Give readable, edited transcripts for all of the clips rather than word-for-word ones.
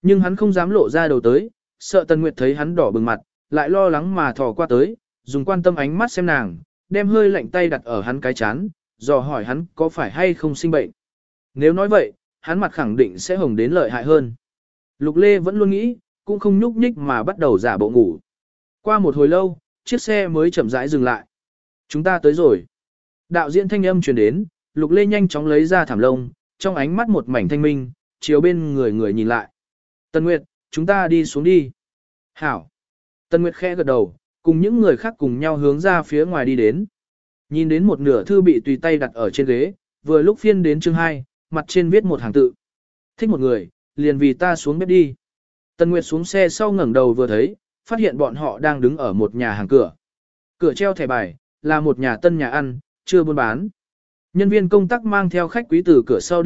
Nhưng hắn không dám lộ ra đầu tới, sợ Tần Nguyệt thấy hắn đỏ bừng mặt, lại lo lắng mà thò qua tới, dùng quan tâm ánh mắt xem nàng, đem hơi lạnh tay đặt ở hắn cái chán, dò hỏi hắn có phải hay không sinh bệnh. Nếu nói vậy, hắn mặt khẳng định sẽ hồng đến lợi hại hơn. Lục Lê vẫn luôn nghĩ, cũng không nhúc nhích mà bắt đầu giả bộ ngủ. Qua một hồi lâu, chiếc xe mới chậm rãi dừng lại. Chúng ta tới rồi. Đạo diễn thanh âm truyền đến, Lục Lê nhanh chóng lấy ra thảm lông, trong ánh mắt một mảnh thanh minh, chiếu bên người nhìn lại. Tần Nguyệt, chúng ta đi xuống đi. Hảo. Tần Nguyệt khẽ gật đầu, cùng những người khác cùng nhau hướng ra phía ngoài đi đến. Nhìn đến một nửa thư bị tùy tay đặt ở trên ghế, vừa lúc phiên đến chương 2, mặt trên viết một hàng tự. Thích một người, liền vì ta xuống bếp đi. Tần Nguyệt xuống xe sau ngẩng đầu vừa thấy, phát hiện bọn họ đang đứng ở một nhà hàng cửa. Cửa treo thẻ bài, là một nhà tân nhà ăn, chưa buôn bán. Nhân viên công tác mang theo khách quý từ cửa sau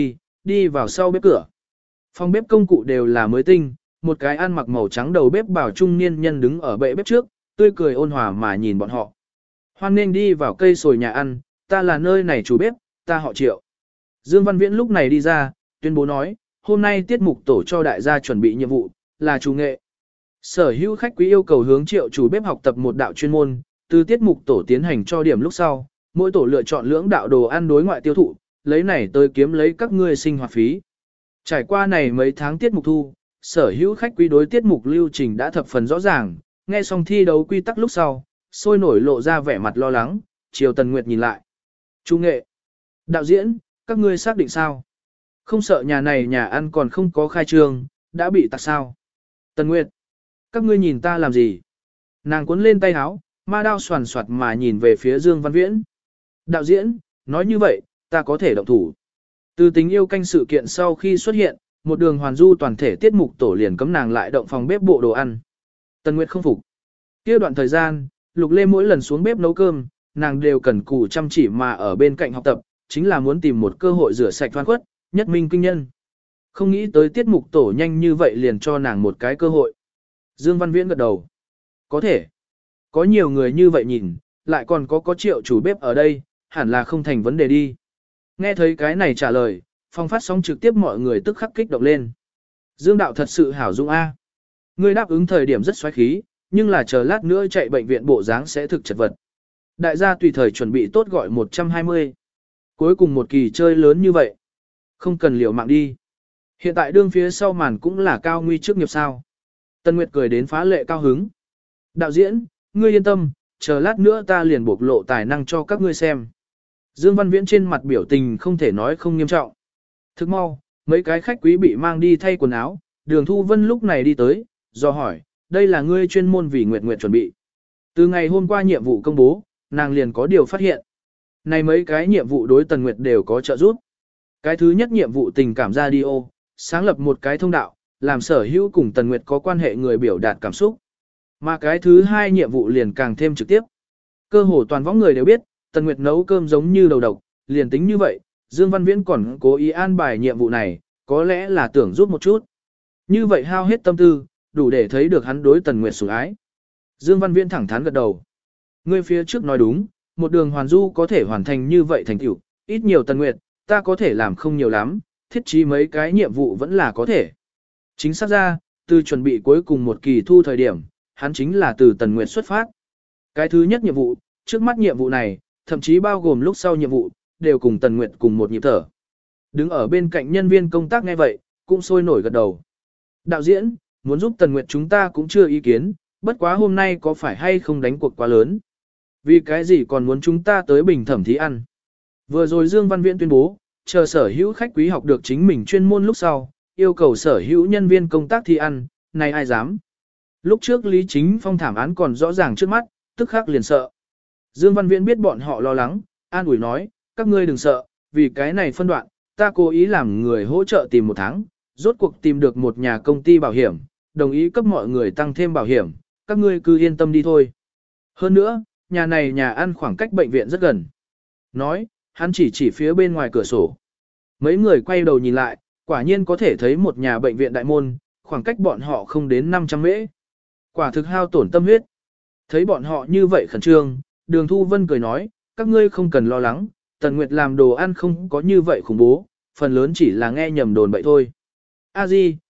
đi vào sau bếp cửa. Phòng bếp công cụ đều là mới tinh, một cái ăn mặc màu trắng đầu bếp bảo trung niên nhân đứng ở bệ bếp trước, tươi cười ôn hòa mà nhìn bọn họ. Hoan nên đi vào cây sồi nhà ăn, ta là nơi này chủ bếp, ta họ Triệu. Dương Văn Viễn lúc này đi ra, tuyên bố nói, hôm nay tiết mục tổ cho đại gia chuẩn bị nhiệm vụ, là chủ nghệ. Sở hữu khách quý yêu cầu hướng Triệu chủ bếp học tập một đạo chuyên môn, từ tiết mục tổ tiến hành cho điểm lúc sau, mỗi tổ lựa chọn lưỡng đạo đồ ăn đối ngoại tiêu thụ, lấy này tới kiếm lấy các ngươi sinh hoạt phí. Trải qua này mấy tháng tiết mục thu, sở hữu khách quý đối tiết mục lưu trình đã thập phần rõ ràng, nghe xong thi đấu quy tắc lúc sau, sôi nổi lộ ra vẻ mặt lo lắng, chiều Tần Nguyệt nhìn lại. Chủ nghệ, đạo diễn, các ngươi xác định sao? Không sợ nhà này nhà ăn còn không có khai trương, đã bị tặc sao? Tần Nguyệt, các ngươi nhìn ta làm gì? Nàng cuốn lên tay áo, ma đao soàn soạt mà nhìn về phía Dương Văn Viễn. Đạo diễn, nói như vậy, ta có thể động thủ. Từ tình yêu canh sự kiện sau khi xuất hiện, một đường hoàn du toàn thể tiết mục tổ liền cấm nàng lại động phòng bếp bộ đồ ăn. Tần Nguyệt không phục. Kia đoạn thời gian, Lục Lê mỗi lần xuống bếp nấu cơm, nàng đều cần cù chăm chỉ mà ở bên cạnh học tập, chính là muốn tìm một cơ hội rửa sạch oan khuất, nhất minh kinh nhân. Không nghĩ tới tiết mục tổ nhanh như vậy liền cho nàng một cái cơ hội. Dương Văn Viễn gật đầu. Có thể. Có nhiều người như vậy nhìn, lại còn có Triệu chủ bếp ở đây, hẳn là không thành vấn đề đi. Nghe thấy cái này trả lời, phòng phát sóng trực tiếp mọi người tức khắc kích động lên. Dương đạo thật sự hảo dung A. Ngươi đáp ứng thời điểm rất xoáy khí, nhưng là chờ lát nữa chạy bệnh viện bộ dáng sẽ thực chật vật. Đại gia tùy thời chuẩn bị tốt gọi 120. Cuối cùng một kỳ chơi lớn như vậy. Không cần liều mạng đi. Hiện tại đương phía sau màn cũng là cao nguy trước nghiệp sao. Tân Nguyệt cười đến phá lệ cao hứng. Đạo diễn, ngươi yên tâm, chờ lát nữa ta liền bộc lộ tài năng cho các ngươi xem. Dương Văn Viễn trên mặt biểu tình không thể nói không nghiêm trọng. Thức mau, mấy cái khách quý bị mang đi thay quần áo, Đường Thu Vân lúc này đi tới, do hỏi, đây là ngươi chuyên môn vì Nguyệt Nguyệt chuẩn bị. Từ ngày hôm qua nhiệm vụ công bố, nàng liền có điều phát hiện. Này mấy cái nhiệm vụ đối Tần Nguyệt đều có trợ giúp. Cái thứ nhất nhiệm vụ tình cảm radio, sáng lập một cái thông đạo, làm sở hữu cùng Tần Nguyệt có quan hệ người biểu đạt cảm xúc. Mà cái thứ hai nhiệm vụ liền càng thêm trực tiếp. Cơ hồ toàn võng người đều biết, Tần Nguyệt nấu cơm giống như đầu độc, liền tính như vậy, Dương Văn Viễn còn cố ý an bài nhiệm vụ này, có lẽ là tưởng giúp một chút. Như vậy hao hết tâm tư, đủ để thấy được hắn đối Tần Nguyệt sủng ái. Dương Văn Viễn thẳng thắn gật đầu. Ngươi phía trước nói đúng, một đường hoàn du có thể hoàn thành như vậy thành tựu, ít nhiều Tần Nguyệt, ta có thể làm không nhiều lắm, thiết trí mấy cái nhiệm vụ vẫn là có thể. Chính xác ra, từ chuẩn bị cuối cùng một kỳ thu thời điểm, hắn chính là từ Tần Nguyệt xuất phát. Cái thứ nhất nhiệm vụ, trước mắt nhiệm vụ này, thậm chí bao gồm lúc sau nhiệm vụ, đều cùng Tần Nguyệt cùng một nhịp thở. Đứng ở bên cạnh nhân viên công tác nghe vậy, cũng sôi nổi gật đầu. Đạo diễn, muốn giúp Tần Nguyệt chúng ta cũng chưa ý kiến, bất quá hôm nay có phải hay không đánh cuộc quá lớn. Vì cái gì còn muốn chúng ta tới bình thẩm thí ăn. Vừa rồi Dương Văn Viễn tuyên bố, chờ sở hữu khách quý học được chính mình chuyên môn lúc sau, yêu cầu sở hữu nhân viên công tác thi ăn, này ai dám. Lúc trước Lý Chính Phong thảm án còn rõ ràng trước mắt, tức khắc liền sợ. Dương Văn Viễn biết bọn họ lo lắng, an ủi nói, các ngươi đừng sợ, vì cái này phân đoạn, ta cố ý làm người hỗ trợ tìm một tháng, rốt cuộc tìm được một nhà công ty bảo hiểm, đồng ý cấp mọi người tăng thêm bảo hiểm, các ngươi cứ yên tâm đi thôi. Hơn nữa, nhà này nhà ăn khoảng cách bệnh viện rất gần. Nói, hắn chỉ phía bên ngoài cửa sổ. Mấy người quay đầu nhìn lại, quả nhiên có thể thấy một nhà bệnh viện đại môn, khoảng cách bọn họ không đến 500 mễ. Quả thực hao tổn tâm huyết. Thấy bọn họ như vậy khẩn trương, Đường Thu Vân cười nói, các ngươi không cần lo lắng, Tần Nguyệt làm đồ ăn không có như vậy khủng bố, phần lớn chỉ là nghe nhầm đồn bậy thôi. A Di,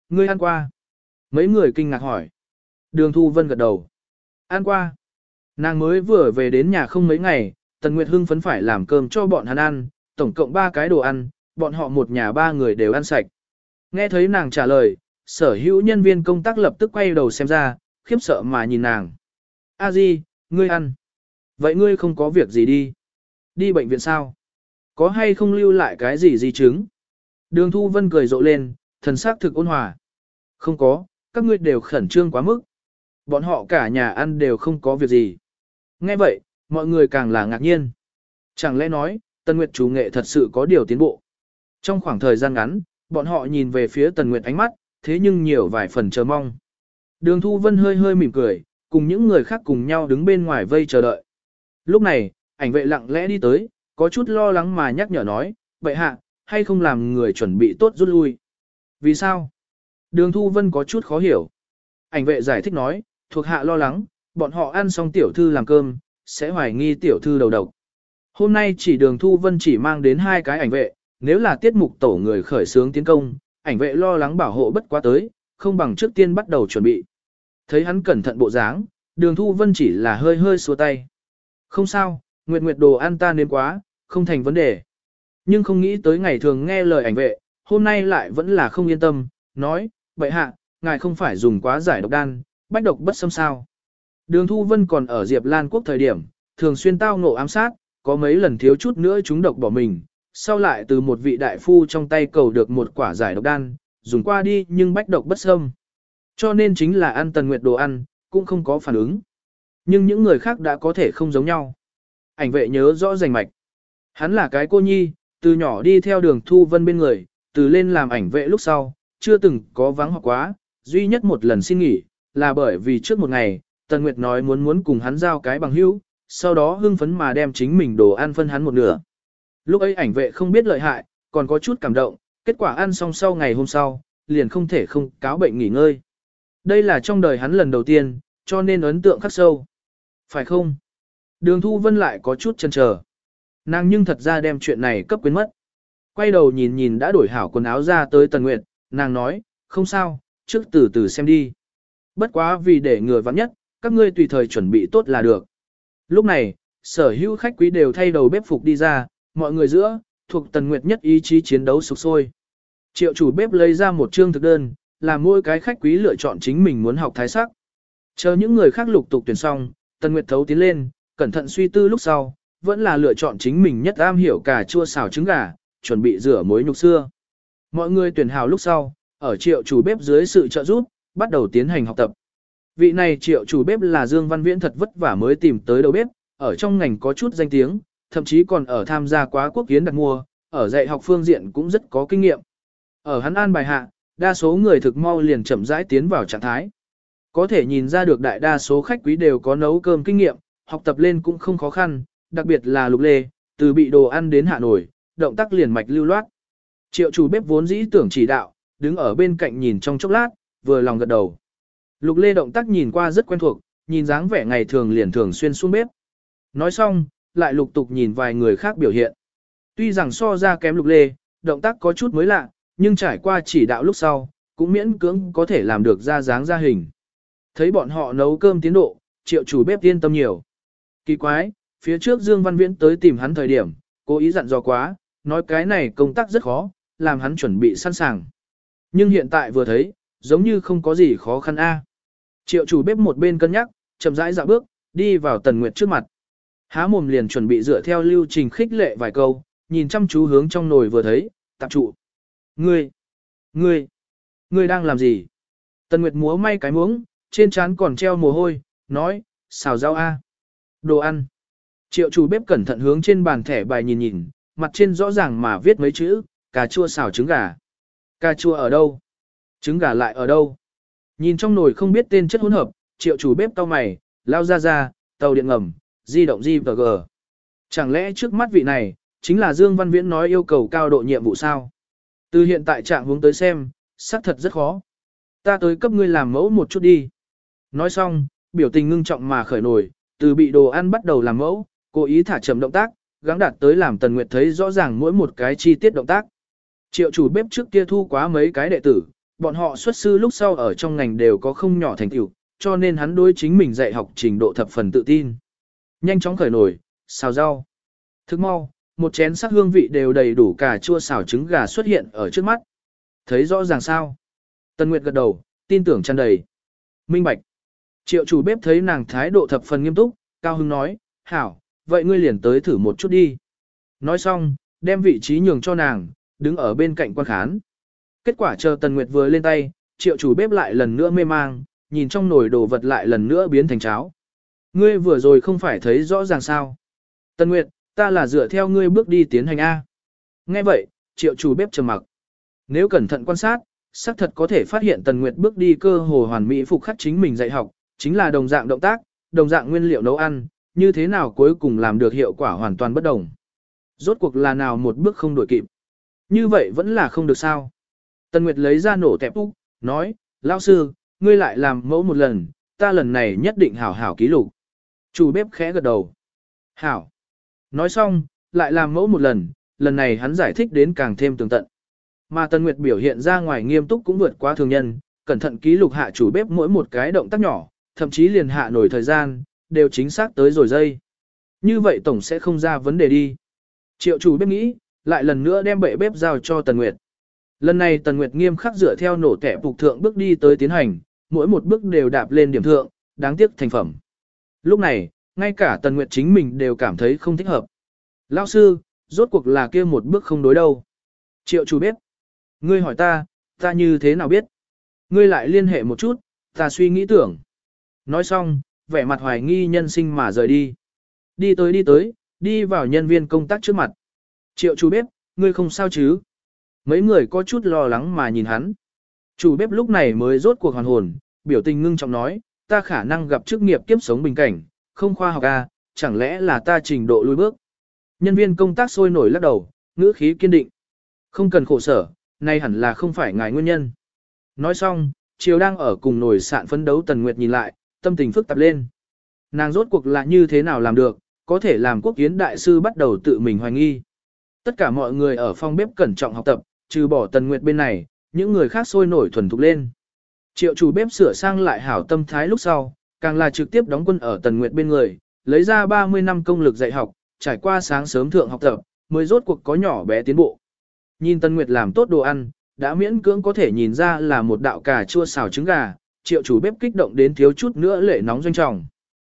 ngươi ăn qua. Mấy người kinh ngạc hỏi. Đường Thu Vân gật đầu. Ăn qua. Nàng mới vừa về đến nhà không mấy ngày, Tần Nguyệt hưng phấn phải làm cơm cho bọn hắn ăn, tổng cộng 3 cái đồ ăn, bọn họ một nhà 3 người đều ăn sạch. Nghe thấy nàng trả lời, sở hữu nhân viên công tác lập tức quay đầu xem ra, khiếp sợ mà nhìn nàng. A Di, ngươi ăn. Vậy ngươi không có việc gì đi. Đi bệnh viện sao? Có hay không lưu lại cái gì di chứng? Đường Thu Vân cười rộ lên, thần sắc thực ôn hòa. Không có, các ngươi đều khẩn trương quá mức. Bọn họ cả nhà ăn đều không có việc gì. Nghe vậy, mọi người càng là ngạc nhiên. Chẳng lẽ nói, Tần Nguyệt chủ nghệ thật sự có điều tiến bộ. Trong khoảng thời gian ngắn, bọn họ nhìn về phía Tần Nguyệt ánh mắt, thế nhưng nhiều vài phần chờ mong. Đường Thu Vân hơi hơi mỉm cười, cùng những người khác cùng nhau đứng bên ngoài vây chờ đợi. Lúc này, ảnh vệ lặng lẽ đi tới, có chút lo lắng mà nhắc nhở nói, vậy hạ, hay không làm người chuẩn bị tốt rút lui. Vì sao? Đường Thu Vân có chút khó hiểu. Ảnh vệ giải thích nói, thuộc hạ lo lắng, bọn họ ăn xong tiểu thư làm cơm, sẽ hoài nghi tiểu thư đầu độc. Hôm nay chỉ Đường Thu Vân chỉ mang đến 2 cái ảnh vệ, nếu là tiết mục tổ người khởi xướng tiến công, ảnh vệ lo lắng bảo hộ bất quá tới, không bằng trước tiên bắt đầu chuẩn bị. Thấy hắn cẩn thận bộ dáng, Đường Thu Vân chỉ là hơi hơi xua tay. Không sao, Nguyệt Nguyệt đồ ăn ta nếm quá, không thành vấn đề. Nhưng không nghĩ tới ngày thường nghe lời ảnh vệ, hôm nay lại vẫn là không yên tâm, nói, vậy hạ, ngài không phải dùng quá giải độc đan, bách độc bất xâm sao. Đường Thu Vân còn ở Diệp Lan Quốc thời điểm, thường xuyên tao ngộ ám sát, có mấy lần thiếu chút nữa chúng độc bỏ mình, sau lại từ một vị đại phu trong tay cầu được một quả giải độc đan, dùng qua đi nhưng bách độc bất xâm. Cho nên chính là ăn Tần Nguyệt đồ ăn, cũng không có phản ứng. Nhưng những người khác đã có thể không giống nhau. Ảnh vệ nhớ rõ rành mạch. Hắn là cái cô nhi, từ nhỏ đi theo Đường Thu Vân bên người, từ lên làm ảnh vệ lúc sau, chưa từng có vắng hoặc quá, duy nhất một lần xin nghỉ, là bởi vì trước một ngày, Tần Nguyệt nói muốn cùng hắn giao cái bằng hữu, sau đó hưng phấn mà đem chính mình đồ ăn phân hắn một nửa. Lúc ấy ảnh vệ không biết lợi hại, còn có chút cảm động, kết quả ăn xong sau ngày hôm sau, liền không thể không cáo bệnh nghỉ ngơi. Đây là trong đời hắn lần đầu tiên, cho nên ấn tượng khắc sâu. Phải không? Đường Thu Vân lại có chút chần chờ. Nàng nhưng thật ra đem chuyện này cấp quên mất. Quay đầu nhìn nhìn đã đổi hảo quần áo ra tới Tần Nguyệt, nàng nói, không sao, trước từ từ xem đi. Bất quá vì để ngừa vắng nhất, các ngươi tùy thời chuẩn bị tốt là được. Lúc này, sở hữu khách quý đều thay đầu bếp phục đi ra, mọi người giữa, thuộc Tần Nguyệt nhất ý chí chiến đấu sục sôi. Triệu chủ bếp lấy ra một chương thực đơn, làm mỗi cái khách quý lựa chọn chính mình muốn học thái sắc. Chờ những người khác lục tục tuyển xong, Tần Nguyệt thấu tiến lên, cẩn thận suy tư lúc sau, vẫn là lựa chọn chính mình nhất am hiểu cà chua xào trứng gà, chuẩn bị rửa muối nhục xưa. Mọi người tuyển hào lúc sau, ở triệu chủ bếp dưới sự trợ giúp, bắt đầu tiến hành học tập. Vị này triệu chủ bếp là Dương Văn Viễn thật vất vả mới tìm tới đầu bếp, ở trong ngành có chút danh tiếng, thậm chí còn ở tham gia quá quốc kiến đặt mua, ở dạy học phương diện cũng rất có kinh nghiệm. Ở hắn an bài hạ, đa số người thực mau liền chậm rãi tiến vào trạng thái. Có thể nhìn ra được đại đa số khách quý đều có nấu cơm kinh nghiệm, học tập lên cũng không khó khăn, đặc biệt là Lục Lê, từ bị đồ ăn đến hạ nổi, động tác liền mạch lưu loát. Triệu chủ bếp vốn dĩ tưởng chỉ đạo, đứng ở bên cạnh nhìn trong chốc lát, vừa lòng gật đầu. Lục Lê động tác nhìn qua rất quen thuộc, nhìn dáng vẻ ngày thường liền thường xuyên xuống bếp. Nói xong, lại lục tục nhìn vài người khác biểu hiện. Tuy rằng so ra kém Lục Lê, động tác có chút mới lạ, nhưng trải qua chỉ đạo lúc sau, cũng miễn cưỡng có thể làm được ra dáng ra hình. Thấy bọn họ nấu cơm tiến độ, triệu chủ bếp yên tâm nhiều. Kỳ quái, phía trước Dương Văn Viễn tới tìm hắn thời điểm, cố ý dặn dò quá, nói cái này công tác rất khó, làm hắn chuẩn bị sẵn sàng. Nhưng hiện tại vừa thấy, giống như không có gì khó khăn a. Triệu chủ bếp một bên cân nhắc, chậm rãi dạo bước, đi vào Tần Nguyệt trước mặt. Há mồm liền chuẩn bị dựa theo lưu trình khích lệ vài câu, nhìn chăm chú hướng trong nồi vừa thấy, tạp trụ. Ngươi đang làm gì? Tần Nguyệt múa may cái muỗng, trên trán còn treo mồ hôi, nói, xào rau a. Đồ ăn. Triệu chủ bếp cẩn thận hướng trên bàn thẻ bài nhìn nhìn, mặt trên rõ ràng mà viết mấy chữ, cà chua xào trứng gà. Cà chua ở đâu? Trứng gà lại ở đâu? Nhìn trong nồi không biết tên chất hỗn hợp, triệu chủ bếp cau mày, lao ra, tàu điện ngầm, di động GVG. Chẳng lẽ trước mắt vị này, chính là Dương Văn Viễn nói yêu cầu cao độ nhiệm vụ sao? Từ hiện tại trạng hướng tới xem, xác thật rất khó. Ta tới cấp ngươi làm mẫu một chút đi. Nói xong, biểu tình ngưng trọng mà khởi nổi, từ bị đồ ăn bắt đầu làm mẫu, cố ý thả chậm động tác, gắng đạt tới làm Tần Nguyệt thấy rõ ràng mỗi một cái chi tiết động tác. Triệu chủ bếp trước kia thu quá mấy cái đệ tử, bọn họ xuất sư lúc sau ở trong ngành đều có không nhỏ thành tựu, cho nên hắn đối chính mình dạy học trình độ thập phần tự tin. Nhanh chóng khởi nổi, xào rau. Thức mau, một chén sắc hương vị đều đầy đủ cà chua xào trứng gà xuất hiện ở trước mắt. Thấy rõ ràng sao? Tần Nguyệt gật đầu, tin tưởng tràn đầy. Minh bạch. Triệu chủ bếp thấy nàng thái độ thập phần nghiêm túc, cao hứng nói, hảo, vậy ngươi liền tới thử một chút đi. Nói xong, đem vị trí nhường cho nàng, đứng ở bên cạnh quan khán. Kết quả chờ Tần Nguyệt vừa lên tay, triệu chủ bếp lại lần nữa mê mang, nhìn trong nồi đồ vật lại lần nữa biến thành cháo. Ngươi vừa rồi không phải thấy rõ ràng sao? Tần Nguyệt, ta là dựa theo ngươi bước đi tiến hành A. Nghe vậy, triệu chủ bếp trầm mặc. Nếu cẩn thận quan sát, xác thật có thể phát hiện Tần Nguyệt bước đi cơ hồ hoàn mỹ phục khắc chính mình dạy học, chính là đồng dạng động tác, đồng dạng nguyên liệu nấu ăn, như thế nào cuối cùng làm được hiệu quả hoàn toàn bất đồng. Rốt cuộc là nào một bước không đổi kịp. Như vậy vẫn là không được sao. Tần Nguyệt lấy ra nổ tẹp úc, nói, lão sư, ngươi lại làm mẫu một lần, ta lần này nhất định hảo hảo ký lục. Chủ bếp khẽ gật đầu. Hảo. Nói xong, lại làm mẫu một lần này hắn giải thích đến càng thêm tường tận. Mà Tần Nguyệt biểu hiện ra ngoài nghiêm túc cũng vượt qua thường nhân, cẩn thận ký lục hạ chủ bếp mỗi một cái động tác nhỏ, thậm chí liền hạ nổi thời gian, đều chính xác tới rồi giây. Như vậy tổng sẽ không ra vấn đề đi. Triệu chủ bếp nghĩ, lại lần nữa đem bệ bếp giao cho Tần Nguyệt. Lần này Tần Nguyệt nghiêm khắc dựa theo nổ tẻ phục thượng bước đi tới tiến hành, mỗi một bước đều đạp lên điểm thượng, đáng tiếc thành phẩm. Lúc này, ngay cả Tần Nguyệt chính mình đều cảm thấy không thích hợp. Lão sư, rốt cuộc là kia một bước không đối đâu. Triệu chủ bếp. Ngươi hỏi ta như thế nào biết? Ngươi lại liên hệ một chút, ta suy nghĩ tưởng. Nói xong, vẻ mặt hoài nghi nhân sinh mà rời đi. Đi tới, đi vào nhân viên công tác trước mặt. Triệu chủ bếp, ngươi không sao chứ? Mấy người có chút lo lắng mà nhìn hắn. Chủ bếp lúc này mới rốt cuộc hoàn hồn, biểu tình ngưng trọng nói, ta khả năng gặp chức nghiệp kiếp sống bình cảnh, không khoa học à, chẳng lẽ là ta trình độ lùi bước. Nhân viên công tác sôi nổi lắc đầu, ngữ khí kiên định. Không cần khổ sở, nay hẳn là không phải ngài nguyên nhân. Nói xong, Triều đang ở cùng nổi sạn phấn đấu Tần Nguyệt nhìn lại, tâm tình phức tạp lên. Nàng rốt cuộc là như thế nào làm được, có thể làm quốc kiến đại sư bắt đầu tự mình hoài nghi. Tất cả mọi người ở phòng bếp cẩn trọng học tập, trừ bỏ Tần Nguyệt bên này, những người khác sôi nổi thuần thục lên. Triệu chủ bếp sửa sang lại hảo tâm thái lúc sau, càng là trực tiếp đóng quân ở Tần Nguyệt bên người, lấy ra 30 năm công lực dạy học, trải qua sáng sớm thượng học tập, mới rốt cuộc có nhỏ bé tiến bộ. Nhìn Tần Nguyệt làm tốt đồ ăn, đã miễn cưỡng có thể nhìn ra là một đạo cà chua xào trứng gà, triệu chủ bếp kích động đến thiếu chút nữa lệ nóng doanh trọng.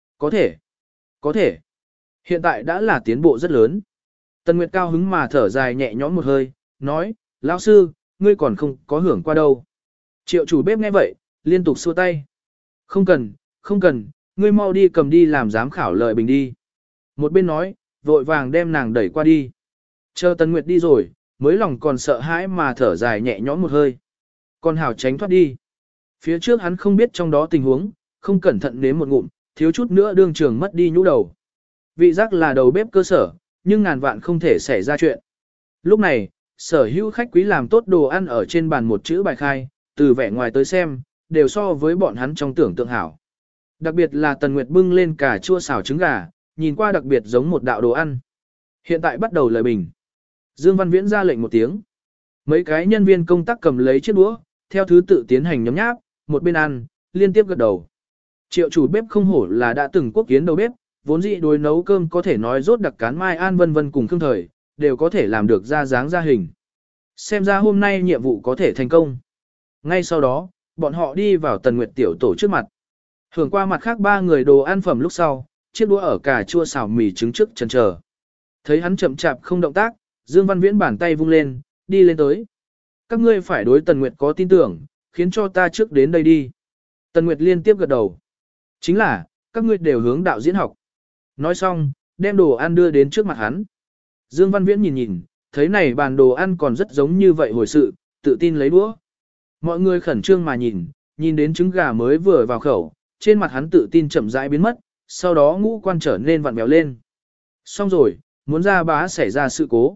Có thể. Hiện tại đã là tiến bộ rất lớn. Tần Nguyệt cao hứng mà thở dài nhẹ nhõm một hơi, nói, lão sư, ngươi còn không có hưởng qua đâu. Triệu chủ bếp nghe vậy, liên tục xua tay. Không cần, ngươi mau đi cầm đi làm giám khảo lợi bình đi. Một bên nói, vội vàng đem nàng đẩy qua đi. Chờ Tần Nguyệt đi rồi, mới lòng còn sợ hãi mà thở dài nhẹ nhõm một hơi. Còn hảo tránh thoát đi. Phía trước hắn không biết trong đó tình huống, không cẩn thận nếm một ngụm, thiếu chút nữa đương trường mất đi nhũ đầu. Vị giác là đầu bếp cơ sở, nhưng ngàn vạn không thể xảy ra chuyện. Lúc này, sở hữu khách quý làm tốt đồ ăn ở trên bàn một chữ bài khai, từ vẻ ngoài tới xem, đều so với bọn hắn trong tưởng tượng hảo. Đặc biệt là Tần Nguyệt bưng lên cà chua xào trứng gà, nhìn qua đặc biệt giống một đạo đồ ăn. Hiện tại bắt đầu lời bình. Dương Văn Viễn ra lệnh một tiếng. Mấy cái nhân viên công tác cầm lấy chiếc đũa, theo thứ tự tiến hành nhấm nháp, một bên ăn, liên tiếp gật đầu. Triệu chủ bếp không hổ là đã từng quốc kiến đầu bếp, vốn dĩ đối nấu cơm có thể nói rốt đặc cán mai an vân vân cùng khương thời, đều có thể làm được ra dáng ra hình. Xem ra hôm nay nhiệm vụ có thể thành công. Ngay sau đó, bọn họ đi vào Tần Nguyệt tiểu tổ trước mặt. Hưởng qua mặt khác ba người đồ ăn phẩm lúc sau, chiếc đũa ở cà chua xào mì trứng trước chần chờ. Thấy hắn chậm chạp không động tác, Dương Văn Viễn bàn tay vung lên, đi lên tới. Các ngươi phải đối Tần Nguyệt có tin tưởng, khiến cho ta trước đến đây đi. Tần Nguyệt liên tiếp gật đầu. Chính là, các ngươi đều hướng đạo diễn học. Nói xong, đem đồ ăn đưa đến trước mặt hắn. Dương Văn Viễn nhìn, thấy này bàn đồ ăn còn rất giống như vậy hồi sự, tự tin lấy đũa. Mọi người khẩn trương mà nhìn đến trứng gà mới vừa vào khẩu, trên mặt hắn tự tin chậm rãi biến mất, sau đó ngũ quan trở nên vặn vẹo lên. Xong rồi, muốn ra bá xảy ra sự cố.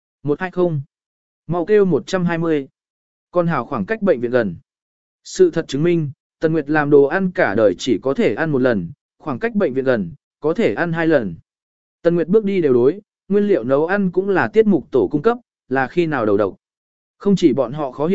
120. Mau kêu 120. Con hào khoảng cách bệnh viện gần. Sự thật chứng minh, Tần Nguyệt làm đồ ăn cả đời chỉ có thể ăn một lần, khoảng cách bệnh viện gần, có thể ăn 2 lần. Tần Nguyệt bước đi đều đối, nguyên liệu nấu ăn cũng là tiết mục tổ cung cấp, là khi nào đầu độc. Không chỉ bọn họ khó hiểu,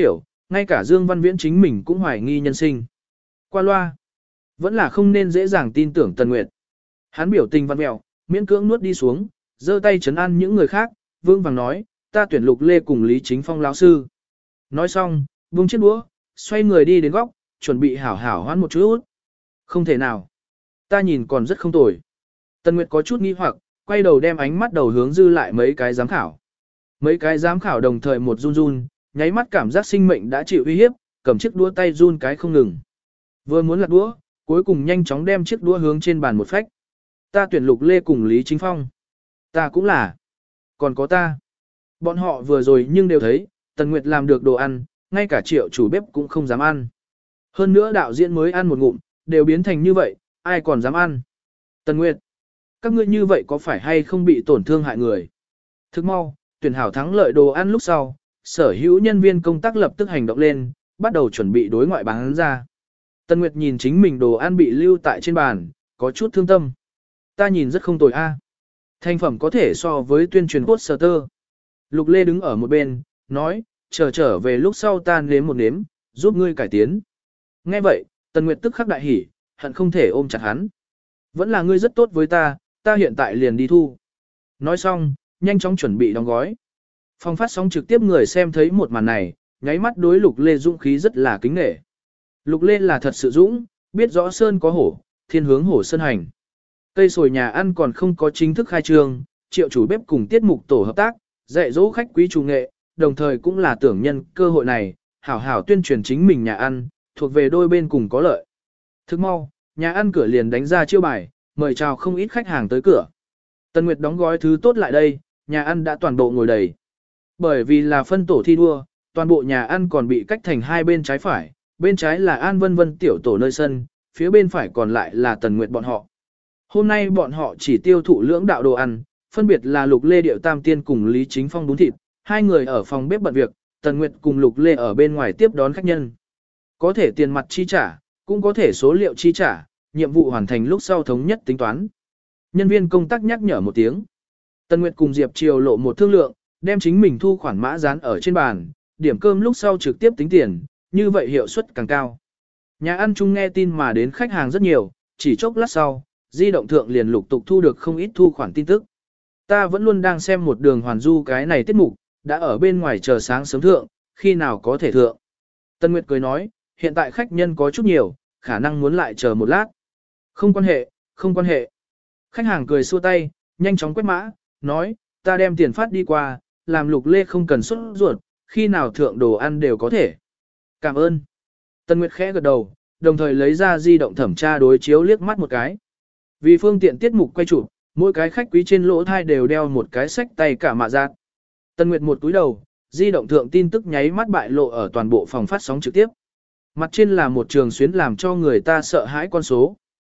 ngay cả Dương Văn Viễn chính mình cũng hoài nghi nhân sinh. Qua loa, vẫn là không nên dễ dàng tin tưởng Tần Nguyệt. Hắn biểu tình văn mẹo, miễn cưỡng nuốt đi xuống, giơ tay trấn an những người khác, vương vàng nói, ta tuyển Lục Lê cùng Lý Chính Phong lão sư. Nói xong, vung chiếc đũa, xoay người đi đến góc, chuẩn bị hảo hảo hoãn một chút. Không thể nào. Ta nhìn còn rất không tồi. Tần Nguyệt có chút nghi hoặc, quay đầu đem ánh mắt đầu hướng dư lại mấy cái giám khảo. Mấy cái giám khảo đồng thời một run run, nháy mắt cảm giác sinh mệnh đã chịu uy hiếp, cầm chiếc đũa tay run cái không ngừng. Vừa muốn lật đũa, cuối cùng nhanh chóng đem chiếc đũa hướng trên bàn một phách. Ta tuyển Lục Lê cùng Lý Chính Phong. Ta cũng là. Còn có ta. Bọn họ vừa rồi nhưng đều thấy, Tần Nguyệt làm được đồ ăn, ngay cả Triệu chủ bếp cũng không dám ăn. Hơn nữa đạo diễn mới ăn một ngụm, đều biến thành như vậy, ai còn dám ăn. Tần Nguyệt, các ngươi như vậy có phải hay không bị tổn thương hại người? Thức mau, tuyển hảo thắng lợi đồ ăn lúc sau, sở hữu nhân viên công tác lập tức hành động lên, bắt đầu chuẩn bị đối ngoại bán ra. Tần Nguyệt nhìn chính mình đồ ăn bị lưu tại trên bàn, có chút thương tâm. Ta nhìn rất không tồi a. Thành phẩm có thể so với tuyên truyền poster. Lục Lê đứng ở một bên, nói, trở về lúc sau ta nếm một nếm, giúp ngươi cải tiến. Nghe vậy, Tần Nguyệt tức khắc đại hỉ, hận không thể ôm chặt hắn. Vẫn là ngươi rất tốt với ta, ta hiện tại liền đi thu. Nói xong, nhanh chóng chuẩn bị đóng gói. Phòng phát sóng trực tiếp người xem thấy một màn này, nháy mắt đối Lục Lê dũng khí rất là kính nể. Lục Lê là thật sự dũng, biết rõ sơn có hổ, thiên hướng hổ sơn hành. Cây sồi nhà ăn còn không có chính thức khai trương, Triệu chủ bếp cùng tiết mục tổ hợp tác, dạy dỗ khách quý chủ nghệ, đồng thời cũng là tưởng nhân cơ hội này, hảo hảo tuyên truyền chính mình nhà ăn, thuộc về đôi bên cùng có lợi. Thức mau, nhà ăn cửa liền đánh ra chiêu bài, mời chào không ít khách hàng tới cửa. Tần Nguyệt đóng gói thứ tốt lại đây, nhà ăn đã toàn bộ ngồi đầy. Bởi vì là phân tổ thi đua, toàn bộ nhà ăn còn bị cách thành hai bên trái phải, bên trái là An Vân Vân tiểu tổ nơi sân, phía bên phải còn lại là Tần Nguyệt bọn họ. Hôm nay bọn họ chỉ tiêu thụ lưỡng đạo đồ ăn, phân biệt là Lục Lê điệu tam tiên cùng Lý Chính Phong bún thịt, hai người ở phòng bếp bận việc, Tần Nguyệt cùng Lục Lê ở bên ngoài tiếp đón khách nhân. Có thể tiền mặt chi trả, cũng có thể số liệu chi trả, nhiệm vụ hoàn thành lúc sau thống nhất tính toán. Nhân viên công tác nhắc nhở một tiếng. Tần Nguyệt cùng Diệp Triều lộ một thương lượng, đem chính mình thu khoản mã dán ở trên bàn, điểm cơm lúc sau trực tiếp tính tiền, như vậy hiệu suất càng cao. Nhà ăn chung nghe tin mà đến khách hàng rất nhiều, chỉ chốc lát sau, di động thượng liền lục tục thu được không ít thu khoản tin tức. Ta vẫn luôn đang xem một đường hoàn du cái này tiết mục, đã ở bên ngoài chờ sáng sớm thượng, khi nào có thể thượng. Tân Nguyệt cười nói, hiện tại khách nhân có chút nhiều, khả năng muốn lại chờ một lát. Không quan hệ, không quan hệ. Khách hàng cười xua tay, nhanh chóng quét mã, nói, ta đem tiền phát đi qua, làm Lục Lê không cần sốt ruột, khi nào thượng đồ ăn đều có thể. Cảm ơn. Tân Nguyệt khẽ gật đầu, đồng thời lấy ra di động thẩm tra đối chiếu liếc mắt một cái. Vì phương tiện tiết mục quay chụp, mỗi cái khách quý trên lỗ thai đều đeo một cái sách tay cả mạ giác. Tân Nguyệt một túi đầu, di động thượng tin tức nháy mắt bại lộ ở toàn bộ phòng phát sóng trực tiếp. Mặt trên là một trường xuyến làm cho người ta sợ hãi con số.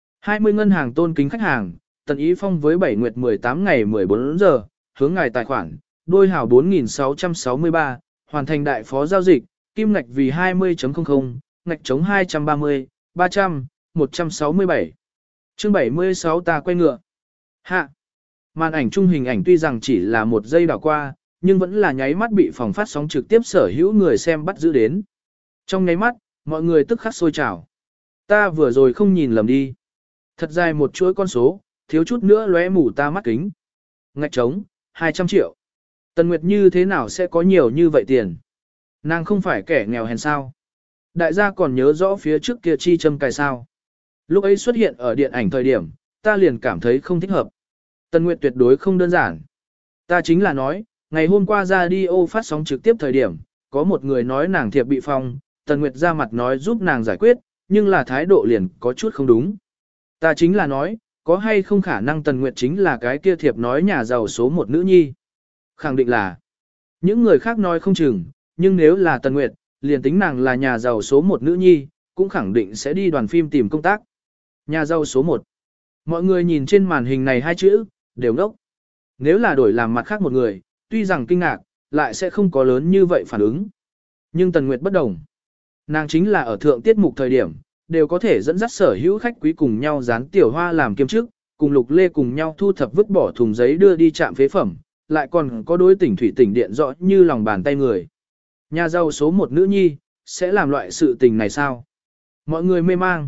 20 ngân hàng tôn kính khách hàng, Tần Ý Phong với 7 nguyệt 18 ngày 14 giờ, hướng ngài tài khoản, đôi hảo 4663, hoàn thành đại phó giao dịch, kim ngạch vì 20.00, ngạch chống 230, 300, 167. Chương 76 ta quay ngựa. Hạ. Màn ảnh trung hình ảnh tuy rằng chỉ là một giây đảo qua, nhưng vẫn là nháy mắt bị phòng phát sóng trực tiếp sở hữu người xem bắt giữ đến. Trong nháy mắt, mọi người tức khắc sôi trào. Ta vừa rồi không nhìn lầm đi. Thật dài một chuỗi con số, thiếu chút nữa lóe mù ta mắt kính. Ngạch trống, 200 triệu. Tần Nguyệt như thế nào sẽ có nhiều như vậy tiền? Nàng không phải kẻ nghèo hèn sao? Đại gia còn nhớ rõ phía trước kia chi châm cài sao? Lúc ấy xuất hiện ở điện ảnh thời điểm, ta liền cảm thấy không thích hợp. Tần Nguyệt tuyệt đối không đơn giản. Ta chính là nói, ngày hôm qua radio phát sóng trực tiếp thời điểm, có một người nói nàng thiệp bị phong, Tần Nguyệt ra mặt nói giúp nàng giải quyết, nhưng là thái độ liền có chút không đúng. Ta chính là nói, có hay không khả năng Tần Nguyệt chính là cái kia thiệp nói nhà giàu số một nữ nhi. Khẳng định là, những người khác nói không chừng, nhưng nếu là Tần Nguyệt, liền tính nàng là nhà giàu số một nữ nhi, cũng khẳng định sẽ đi đoàn phim tìm công tác. Nhà giàu số 1. Mọi người nhìn trên màn hình này hai chữ, đều ngốc. Nếu là đổi làm mặt khác một người, tuy rằng kinh ngạc, lại sẽ không có lớn như vậy phản ứng. Nhưng Tần Nguyệt bất đồng. Nàng chính là ở thượng tiết mục thời điểm, đều có thể dẫn dắt sở hữu khách quý cùng nhau dán tiểu hoa làm kiêm chức, cùng Lục Lê cùng nhau thu thập vứt bỏ thùng giấy đưa đi trạm phế phẩm, lại còn có đối tỉnh thủy tỉnh điện rõ như lòng bàn tay người. Nhà giàu số 1 nữ nhi, sẽ làm loại sự tình này sao? Mọi người mê mang.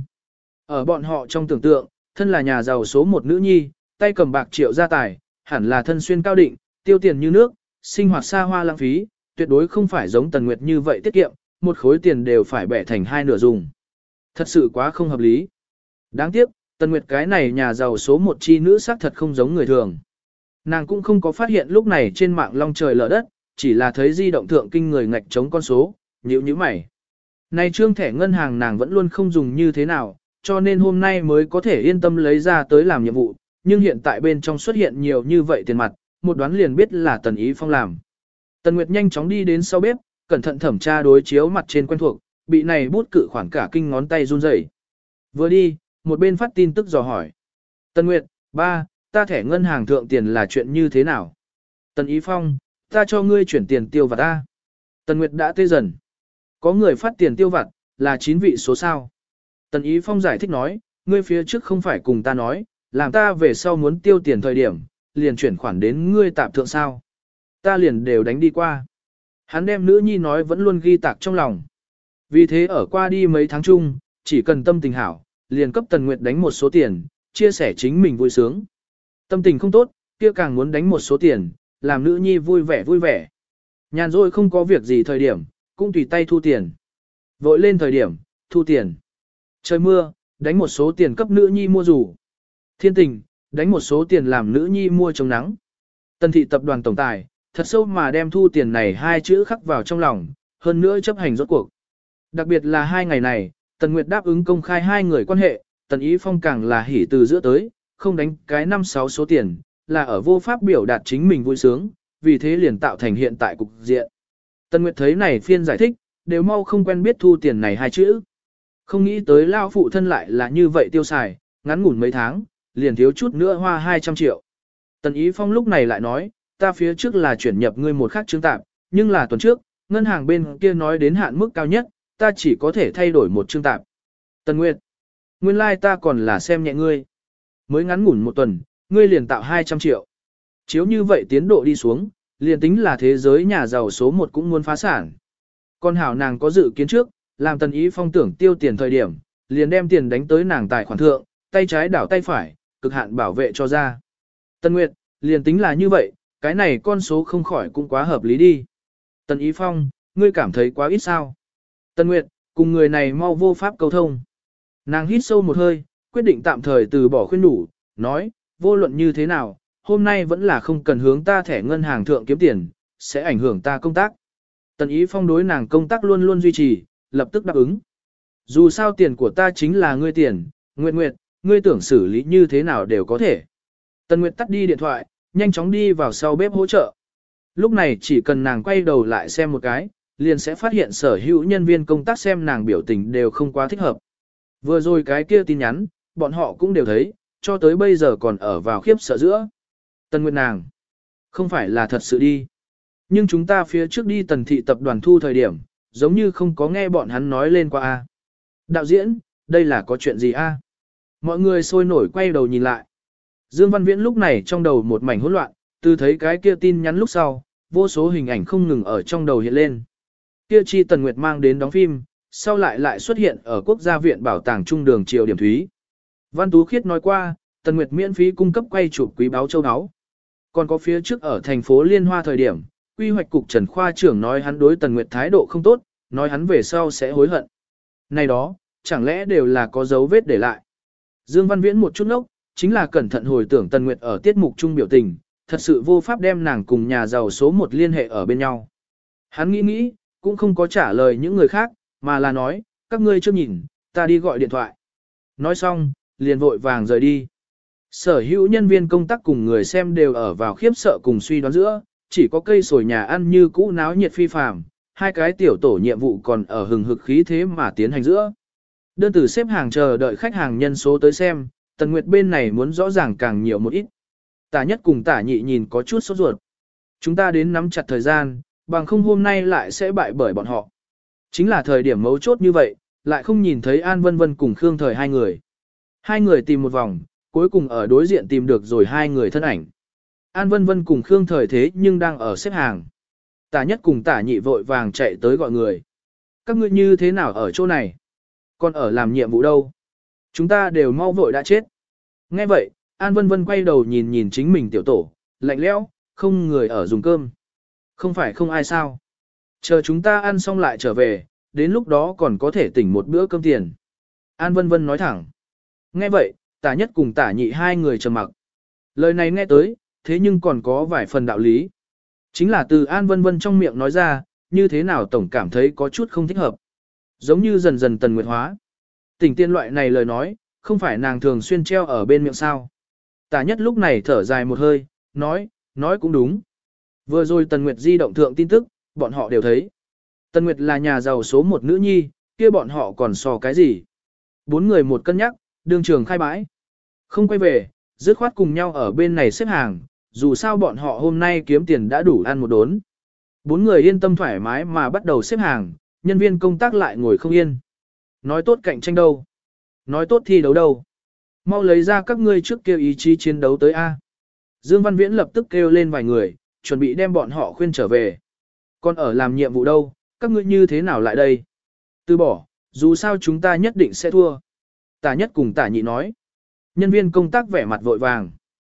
Ở bọn họ trong tưởng tượng, thân là nhà giàu số một nữ nhi, tay cầm bạc triệu gia tài, hẳn là thân xuyên cao định, tiêu tiền như nước, sinh hoạt xa hoa lãng phí, tuyệt đối không phải giống Tần Nguyệt như vậy tiết kiệm, một khối tiền đều phải bẻ thành hai nửa dùng. Thật sự quá không hợp lý. Đáng tiếc, Tần Nguyệt cái này nhà giàu số một chi nữ xác thật không giống người thường. Nàng cũng không có phát hiện lúc này trên mạng long trời lở đất, chỉ là thấy di động thượng kinh người ngạch chống con số, nhíu nhíu mày. Này trương thẻ ngân hàng nàng vẫn luôn không dùng như thế nào, cho nên hôm nay mới có thể yên tâm lấy ra tới làm nhiệm vụ, nhưng hiện tại bên trong xuất hiện nhiều như vậy tiền mặt, một đoán liền biết là Tần Ý Phong làm. Tần Nguyệt nhanh chóng đi đến sau bếp, cẩn thận thẩm tra đối chiếu mặt trên quen thuộc, bị này bút cự khoản cả kinh ngón tay run rẩy. Vừa đi, một bên phát tin tức dò hỏi. Tần Nguyệt, ba, ta thẻ ngân hàng thượng tiền là chuyện như thế nào? Tần Ý Phong, ta cho ngươi chuyển tiền tiêu vặt ta. Tần Nguyệt đã tê dần. Có người phát tiền tiêu vặt, là 9 vị số sao. Tần Ý Phong giải thích nói, ngươi phía trước không phải cùng ta nói, làm ta về sau muốn tiêu tiền thời điểm, liền chuyển khoản đến ngươi tạp thượng sao. Ta liền đều đánh đi qua. Hắn đem nữ nhi nói vẫn luôn ghi tạc trong lòng. Vì thế ở qua đi mấy tháng chung, chỉ cần tâm tình hảo, liền cấp Tần Nguyệt đánh một số tiền, chia sẻ chính mình vui sướng. Tâm tình không tốt, kia càng muốn đánh một số tiền, làm nữ nhi vui vẻ vui vẻ. Nhàn rỗi không có việc gì thời điểm, cũng tùy tay thu tiền. Vội lên thời điểm, thu tiền. Trời mưa, đánh một số tiền cấp nữ nhi mua dù. Thiên tình, đánh một số tiền làm nữ nhi mua chống nắng. Tần thị tập đoàn tổng tài, thật sâu mà đem thu tiền này hai chữ khắc vào trong lòng, hơn nữa chấp hành rốt cuộc. Đặc biệt là hai ngày này, Tần Nguyệt đáp ứng công khai hai người quan hệ, Tần Ý Phong càng là hỉ từ giữa tới, không đánh cái 5-6 số tiền, là ở vô pháp biểu đạt chính mình vui sướng, vì thế liền tạo thành hiện tại cục diện. Tần Nguyệt thấy này phiên giải thích, đều mau không quen biết thu tiền này hai chữ. Không nghĩ tới lao phụ thân lại là như vậy tiêu xài, ngắn ngủn mấy tháng, liền thiếu chút nữa hoa 200 triệu. Tần Ý Phong lúc này lại nói, ta phía trước là chuyển nhập ngươi một khác chứng tạm, nhưng là tuần trước, ngân hàng bên kia nói đến hạn mức cao nhất, ta chỉ có thể thay đổi một chương tạm. Tần Nguyệt, nguyên lai ta còn là xem nhẹ ngươi. Mới ngắn ngủn một tuần, ngươi liền tạo 200 triệu. Chiếu như vậy tiến độ đi xuống, liền tính là thế giới nhà giàu số 1 cũng muốn phá sản. Con hảo nàng có dự kiến trước, làm Tần Ý Phong tưởng tiêu tiền thời điểm, liền đem tiền đánh tới nàng tài khoản thượng, tay trái đảo tay phải, cực hạn bảo vệ cho ra. Tần Nguyệt, liền tính là như vậy, cái này con số không khỏi cũng quá hợp lý đi. Tần Ý Phong, ngươi cảm thấy quá ít sao? Tần Nguyệt, cùng người này mau vô pháp câu thông. Nàng hít sâu một hơi, quyết định tạm thời từ bỏ khuyên đủ, nói, vô luận như thế nào, hôm nay vẫn là không cần hướng ta thẻ ngân hàng thượng kiếm tiền, sẽ ảnh hưởng ta công tác. Tần Ý Phong đối nàng công tác luôn luôn duy trì, lập tức đáp ứng. Dù sao tiền của ta chính là ngươi tiền, Nguyệt Nguyệt, ngươi tưởng xử lý như thế nào đều có thể. Tần Nguyệt tắt đi điện thoại, nhanh chóng đi vào sau bếp hỗ trợ. Lúc này chỉ cần nàng quay đầu lại xem một cái, liền sẽ phát hiện sở hữu nhân viên công tác xem nàng biểu tình đều không quá thích hợp. Vừa rồi cái kia tin nhắn, bọn họ cũng đều thấy, cho tới bây giờ còn ở vào khiếp sợ giữa. Tần Nguyệt nàng, không phải là thật sự đi. Nhưng chúng ta phía trước đi Tần thị tập đoàn thu thời điểm, giống như không có nghe bọn hắn nói lên qua a. Đạo diễn, đây là có chuyện gì a? Mọi người sôi nổi quay đầu nhìn lại. Dương Văn Viễn lúc này trong đầu một mảnh hỗn loạn, từ thấy cái kia tin nhắn lúc sau, vô số hình ảnh không ngừng ở trong đầu hiện lên. Kia chi Tần Nguyệt mang đến đóng phim, sau lại xuất hiện ở Quốc gia viện bảo tàng trung đường Triều Điểm Thúy. Văn Tú Khiết nói qua, Tần Nguyệt miễn phí cung cấp quay chụp quý báu châu áo. Còn có phía trước ở thành phố Liên Hoa thời điểm, quy hoạch cục Trần Khoa trưởng nói hắn đối Tần Nguyệt thái độ không tốt, nói hắn về sau sẽ hối hận. Này đó, chẳng lẽ đều là có dấu vết để lại. Dương Văn Viễn một chút nốc, chính là cẩn thận hồi tưởng Tần Nguyệt ở tiết mục trung biểu tình, thật sự vô pháp đem nàng cùng nhà giàu số 1 liên hệ ở bên nhau. Hắn nghĩ, cũng không có trả lời những người khác, mà là nói, các ngươi chưa nhìn, ta đi gọi điện thoại. Nói xong, liền vội vàng rời đi. Sở hữu nhân viên công tác cùng người xem đều ở vào khiếp sợ cùng suy đoán giữa, chỉ có cây sồi nhà ăn như cũ náo nhiệt phi phàm, hai cái tiểu tổ nhiệm vụ còn ở hừng hực khí thế mà tiến hành giữa. Đơn từ xếp hàng chờ đợi khách hàng nhân số tới xem, Tần Nguyệt bên này muốn rõ ràng càng nhiều một ít. Tả nhất cùng tả nhị nhìn có chút sốt ruột. Chúng ta đến nắm chặt thời gian, bằng không hôm nay lại sẽ bại bởi bọn họ. Chính là thời điểm mấu chốt như vậy, lại không nhìn thấy An Vân Vân cùng Khương Thời hai người. Hai người tìm một vòng, cuối cùng ở đối diện tìm được rồi hai người thân ảnh. An Vân Vân cùng Khương Thời thế nhưng đang ở xếp hàng. Tả nhất cùng tả nhị vội vàng chạy tới gọi người. các ngươi như thế nào ở chỗ này? Còn ở làm nhiệm vụ đâu? Chúng ta đều mau vội đã chết. Nghe vậy, An Vân Vân quay đầu nhìn nhìn chính mình tiểu tổ, lạnh lẽo, không người ở dùng cơm. Không phải không ai sao. Chờ chúng ta ăn xong lại trở về, đến lúc đó còn có thể tỉnh một bữa cơm tiền. An Vân Vân nói thẳng. Nghe vậy, Tả Nhất cùng Tả Nhị hai người trầm mặc. Lời này nghe tới, thế nhưng còn có vài phần đạo lý. Chính là từ An Vân Vân trong miệng nói ra, như thế nào tổng cảm thấy có chút không thích hợp. Giống như dần dần Tần Nguyệt hóa. Tỉnh tiên loại này lời nói, không phải nàng thường xuyên treo ở bên miệng sao. Tả Nhất lúc này thở dài một hơi, nói cũng đúng. Vừa rồi Tần Nguyệt di động thượng tin tức, bọn họ đều thấy. Tần Nguyệt là nhà giàu số một nữ nhi, kia bọn họ còn so cái gì. Bốn người một cân nhắc, đương trường khai bãi. Không quay về, dứt khoát cùng nhau ở bên này xếp hàng, dù sao bọn họ hôm nay kiếm tiền đã đủ ăn một đốn. Bốn người yên tâm thoải mái mà bắt đầu xếp hàng, nhân viên công tác lại ngồi không yên. Nói tốt cạnh tranh đâu? Nói tốt thi đấu đâu? Mau lấy ra các ngươi trước kêu ý chí chiến đấu tới A. Dương Văn Viễn lập tức kêu lên vài người, chuẩn bị đem bọn họ khuyên trở về. Còn ở làm nhiệm vụ đâu, các ngươi như thế nào lại đây? Từ bỏ, dù sao chúng ta nhất định sẽ thua. Tả Nhất cùng Tả Nhị nói. Nhân viên công tác vẻ mặt vội vàng.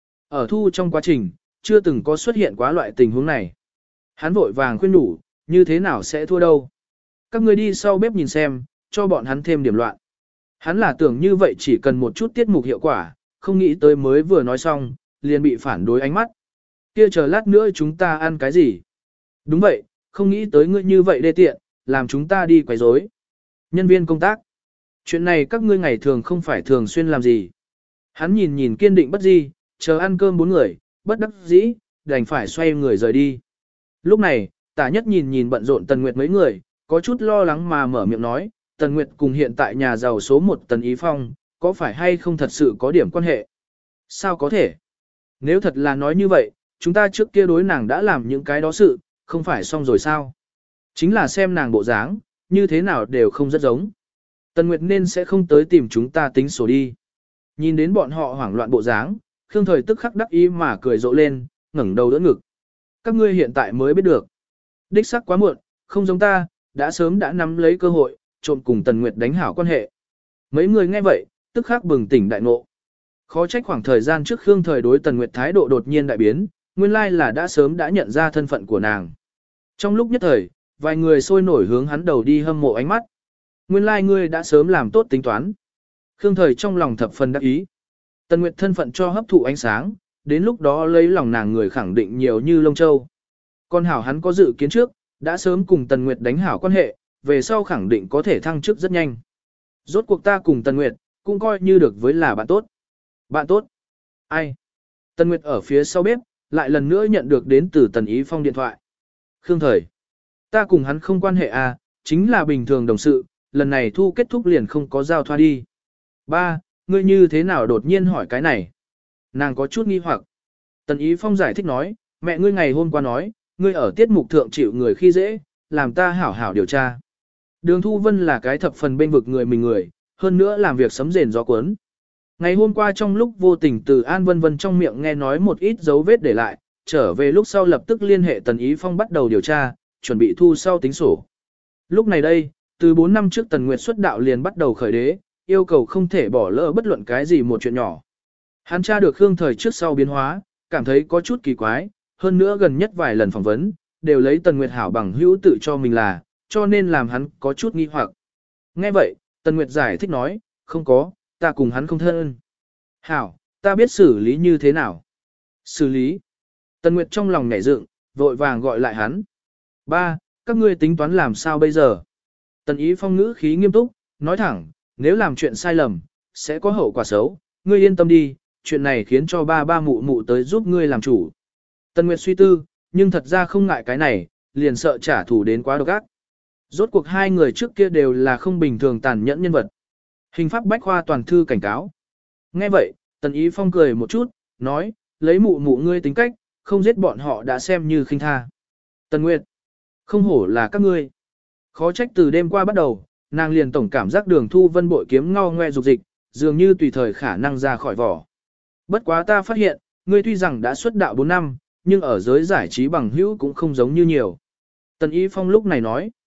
Ở thu trong quá trình, chưa từng có xuất hiện quá loại tình huống này. Hắn vội vàng khuyên đủ, như thế nào sẽ thua đâu. Các ngươi đi sau bếp nhìn xem, cho bọn hắn thêm điểm loạn. Hắn là tưởng như vậy chỉ cần một chút tiết mục hiệu quả, không nghĩ tới mới vừa nói xong, liền bị phản đối ánh mắt. Kia chờ lát nữa chúng ta ăn cái gì? Đúng vậy, không nghĩ tới ngươi như vậy đê tiện, làm chúng ta đi quấy rối. Nhân viên công tác. Chuyện này các ngươi ngày thường không phải thường xuyên làm gì. Hắn nhìn nhìn kiên định bất di, chờ ăn cơm bốn người, bất đắc dĩ, đành phải xoay người rời đi. Lúc này, Tả Nhất nhìn nhìn bận rộn Tần Nguyệt mấy người, có chút lo lắng mà mở miệng nói, Tần Nguyệt cùng hiện tại nhà giàu số 1 Tần Ý Phong, có phải hay không thật sự có điểm quan hệ? Sao có thể? Nếu thật là nói như vậy, chúng ta trước kia đối nàng đã làm những cái đó sự, không phải xong rồi sao? Chính là xem nàng bộ dáng, như thế nào đều không rất giống. Tần Nguyệt nên sẽ không tới tìm chúng ta tính sổ đi. Nhìn đến bọn họ hoảng loạn bộ dáng, Khương Thời tức khắc đắc ý mà cười rộ lên, ngẩng đầu đỡ ngực. Các ngươi hiện tại mới biết được. Đích xác quá muộn, không giống ta, đã sớm đã nắm lấy cơ hội, trộm cùng Tần Nguyệt đánh hảo quan hệ. Mấy người nghe vậy, tức khắc bừng tỉnh đại ngộ. Khó trách khoảng thời gian trước Khương Thời đối Tần Nguyệt thái độ đột nhiên đại biến, nguyên lai là đã sớm đã nhận ra thân phận của nàng. Trong lúc nhất thời, vài người sôi nổi hướng hắn đầu đi hâm mộ ánh mắt. Nguyên lai ngươi đã sớm làm tốt tính toán. Khương Thời trong lòng thập phần đắc ý. Tần Nguyệt thân phận cho hấp thụ ánh sáng, đến lúc đó lấy lòng nàng người khẳng định nhiều như lông châu. Còn hảo hắn có dự kiến trước, đã sớm cùng Tần Nguyệt đánh hảo quan hệ, về sau khẳng định có thể thăng chức rất nhanh. Rốt cuộc ta cùng Tần Nguyệt, cũng coi như được với là bạn tốt. Bạn tốt? Ai? Tần Nguyệt ở phía sau bếp, lại lần nữa nhận được đến từ Tần Ý Phong điện thoại. Khương Thời. Ta cùng hắn không quan hệ à, chính là bình thường đồng sự, lần này thu kết thúc liền không có giao thoa đi. Ba, ngươi như thế nào đột nhiên hỏi cái này? Nàng có chút nghi hoặc. Tần Ý Phong giải thích nói, mẹ ngươi ngày hôm qua nói, ngươi ở tiết mục thượng chịu người khi dễ, làm ta hảo hảo điều tra. Đường Thu Vân là cái thập phần bên vực người mình người, hơn nữa làm việc sấm rền gió cuốn. Ngày hôm qua trong lúc vô tình từ An Vân Vân trong miệng nghe nói một ít dấu vết để lại, trở về lúc sau lập tức liên hệ Tần Ý Phong bắt đầu điều tra, chuẩn bị thu sau tính sổ. Lúc này đây, từ 4 năm trước Tần Nguyệt xuất đạo liền bắt đầu khởi đế, yêu cầu không thể bỏ lỡ bất luận cái gì một chuyện nhỏ. Hắn tra được Khương Thời trước sau biến hóa, cảm thấy có chút kỳ quái, hơn nữa gần nhất vài lần phỏng vấn, đều lấy Tần Nguyệt hảo bằng hữu tự cho mình là, cho nên làm hắn có chút nghi hoặc. Nghe vậy, Tần Nguyệt giải thích nói, không có, ta cùng hắn không thân. Hảo, ta biết xử lý như thế nào. Xử lý. Tần Nguyệt trong lòng nhảy dựng, vội vàng gọi lại hắn. Ba, các ngươi tính toán làm sao bây giờ? Tần Ý Phong ngữ khí nghiêm túc, nói thẳng, nếu làm chuyện sai lầm, sẽ có hậu quả xấu, ngươi yên tâm đi, chuyện này khiến cho ba mụ mụ tới giúp ngươi làm chủ. Tần Nguyệt suy tư, nhưng thật ra không ngại cái này, liền sợ trả thù đến quá độc ác. Rốt cuộc hai người trước kia đều là không bình thường tàn nhẫn nhân vật. Hình pháp bách khoa toàn thư cảnh cáo. Nghe vậy, Tần Ý Phong cười một chút, nói, lấy mụ mụ ngươi tính cách, không giết bọn họ đã xem như khinh tha. Tần Nguyệt, không hổ là các ngươi. Khó trách từ đêm qua bắt đầu, nàng liền tổng cảm giác Đường Thu Vân bội kiếm ngao ngoe dục dịch, dường như tùy thời khả năng ra khỏi vỏ. Bất quá ta phát hiện, ngươi tuy rằng đã xuất đạo 4 năm, nhưng ở giới giải trí bằng hữu cũng không giống như nhiều. Tần Ý Phong lúc này nói.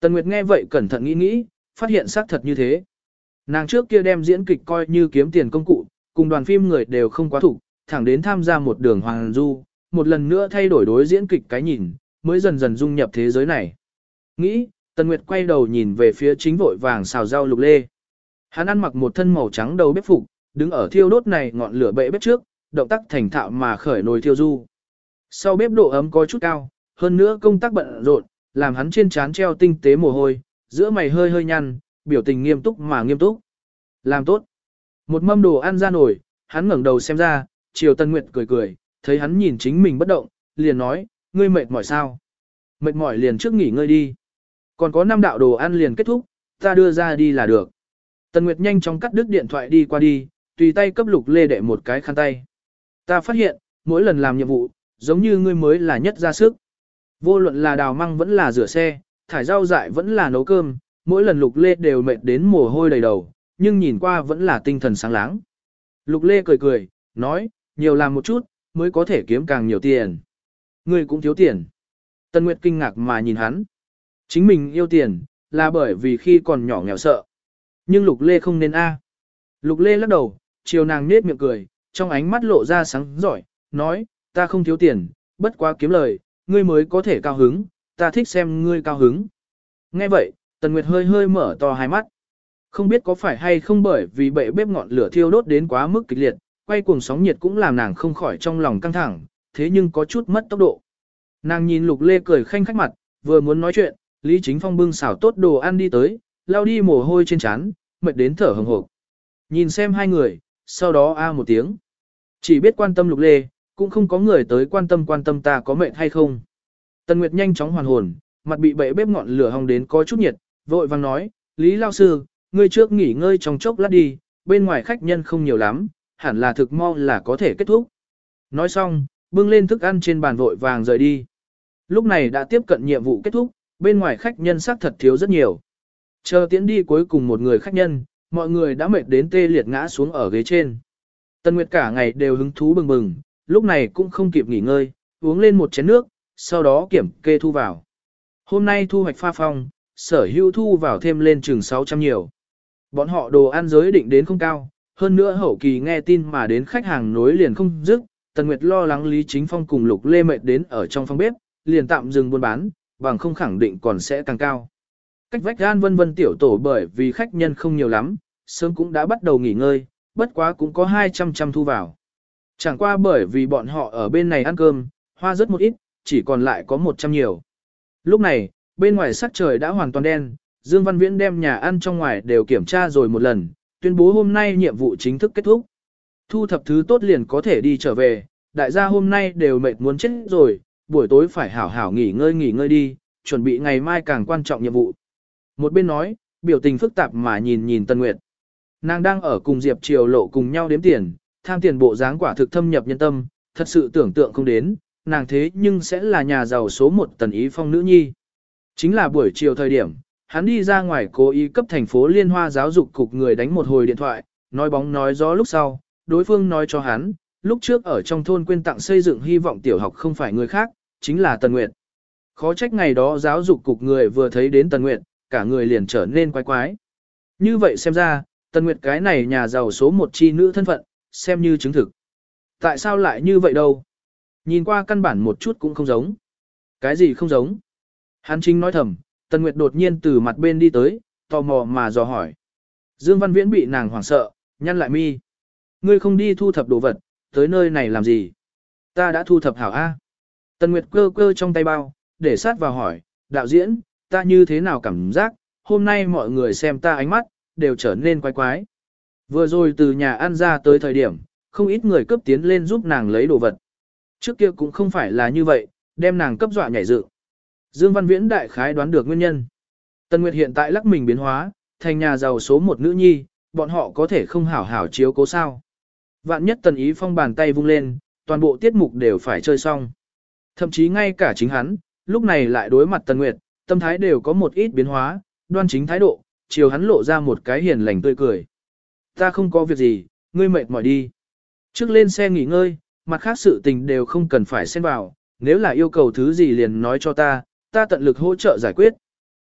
Tần Nguyệt nghe vậy cẩn thận nghĩ nghĩ, phát hiện xác thật như thế. Nàng trước kia đem diễn kịch coi như kiếm tiền công cụ, cùng đoàn phim người đều không quá thủ, thẳng đến tham gia một đường hoàng du, một lần nữa thay đổi đối diễn kịch cái nhìn, mới dần dần dung nhập thế giới này. Nghĩ, Tần Nguyệt quay đầu nhìn về phía chính vội vàng xào rau Lục Lê. Hắn ăn mặc một thân màu trắng đầu bếp phục, đứng ở thiêu đốt này ngọn lửa bệ bếp trước, động tác thành thạo mà khởi nồi thiêu du. Sau bếp độ ấm có chút cao, hơn nữa công tác bận rộn, làm hắn trên trán treo tinh tế mồ hôi, giữa mày hơi hơi nhăn, biểu tình nghiêm túc mà nghiêm túc. Làm tốt. Một mâm đồ ăn ra nổi, hắn ngẩng đầu xem ra, chiều Tân Nguyệt cười cười, thấy hắn nhìn chính mình bất động, liền nói, ngươi mệt mỏi sao? Mệt mỏi liền trước nghỉ ngơi đi. Còn có 5 đạo đồ ăn liền kết thúc, ta đưa ra đi là được. Tần Nguyệt nhanh chóng cắt đứt điện thoại đi qua đi, tùy tay cấp Lục Lê đệ một cái khăn tay. Ta phát hiện, mỗi lần làm nhiệm vụ, giống như ngươi mới là nhất ra sức. Vô luận là đào măng vẫn là rửa xe, thải rau dại vẫn là nấu cơm, mỗi lần Lục Lê đều mệt đến mồ hôi đầy đầu, nhưng nhìn qua vẫn là tinh thần sáng láng. Lục Lê cười cười, nói, nhiều làm một chút, mới có thể kiếm càng nhiều tiền. Ngươi cũng thiếu tiền. Tân Nguyệt kinh ngạc mà nhìn hắn. Chính mình yêu tiền, là bởi vì khi còn nhỏ nghèo sợ. Nhưng Lục Lê không nên a. Lục Lê lắc đầu, chiều nàng nết miệng cười, trong ánh mắt lộ ra sáng giỏi, nói, ta không thiếu tiền, bất quá kiếm lời, ngươi mới có thể cao hứng, ta thích xem ngươi cao hứng. Nghe vậy, Tần Nguyệt hơi hơi mở to hai mắt. Không biết có phải hay không bởi vì bệ bếp ngọn lửa thiêu đốt đến quá mức kịch liệt, quay cuồng sóng nhiệt cũng làm nàng không khỏi trong lòng căng thẳng, thế nhưng có chút mất tốc độ. Nàng nhìn Lục Lê cười khanh khách mặt, vừa muốn nói chuyện, Lý Chính Phong bưng xảo tốt đồ ăn đi tới, lau đi mồ hôi trên trán, mệt đến thở hừng hực. Nhìn xem hai người, sau đó a một tiếng. Chỉ biết quan tâm Lục Lê, cũng không có người tới quan tâm ta có mệt hay không. Tần Nguyệt nhanh chóng hoàn hồn, mặt bị bệ bếp ngọn lửa hong đến có chút nhiệt, vội vàng nói, Lý Lao Sư, ngươi trước nghỉ ngơi trong chốc lát đi, bên ngoài khách nhân không nhiều lắm, hẳn là thực mau là có thể kết thúc. Nói xong, bưng lên thức ăn trên bàn vội vàng rời đi. Lúc này đã tiếp cận nhiệm vụ kết thúc, bên ngoài khách nhân xác thật thiếu rất nhiều. Chờ tiễn đi cuối cùng một người khách nhân, mọi người đã mệt đến tê liệt ngã xuống ở ghế trên. Tần Nguyệt cả ngày đều hứng thú bừng bừng, lúc này cũng không kịp nghỉ ngơi, uống lên một chén nước, sau đó kiểm kê thu vào. Hôm nay thu hoạch pha phong, sở hữu thu vào thêm lên chừng 600 nhiều. Bọn họ đồ ăn giới định đến không cao, hơn nữa hậu kỳ nghe tin mà đến khách hàng nối liền không dứt. Tần Nguyệt lo lắng Lý Chính Phong cùng Lục Lê mệt đến ở trong phòng bếp, liền tạm dừng buôn bán, bằng không khẳng định còn sẽ càng cao. Cách vách gan vân vân tiểu tổ bởi vì khách nhân không nhiều lắm, sớm cũng đã bắt đầu nghỉ ngơi, bất quá cũng có 200 trăm thu vào. Chẳng qua bởi vì bọn họ ở bên này ăn cơm, hoa rất một ít, chỉ còn lại có 100 nhiều. Lúc này, bên ngoài sắc trời đã hoàn toàn đen, Dương Văn Viễn đem nhà ăn trong ngoài đều kiểm tra rồi một lần, tuyên bố hôm nay nhiệm vụ chính thức kết thúc. Thu thập thứ tốt liền có thể đi trở về, đại gia hôm nay đều mệt muốn chết rồi, buổi tối phải hảo hảo nghỉ ngơi đi, chuẩn bị ngày mai càng quan trọng nhiệm vụ. Một bên nói, biểu tình phức tạp mà nhìn Tân Nguyệt. Nàng đang ở cùng Diệp Triều Lộ cùng nhau đếm tiền, tham tiền bộ dáng quả thực thâm nhập nhân tâm, thật sự tưởng tượng không đến, nàng thế nhưng sẽ là nhà giàu số 1 Tần Ý Phong nữ nhi. Chính là buổi chiều thời điểm, hắn đi ra ngoài cố ý cấp thành phố Liên Hoa giáo dục cục người đánh một hồi điện thoại, nói bóng nói gió lúc sau, đối phương nói cho hắn, lúc trước ở trong thôn quyên tặng xây dựng hy vọng tiểu học không phải người khác, chính là Tần Nguyệt. Khó trách ngày đó giáo dục cục người vừa thấy đến Tần Nguyệt, cả người liền trở nên quái quái. Như vậy xem ra, Tần Nguyệt cái này nhà giàu số 1 chi nữ thân phận, xem như chứng thực. Tại sao lại như vậy đâu? Nhìn qua căn bản một chút cũng không giống. Cái gì không giống? Hắn chính nói thầm, Tần Nguyệt đột nhiên từ mặt bên đi tới, tò mò mà dò hỏi. Dương Văn Viễn bị nàng hoảng sợ, nhăn lại mi. Ngươi không đi thu thập đồ vật, tới nơi này làm gì? Ta đã thu thập hảo A. Tần Nguyệt cơ cơ trong tay bao, để sát vào hỏi, đạo diễn, ta như thế nào cảm giác, hôm nay mọi người xem ta ánh mắt, đều trở nên quái quái. Vừa rồi từ nhà ăn ra tới thời điểm, không ít người cấp tiến lên giúp nàng lấy đồ vật. Trước kia cũng không phải là như vậy, đem nàng cấp dọa nhảy dựng. Dương Văn Viễn đại khái đoán được nguyên nhân. Tần Nguyệt hiện tại lắc mình biến hóa, thành nhà giàu số 1 nữ nhi, bọn họ có thể không hảo hảo chiếu cố sao. Vạn nhất Tần Ý Phong bàn tay vung lên, toàn bộ tiết mục đều phải chơi xong. Thậm chí ngay cả chính hắn, lúc này lại đối mặt Tần Nguyệt, tâm thái đều có một ít biến hóa, đoan chính thái độ, chiều hắn lộ ra một cái hiền lành tươi cười. Ta không có việc gì, ngươi mệt mỏi đi. Trước lên xe nghỉ ngơi, mặt khác sự tình đều không cần phải xen vào, nếu là yêu cầu thứ gì liền nói cho ta tận lực hỗ trợ giải quyết.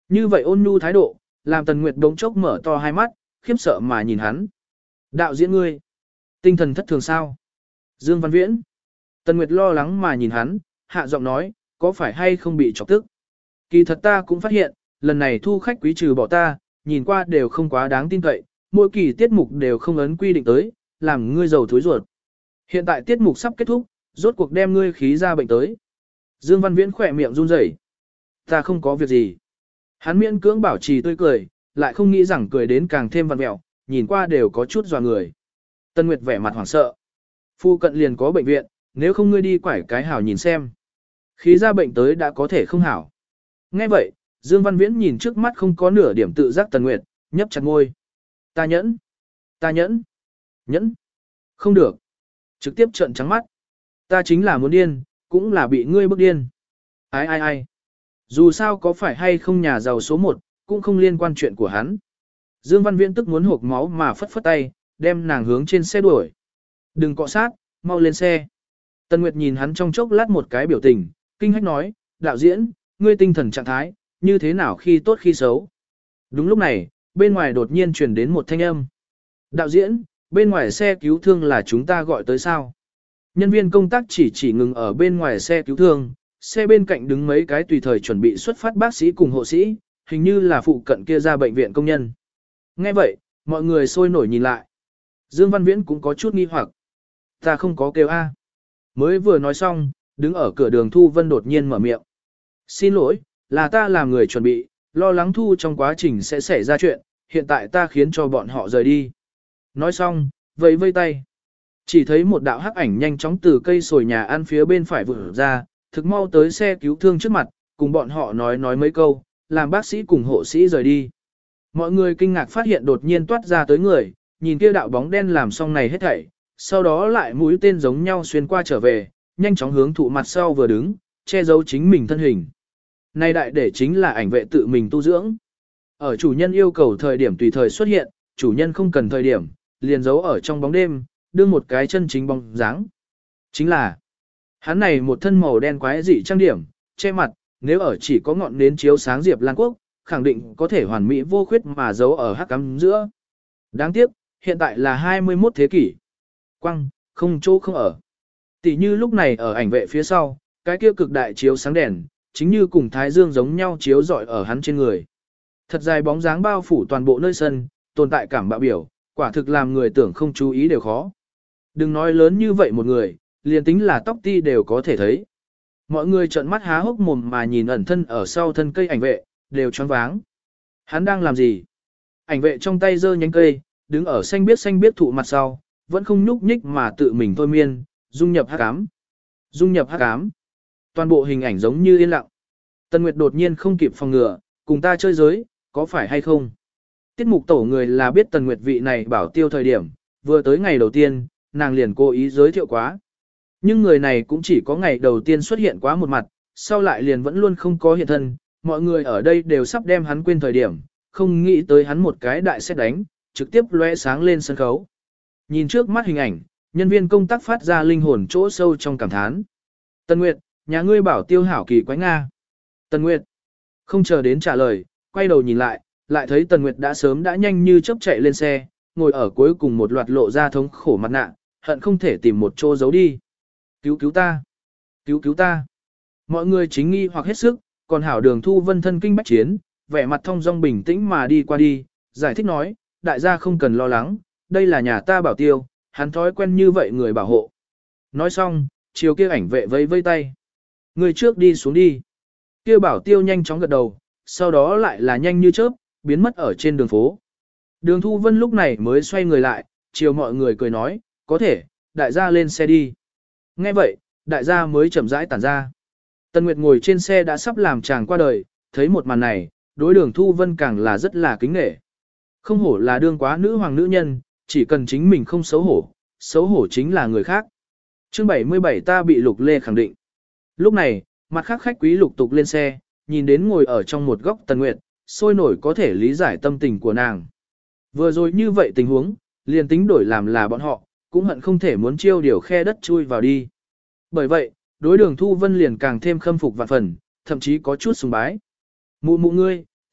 Như vậy ôn nhu thái độ, làm Tần Nguyệt đống chốc mở to hai mắt, khiếp sợ mà nhìn hắn. Đạo diễn ngươi, tinh thần thất thường sao? Dương Văn Viễn. Tần Nguyệt lo lắng mà nhìn hắn, hạ giọng nói, có phải hay không bị chọc tức? Kỳ thật ta cũng phát hiện, lần này thu khách quý trừ bỏ ta, nhìn qua đều không quá đáng tin cậy, mỗi kỳ tiết mục đều không ấn quy định tới, làm ngươi giàu thối ruột. Hiện tại tiết mục sắp kết thúc, rốt cuộc đem ngươi khí ra bệnh tới. Dương Văn Viễn khỏe miệng run rẩy. Ta không có việc gì. Hắn miễn cưỡng bảo trì tươi cười, lại không nghĩ rằng cười đến càng thêm vặn vẹo, nhìn qua đều có chút dọa người. Tân Nguyệt vẻ mặt hoảng sợ. Phu cận liền có bệnh viện, nếu không ngươi đi quải cái hảo nhìn xem. Khí ra bệnh tới đã có thể không hảo. Nghe vậy, Dương Văn Viễn nhìn trước mắt không có nửa điểm tự giác Tần Nguyệt, nhấp chặt môi. Ta nhẫn. Ta nhẫn. Nhẫn. Không được. Trực tiếp trợn trắng mắt. Ta chính là muốn điên, cũng là bị ngươi bức điên. Ai ai ai. Dù sao có phải hay không nhà giàu số 1, cũng không liên quan chuyện của hắn. Dương Văn Viễn tức muốn hộc máu mà phất phất tay, đem nàng hướng trên xe đuổi. Đừng cọ sát, mau lên xe. Tần Nguyệt nhìn hắn trong chốc lát một cái biểu tình, kinh hách nói, đạo diễn, ngươi tinh thần trạng thái, như thế nào khi tốt khi xấu. Đúng lúc này, bên ngoài đột nhiên truyền đến một thanh âm. Đạo diễn, bên ngoài xe cứu thương là chúng ta gọi tới sao? Nhân viên công tác chỉ ngừng ở bên ngoài xe cứu thương, xe bên cạnh đứng mấy cái tùy thời chuẩn bị xuất phát bác sĩ cùng hộ sĩ, hình như là phụ cận kia ra bệnh viện công nhân. Nghe vậy, mọi người sôi nổi nhìn lại. Dương Văn Viễn cũng có chút nghi hoặc. Ta không có kêu A. Mới vừa nói xong, đứng ở cửa đường Thu Vân đột nhiên mở miệng. Xin lỗi, là ta làm người chuẩn bị, lo lắng Thu trong quá trình sẽ xảy ra chuyện, hiện tại ta khiến cho bọn họ rời đi. Nói xong, vẫy vây tay. Chỉ thấy một đạo hắc ảnh nhanh chóng từ cây sồi nhà ăn phía bên phải vụt ra, thực mau tới xe cứu thương trước mặt, cùng bọn họ nói mấy câu, làm bác sĩ cùng hộ sĩ rời đi. Mọi người kinh ngạc phát hiện đột nhiên toát ra tới người, nhìn kia đạo bóng đen làm xong này hết thảy, sau đó lại mũi tên giống nhau xuyên qua trở về, nhanh chóng hướng thụ mặt sau vừa đứng, che giấu chính mình thân hình. Này đại để chính là ảnh vệ tự mình tu dưỡng. Ở chủ nhân yêu cầu thời điểm tùy thời xuất hiện, chủ nhân không cần thời điểm, liền giấu ở trong bóng đêm, đưa một cái chân chính bóng dáng. Chính là, hắn này một thân màu đen quái dị trang điểm, che mặt, nếu ở chỉ có ngọn nến chiếu sáng Diệp Lan Quốc, khẳng định có thể hoàn mỹ vô khuyết mà giấu ở hắc ám giữa. Đáng tiếc, hiện tại là 21 thế kỷ. Quăng, không chỗ không ở. Tỷ như lúc này ở ảnh vệ phía sau, cái kia cực đại chiếu sáng đèn, chính như cùng thái dương giống nhau chiếu rọi ở hắn trên người. Thật dài bóng dáng bao phủ toàn bộ nơi sân, tồn tại cảm bạo biểu, quả thực làm người tưởng không chú ý đều khó. Đừng nói lớn như vậy một người, liền tính là tóc ti đều có thể thấy. Mọi người trợn mắt há hốc mồm mà nhìn ẩn thân ở sau thân cây ảnh vệ, đều choáng váng. Hắn đang làm gì? Ảnh vệ trong tay giơ nhánh cây, đứng ở xanh biếc thụ mặt sau, vẫn không nhúc nhích mà tự mình thôi miên, dung nhập hắc ám. Dung nhập hắc ám. Toàn bộ hình ảnh giống như yên lặng. Tần Nguyệt đột nhiên không kịp phòng ngừa, cùng ta chơi giới, có phải hay không? Tiết mục tổ người là biết Tần Nguyệt vị này bảo tiêu thời điểm, vừa tới ngày đầu tiên, nàng liền cố ý giới thiệu quá. Nhưng người này cũng chỉ có ngày đầu tiên xuất hiện quá một mặt, sau lại liền vẫn luôn không có hiện thân, mọi người ở đây đều sắp đem hắn quên thời điểm, không nghĩ tới hắn một cái đại xét đánh, trực tiếp lóe sáng lên sân khấu. Nhìn trước mắt hình ảnh, nhân viên công tác phát ra linh hồn chỗ sâu trong cảm thán. Tần Nguyệt, nhà ngươi bảo tiêu hảo kỳ quái Nga. Tần Nguyệt, không chờ đến trả lời, quay đầu nhìn lại, lại thấy Tần Nguyệt đã sớm đã nhanh như chớp chạy lên xe, ngồi ở cuối cùng một loạt lộ ra thống khổ mặt nạ, hận không thể tìm một chỗ giấu đi. Cứu cứu ta! Cứu cứu ta! Mọi người chính nghi hoặc hết sức, còn hảo Đường Thu Vân thân kinh bách chiến, vẻ mặt thông dong bình tĩnh mà đi qua đi, giải thích nói, đại gia không cần lo lắng, đây là nhà ta bảo tiêu, hắn thói quen như vậy người bảo hộ. Nói xong, chiều kia ảnh vệ vây vây tay. Người trước đi xuống đi. Kia bảo tiêu nhanh chóng gật đầu, sau đó lại là nhanh như chớp, biến mất ở trên đường phố. Đường Thu Vân lúc này mới xoay người lại, chiều mọi người cười nói, có thể, đại gia lên xe đi. Nghe vậy, đại gia mới chậm rãi tản ra. Tần Nguyệt ngồi trên xe đã sắp làm chàng qua đời, thấy một màn này, đối Đường Thu Vân càng là rất là kính nể. Không hổ là đương quá nữ hoàng nữ nhân, chỉ cần chính mình không xấu hổ chính là người khác. Chương 77 ta bị Lục Lê khẳng định. Lúc này, mặt khác khách quý lục tục lên xe, nhìn đến ngồi ở trong một góc Tần Nguyệt, sôi nổi có thể lý giải tâm tình của nàng. Vừa rồi như vậy tình huống, liền tính đổi làm là bọn họ, cũng hận không thể muốn chiêu điều khe đất chui vào đi. Bởi vậy, đối Đường Thu Vân liền càng thêm khâm phục vạn phần, thậm chí có chút sùng bái. Mụ mụ ngươi,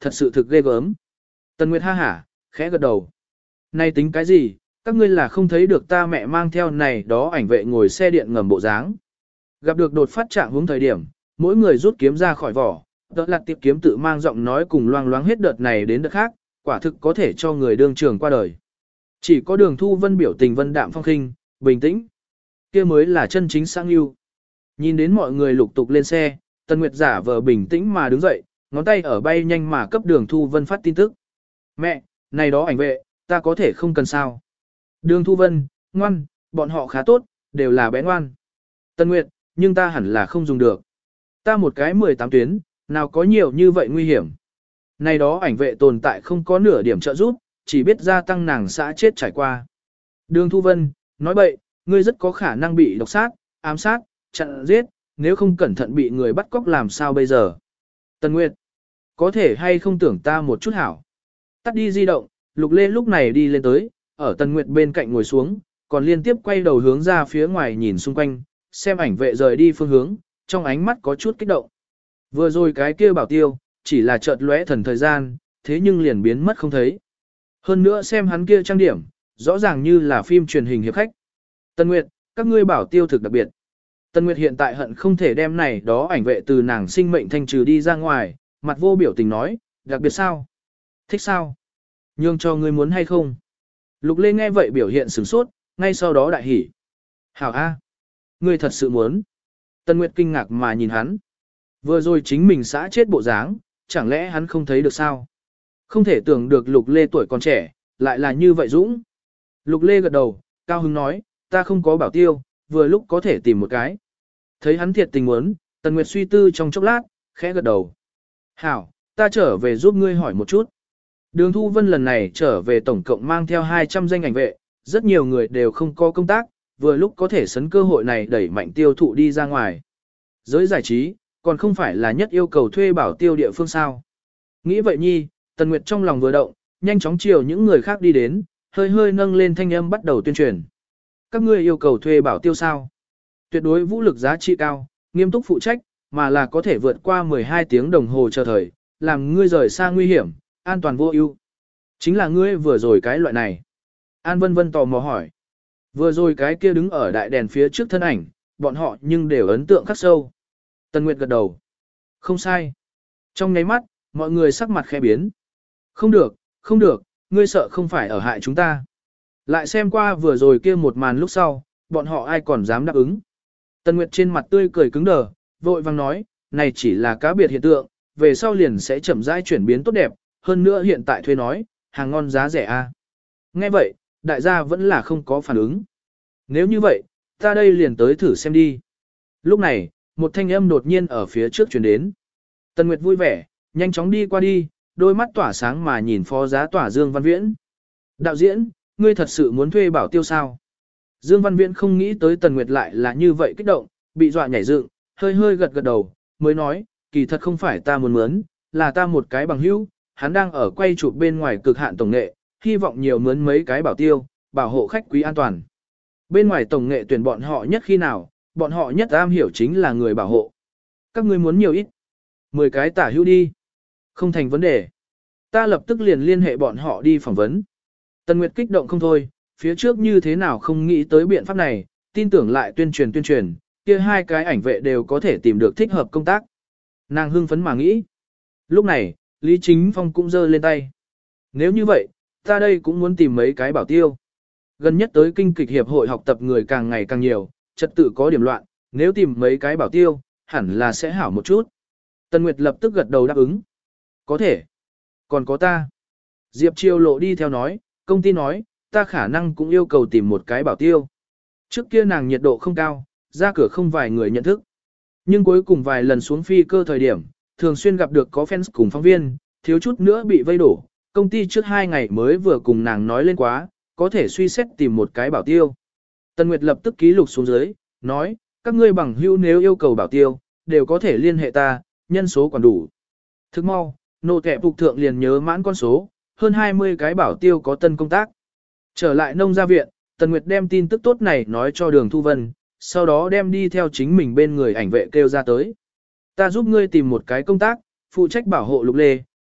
thật sự thực ghê gớm. Tần Nguyệt ha hả, khẽ gật đầu. Này tính cái gì, các ngươi là không thấy được ta mẹ mang theo này đó ảnh vệ ngồi xe điện ngầm bộ dáng. Gặp được đột phát trạng hướng thời điểm, mỗi người rút kiếm ra khỏi vỏ, đó là tiệp kiếm tự mang giọng nói cùng loang loáng hết đợt này đến đợt khác, quả thực có thể cho người đương trường qua đời. Chỉ có Đường Thu Vân biểu tình vân đạm phong khinh, bình tĩnh. Kia mới là chân chính sang yêu. Nhìn đến mọi người lục tục lên xe, Tần Nguyệt giả vờ bình tĩnh mà đứng dậy, ngón tay ở bay nhanh mà cấp Đường Thu Vân phát tin tức. Mẹ, này đó ảnh vệ, ta có thể không cần sao. Đường Thu Vân, ngoan, bọn họ khá tốt, đều là bé ngoan. Tần Nguyệt, nhưng ta hẳn là không dùng được. Ta một cái 18 tuyến, nào có nhiều như vậy nguy hiểm. Này đó ảnh vệ tồn tại không có nửa điểm trợ giúp, chỉ biết gia tăng nàng xã chết trải qua. Đường Thu Vân, nói bậy, ngươi rất có khả năng bị độc sát, ám sát, chặn giết, nếu không cẩn thận bị người bắt cóc làm sao bây giờ. Tần Nguyệt, có thể hay không tưởng ta một chút hảo. Tắt đi di động, Lục Lê lúc này đi lên tới, ở Tần Nguyệt bên cạnh ngồi xuống, còn liên tiếp quay đầu hướng ra phía ngoài nhìn xung quanh, xem ảnh vệ rời đi phương hướng, trong ánh mắt có chút kích động. Vừa rồi cái kia bảo tiêu, chỉ là chợt lóe thần thời gian, thế nhưng liền biến mất không thấy. Hơn nữa xem hắn kia trang điểm, rõ ràng như là phim truyền hình hiệp khách. Tần Nguyệt, các ngươi bảo tiêu thực đặc biệt. Tần Nguyệt hiện tại hận không thể đem này đó ảnh vệ từ nàng sinh mệnh thanh trừ đi ra ngoài, mặt vô biểu tình nói, đặc biệt sao? Thích sao? Nhường cho ngươi muốn hay không? Lục Lê nghe vậy biểu hiện sửng sốt, ngay sau đó đại hỉ. Hảo A. Ngươi thật sự muốn. Tần Nguyệt kinh ngạc mà nhìn hắn. Vừa rồi chính mình xã chết bộ dáng, chẳng lẽ hắn không thấy được sao? Không thể tưởng được Lục Lê tuổi còn trẻ, lại là như vậy dũng. Lục Lê gật đầu, cao hứng nói, ta không có bảo tiêu, vừa lúc có thể tìm một cái. Thấy hắn thiệt tình muốn, Tần Nguyệt suy tư trong chốc lát, khẽ gật đầu. Hảo, ta trở về giúp ngươi hỏi một chút. Đường Thu Vân lần này trở về tổng cộng mang theo 200 danh ảnh vệ, rất nhiều người đều không có công tác, vừa lúc có thể sấn cơ hội này đẩy mạnh tiêu thụ đi ra ngoài. Giới giải trí, còn không phải là nhất yêu cầu thuê bảo tiêu địa phương sao. Nghĩ vậy nhi, Tần Nguyệt trong lòng vừa động, nhanh chóng chiều những người khác đi đến, hơi hơi nâng lên thanh âm bắt đầu tuyên truyền. Các ngươi yêu cầu thuê bảo tiêu sao? Tuyệt đối vũ lực giá trị cao, nghiêm túc phụ trách, mà là có thể vượt qua 12 tiếng đồng hồ chờ thời, làm ngươi rời xa nguy hiểm, an toàn vô ưu. Chính là ngươi vừa rồi cái loại này. An Vân Vân tò mò hỏi. Vừa rồi cái kia đứng ở đại đèn phía trước thân ảnh, bọn họ nhưng đều ấn tượng khắc sâu. Tần Nguyệt gật đầu. Không sai. Trong nháy mắt, mọi người sắc mặt khẽ biến. Không được, không được, ngươi sợ không phải ở hại chúng ta. Lại xem qua vừa rồi kia một màn lúc sau, bọn họ ai còn dám đáp ứng. Tần Nguyệt trên mặt tươi cười cứng đờ, vội vang nói, này chỉ là cá biệt hiện tượng, về sau liền sẽ chậm rãi chuyển biến tốt đẹp, hơn nữa hiện tại thuê nói, hàng ngon giá rẻ a. Nghe vậy, đại gia vẫn là không có phản ứng. Nếu như vậy, ta đây liền tới thử xem đi. Lúc này, một thanh âm đột nhiên ở phía trước truyền đến. Tần Nguyệt vui vẻ, nhanh chóng đi qua đi, đôi mắt tỏa sáng mà nhìn phó giá tỏa Dương Văn Viễn. Đạo diễn, ngươi thật sự muốn thuê bảo tiêu sao? Dương Văn Viễn không nghĩ tới Tần Nguyệt lại là như vậy kích động, bị dọa nhảy dựng, hơi hơi gật gật đầu, mới nói, kỳ thật không phải ta muốn mướn, là ta một cái bằng hữu, hắn đang ở quay chụp bên ngoài cực hạn tổng nghệ, hy vọng nhiều mướn mấy cái bảo tiêu, bảo hộ khách quý an toàn. Bên ngoài tổng nghệ tuyển bọn họ nhất khi nào, bọn họ nhất am hiểu chính là người bảo hộ. Các ngươi muốn nhiều ít? 10 cái tả hữu đi. Không thành vấn đề. Ta lập tức liền liên hệ bọn họ đi phỏng vấn. Tần Nguyệt kích động không thôi, phía trước như thế nào không nghĩ tới biện pháp này, tin tưởng lại tuyên truyền, kia hai cái ảnh vệ đều có thể tìm được thích hợp công tác. Nàng hưng phấn mà nghĩ. Lúc này, Lý Chính Phong cũng giơ lên tay. Nếu như vậy, ta đây cũng muốn tìm mấy cái bảo tiêu. Gần nhất tới kinh kịch hiệp hội học tập người càng ngày càng nhiều, trật tự có điểm loạn, nếu tìm mấy cái bảo tiêu, hẳn là sẽ hảo một chút. Tần Nguyệt lập tức gật đầu đáp ứng. Có thể. Còn có ta. Diệp Triều Lộ đi theo nói, công ty nói, ta khả năng cũng yêu cầu tìm một cái bảo tiêu. Trước kia nàng nhiệt độ không cao, ra cửa không vài người nhận thức. Nhưng cuối cùng vài lần xuống phi cơ thời điểm, thường xuyên gặp được có fans cùng phóng viên, thiếu chút nữa bị vây đổ. Công ty trước 2 ngày mới vừa cùng nàng nói lên quá, có thể suy xét tìm một cái bảo tiêu. Tần Nguyệt lập tức ký lục xuống dưới, nói, các ngươi bằng hữu nếu yêu cầu bảo tiêu, đều có thể liên hệ ta, nhân số còn đủ. Thức mau, nô kẻ phục thượng liền nhớ mãn con số, hơn 20 cái bảo tiêu có tân công tác. Trở lại nông gia viện, Tần Nguyệt đem tin tức tốt này nói cho Đường Thu Vân, sau đó đem đi theo chính mình bên người ảnh vệ kêu ra tới. Ta giúp ngươi tìm một cái công tác, phụ trách bảo hộ Lục Lê,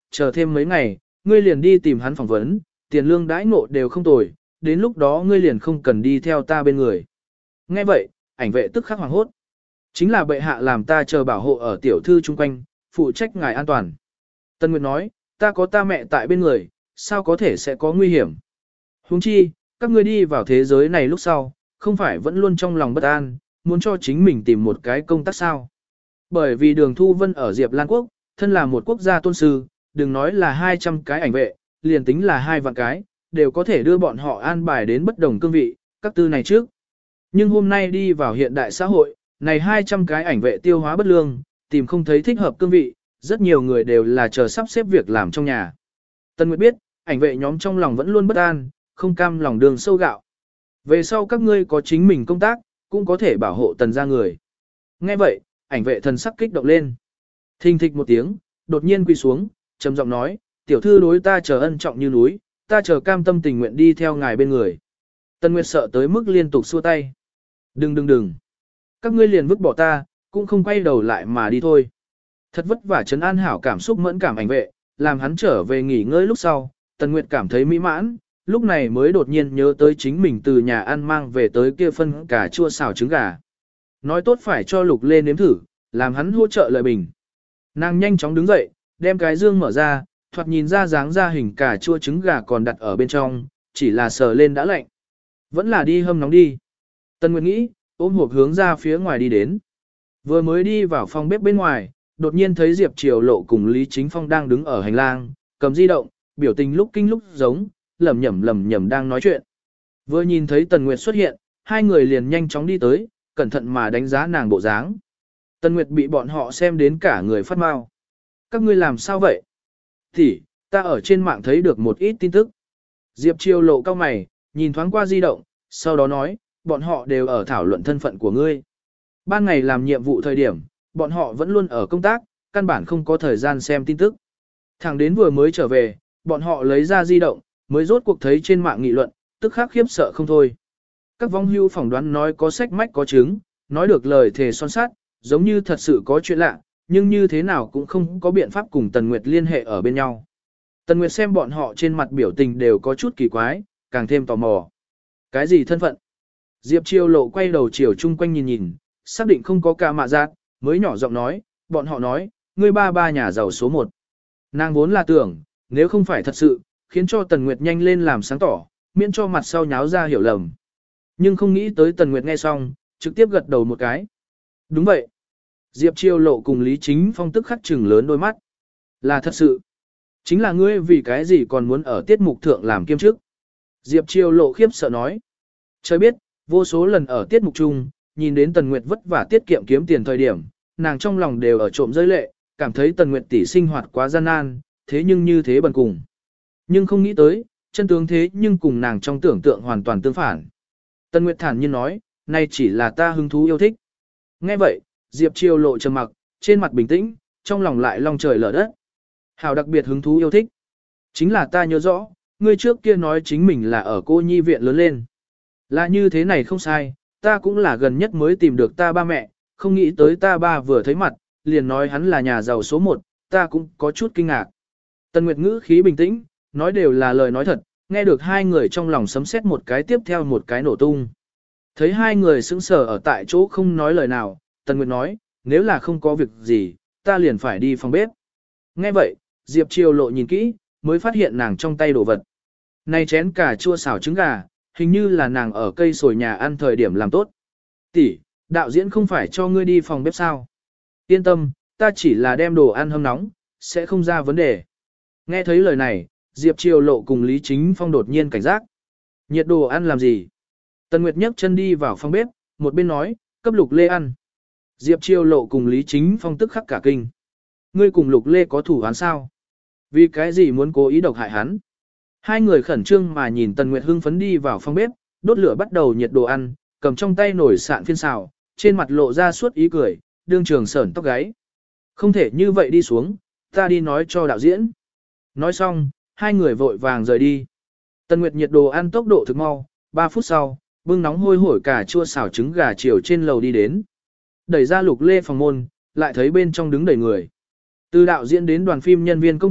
chờ thêm mấy ngày, ngươi liền đi tìm hắn phỏng vấn, tiền lương đãi ngộ đều không tồi, đến lúc đó ngươi liền không cần đi theo ta bên người. Nghe vậy, ảnh vệ tức khắc hoàng hốt. Chính là bệ hạ làm ta chờ bảo hộ ở tiểu thư chung quanh, phụ trách ngài an toàn. Tân Nguyệt nói, ta có ta mẹ tại bên người, sao có thể sẽ có nguy hiểm. Huống chi, các ngươi đi vào thế giới này lúc sau, không phải vẫn luôn trong lòng bất an, muốn cho chính mình tìm một cái công tác sao. Bởi vì Đường Thu Vân ở Diệp Lan Quốc, thân là một quốc gia tôn sư, đừng nói là 200 cái ảnh vệ, liền tính là 2 vạn cái, đều có thể đưa bọn họ an bài đến bất đồng cương vị, các tư này trước. Nhưng hôm nay đi vào hiện đại xã hội, này 200 cái ảnh vệ tiêu hóa bất lương, tìm không thấy thích hợp cương vị, rất nhiều người đều là chờ sắp xếp việc làm trong nhà. Tân Nguyệt biết, ảnh vệ nhóm trong lòng vẫn luôn bất an, không cam lòng đường sâu gạo. Về sau các ngươi có chính mình công tác, cũng có thể bảo hộ Tần gia người. Nghe vậy, ảnh vệ thần sắc kích động lên. Thình thịch một tiếng, đột nhiên quỳ xuống, trầm giọng nói, tiểu thư đối ta chờ ân trọng như núi, ta chờ cam tâm tình nguyện đi theo ngài bên người. Tân Nguyệt sợ tới mức liên tục xua tay. Đừng. Các ngươi liền vứt bỏ ta, cũng không quay đầu lại mà đi thôi. Thật vất vả trấn an hảo cảm xúc mẫn cảm ảnh vệ, làm hắn trở về nghỉ ngơi lúc sau, Tần Nguyệt cảm thấy mỹ mãn, lúc này mới đột nhiên nhớ tới chính mình từ nhà ăn mang về tới kia phân cà chua xào trứng gà. Nói tốt phải cho Lục Lê nếm thử, làm hắn hỗ trợ lợi bình. Nàng nhanh chóng đứng dậy, đem cái dương mở ra, thoạt nhìn ra dáng ra hình cà chua trứng gà còn đặt ở bên trong, chỉ là sờ lên đã lạnh. Vẫn là đi hâm nóng đi. Tần Nguyệt nghĩ, ôm hộp hướng ra phía ngoài đi đến. Vừa mới đi vào phòng bếp bên ngoài, đột nhiên thấy Diệp Triều Lộ cùng Lý Chính Phong đang đứng ở hành lang, cầm di động, biểu tình lúc kinh lúc giống, lẩm nhẩm đang nói chuyện. Vừa nhìn thấy Tần Nguyệt xuất hiện, hai người liền nhanh chóng đi tới, cẩn thận mà đánh giá nàng bộ dáng. Tần Nguyệt bị bọn họ xem đến cả người phát mau. Các ngươi làm sao vậy? Thì, ta ở trên mạng thấy được một ít tin tức. Diệp Triều Lộ cao mày, nhìn thoáng qua di động, sau đó nói, bọn họ đều ở thảo luận thân phận của ngươi. Ban ngày làm nhiệm vụ thời điểm, bọn họ vẫn luôn ở công tác, căn bản không có thời gian xem tin tức. Thẳng đến vừa mới trở về, bọn họ lấy ra di động, mới rốt cuộc thấy trên mạng nghị luận, tức khắc khiếp sợ không thôi. Các vong hưu phỏng đoán nói có sách mách có chứng, nói được lời thề son sát, giống như thật sự có chuyện lạ, nhưng như thế nào cũng không có biện pháp cùng Tần Nguyệt liên hệ ở bên nhau. Tần Nguyệt xem bọn họ trên mặt biểu tình đều có chút kỳ quái, càng thêm tò mò. Cái gì thân phận? Diệp Triều Lộ quay đầu chiều chung quanh nhìn, xác định không có ca mạ giác, mới nhỏ giọng nói, bọn họ nói, ngươi ba nhà giàu số 1. Nàng vốn là tưởng, nếu không phải thật sự, khiến cho Tần Nguyệt nhanh lên làm sáng tỏ, miễn cho mặt sau nháo ra hiểu lầm. Nhưng không nghĩ tới Tần Nguyệt nghe xong, trực tiếp gật đầu một cái. Đúng vậy. Diệp Triều Lộ cùng Lý Chính Phong tức khắc trừng lớn đôi mắt. Là thật sự. Chính là ngươi vì cái gì còn muốn ở tiết mục thượng làm kiêm chức. Diệp Triều Lộ khiếp sợ nói. Trời biết, vô số lần ở tiết mục chung, nhìn đến Tần Nguyệt vất vả tiết kiệm kiếm tiền thời điểm, nàng trong lòng đều ở trộm rơi lệ, cảm thấy Tần Nguyệt tỷ sinh hoạt quá gian nan, thế nhưng như thế bần cùng. Nhưng không nghĩ tới, chân tướng thế nhưng cùng nàng trong tưởng tượng hoàn toàn tương phản. Tần Nguyệt thản nhiên nói, này chỉ là ta hứng thú yêu thích. Nghe vậy, Diệp Triều Lộ trầm mặc, trên mặt bình tĩnh, trong lòng lại long trời lở đất. Hảo đặc biệt hứng thú yêu thích. Chính là ta nhớ rõ, ngươi trước kia nói chính mình là ở cô nhi viện lớn lên. Là như thế này không sai, ta cũng là gần nhất mới tìm được ta ba mẹ, không nghĩ tới ta ba vừa thấy mặt, liền nói hắn là nhà giàu số 1, ta cũng có chút kinh ngạc. Tần Nguyệt ngữ khí bình tĩnh, nói đều là lời nói thật, nghe được hai người trong lòng sấm sét một cái tiếp theo một cái nổ tung. Thấy hai người sững sờ ở tại chỗ không nói lời nào, Tần Nguyệt nói, nếu là không có việc gì, ta liền phải đi phòng bếp. Nghe vậy, Diệp Triều Lộ nhìn kỹ, mới phát hiện nàng trong tay đồ vật. Này chén cà chua xào trứng gà, hình như là nàng ở cây sồi nhà ăn thời điểm làm tốt. Tỷ, đạo diễn không phải cho ngươi đi phòng bếp sao? Yên tâm, ta chỉ là đem đồ ăn hâm nóng, sẽ không ra vấn đề. Nghe thấy lời này, Diệp Triều Lộ cùng Lý Chính Phong đột nhiên cảnh giác. Nhiệt đồ ăn làm gì? Tần Nguyệt nhấc chân đi vào phòng bếp, một bên nói, cấp Lục Lê ăn. Diệp Triều Lộ cùng Lý Chính Phong tức khắc cả kinh. Ngươi cùng Lục Lê có thủ án sao? Vì cái gì muốn cố ý độc hại hắn? Hai người khẩn trương mà nhìn Tần Nguyệt hưng phấn đi vào phòng bếp, đốt lửa bắt đầu nhiệt đồ ăn, cầm trong tay nồi sạn phiên xào, trên mặt lộ ra suốt ý cười, đương trường sởn tóc gáy. Không thể như vậy đi xuống, ta đi nói cho đạo diễn. Nói xong, hai người vội vàng rời đi. Tần Nguyệt nhiệt đồ ăn tốc độ thực mau, 3 phút sau, bưng nóng hôi hổi cà chua xào trứng gà chiều trên lầu đi đến. Đẩy ra Lục Lê phòng môn, lại thấy bên trong đứng đầy người. Từ đạo diễn đến đoàn phim nhân viên công tác,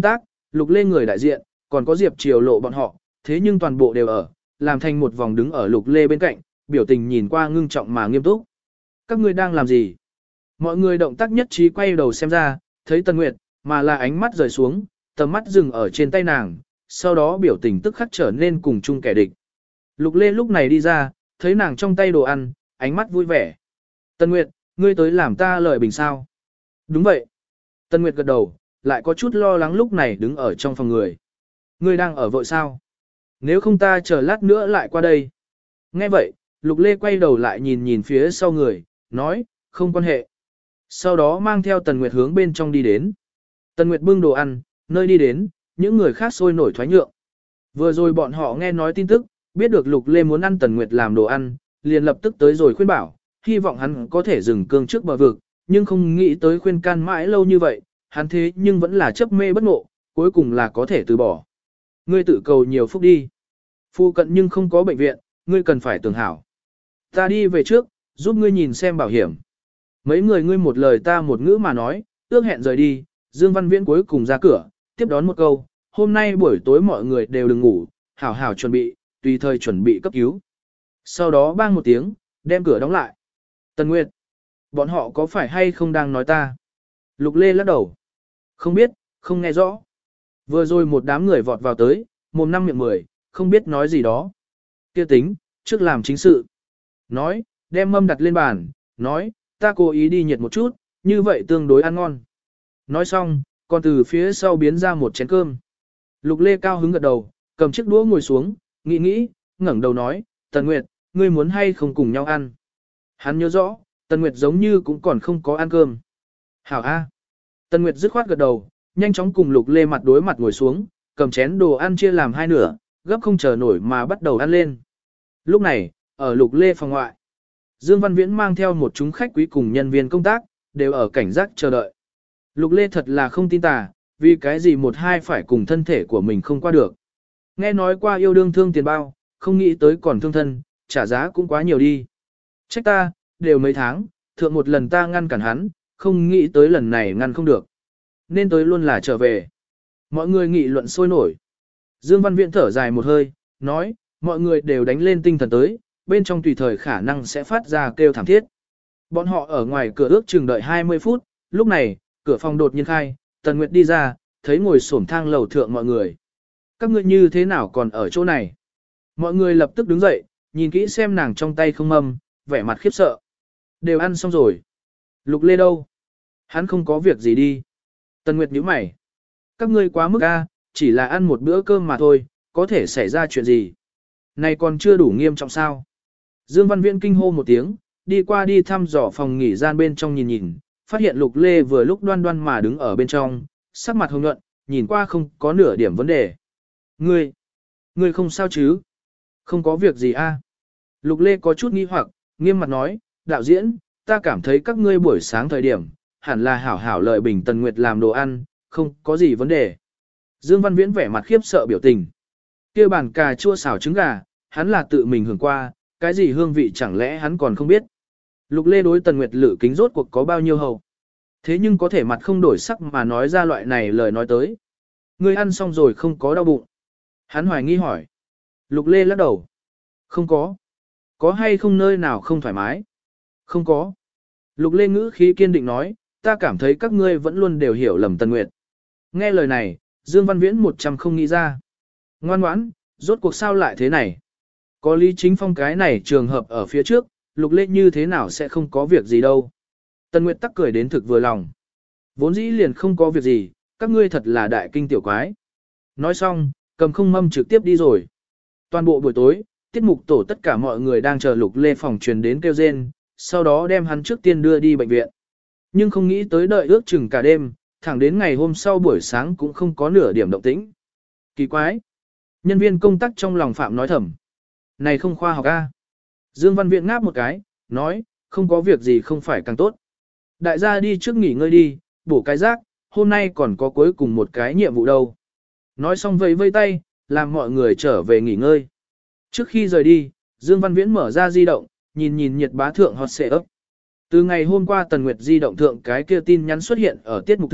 Lục Lê người đại diện, còn có Diệp Triều Lộ bọn họ, thế nhưng toàn bộ đều ở, làm thành một vòng đứng ở Lục Lê bên cạnh, biểu tình nhìn qua ngưng trọng mà nghiêm túc. Các ngươi đang làm gì? Mọi người động tác nhất trí quay đầu xem ra, thấy Tần Nguyệt, mà là ánh mắt rời xuống, tầm mắt dừng ở trên tay nàng, sau đó biểu tình tức khắc trở nên cùng chung kẻ địch. Lục Lê lúc này đi ra, thấy nàng trong tay đồ ăn, ánh mắt vui vẻ. Tần Nguyệt, ngươi tới làm ta lợi bình sao? Đúng vậy. Tần Nguyệt gật đầu, lại có chút lo lắng lúc này đứng ở trong phòng người. Ngươi đang ở vội sao? Nếu không ta chờ lát nữa lại qua đây. Nghe vậy, Lục Lê quay đầu lại nhìn nhìn phía sau người, nói, không quan hệ. Sau đó mang theo Tần Nguyệt hướng bên trong đi đến. Tần Nguyệt bưng đồ ăn, nơi đi đến, những người khác sôi nổi thoái nhượng. Vừa rồi bọn họ nghe nói tin tức, biết được Lục Lê muốn ăn Tần Nguyệt làm đồ ăn, liền lập tức tới rồi khuyên bảo, hy vọng hắn có thể dừng cương trước bờ vực, nhưng không nghĩ tới khuyên can mãi lâu như vậy, hắn thế nhưng vẫn là chấp mê bất ngộ, cuối cùng là có thể từ bỏ. Ngươi tự cầu nhiều phúc đi. Phu cận nhưng không có bệnh viện, ngươi cần phải tưởng hảo. Ta đi về trước, giúp ngươi nhìn xem bảo hiểm. Mấy người ngươi một lời ta một ngữ mà nói, ước hẹn rời đi, Dương Văn Viễn cuối cùng ra cửa, tiếp đón một câu, hôm nay buổi tối mọi người đều đừng ngủ, hảo hảo chuẩn bị, tùy thời chuẩn bị cấp cứu. Sau đó bang một tiếng, đem cửa đóng lại. Tần Nguyệt, bọn họ có phải hay không đang nói ta? Lục Lê lắc đầu. Không biết, không nghe rõ. Vừa rồi một đám người vọt vào tới, mồm năm miệng 10, không biết nói gì đó. Kia tính, trước làm chính sự. Nói, đem mâm đặt lên bàn, nói, ta cố ý đi nhiệt một chút, như vậy tương đối ăn ngon. Nói xong, còn từ phía sau biến ra một chén cơm. Lục Lê cao hứng gật đầu, cầm chiếc đũa ngồi xuống, nghĩ, ngẩng đầu nói, Tần Nguyệt, ngươi muốn hay không cùng nhau ăn? Hắn nhớ rõ, Tần Nguyệt giống như cũng còn không có ăn cơm. Hảo A. Tần Nguyệt dứt khoát gật đầu, nhanh chóng cùng Lục Lê mặt đối mặt ngồi xuống, cầm chén đồ ăn chia làm hai nửa, gấp không chờ nổi mà bắt đầu ăn lên. Lúc này, ở Lục Lê phòng ngoại, Dương Văn Viễn mang theo một chúng khách quý cùng nhân viên công tác, đều ở cảnh giác chờ đợi. Lục Lê thật là không tin tà, vì cái gì một hai phải cùng thân thể của mình không qua được. Nghe nói qua yêu đương thương tiền bao, không nghĩ tới còn thương thân, trả giá cũng quá nhiều đi. Trách ta, đều mấy tháng, thượng một lần ta ngăn cản hắn, không nghĩ tới lần này ngăn không được. Nên tới luôn là trở về. Mọi người nghị luận sôi nổi. Dương Văn Viễn thở dài một hơi, nói, mọi người đều đánh lên tinh thần tới, bên trong tùy thời khả năng sẽ phát ra kêu thảm thiết. Bọn họ ở ngoài cửa ước chừng đợi 20 phút, lúc này, cửa phòng đột nhiên khai, Tần Nguyệt đi ra, thấy ngồi xổm thang lầu thượng mọi người. Các ngươi như thế nào còn ở chỗ này? Mọi người lập tức đứng dậy, nhìn kỹ xem nàng trong tay không mâm, vẻ mặt khiếp sợ. Đều ăn xong rồi. Lục Lê đâu? Hắn không có việc gì đi. Tần Nguyệt nhíu mày. Các ngươi quá mức a, chỉ là ăn một bữa cơm mà thôi, có thể xảy ra chuyện gì? Này còn chưa đủ nghiêm trọng sao? Dương Văn Viễn kinh hô một tiếng, đi qua đi thăm dò phòng nghỉ gian bên trong nhìn nhìn, phát hiện Lục Lê vừa lúc đoan đoan mà đứng ở bên trong, sắc mặt hồng nhuận, nhìn qua không có nửa điểm vấn đề. Ngươi không sao chứ? Không có việc gì a? Lục Lê có chút nghi hoặc, nghiêm mặt nói, đạo diễn, ta cảm thấy các ngươi buổi sáng thời điểm, hẳn là hảo hảo lợi bình Tần Nguyệt làm đồ ăn, không có gì vấn đề. Dương Văn Viễn vẻ mặt khiếp sợ biểu tình. Kia bàn cà chua xào trứng gà, hắn là tự mình hưởng qua, cái gì hương vị chẳng lẽ hắn còn không biết. Lục Lê đối Tần Nguyệt lử kính rốt cuộc có bao nhiêu hầu. Thế nhưng có thể mặt không đổi sắc mà nói ra loại này lời nói tới. Ngươi ăn xong rồi không có đau bụng. Hắn hoài nghi hỏi. Lục Lê lắc đầu. Không có. Có hay không nơi nào không thoải mái? Không có. Lục Lê ngữ khí kiên định nói, ta cảm thấy các ngươi vẫn luôn đều hiểu lầm Tần Nguyệt. Nghe lời này, Dương Văn Viễn 100 không nghĩ ra. Ngoan ngoãn, rốt cuộc sao lại thế này? Có Lý Chính Phong cái này trường hợp ở phía trước, Lục Lê như thế nào sẽ không có việc gì đâu. Tần Nguyệt tắc cười đến thực vừa lòng. Vốn dĩ liền không có việc gì, các ngươi thật là đại kinh tiểu quái. Nói xong, cầm không mâm trực tiếp đi rồi. Toàn bộ buổi tối, tiết mục tổ tất cả mọi người đang chờ Lục Lê phòng truyền đến kêu rên, sau đó đem hắn trước tiên đưa đi bệnh viện. Nhưng không nghĩ tới đợi ước chừng cả đêm, thẳng đến ngày hôm sau buổi sáng cũng không có nửa điểm động tĩnh. Kỳ quái. Nhân viên công tác trong lòng phạm nói thầm. Này không khoa học a. Dương Văn Viễn ngáp một cái, nói, không có việc gì không phải càng tốt. Đại gia đi trước nghỉ ngơi đi, bổ cái rác, hôm nay còn có cuối cùng một cái nhiệm vụ đâu. Nói xong vẫy vây tay, làm mọi người trở về nghỉ ngơi. Trước khi rời đi, Dương Văn Viễn mở ra di động, nhìn nhìn nhiệt bá thượng hot xệ ấp. Từ ngày hôm qua Tần Nguyệt di động thượng cái kia tin nhắn xuất hiện ở tiết mục thượng,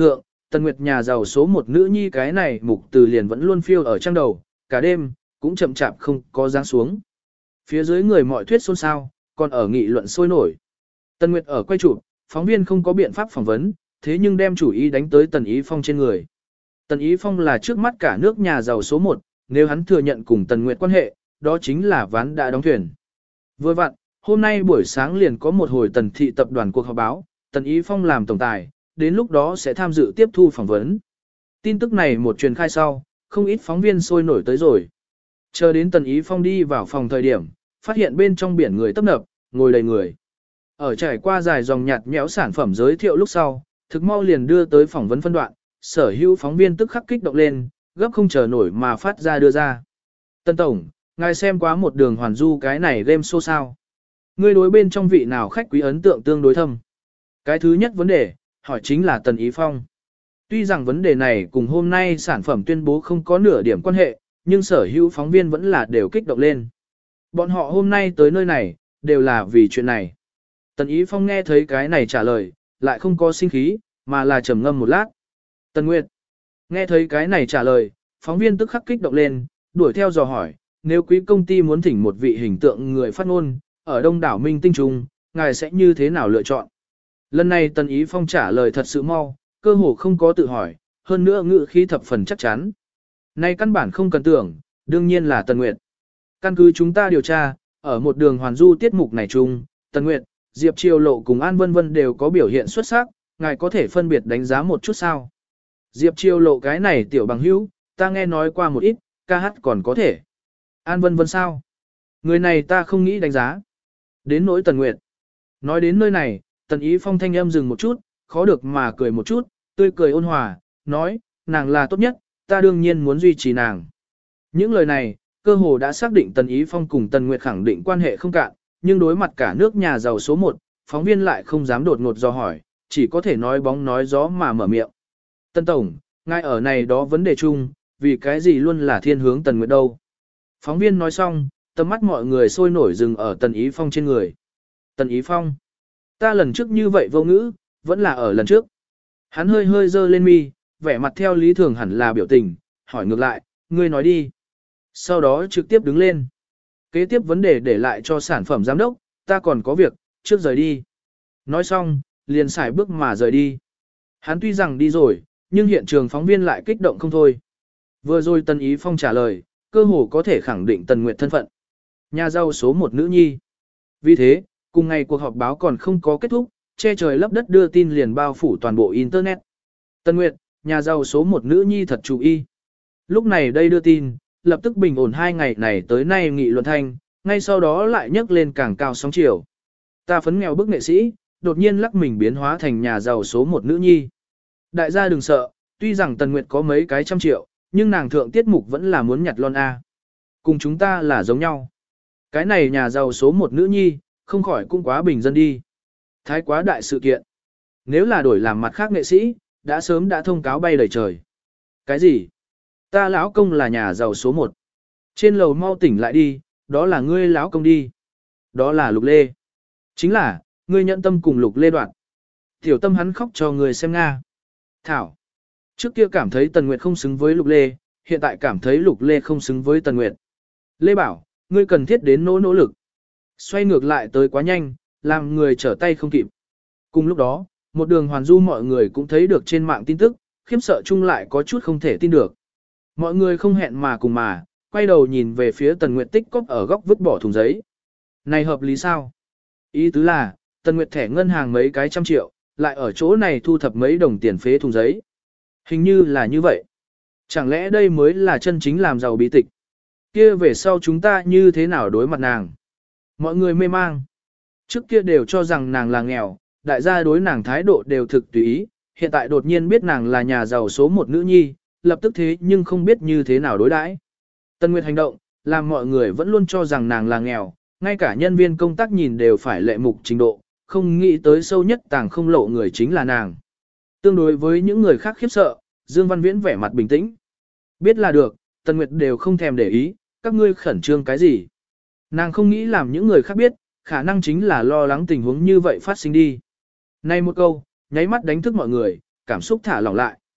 Tần Nguyệt nhà giàu số một nữ nhi cái này mục từ liền vẫn luôn phiêu ở trang đầu, cả đêm, cũng chậm chạp không có dáng xuống. Phía dưới người mọi thuyết xôn xao, còn ở nghị luận sôi nổi. Tần Nguyệt ở quay chụp, phóng viên không có biện pháp phỏng vấn, thế nhưng đem chủ ý đánh tới Tần Ý Phong trên người. Tần Ý Phong là trước mắt cả nước nhà giàu số một, nếu hắn thừa nhận cùng Tần Nguyệt quan hệ, đó chính là ván đã đóng thuyền. Vừa vặn, hôm nay buổi sáng liền có một hồi Tần thị tập đoàn cuộc họp báo, Tần Ý Phong làm tổng tài, đến lúc đó sẽ tham dự tiếp thu phỏng vấn. Tin tức này một truyền khai sau, không ít phóng viên sôi nổi tới rồi. Chờ đến Tần Ý Phong đi vào phòng thời điểm, phát hiện bên trong biển người tấp nập, ngồi đầy người. Ở trải qua dài dòng nhạt nhẽo sản phẩm giới thiệu lúc sau, thực mau liền đưa tới phỏng vấn phân đoạn, sở hữu phóng viên tức khắc kích động lên, gấp không chờ nổi mà phát ra đưa ra. Tân Tổng, ngài xem quá một đường hoàn du cái này game show sao. Ngươi đối bên trong vị nào khách quý ấn tượng tương đối thâm. Cái thứ nhất vấn đề, hỏi chính là Tần Ý Phong. Tuy rằng vấn đề này cùng hôm nay sản phẩm tuyên bố không có nửa điểm quan hệ, nhưng sở hữu phóng viên vẫn là đều kích động lên. Bọn họ hôm nay tới nơi này, đều là vì chuyện này. Tần Ý Phong nghe thấy cái này trả lời, lại không có sinh khí, mà là trầm ngâm một lát. Tần Nguyệt, nghe thấy cái này trả lời, phóng viên tức khắc kích động lên, đuổi theo dò hỏi, nếu quý công ty muốn thỉnh một vị hình tượng người phát ngôn, ở đông đảo minh tinh trung, ngài sẽ như thế nào lựa chọn? Lần này Tần Ý Phong trả lời thật sự mau, cơ hồ không có tự hỏi, hơn nữa ngữ khí thập phần chắc chắn. Nay căn bản không cần tưởng, đương nhiên là Tần Nguyệt. Căn cứ chúng ta điều tra, ở một đường hoàn du tiết mục này chung, Tần Nguyệt, Diệp Triều Lộ cùng An Vân Vân đều có biểu hiện xuất sắc, ngài có thể phân biệt đánh giá một chút sao? Diệp Triều Lộ cái này tiểu bằng hữu, ta nghe nói qua một ít, ca hát còn có thể. An Vân Vân sao? Người này ta không nghĩ đánh giá. Đến nỗi Tần Nguyệt. Nói đến nơi này, Tần Ý Phong thanh âm dừng một chút, khó được mà cười một chút, tươi cười ôn hòa, nói, nàng là tốt nhất, ta đương nhiên muốn duy trì nàng. Những lời này, cơ hồ đã xác định Tần Ý Phong cùng Tần Nguyệt khẳng định quan hệ không cạn, nhưng đối mặt cả nước nhà giàu số 1, phóng viên lại không dám đột ngột do hỏi, chỉ có thể nói bóng nói gió mà mở miệng. Tân Tổng, ngài ở này đó vấn đề chung, vì cái gì luôn là thiên hướng Tần Nguyệt đâu. Phóng viên nói xong, tầm mắt mọi người sôi nổi dừng ở Tần Ý Phong trên người. Tần Ý Phong, ta lần trước như vậy vô ngữ, vẫn là ở lần trước. Hắn hơi hơi dơ lên mi, vẻ mặt theo lý thường hẳn là biểu tình, hỏi ngược lại, ngươi nói đi. Sau đó trực tiếp đứng lên. Kế tiếp vấn đề để lại cho sản phẩm giám đốc, ta còn có việc, trước rời đi. Nói xong, liền xài bước mà rời đi. Hắn tuy rằng đi rồi, nhưng hiện trường phóng viên lại kích động không thôi. Vừa rồi Tần Ý Phong trả lời, cơ hồ có thể khẳng định Tần Nguyệt thân phận. Nhà giàu số một nữ nhi. Vì thế, cùng ngày cuộc họp báo còn không có kết thúc, che trời lấp đất đưa tin liền bao phủ toàn bộ Internet. Tần Nguyệt, nhà giàu số một nữ nhi thật chú ý. Lúc này đây đưa tin, lập tức bình ổn 2 ngày này tới nay nghị luận thanh, ngay sau đó lại nhấc lên càng cao sóng chiều. Ta phấn nghèo bức nghệ sĩ, đột nhiên lắc mình biến hóa thành nhà giàu số một nữ nhi. Đại gia đừng sợ, tuy rằng Tần Nguyệt có mấy cái trăm triệu, nhưng nàng thượng tiết mục vẫn là muốn nhặt lon A. Cùng chúng ta là giống nhau. Cái này nhà giàu số một nữ nhi, không khỏi cũng quá bình dân đi. Thái quá đại sự kiện. Nếu là đổi làm mặt khác nghệ sĩ, đã sớm đã thông cáo bay đầy trời. Cái gì? Ta lão công là nhà giàu số 1. Trên lầu mau tỉnh lại đi, đó là ngươi lão công đi. Đó là Lục Lê. Chính là, ngươi nhận tâm cùng Lục Lê đoạn. Tiểu tâm hắn khóc cho người xem Nga. Thảo. Trước kia cảm thấy Tần Nguyệt không xứng với Lục Lê, hiện tại cảm thấy Lục Lê không xứng với Tần Nguyệt. Lê bảo, ngươi cần thiết đến nỗ lực. Xoay ngược lại tới quá nhanh, làm người trở tay không kịp. Cùng lúc đó, một đường hoàn du mọi người cũng thấy được trên mạng tin tức, khiếp sợ chung lại có chút không thể tin được. Mọi người không hẹn mà cùng mà, quay đầu nhìn về phía Tần Nguyệt tích cóp ở góc vứt bỏ thùng giấy. Này hợp lý sao? Ý tứ là, Tần Nguyệt thẻ ngân hàng mấy cái trăm triệu, lại ở chỗ này thu thập mấy đồng tiền phế thùng giấy. Hình như là như vậy. Chẳng lẽ đây mới là chân chính làm giàu bí tịch? Kia về sau chúng ta như thế nào đối mặt nàng? Mọi người mê mang. Trước kia đều cho rằng nàng là nghèo, đại gia đối nàng thái độ đều thực tùy ý, hiện tại đột nhiên biết nàng là nhà giàu số một nữ nhi, lập tức thế nhưng không biết như thế nào đối đãi. Tần Nguyệt hành động, làm mọi người vẫn luôn cho rằng nàng là nghèo, ngay cả nhân viên công tác nhìn đều phải lệ mục trình độ, không nghĩ tới sâu nhất tàng không lộ người chính là nàng. Tương đối với những người khác khiếp sợ, Dương Văn Viễn vẻ mặt bình tĩnh. Biết là được, Tần Nguyệt đều không thèm để ý, các ngươi khẩn trương cái gì. Nàng không nghĩ làm những người khác biết, khả năng chính là lo lắng tình huống như vậy phát sinh đi. Nay một câu, nháy mắt đánh thức mọi người, cảm xúc thả lỏng lại.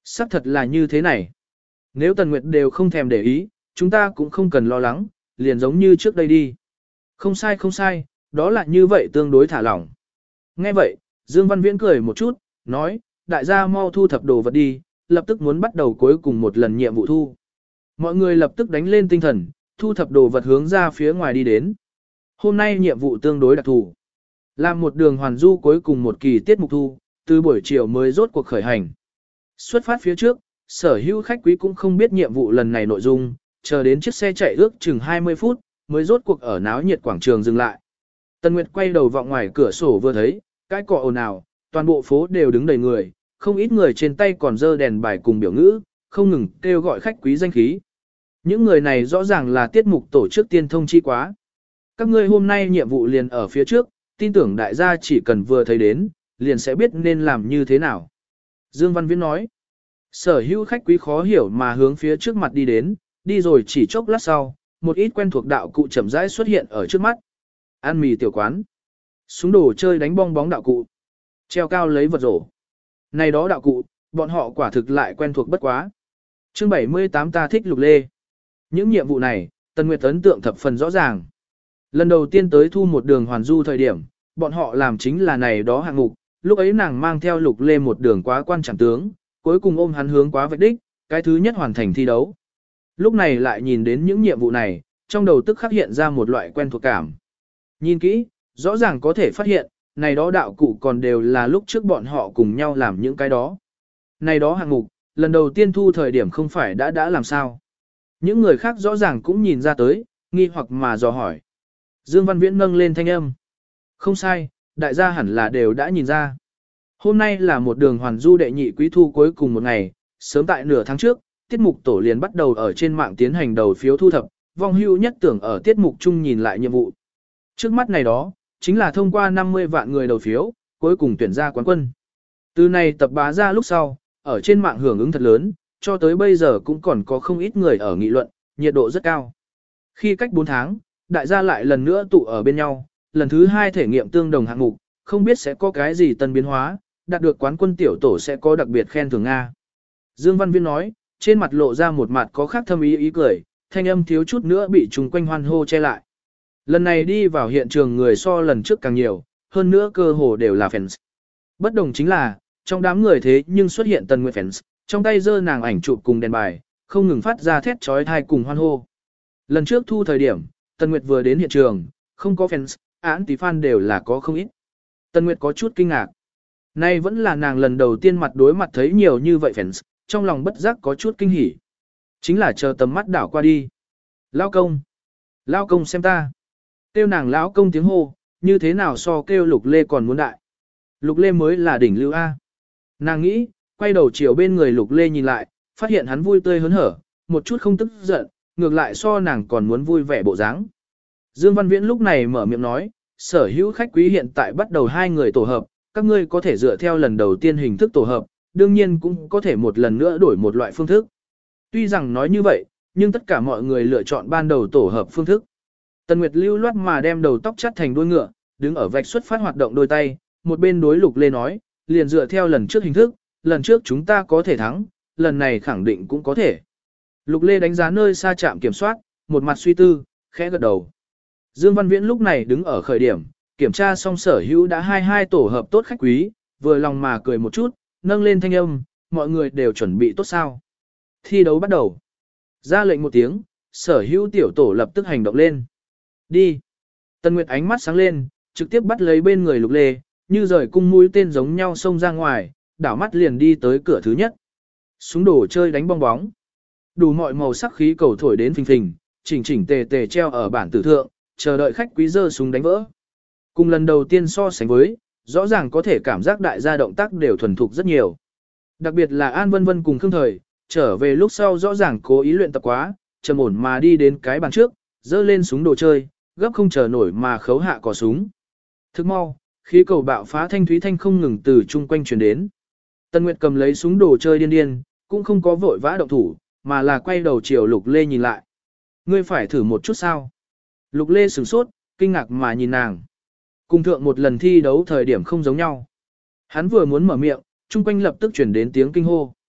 Xác thật là như thế này. Nếu Tần Nguyệt đều không thèm để ý, chúng ta cũng không cần lo lắng, liền giống như trước đây đi. Không sai không sai, đó là như vậy tương đối thả lỏng. Nghe vậy, Dương Văn Viễn cười một chút, nói, đại gia mau thu thập đồ vật đi, lập tức muốn bắt đầu cuối cùng một lần nhiệm vụ thu. Mọi người lập tức đánh lên tinh thần, thu thập đồ vật hướng ra phía ngoài đi đến. Hôm nay nhiệm vụ tương đối đặc thù. Làm một đường hoàn du cuối cùng một kỳ tiết mục thu, từ buổi chiều mới rốt cuộc khởi hành. Xuất phát phía trước, sở hữu khách quý cũng không biết nhiệm vụ lần này nội dung, chờ đến chiếc xe chạy ước chừng 20 phút, mới rốt cuộc ở náo nhiệt quảng trường dừng lại. Tần Nguyệt quay đầu vọng ngoài cửa sổ vừa thấy, cái cọ ồn ào, toàn bộ phố đều đứng đầy người, không ít người trên tay còn dơ đèn bài cùng biểu ngữ, không ngừng kêu gọi khách quý danh khí. Những người này rõ ràng là tiết mục tổ chức tiên thông chi quá. Các ngươi hôm nay nhiệm vụ liền ở phía trước, tin tưởng đại gia chỉ cần vừa thấy đến, liền sẽ biết nên làm như thế nào. Dương Văn Viễn nói, sở hữu khách quý khó hiểu mà hướng phía trước mặt đi đến, đi rồi chỉ chốc lát sau, một ít quen thuộc đạo cụ chậm rãi xuất hiện ở trước mắt. Ăn mì tiểu quán, súng đồ chơi đánh bong bóng đạo cụ, treo cao lấy vật rổ. Này đó đạo cụ, bọn họ quả thực lại quen thuộc bất quá. Chương 78 ta thích lục lê. Những nhiệm vụ này, Tần Nguyệt ấn tượng thập phần rõ ràng. Lần đầu tiên tới thu một đường hoàn du thời điểm, bọn họ làm chính là này đó hạng mục, lúc ấy nàng mang theo lục lê một đường quá quan trọng tướng, cuối cùng ôm hắn hướng quá vạch đích, cái thứ nhất hoàn thành thi đấu. Lúc này lại nhìn đến những nhiệm vụ này, trong đầu tức khắc hiện ra một loại quen thuộc cảm. Nhìn kỹ, rõ ràng có thể phát hiện, này đó đạo cụ còn đều là lúc trước bọn họ cùng nhau làm những cái đó. Này đó hạng mục, lần đầu tiên thu thời điểm không phải đã làm sao. Những người khác rõ ràng cũng nhìn ra tới, nghi hoặc mà dò hỏi. Dương Văn Viễn nâng lên thanh âm. Không sai, đại gia hẳn là đều đã nhìn ra. Hôm nay là một đường hoàn du đệ nhị quý thu cuối cùng một ngày, sớm tại nửa tháng trước, tiết mục tổ liền bắt đầu ở trên mạng tiến hành đầu phiếu thu thập, vong hưu nhất tưởng ở tiết mục chung nhìn lại nhiệm vụ. Trước mắt này đó, chính là thông qua 50 vạn người đầu phiếu, cuối cùng tuyển ra quán quân. Từ này tập bá ra lúc sau, ở trên mạng hưởng ứng thật lớn, cho tới bây giờ cũng còn có không ít người ở nghị luận, nhiệt độ rất cao. Khi cách 4 tháng, đại gia lại lần nữa tụ ở bên nhau, lần thứ 2 thể nghiệm tương đồng hạng mục, không biết sẽ có cái gì tân biến hóa, đạt được quán quân tiểu tổ sẽ có đặc biệt khen thưởng Nga. Dương Văn Viên nói, trên mặt lộ ra một mặt có khác thâm ý cười, thanh âm thiếu chút nữa bị chung quanh hoan hô che lại. Lần này đi vào hiện trường người so lần trước càng nhiều, hơn nữa cơ hồ đều là fans. Bất đồng chính là, trong đám người thế nhưng xuất hiện Tần Nguyệt fans, trong tay giơ nàng ảnh chụp cùng đèn bài, không ngừng phát ra thét chói tai cùng hoan hô. Lần trước thu thời điểm, Tần Nguyệt vừa đến hiện trường, không có fans, án tí fan đều là có không ít. Tần Nguyệt có chút kinh ngạc. Nay vẫn là nàng lần đầu tiên mặt đối mặt thấy nhiều như vậy fans, trong lòng bất giác có chút kinh hỉ. Chính là chờ tầm mắt đảo qua đi. Lao công xem ta. Kêu nàng lão công tiếng hô, như thế nào so kêu Lục Lê còn muốn đại. Lục Lê mới là đỉnh lưu A. Nàng nghĩ, quay đầu chiều bên người Lục Lê nhìn lại, phát hiện hắn vui tươi hớn hở, một chút không tức giận, ngược lại so nàng còn muốn vui vẻ bộ dáng. Dương Văn Viễn lúc này mở miệng nói, sở hữu khách quý hiện tại bắt đầu 2 người tổ hợp, các ngươi có thể dựa theo lần đầu tiên hình thức tổ hợp, đương nhiên cũng có thể một lần nữa đổi một loại phương thức. Tuy rằng nói như vậy, nhưng tất cả mọi người lựa chọn ban đầu tổ hợp phương thức. Tần Nguyệt lưu loát mà đem đầu tóc chắt thành đuôi ngựa, đứng ở vạch xuất phát hoạt động đôi tay, một bên đối Lục Lê nói, liền dựa theo lần trước hình thức, lần trước chúng ta có thể thắng, lần này khẳng định cũng có thể. Lục Lê đánh giá nơi xa trạm kiểm soát, một mặt suy tư, khẽ gật đầu. Dương Văn Viễn lúc này đứng ở khởi điểm, kiểm tra xong sở hữu đã 22 tổ hợp tốt khách quý, vừa lòng mà cười một chút, nâng lên thanh âm, mọi người đều chuẩn bị tốt sao. Thi đấu bắt đầu. Ra lệnh một tiếng, sở hữu tiểu tổ lập tức hành động lên. Đi. Tần Nguyệt ánh mắt sáng lên, trực tiếp bắt lấy bên người Lục Lê, như rời cung mũi tên giống nhau xông ra ngoài, đảo mắt liền đi tới cửa thứ nhất. Súng đồ chơi đánh bong bóng. Đủ mọi màu sắc khí cầu thổi đến phình phình, chỉnh chỉnh tề tề treo ở bản tử thượng, chờ đợi khách quý giơ súng đánh vỡ. Cùng lần đầu tiên so sánh với, rõ ràng có thể cảm giác đại gia động tác đều thuần thục rất nhiều. Đặc biệt là An Vân Vân cùng Khương Thời, trở về lúc sau rõ ràng cố ý luyện tập quá, trầm ổn mà đi đến cái bàn trước, giơ lên súng đồ chơi, gấp không chờ nổi mà khấu hạ cò súng. Thức mau, khí cầu bạo phá thanh thúy thanh không ngừng từ chung quanh truyền đến. Tần Nguyệt cầm lấy súng đồ chơi điên điên, cũng không có vội vã động thủ, mà là quay đầu chiều Lục Lê nhìn lại. Ngươi phải thử một chút sao? Lục Lê sửng sốt, kinh ngạc mà nhìn nàng. Cùng thượng một lần thi đấu thời điểm không giống nhau. Hắn vừa muốn mở miệng, chung quanh lập tức chuyển đến tiếng kinh hô.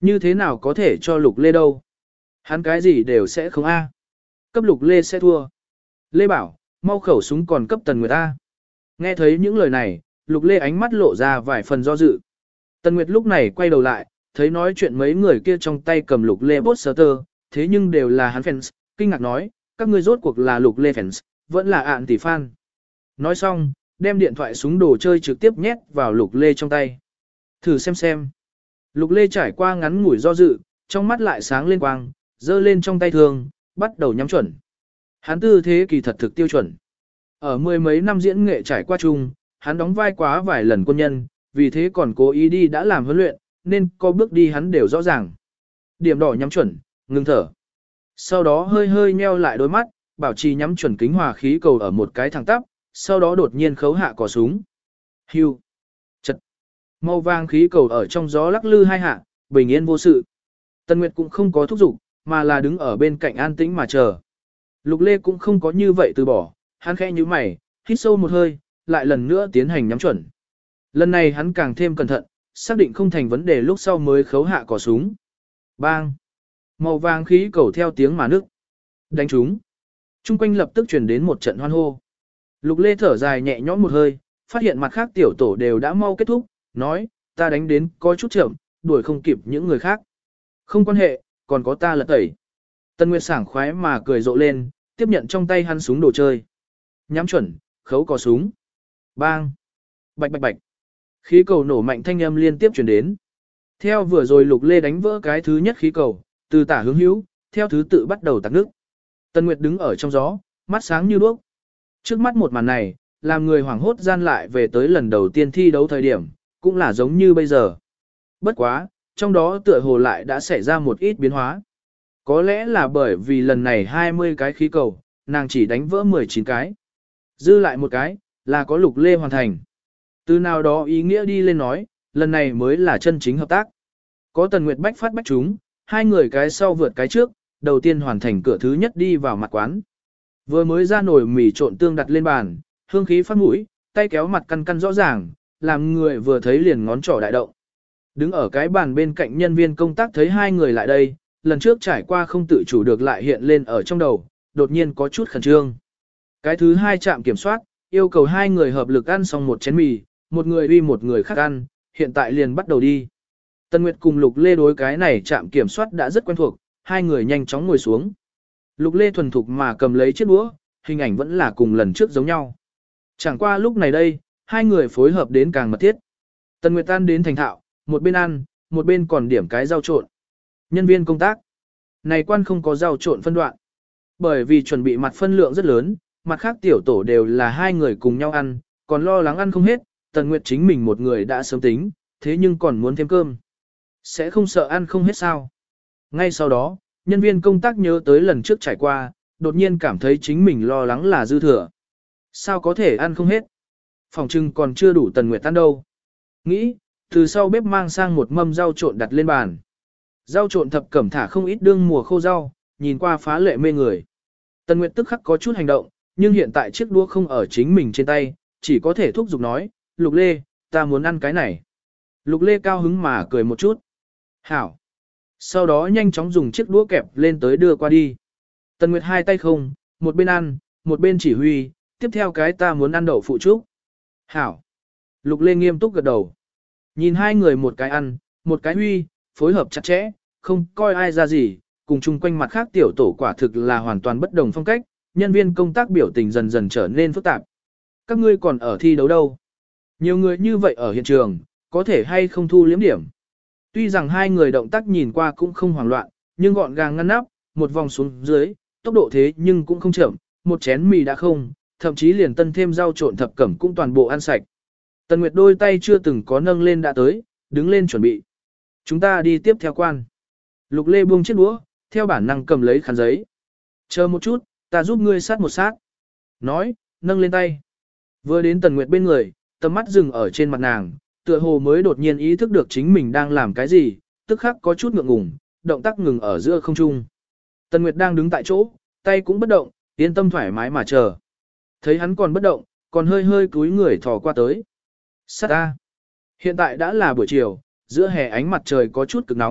Như thế nào có thể cho Lục Lê đâu? Hắn cái gì đều sẽ không a. Cấp Lục Lê sẽ thua. Lê bảo, mau khẩu súng còn cấp Tần Nguyệt ta. Nghe thấy những lời này, Lục Lê ánh mắt lộ ra vài phần do dự. Tần Nguyệt lúc này quay đầu lại, thấy nói chuyện mấy người kia trong tay cầm Lục Lê poster, thế nhưng đều là hắn fans, kinh ngạc nói, các ngươi rốt cuộc là Lục Lê fans, vẫn là ạn tỷ fan. Nói xong, đem điện thoại súng đồ chơi trực tiếp nhét vào Lục Lê trong tay. Thử xem. Lục Lê trải qua ngắn ngủi do dự, trong mắt lại sáng lên quang, giơ lên trong tay thường, bắt đầu nhắm chuẩn. Hắn tư thế kỳ thật thực tiêu chuẩn. Ở mười mấy năm diễn nghệ trải qua chung, hắn đóng vai quá vài lần quân nhân, vì thế còn cố ý đi đã làm huấn luyện, nên có bước đi hắn đều rõ ràng. Điểm đỏ nhắm chuẩn, ngừng thở. Sau đó hơi hơi nheo lại đôi mắt, bảo trì nhắm chuẩn kính hòa khí cầu ở một cái thẳng tắp, sau đó đột nhiên khấu hạ cò súng. Hưu. Chật. Màu vàng khí cầu ở trong gió lắc lư hai hạ, bình yên vô sự. Tân Nguyệt cũng không có thúc giục, mà là đứng ở bên cạnh an tĩnh mà chờ. Lục Lê cũng không có như vậy từ bỏ, hắn khẽ như mày, hít sâu một hơi, lại lần nữa tiến hành nhắm chuẩn. Lần này hắn càng thêm cẩn thận, xác định không thành vấn đề lúc sau mới khấu hạ cò súng. Bang! Màu vàng khí cầu theo tiếng mà nước. Đánh trúng. Trung quanh lập tức truyền đến một trận hoan hô. Lục Lê thở dài nhẹ nhõm một hơi, phát hiện mặt khác tiểu tổ đều đã mau kết thúc, nói, ta đánh đến có chút chậm, đuổi không kịp những người khác. Không quan hệ, còn có ta lật tẩy. Tân Nguyệt sảng khoái mà cười rộ lên, tiếp nhận trong tay hắn súng đồ chơi. Nhắm chuẩn, khấu cò súng. Bang! Bạch bạch bạch. Khí cầu nổ mạnh thanh âm liên tiếp truyền đến. Theo vừa rồi Lục Lê đánh vỡ cái thứ nhất khí cầu, từ tả hướng hữu, theo thứ tự bắt đầu tạc nước. Tân Nguyệt đứng ở trong gió, mắt sáng như đuốc. Trước mắt một màn này, làm người hoảng hốt gian lại về tới lần đầu tiên thi đấu thời điểm, cũng là giống như bây giờ. Bất quá, trong đó tựa hồ lại đã xảy ra một ít biến hóa. Có lẽ là bởi vì lần này 20 cái khí cầu, nàng chỉ đánh vỡ 19 cái. Dư lại một cái, là có Lục Lê hoàn thành. Từ nào đó ý nghĩa đi lên nói, lần này mới là chân chính hợp tác. Có Tần Nguyệt bách phát bách chúng, hai người cái sau vượt cái trước, đầu tiên hoàn thành cửa thứ nhất đi vào mặt quán. Vừa mới ra nồi mì trộn tương đặt lên bàn, hương khí phát mũi, tay kéo mặt căn căn rõ ràng, làm người vừa thấy liền ngón trỏ đại động. Đứng ở cái bàn bên cạnh nhân viên công tác thấy hai người lại đây, lần trước trải qua không tự chủ được lại hiện lên ở trong đầu, đột nhiên có chút khẩn trương. Cái thứ hai trạm kiểm soát, yêu cầu hai người hợp lực ăn xong một chén mì, một người uy một người khác ăn, hiện tại liền bắt đầu đi. Tân Nguyệt cùng Lục Lê đối cái này trạm kiểm soát đã rất quen thuộc, hai người nhanh chóng ngồi xuống. Lục Lê thuần thục mà cầm lấy chiếc đũa, hình ảnh vẫn là cùng lần trước giống nhau. Chẳng qua lúc này đây, hai người phối hợp đến càng mật thiết. Tân Nguyệt tan đến thành thạo, một bên ăn, một bên còn điểm cái rau trộn. Nhân viên công tác. Này quan không có rau trộn phân đoạn. Bởi vì chuẩn bị mặt phân lượng rất lớn, mặt khác tiểu tổ đều là hai người cùng nhau ăn, còn lo lắng ăn không hết, Tần Nguyệt chính mình một người đã sớm tính, thế nhưng còn muốn thêm cơm. Sẽ không sợ ăn không hết sao. Ngay sau đó, nhân viên công tác nhớ tới lần trước trải qua, đột nhiên cảm thấy chính mình lo lắng là dư thừa. Sao có thể ăn không hết? Phòng trưng còn chưa đủ Tần Nguyệt ăn đâu. Nghĩ, từ sau bếp mang sang một mâm rau trộn đặt lên bàn. Rau trộn thập cẩm thả không ít đương mùa khô rau, nhìn qua phá lệ mê người. Tần Nguyệt tức khắc có chút hành động, nhưng hiện tại chiếc đũa không ở chính mình trên tay, chỉ có thể thúc giục nói, Lục Lê, ta muốn ăn cái này. Lục Lê cao hứng mà cười một chút. Hảo. Sau đó nhanh chóng dùng chiếc đũa kẹp lên tới đưa qua đi. Tần Nguyệt hai tay không, một bên ăn, một bên chỉ huy, tiếp theo cái ta muốn ăn đậu phụ trúc. Hảo. Lục Lê nghiêm túc gật đầu. Nhìn hai người một cái ăn, một cái huy, phối hợp chặt chẽ, không coi ai ra gì, cùng chung quanh mặt khác tiểu tổ quả thực là hoàn toàn bất đồng phong cách, nhân viên công tác biểu tình dần dần trở nên phức tạp. Các ngươi còn ở thi đấu đâu? Nhiều người như vậy ở hiện trường, có thể hay không thu liếm điểm. Tuy rằng hai người động tác nhìn qua cũng không hoảng loạn, nhưng gọn gàng ngăn nắp, một vòng xuống dưới, tốc độ thế nhưng cũng không chậm, một chén mì đã không, thậm chí liền tân thêm rau trộn thập cẩm cũng toàn bộ ăn sạch. Tần Nguyệt đôi tay chưa từng có nâng lên đã tới, đứng lên chuẩn bị. Chúng ta đi tiếp theo quan. Lục Lê buông chiếc đũa, theo bản năng cầm lấy khăn giấy. Chờ một chút, ta giúp ngươi sát một sát. Nói, nâng lên tay. Vừa đến Tần Nguyệt bên người, tầm mắt dừng ở trên mặt nàng, tựa hồ mới đột nhiên ý thức được chính mình đang làm cái gì, tức khắc có chút ngượng ngùng, động tác ngừng ở giữa không trung. Tần Nguyệt đang đứng tại chỗ, tay cũng bất động, yên tâm thoải mái mà chờ. Thấy hắn còn bất động, còn hơi hơi cúi người thò qua tới. Sát ta. Hiện tại đã là buổi chiều, giữa hè ánh mặt trời có chút cực nóng,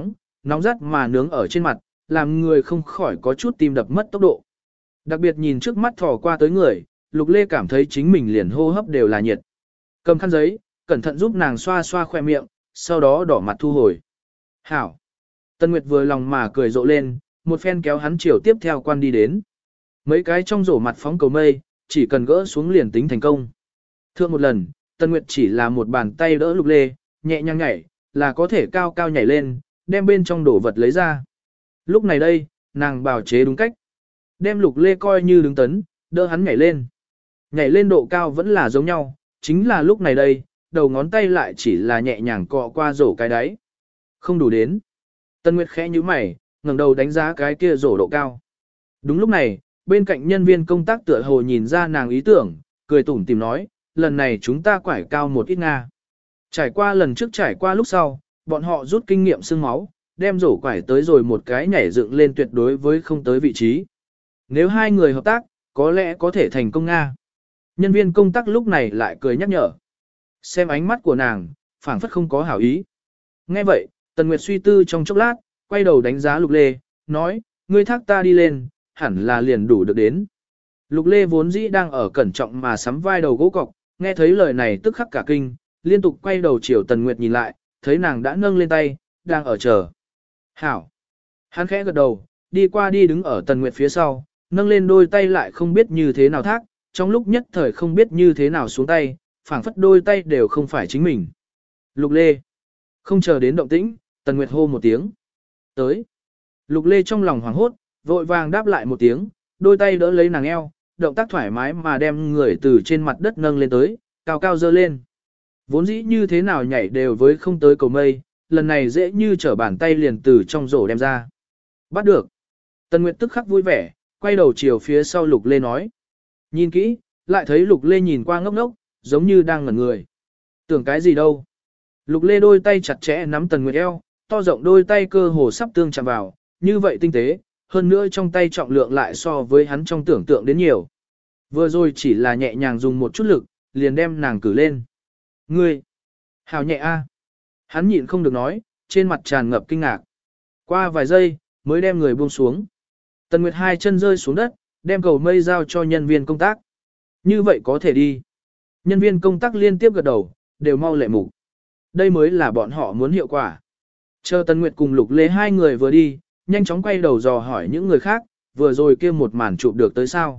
nóng rát mà nướng ở trên mặt, làm người không khỏi có chút tim đập mất tốc độ. Đặc biệt nhìn trước mắt thò qua tới người, Lục Lê cảm thấy chính mình liền hô hấp đều là nhiệt. Cầm khăn giấy, cẩn thận giúp nàng xoa xoa khoe miệng, sau đó đỏ mặt thu hồi. Hảo! Tân Nguyệt vừa lòng mà cười rộ lên, một phen kéo hắn chiều tiếp theo quan đi đến. Mấy cái trong rổ mặt phóng cầu mây, chỉ cần gỡ xuống liền tính thành công. Thượng một lần, Tân Nguyệt chỉ là một bàn tay đỡ Lục Lê, nhẹ nhàng nhảy, là có thể cao cao nhảy lên, đem bên trong đổ vật lấy ra. Lúc này đây, nàng bào chế đúng cách. Đem Lục Lê coi như đứng tấn, đỡ hắn nhảy lên. Nhảy lên độ cao vẫn là giống nhau, chính là lúc này đây, đầu ngón tay lại chỉ là nhẹ nhàng cọ qua rổ cái đáy. Không đủ đến. Tân Nguyệt khẽ nhíu mày, ngẩng đầu đánh giá cái kia rổ độ cao. Đúng lúc này, bên cạnh nhân viên công tác tựa hồ nhìn ra nàng ý tưởng, cười tủm tỉm nói, lần này chúng ta quải cao một ít Nga. Trải qua lần trước trải qua lúc sau, bọn họ rút kinh nghiệm xương máu, đem rổ quải tới rồi một cái nhảy dựng lên tuyệt đối với không tới vị trí. Nếu hai người hợp tác, có lẽ có thể thành công Nga. Nhân viên công tác lúc này lại cười nhắc nhở. Xem ánh mắt của nàng, phảng phất không có hảo ý. Nghe vậy, Tần Nguyệt suy tư trong chốc lát, quay đầu đánh giá Lục Lê, nói, ngươi thác ta đi lên, hẳn là liền đủ được đến. Lục Lê vốn dĩ đang ở cẩn trọng mà sắm vai đầu gỗ cọc, nghe thấy lời này tức khắc cả kinh, liên tục quay đầu chiều Tần Nguyệt nhìn lại, thấy nàng đã nâng lên tay, đang ở chờ. Hảo! Hắn khẽ gật đầu, đi qua đi đứng ở Tần Nguyệt phía sau, nâng lên đôi tay lại không biết như thế nào thác, trong lúc nhất thời không biết như thế nào xuống tay, phảng phất đôi tay đều không phải chính mình. Lục Lê! Không chờ đến động tĩnh, Tần Nguyệt hô một tiếng. Tới! Lục Lê trong lòng hoảng hốt, vội vàng đáp lại một tiếng, đôi tay đỡ lấy nàng eo, động tác thoải mái mà đem người từ trên mặt đất nâng lên tới, cao cao dơ lên. Vốn dĩ như thế nào nhảy đều với không tới cầu mây, lần này dễ như trở bàn tay liền từ trong rổ đem ra. Bắt được. Tần Nguyệt tức khắc vui vẻ, quay đầu chiều phía sau Lục Lê nói. Nhìn kỹ, lại thấy Lục Lê nhìn qua ngốc ngốc, giống như đang ngẩn người. Tưởng cái gì đâu. Lục Lê đôi tay chặt chẽ nắm Tần Nguyệt eo, to rộng đôi tay cơ hồ sắp tương chạm vào, như vậy tinh tế, hơn nữa trong tay trọng lượng lại so với hắn trong tưởng tượng đến nhiều. Vừa rồi chỉ là nhẹ nhàng dùng một chút lực, liền đem nàng cử lên. Ngươi! Hào nhẹ a! Hắn nhịn không được nói, trên mặt tràn ngập kinh ngạc. Qua vài giây, mới đem người buông xuống. Tần Nguyệt hai chân rơi xuống đất, đem cầu mây giao cho nhân viên công tác. Như vậy có thể đi. Nhân viên công tác liên tiếp gật đầu, đều mau lệ mục. Đây mới là bọn họ muốn hiệu quả. Chờ Tần Nguyệt cùng Lục Lê hai người vừa đi, nhanh chóng quay đầu dò hỏi những người khác, vừa rồi kia một màn chụp được tới sao.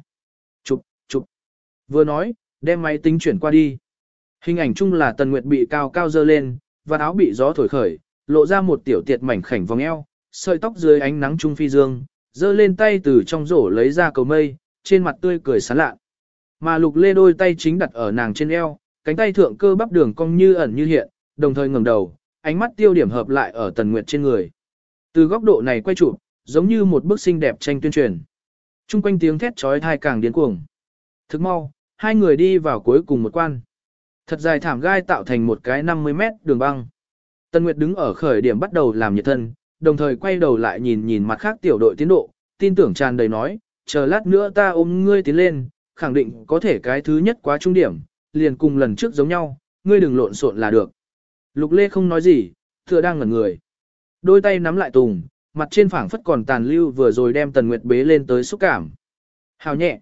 Chụp. Vừa nói, đem máy tính chuyển qua đi. Hình ảnh chung là Tần Nguyệt bị cao cao dơ lên, và áo bị gió thổi khởi, lộ ra một tiểu tiệt mảnh khảnh vòng eo, sợi tóc dưới ánh nắng trung phi dương, dơ lên tay từ trong rổ lấy ra cầu mây, trên mặt tươi cười sán lạ. Mà Lục Lê đôi tay chính đặt ở nàng trên eo, cánh tay thượng cơ bắp đường cong như ẩn như hiện, đồng thời ngẩng đầu, ánh mắt tiêu điểm hợp lại ở Tần Nguyệt trên người. Từ góc độ này quay chụp, giống như một bức xinh đẹp tranh tuyên truyền. Trung quanh tiếng thét chói tai càng điên cuồng. Thức mau, hai người đi vào cuối cùng một quan. Thật dài thảm gai tạo thành một cái 50 mét đường băng. Tần Nguyệt đứng ở khởi điểm bắt đầu làm nhiệt thân, đồng thời quay đầu lại nhìn mặt khác tiểu đội tiến độ, tin tưởng tràn đầy nói, chờ lát nữa ta ôm ngươi tiến lên, khẳng định có thể cái thứ nhất quá trung điểm, liền cùng lần trước giống nhau, ngươi đừng lộn xộn là được. Lục Lê không nói gì, tựa đang ngẩn người. Đôi tay nắm lại tùng, mặt trên phảng phất còn tàn lưu vừa rồi đem Tần Nguyệt bế lên tới xúc cảm. Hào nhẹ.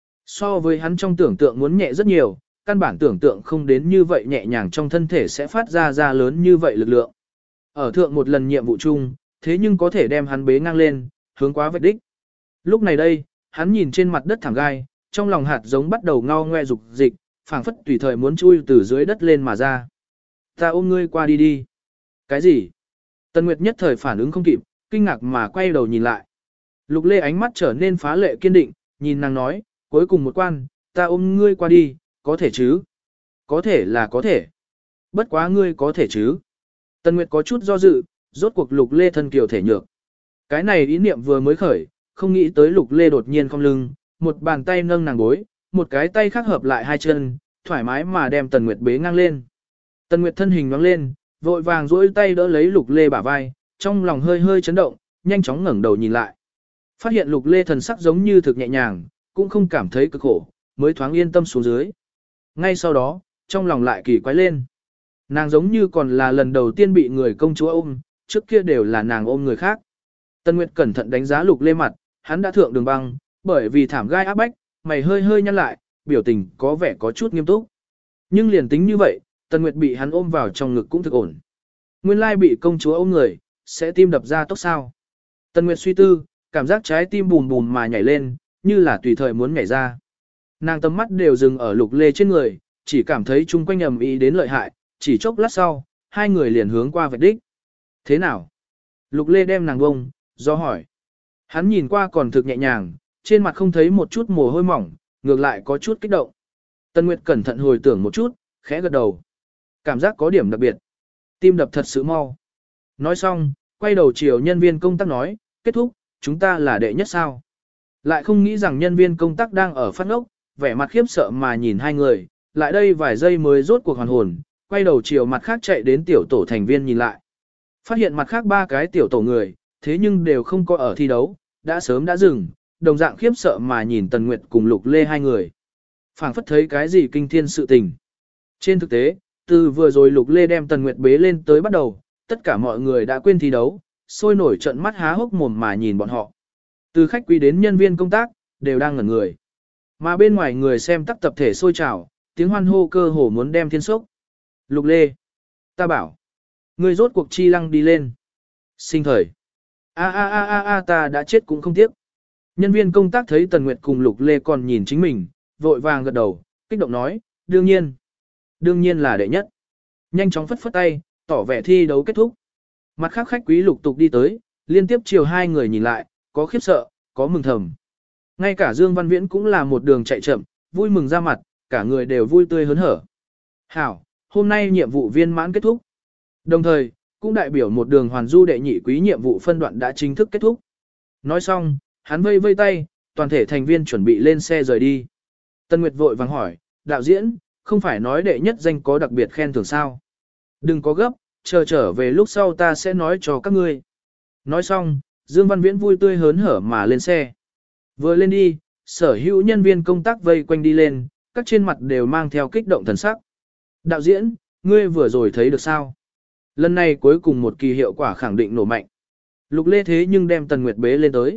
So với hắn trong tưởng tượng muốn nhẹ rất nhiều, căn bản tưởng tượng không đến như vậy nhẹ nhàng trong thân thể sẽ phát ra lớn như vậy lực lượng. Ở thượng một lần nhiệm vụ chung, thế nhưng có thể đem hắn bế ngang lên, hướng quá vạch đích. Lúc này đây, hắn nhìn trên mặt đất thẳng gai, trong lòng hạt giống bắt đầu ngao ngoe dục dịch, phảng phất tùy thời muốn chui từ dưới đất lên mà ra. Ta ôm ngươi qua đi đi. Cái gì? Tần Nguyệt nhất thời phản ứng không kịp, kinh ngạc mà quay đầu nhìn lại. Lục Lê ánh mắt trở nên phá lệ kiên định, nhìn nàng nói, cuối cùng một quan, ta ôm ngươi qua đi, có thể chứ? Có thể là có thể. Bất quá ngươi có thể chứ? Tần Nguyệt có chút do dự, rốt cuộc Lục Lê thân kiều thể nhược. Cái này ý niệm vừa mới khởi, không nghĩ tới Lục Lê đột nhiên cong lưng, một bàn tay nâng nàng gối, một cái tay khác hợp lại hai chân, thoải mái mà đem Tần Nguyệt bế ngang lên. Tần Nguyệt thân hình nhoáng lên, vội vàng duỗi tay đỡ lấy Lục Lê bả vai, trong lòng hơi hơi chấn động, nhanh chóng ngẩng đầu nhìn lại. Phát hiện Lục Lê thần sắc giống như thực nhẹ nhàng, cũng không cảm thấy cực khổ, mới thoáng yên tâm xuống dưới. Ngay sau đó, trong lòng lại kỳ quái lên. Nàng giống như còn là lần đầu tiên bị người công chúa ôm, trước kia đều là nàng ôm người khác. Tần Nguyệt cẩn thận đánh giá Lục Lê mặt, hắn đã thượng đường băng, bởi vì thảm gai áp bách, mày hơi hơi nhăn lại, biểu tình có vẻ có chút nghiêm túc. Nhưng liền tính như vậy, Tần Nguyệt bị hắn ôm vào trong ngực cũng thực ổn. Nguyên lai bị công chúa ôm người, sẽ tim đập ra tốc sao. Tần Nguyệt suy tư, cảm giác trái tim bùm bùm mà nhảy lên, như là tùy thời muốn nhảy ra. Nàng tầm mắt đều dừng ở Lục Lê trên người, chỉ cảm thấy chung quanh ầm ĩ đến lợi hại, chỉ chốc lát sau, hai người liền hướng qua vạch đích. Thế nào? Lục Lê đem nàng bông, do hỏi. Hắn nhìn qua còn thực nhẹ nhàng, trên mặt không thấy một chút mồ hôi mỏng, ngược lại có chút kích động. Tân Nguyệt cẩn thận hồi tưởng một chút, khẽ gật đầu. Cảm giác có điểm đặc biệt. Tim đập thật sự mau. Nói xong, quay đầu chiều nhân viên công tác nói, kết thúc, chúng ta là đệ nhất sao. Lại không nghĩ rằng nhân viên công tác đang ở phát ngốc, vẻ mặt khiếp sợ mà nhìn hai người, lại đây vài giây mới rốt cuộc hoàn hồn, quay đầu chiều mặt khác chạy đến tiểu tổ thành viên nhìn lại. Phát hiện mặt khác ba cái tiểu tổ người, thế nhưng đều không có ở thi đấu, đã sớm đã dừng, đồng dạng khiếp sợ mà nhìn Tần Nguyệt cùng Lục Lê hai người. Phảng phất thấy cái gì kinh thiên sự tình. Trên thực tế, từ vừa rồi Lục Lê đem Tần Nguyệt bế lên tới bắt đầu, tất cả mọi người đã quên thi đấu, sôi nổi trận mắt há hốc mồm mà nhìn bọn họ. Từ khách quý đến nhân viên công tác, đều đang ngẩn người. Mà bên ngoài người xem tắc tập thể sôi trào, tiếng hoan hô cơ hồ muốn đem thiên sốc. Lục Lê, ta bảo, ngươi rốt cuộc chi lăng đi lên. Sinh thời. Ta đã chết cũng không tiếc. Nhân viên công tác thấy Tần Nguyệt cùng Lục Lê còn nhìn chính mình, vội vàng gật đầu, kích động nói, đương nhiên là đệ nhất. Nhanh chóng phất phất tay, tỏ vẻ thi đấu kết thúc. Mặt khác khách quý lục tục đi tới, liên tiếp chiều hai người nhìn lại, có khiếp sợ, có mừng thầm. Ngay cả Dương Văn Viễn cũng là một đường chạy chậm, vui mừng ra mặt, cả người đều vui tươi hớn hở. Hảo, hôm nay nhiệm vụ viên mãn kết thúc. Đồng thời, cũng đại biểu một đường hoàn du đệ nhị quý nhiệm vụ phân đoạn đã chính thức kết thúc. Nói xong, hắn vây vây tay, toàn thể thành viên chuẩn bị lên xe rời đi. Tân Nguyệt vội vàng hỏi, đạo diễn, không phải nói đệ nhất danh có đặc biệt khen thưởng sao? Đừng có gấp, chờ trở về lúc sau ta sẽ nói cho các ngươi. Nói xong, Dương Văn Viễn vui tươi hớn hở mà lên xe. Vừa lên đi, sở hữu nhân viên công tác vây quanh đi lên, các trên mặt đều mang theo kích động thần sắc. Đạo diễn, ngươi vừa rồi thấy được sao? Lần này cuối cùng một kỳ hiệu quả khẳng định nổ mạnh. Lục Lê thế nhưng đem Tần Nguyệt bế lên tới.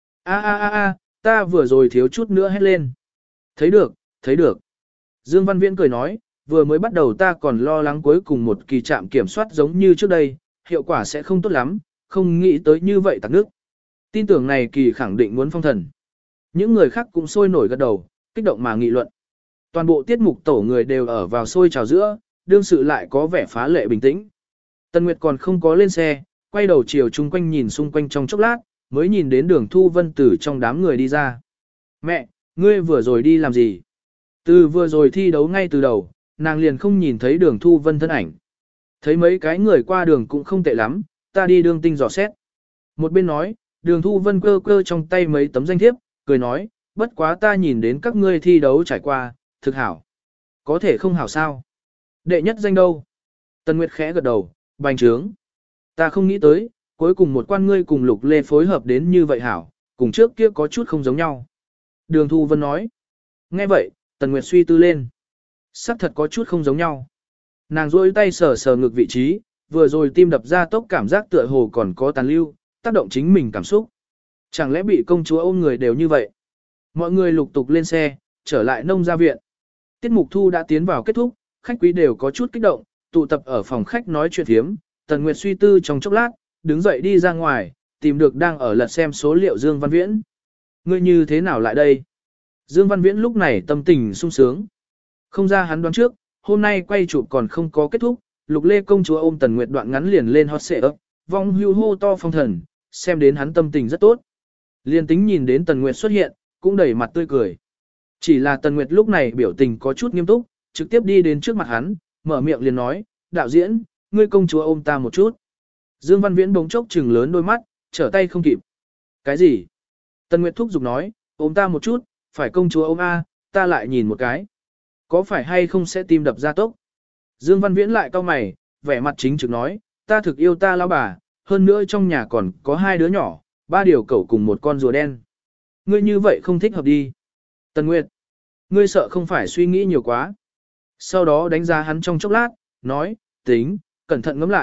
Ta vừa rồi thiếu chút nữa hét lên. Thấy được. Dương Văn Viễn cười nói, vừa mới bắt đầu ta còn lo lắng cuối cùng một kỳ trạm kiểm soát giống như trước đây, hiệu quả sẽ không tốt lắm, không nghĩ tới như vậy tắc nước. Tin tưởng này kỳ khẳng định muốn phong thần. Những người khác cũng sôi nổi gật đầu, kích động mà nghị luận. Toàn bộ tiết mục tổ người đều ở vào sôi trào giữa, đương sự lại có vẻ phá lệ bình tĩnh. Tần Nguyệt còn không có lên xe, quay đầu chiều chung quanh nhìn xung quanh trong chốc lát, mới nhìn đến Đường Thu Vân từ trong đám người đi ra. Mẹ, ngươi vừa rồi đi làm gì? Từ vừa rồi thi đấu ngay từ đầu, nàng liền không nhìn thấy Đường Thu Vân thân ảnh. Thấy mấy cái người qua đường cũng không tệ lắm, ta đi đương tinh dò xét. Một bên nói, Đường Thu Vân cơ cơ trong tay mấy tấm danh thiếp, cười nói, bất quá ta nhìn đến các ngươi thi đấu trải qua, thực hảo. Có thể không hảo sao? Đệ nhất danh đâu? Tần Nguyệt khẽ gật đầu, bành trướng. Ta không nghĩ tới, cuối cùng một quan ngươi cùng Lục Lê phối hợp đến như vậy hảo, cùng trước kia có chút không giống nhau. Đường Thu Vân nói. Nghe vậy, Tần Nguyệt suy tư lên. Sắc thật có chút không giống nhau. Nàng duỗi tay sờ sờ ngực vị trí, vừa rồi tim đập ra tốc cảm giác tựa hồ còn có tàn lưu, tác động chính mình cảm xúc. Chẳng lẽ bị công chúa ôm người đều như vậy? Mọi người lục tục lên xe, trở lại nông gia viện. Tiết mục thu đã tiến vào kết thúc, khách quý đều có chút kích động, tụ tập ở phòng khách nói chuyện thiếm. Tần Nguyệt suy tư trong chốc lát, đứng dậy đi ra ngoài, tìm được đang ở lật xem số liệu Dương Văn Viễn. Ngươi như thế nào lại đây? Dương Văn Viễn lúc này tâm tình sung sướng. Không ra hắn đoán trước, hôm nay quay chụp còn không có kết thúc, Lục Lê công chúa ôm Tần Nguyệt đoạn ngắn liền lên hot search, vong hưu hô to phong thần, xem đến hắn tâm tình rất tốt. Liên tính nhìn đến Tần Nguyệt xuất hiện, cũng đầy mặt tươi cười. Chỉ là Tần Nguyệt lúc này biểu tình có chút nghiêm túc, trực tiếp đi đến trước mặt hắn, mở miệng liền nói, đạo diễn, ngươi công chúa ôm ta một chút. Dương Văn Viễn bỗng chốc trừng lớn đôi mắt, trở tay không kịp. Cái gì? Tần Nguyệt thúc giục nói, ôm ta một chút, phải công chúa ôm a, ta lại nhìn một cái. Có phải hay không sẽ tim đập ra tốc? Dương Văn Viễn lại cau mày, vẻ mặt chính trực nói, ta thực yêu ta lão bà, hơn nữa trong nhà còn có 2 đứa nhỏ, 3 điều cẩu cùng một con rùa đen. Ngươi như vậy không thích hợp đi. Tần Nguyệt, ngươi sợ không phải suy nghĩ nhiều quá. Sau đó đánh giá hắn trong chốc lát, nói, tính, cẩn thận ngẫm lại,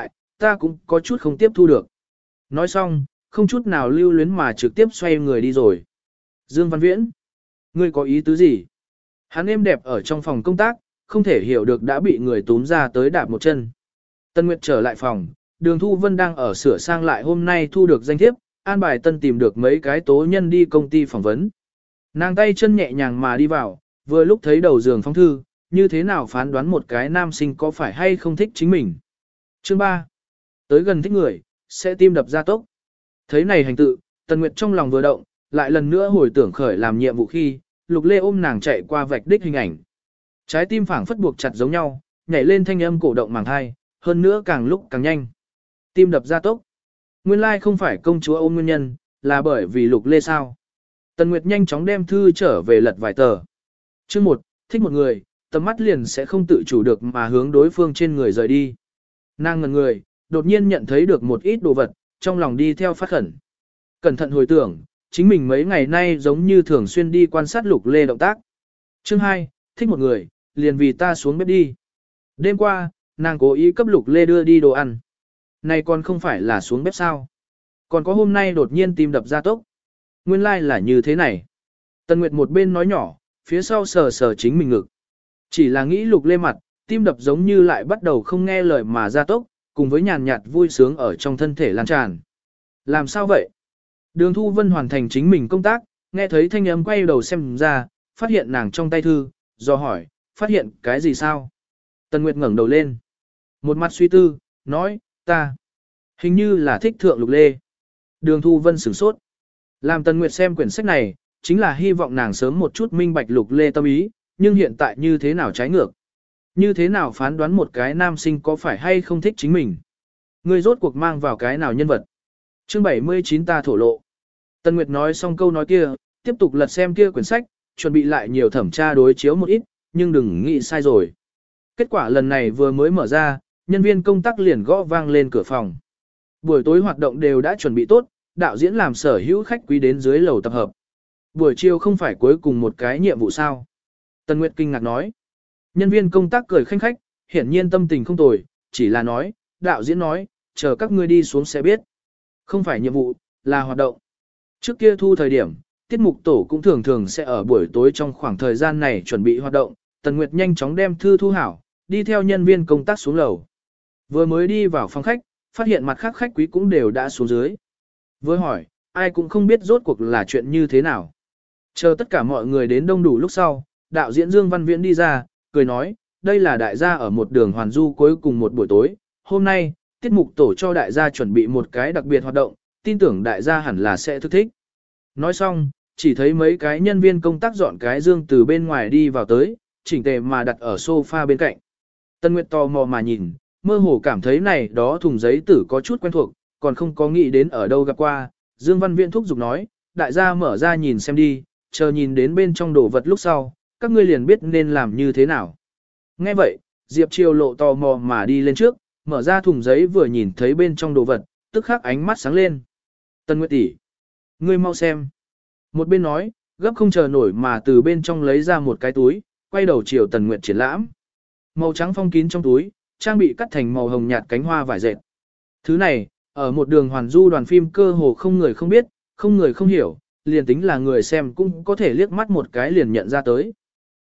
ta cũng có chút không tiếp thu được. Nói xong, không chút nào lưu luyến mà trực tiếp xoay người đi rồi. Dương Văn Viễn, ngươi có ý tứ gì? Hắn êm đẹp ở trong phòng công tác, không thể hiểu được đã bị người túm ra tới đạp một chân. Tân Nguyệt trở lại phòng, Đường Thu Vân đang ở sửa sang lại hôm nay thu được danh thiếp, an bài Tân tìm được mấy cái tố nhân đi công ty phỏng vấn. Nàng tay chân nhẹ nhàng mà đi vào, vừa lúc thấy đầu giường phong thư, như thế nào phán đoán một cái nam sinh có phải hay không thích chính mình. Chương 3. Tới gần thích người, sẽ tim đập ra tốc. Thấy này hành tự, Tân Nguyệt trong lòng vừa động, lại lần nữa hồi tưởng khởi làm nhiệm vụ khi, Lục Lê ôm nàng chạy qua vạch đích hình ảnh. Trái tim phảng phất buộc chặt giống nhau, nhảy lên thanh âm cổ động màng thai, hơn nữa càng lúc càng nhanh. Tim đập ra tốc. Nguyên lai không phải công chúa ôm nguyên nhân, là bởi vì Lục Lê sao. Tần Nguyệt nhanh chóng đem thư trở về lật vài tờ. Chương 1, thích một người, tầm mắt liền sẽ không tự chủ được mà hướng đối phương trên người rời đi. Nàng ngẩn người, đột nhiên nhận thấy được một ít đồ vật, trong lòng đi theo phát khẩn. Cẩn thận hồi tưởng, chính mình mấy ngày nay giống như thường xuyên đi quan sát Lục Lê động tác. Chương 2, thích một người, liền vì ta xuống bếp đi. Đêm qua, nàng cố ý cấp Lục Lê đưa đi đồ ăn. Này còn không phải là xuống bếp sao. Còn có hôm nay đột nhiên tim đập ra tốc. Nguyên lai là như thế này. Tần Nguyệt một bên nói nhỏ, phía sau sờ sờ chính mình ngực. Chỉ là nghĩ Lục Lê mặt, tim đập giống như lại bắt đầu không nghe lời mà ra tốc, cùng với nhàn nhạt vui sướng ở trong thân thể lan tràn. Làm sao vậy? Đường Thu Vân hoàn thành chính mình công tác, nghe thấy thanh âm quay đầu xem ra, phát hiện nàng trong tay thư, do hỏi, phát hiện cái gì sao? Tần Nguyệt ngẩng đầu lên. Một mặt suy tư, nói, ta hình như là thích thượng Lục Lê. Đường Thu Vân sửng sốt. Làm Tần Nguyệt xem quyển sách này, chính là hy vọng nàng sớm một chút minh bạch Lục Lê tâm ý, nhưng hiện tại như thế nào trái ngược? Như thế nào phán đoán một cái nam sinh có phải hay không thích chính mình? Người rốt cuộc mang vào cái nào nhân vật? Chương 79 ta thổ lộ. Tần Nguyệt nói xong câu nói kia, tiếp tục lật xem kia quyển sách, chuẩn bị lại nhiều thẩm tra đối chiếu một ít, nhưng đừng nghĩ sai rồi. Kết quả lần này vừa mới mở ra, nhân viên công tác liền gõ vang lên cửa phòng. Buổi tối hoạt động đều đã chuẩn bị tốt, đạo diễn làm sở hữu khách quý đến dưới lầu tập hợp. Buổi chiều không phải cuối cùng một cái nhiệm vụ sao? Tần Nguyệt kinh ngạc nói. Nhân viên công tác cười khanh khách, hiển nhiên tâm tình không tồi, chỉ là nói, đạo diễn nói, chờ các ngươi đi xuống sẽ biết. Không phải nhiệm vụ, là hoạt động. Trước kia thu thời điểm, tiết mục tổ cũng thường thường sẽ ở buổi tối trong khoảng thời gian này chuẩn bị hoạt động. Tần Nguyệt nhanh chóng đem thư thu hảo, đi theo nhân viên công tác xuống lầu. Vừa mới đi vào phòng khách, phát hiện mặt khác khách quý cũng đều đã xuống dưới. Vừa hỏi, ai cũng không biết rốt cuộc là chuyện như thế nào. Chờ tất cả mọi người đến đông đủ lúc sau, đạo diễn Dương Văn Viễn đi ra, cười nói, đây là đại gia ở một đường hoàn du cuối cùng một buổi tối. Hôm nay, tiết mục tổ cho đại gia chuẩn bị một cái đặc biệt hoạt động, tin tưởng đại gia hẳn là sẽ thức thích. Nói xong, chỉ thấy mấy cái nhân viên công tác dọn cái dương từ bên ngoài đi vào tới, chỉnh tề mà đặt ở sofa bên cạnh. Tân Nguyệt tò mò mà nhìn, mơ hồ cảm thấy này đó thùng giấy tử có chút quen thuộc, còn không có nghĩ đến ở đâu gặp qua. Dương Văn Viễn thúc giục nói, đại gia mở ra nhìn xem đi, chờ nhìn đến bên trong đồ vật lúc sau, các ngươi liền biết nên làm như thế nào. Nghe vậy, Diệp Triều Lộ tò mò mà đi lên trước, mở ra thùng giấy vừa nhìn thấy bên trong đồ vật, tức khắc ánh mắt sáng lên. Tân Nguyệt tỷ, ngươi mau xem. Một bên nói, gấp không chờ nổi mà từ bên trong lấy ra một cái túi, quay đầu chiều Tần Nguyệt triển lãm. Màu trắng phong kín trong túi, trang bị cắt thành màu hồng nhạt cánh hoa vải dệt. Thứ này, ở một đường hoàn du đoàn phim cơ hồ không người không biết, không người không hiểu, liền tính là người xem cũng có thể liếc mắt một cái liền nhận ra tới.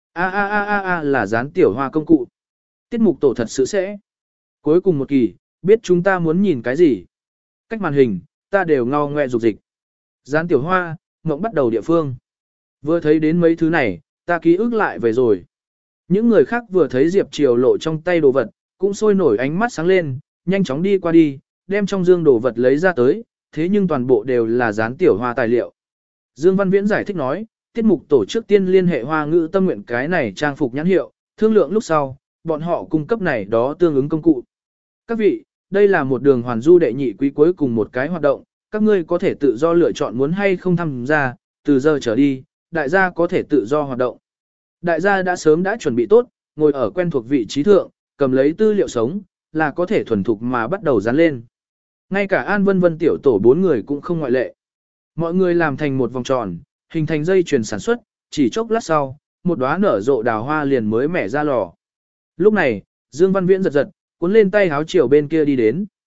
A là dán tiểu hoa công cụ. Tiết mục tổ thật sự sẽ. Cuối cùng một kỳ, biết chúng ta muốn nhìn cái gì. Cách màn hình, ta đều ngao ngoe dục dịch. Dán tiểu hoa, mộng bắt đầu địa phương. Vừa thấy đến mấy thứ này, ta ký ức lại về rồi. Những người khác vừa thấy Diệp Triều Lộ trong tay đồ vật, cũng sôi nổi ánh mắt sáng lên, nhanh chóng đi qua đi, đem trong dương đồ vật lấy ra tới, thế nhưng toàn bộ đều là dán tiểu hoa tài liệu. Dương Văn Viễn giải thích nói, tiết mục tổ chức tiên liên hệ Hoa Ngữ Tâm Nguyện cái này trang phục nhãn hiệu, thương lượng lúc sau, bọn họ cung cấp này đó tương ứng công cụ. Các vị, đây là một đường hoàn du đệ nhị quý cuối cùng một cái hoạt động, các ngươi có thể tự do lựa chọn muốn hay không tham gia, từ giờ trở đi, đại gia có thể tự do hoạt động. Đại gia đã sớm đã chuẩn bị tốt, ngồi ở quen thuộc vị trí thượng, cầm lấy tư liệu sống, là có thể thuần thục mà bắt đầu dán lên. Ngay cả An Vân Vân tiểu tổ 4 người cũng không ngoại lệ. Mọi người làm thành một vòng tròn, hình thành dây chuyền sản xuất, chỉ chốc lát sau, một đóa nở rộ đào hoa liền mới mẻ ra lò. Lúc này, Dương Văn Viễn giật giật, cuốn lên tay háo chiều bên kia đi đến.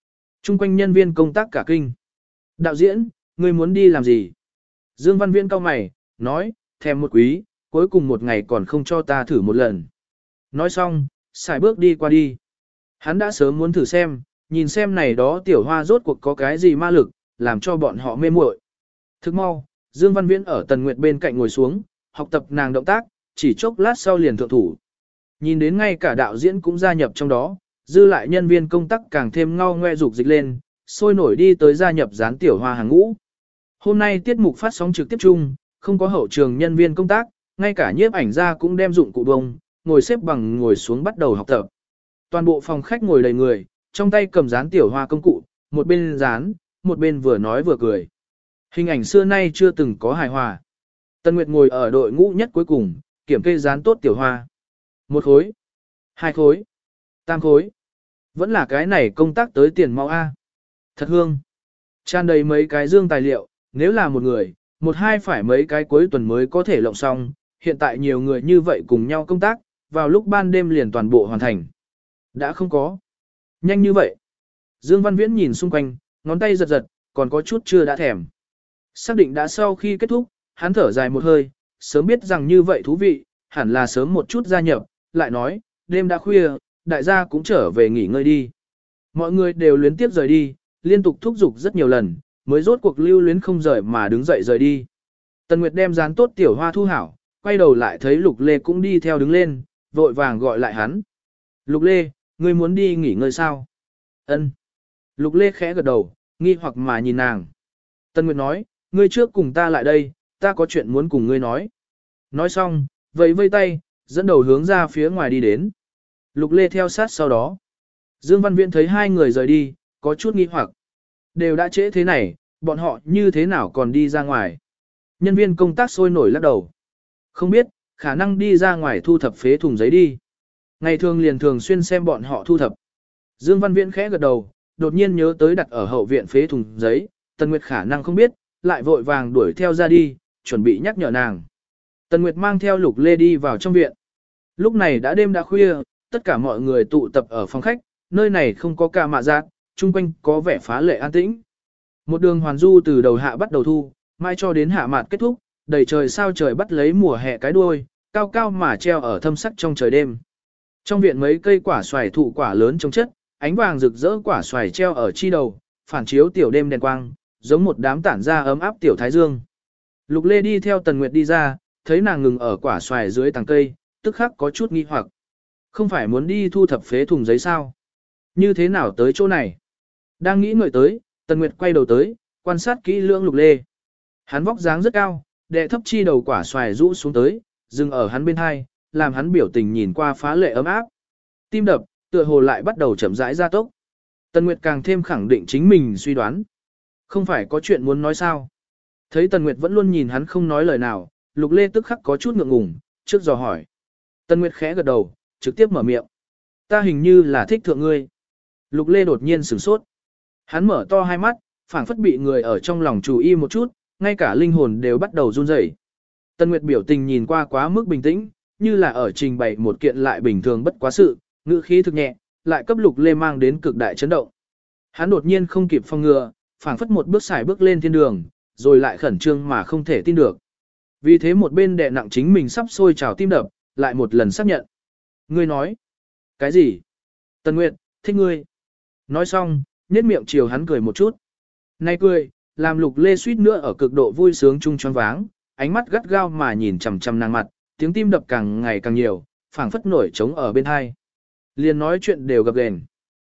Trung quanh nhân viên công tác cả kinh. Đạo diễn, ngươi muốn đi làm gì? Dương Văn Viễn cau mày, nói, thèm một quý, cuối cùng một ngày còn không cho ta thử một lần. Nói xong, xài bước đi qua đi. Hắn đã sớm muốn thử xem, nhìn xem này đó tiểu hoa rốt cuộc có cái gì ma lực, làm cho bọn họ mê muội. Thức mau, Dương Văn Viễn ở Tần Nguyệt bên cạnh ngồi xuống, học tập nàng động tác, chỉ chốc lát sau liền thượng thủ. Nhìn đến ngay cả đạo diễn cũng gia nhập trong đó, dư lại nhân viên công tác càng thêm ngao ngoe dục dịch lên, sôi nổi đi tới gia nhập dán tiểu hoa hàng ngũ. Hôm nay tiết mục phát sóng trực tiếp chung, không có hậu trường nhân viên công tác, ngay cả nhiếp ảnh gia cũng đem dụng cụ bông, ngồi xếp bằng ngồi xuống bắt đầu học tập. Toàn bộ phòng khách ngồi đầy người, trong tay cầm dán tiểu hoa công cụ, một bên dán, một bên vừa nói vừa cười. Hình ảnh xưa nay chưa từng có hài hòa. Tân Nguyệt ngồi ở đội ngũ nhất cuối cùng, kiểm kê dán tốt tiểu hoa. 1 khối, 2 khối, 3 khối. Vẫn là cái này công tác tới tiền mau A. Thật hương. Tràn đầy mấy cái dương tài liệu, nếu là một người, một hai phải mấy cái cuối tuần mới có thể lộng xong, hiện tại nhiều người như vậy cùng nhau công tác, vào lúc ban đêm liền toàn bộ hoàn thành. Đã không có. Nhanh như vậy. Dương Văn Viễn nhìn xung quanh, ngón tay giật giật, còn có chút chưa đã thèm. Xác định đã sau khi kết thúc, hắn thở dài một hơi, sớm biết rằng như vậy thú vị, hẳn là sớm một chút gia nhập, lại nói, đêm đã khuya, đại gia cũng trở về nghỉ ngơi đi. Mọi người đều luyến tiếp rời đi, liên tục thúc giục rất nhiều lần, mới rốt cuộc lưu luyến không rời mà đứng dậy rời đi. Tần Nguyệt đem dán tốt tiểu hoa thu hảo, quay đầu lại thấy Lục Lê cũng đi theo đứng lên, vội vàng gọi lại hắn. Lục Lê, ngươi muốn đi nghỉ ngơi sao? Ân. Lục Lê khẽ gật đầu, nghi hoặc mà nhìn nàng. Tần Nguyệt nói, ngươi trước cùng ta lại đây, ta có chuyện muốn cùng ngươi nói. Nói xong, vẫy vây tay, dẫn đầu hướng ra phía ngoài đi đến. Lục Lê theo sát sau đó. Dương Văn Viễn thấy hai người rời đi, có chút nghi hoặc. Đều đã trễ thế này, bọn họ như thế nào còn đi ra ngoài? Nhân viên công tác sôi nổi lắc đầu. Không biết, khả năng đi ra ngoài thu thập phế thùng giấy đi. Ngày thường liền thường xuyên xem bọn họ thu thập. Dương Văn Viễn khẽ gật đầu, đột nhiên nhớ tới đặt ở hậu viện phế thùng giấy, Tần Nguyệt khả năng không biết, lại vội vàng đuổi theo ra đi, chuẩn bị nhắc nhở nàng. Tần Nguyệt mang theo Lục Lê đi vào trong viện. Lúc này đã đêm đã khuya, tất cả mọi người tụ tập ở phòng khách, nơi này không có ca mạ giác, chung quanh có vẻ phá lệ an tĩnh. Một đường hoàn du từ đầu hạ bắt đầu thu, mai cho đến hạ mạt kết thúc, đầy trời sao trời bắt lấy mùa hè cái đuôi, cao cao mà treo ở thâm sắc trong trời đêm. Trong viện mấy cây quả xoài thụ quả lớn trong chất, ánh vàng rực rỡ quả xoài treo ở chi đầu, phản chiếu tiểu đêm đèn quang, giống một đám tản ra ấm áp tiểu thái dương. Lục Lê đi theo Tần Nguyệt đi ra, thấy nàng ngừng ở quả xoài dưới tàng cây, tức khắc có chút nghi hoặc. Không phải muốn đi thu thập phế thùng giấy sao? Như thế nào tới chỗ này? Đang nghĩ ngợi tới, Tần Nguyệt quay đầu tới, quan sát kỹ lưỡng Lục Lê. Hắn vóc dáng rất cao, đệ thấp chi đầu quả xoài rũ xuống tới, dừng ở hắn bên hai, làm hắn biểu tình nhìn qua phá lệ ấm áp. Tim đập, tựa hồ lại bắt đầu chậm rãi gia tốc. Tần Nguyệt càng thêm khẳng định chính mình suy đoán. Không phải có chuyện muốn nói sao? Thấy Tần Nguyệt vẫn luôn nhìn hắn không nói lời nào, Lục Lê tức khắc có chút ngượng ngùng, trước dò hỏi. Tần Nguyệt khẽ gật đầu, trực tiếp mở miệng. Ta hình như là thích thượng ngươi. Lục Lê đột nhiên sửng sốt. Hắn mở to hai mắt, phảng phất bị người ở trong lòng chú ý một chút, ngay cả linh hồn đều bắt đầu run rẩy. Tần Nguyệt biểu tình nhìn qua quá mức bình tĩnh, như là ở trình bày một kiện lại bình thường bất quá sự, ngữ khí thực nhẹ, lại cấp Lục Lê mang đến cực đại chấn động. Hắn đột nhiên không kịp phòng ngừa, phảng phất một bước xài bước lên thiên đường, rồi lại khẩn trương mà không thể tin được. Vì thế một bên đè nặng chính mình sắp sôi trào tim đập, lại một lần xác nhận. Ngươi nói. Cái gì? Tần Nguyệt, thích ngươi. Nói xong, nhếch miệng chiều hắn cười một chút. Này cười, làm Lục Lê suýt nữa ở cực độ vui sướng chung choáng váng, ánh mắt gắt gao mà nhìn chằm chằm nàng mặt, tiếng tim đập càng ngày càng nhiều, phảng phất nổi trống ở bên hai. Liền nói chuyện đều gập ghềnh.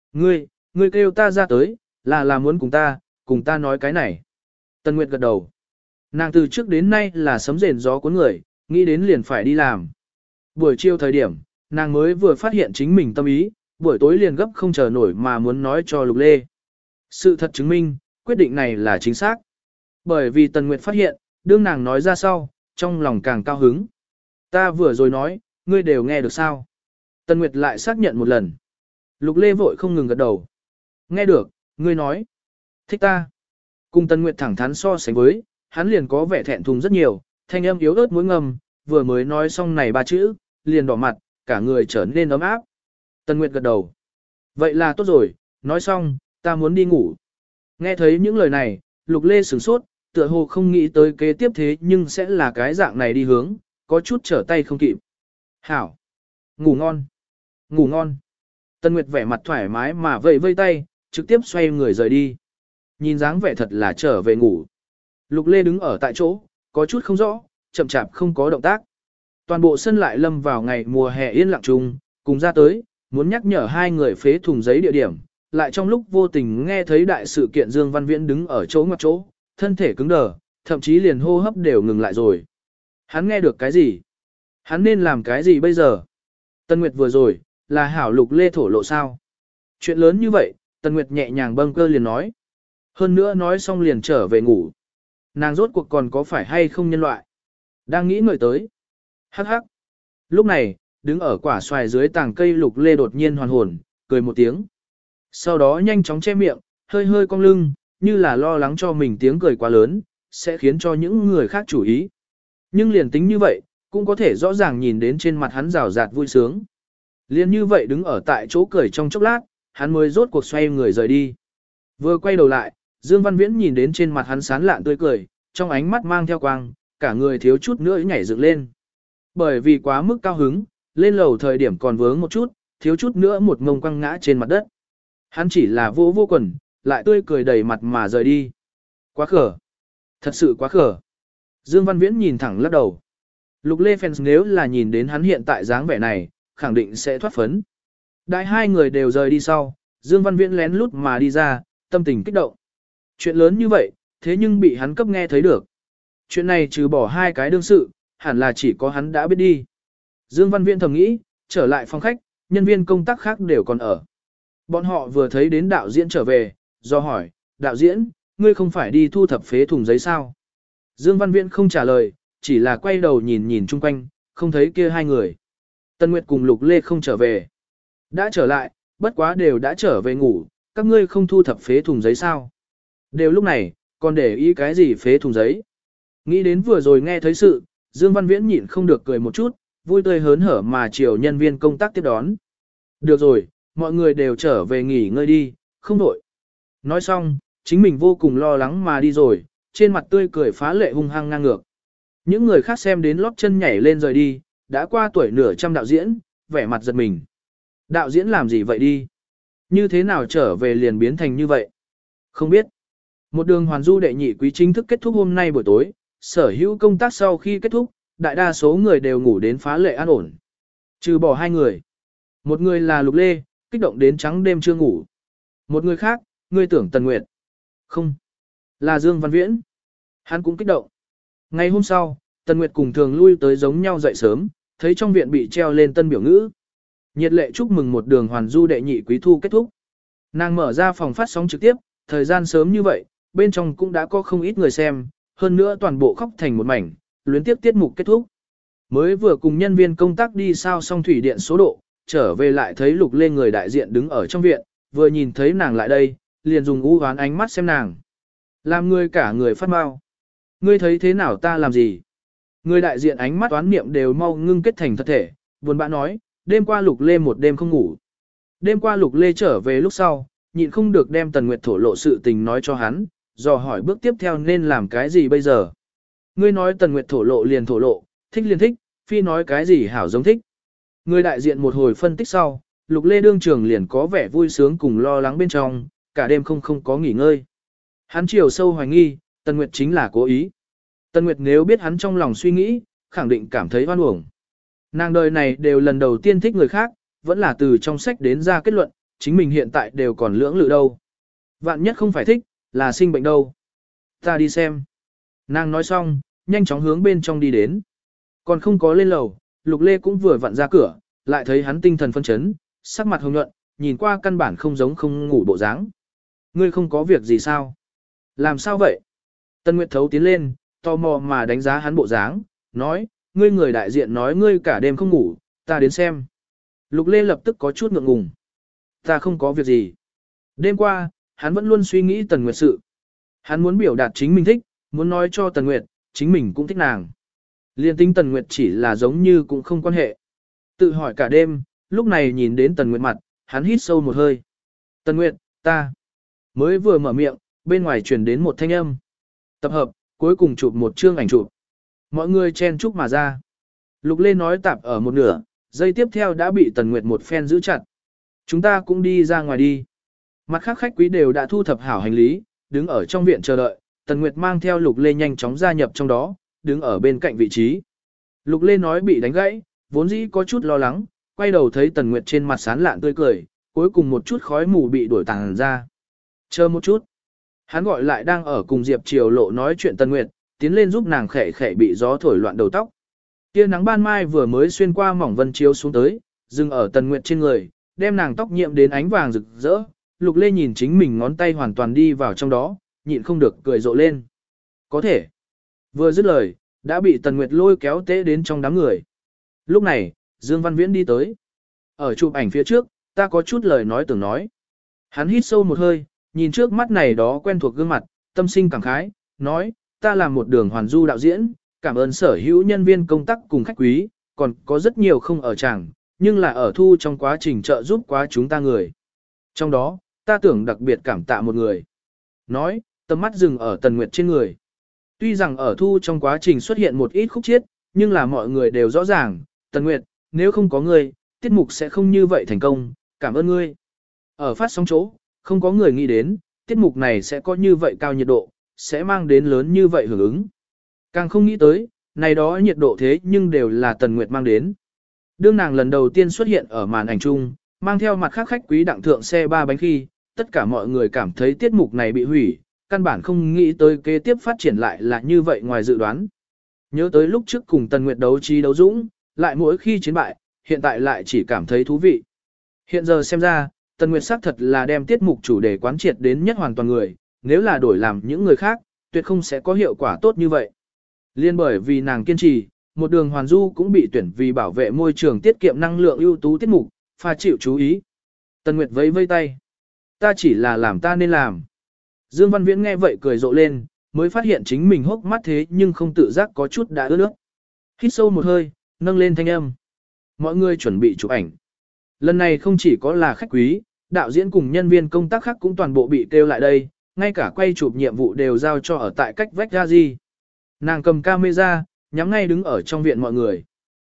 Ngươi kêu ta ra tới, là muốn cùng ta nói cái này. Tần Nguyệt gật đầu. Nàng từ trước đến nay là sấm rền gió cuốn người, nghĩ đến liền phải đi làm. Buổi chiều thời điểm, nàng mới vừa phát hiện chính mình tâm ý, buổi tối liền gấp không chờ nổi mà muốn nói cho Lục Lê. Sự thật chứng minh, quyết định này là chính xác. Bởi vì Tần Nguyệt phát hiện, đương nàng nói ra sau, trong lòng càng cao hứng. Ta vừa rồi nói, ngươi đều nghe được sao? Tần Nguyệt lại xác nhận một lần. Lục Lê vội không ngừng gật đầu. Nghe được, ngươi nói. Thích ta. Cùng Tần Nguyệt thẳng thắn so sánh với, hắn liền có vẻ thẹn thùng rất nhiều, thanh âm yếu ớt mũi ngầm, vừa mới nói xong này ba chữ, liền đỏ mặt, cả người trở nên ấm áp. Tần Nguyệt gật đầu. Vậy là tốt rồi, nói xong, ta muốn đi ngủ. Nghe thấy những lời này, Lục Lê sửng sốt, tựa hồ không nghĩ tới kế tiếp thế nhưng sẽ là cái dạng này đi hướng, có chút trở tay không kịp. Hảo! Ngủ ngon! Ngủ ngon! Tân Nguyệt vẻ mặt thoải mái mà vẫy vây tay, trực tiếp xoay người rời đi. Nhìn dáng vẻ thật là trở về ngủ. Lục Lê đứng ở tại chỗ, có chút không rõ, chậm chạp không có động tác. Toàn bộ sân lại lâm vào ngày mùa hè yên lặng chung, cùng ra tới, muốn nhắc nhở hai người phế thùng giấy địa điểm, lại trong lúc vô tình nghe thấy đại sự kiện Dương Văn Viễn đứng ở chỗ ngoặt chỗ, thân thể cứng đờ, thậm chí liền hô hấp đều ngừng lại rồi. Hắn nghe được cái gì? Hắn nên làm cái gì bây giờ? Tân Nguyệt vừa rồi, là hảo Lục Lê thổ lộ sao? Chuyện lớn như vậy, Tân Nguyệt nhẹ nhàng bâng cơ liền nói. Hơn nữa nói xong liền trở về ngủ. Nàng rốt cuộc còn có phải hay không nhân loại? Đang nghĩ ngợi tới. Hắc hắc. Lúc này, đứng ở quả xoài dưới tàng cây Lục Lê đột nhiên hoàn hồn, cười một tiếng. Sau đó nhanh chóng che miệng, hơi hơi cong lưng, như là lo lắng cho mình tiếng cười quá lớn, sẽ khiến cho những người khác chú ý. Nhưng liền tính như vậy, cũng có thể rõ ràng nhìn đến trên mặt hắn rào rạt vui sướng. Liền như vậy đứng ở tại chỗ cười trong chốc lát, hắn mới rốt cuộc xoay người rời đi. Vừa quay đầu lại, Dương Văn Viễn nhìn đến trên mặt hắn sán lạn tươi cười, trong ánh mắt mang theo quang, cả người thiếu chút nữa nhảy dựng lên. Bởi vì quá mức cao hứng, lên lầu thời điểm còn vướng một chút, thiếu chút nữa một ngông quăng ngã trên mặt đất. Hắn chỉ là vô quần, lại tươi cười đầy mặt mà rời đi. Quá khờ. Thật sự quá khờ. Dương Văn Viễn nhìn thẳng lắc đầu. Lục Lê fans nếu là nhìn đến hắn hiện tại dáng vẻ này, khẳng định sẽ thoát phấn. Đại hai người đều rời đi sau, Dương Văn Viễn lén lút mà đi ra, tâm tình kích động. Chuyện lớn như vậy, thế nhưng bị hắn cấp nghe thấy được. Chuyện này trừ bỏ hai cái đương sự, hẳn là chỉ có hắn đã biết đi. Dương Văn Viễn thầm nghĩ, trở lại phòng khách, nhân viên công tác khác đều còn ở. Bọn họ vừa thấy đến đạo diễn trở về, do hỏi, đạo diễn, ngươi không phải đi thu thập phế thùng giấy sao? Dương Văn Viễn không trả lời, chỉ là quay đầu nhìn nhìn chung quanh, không thấy kia hai người. Tân Nguyệt cùng Lục Lê không trở về. Đã trở lại, bất quá đều đã trở về ngủ, các ngươi không thu thập phế thùng giấy sao? Đều lúc này, còn để ý cái gì phế thùng giấy? Nghĩ đến vừa rồi nghe thấy sự, Dương Văn Viễn nhịn không được cười một chút, vui tươi hớn hở mà chiều nhân viên công tác tiếp đón. Được rồi, mọi người đều trở về nghỉ ngơi đi, không đổi. Nói xong, chính mình vô cùng lo lắng mà đi rồi, trên mặt tươi cười phá lệ hung hăng ngang ngược. Những người khác xem đến lót chân nhảy lên rời đi, đã qua tuổi nửa trăm đạo diễn, vẻ mặt giật mình. Đạo diễn làm gì vậy đi? Như thế nào trở về liền biến thành như vậy? Không biết. Một đường hoàn du đệ nhị quý chính thức kết thúc hôm nay buổi tối, sở hữu công tác sau khi kết thúc, đại đa số người đều ngủ đến phá lệ an ổn. Trừ bỏ hai người. Một người là Lục Lê, kích động đến trắng đêm chưa ngủ. Một người khác, ngươi tưởng Tần Nguyệt. Không. Là Dương Văn Viễn. Hắn cũng kích động. Ngày hôm sau, Tần Nguyệt cùng thường lui tới giống nhau dậy sớm, thấy trong viện bị treo lên tân biểu ngữ. Nhiệt lệ chúc mừng một đường hoàn du đệ nhị quý thu kết thúc. Nàng mở ra phòng phát sóng trực tiếp, thời gian sớm như vậy, bên trong cũng đã có không ít người xem, hơn nữa toàn bộ khóc thành một mảnh, luyến tiếp tiết mục kết thúc. Mới vừa cùng nhân viên công tác đi sao xong thủy điện số độ, trở về lại thấy Lục Lê người đại diện đứng ở trong viện, vừa nhìn thấy nàng lại đây, liền dùng u hoán ánh mắt xem nàng. Làm người cả người phát mau. Ngươi thấy thế nào ta làm gì? Người đại diện ánh mắt toán niệm đều mau ngưng kết thành thật thể, buồn bã nói, đêm qua Lục Lê một đêm không ngủ. Đêm qua Lục Lê trở về lúc sau, nhịn không được đem Tần Nguyệt thổ lộ sự tình nói cho hắn, dò hỏi bước tiếp theo nên làm cái gì bây giờ. Ngươi nói Tần Nguyệt thổ lộ, thích liền thích, phi nói cái gì hảo giống thích. Người đại diện một hồi phân tích sau, Lục Lê đương trường liền có vẻ vui sướng cùng lo lắng bên trong, cả đêm không có nghỉ ngơi. Hắn chiều sâu hoài nghi, Tần Nguyệt chính là cố ý. Tần Nguyệt nếu biết hắn trong lòng suy nghĩ, khẳng định cảm thấy oan uổng. Nàng đời này đều lần đầu tiên thích người khác, vẫn là từ trong sách đến ra kết luận, chính mình hiện tại đều còn lưỡng lự đâu. Vạn nhất không phải thích, là sinh bệnh đâu. Ta đi xem. Nàng nói xong, nhanh chóng hướng bên trong đi đến. Còn không có lên lầu, Lục Lê cũng vừa vặn ra cửa, lại thấy hắn tinh thần phân chấn, sắc mặt hồng nhuận, nhìn qua căn bản không giống không ngủ bộ dáng. Ngươi không có việc gì sao? Làm sao vậy? Tân Nguyệt Thấu tiến lên, tò mò mà đánh giá hắn bộ dáng, nói, ngươi người đại diện nói ngươi cả đêm không ngủ, ta đến xem. Lục Lê lập tức có chút ngượng ngùng. Ta không có việc gì. Đêm qua, hắn vẫn luôn suy nghĩ Tần Nguyệt sự. Hắn muốn biểu đạt chính mình thích, muốn nói cho Tần Nguyệt, chính mình cũng thích nàng. Liên tính Tần Nguyệt chỉ là giống như cũng không quan hệ. Tự hỏi cả đêm, lúc này nhìn đến Tần Nguyệt mặt, hắn hít sâu một hơi. Tần Nguyệt, ta Mới vừa mở miệng, bên ngoài truyền đến một thanh âm. Tập hợp, cuối cùng chụp một chương ảnh chụp. Mọi người chen chúc mà ra. Lục Lê nói tạp ở một nửa, giây tiếp theo đã bị Tần Nguyệt một phen giữ chặt. Chúng ta cũng đi ra ngoài đi. Mặt khác khách quý đều đã thu thập hảo hành lý, đứng ở trong viện chờ đợi. Tần Nguyệt mang theo Lục Lê nhanh chóng gia nhập trong đó, đứng ở bên cạnh vị trí. Lục Lê nói bị đánh gãy, vốn dĩ có chút lo lắng, quay đầu thấy Tần Nguyệt trên mặt sán lạn tươi cười, cuối cùng một chút khói mù bị đuổi tàng ra. Chờ một chút. Hắn gọi lại đang ở cùng Diệp Triều Lộ nói chuyện Tần Nguyệt, tiến lên giúp nàng khẽ khẽ bị gió thổi loạn đầu tóc. Tia nắng ban mai vừa mới xuyên qua mỏng vân chiếu xuống tới, dừng ở Tần Nguyệt trên người, đem nàng tóc nhiễm đến ánh vàng rực rỡ. Lục Lê nhìn chính mình ngón tay hoàn toàn đi vào trong đó, nhịn không được cười rộ lên. Có thể. Vừa dứt lời, đã bị Tần Nguyệt lôi kéo tế đến trong đám người. Lúc này, Dương Văn Viễn đi tới. Ở chụp ảnh phía trước, ta có chút lời nói tưởng nói. Hắn hít sâu một hơi, nhìn trước mắt này đó quen thuộc gương mặt, tâm sinh cảm khái, nói, ta làm một đường hoàn du đạo diễn, cảm ơn sở hữu nhân viên công tác cùng khách quý, còn có rất nhiều không ở tràng, nhưng là ở thu trong quá trình trợ giúp quá chúng ta người. Trong đó, ta tưởng đặc biệt cảm tạ một người. Nói, tầm mắt dừng ở Tần Nguyệt trên người. Tuy rằng ở thu trong quá trình xuất hiện một ít khúc chiết, nhưng là mọi người đều rõ ràng, Tần Nguyệt, nếu không có ngươi, tiết mục sẽ không như vậy thành công, cảm ơn ngươi. Ở phát sóng chỗ, không có người nghĩ đến, tiết mục này sẽ có như vậy cao nhiệt độ, sẽ mang đến lớn như vậy hưởng ứng. Càng không nghĩ tới, này đó nhiệt độ thế nhưng đều là Tần Nguyệt mang đến. Đương nàng lần đầu tiên xuất hiện ở màn ảnh chung, mang theo mặt khác khách quý đặng thượng xe ba bánh khi, tất cả mọi người cảm thấy tiết mục này bị hủy, căn bản không nghĩ tới kế tiếp phát triển lại là như vậy ngoài dự đoán. Nhớ tới lúc trước cùng Tần Nguyệt đấu trí đấu dũng, lại mỗi khi chiến bại, hiện tại lại chỉ cảm thấy thú vị. Hiện giờ xem ra, Tần Nguyệt xác thật là đem tiết mục chủ đề quán triệt đến nhất hoàn toàn người, nếu là đổi làm những người khác, tuyệt không sẽ có hiệu quả tốt như vậy. Liên bởi vì nàng kiên trì, một đường hoàn du cũng bị tuyển vì bảo vệ môi trường tiết kiệm năng lượng ưu tú tiết mục, pha chịu chú ý. Tần Nguyệt vẫy vây tay. Ta chỉ là làm ta nên làm. Dương Văn Viễn nghe vậy cười rộ lên, mới phát hiện chính mình hốc mắt thế nhưng không tự giác có chút đã ướt nước. Hít sâu một hơi, nâng lên thanh âm. Mọi người chuẩn bị chụp ảnh. Lần này không chỉ có là khách quý, đạo diễn cùng nhân viên công tác khác cũng toàn bộ bị kêu lại đây, ngay cả quay chụp nhiệm vụ đều giao cho ở tại cách vách ra gì. Nàng cầm camera, nhắm ngay đứng ở trong viện mọi người.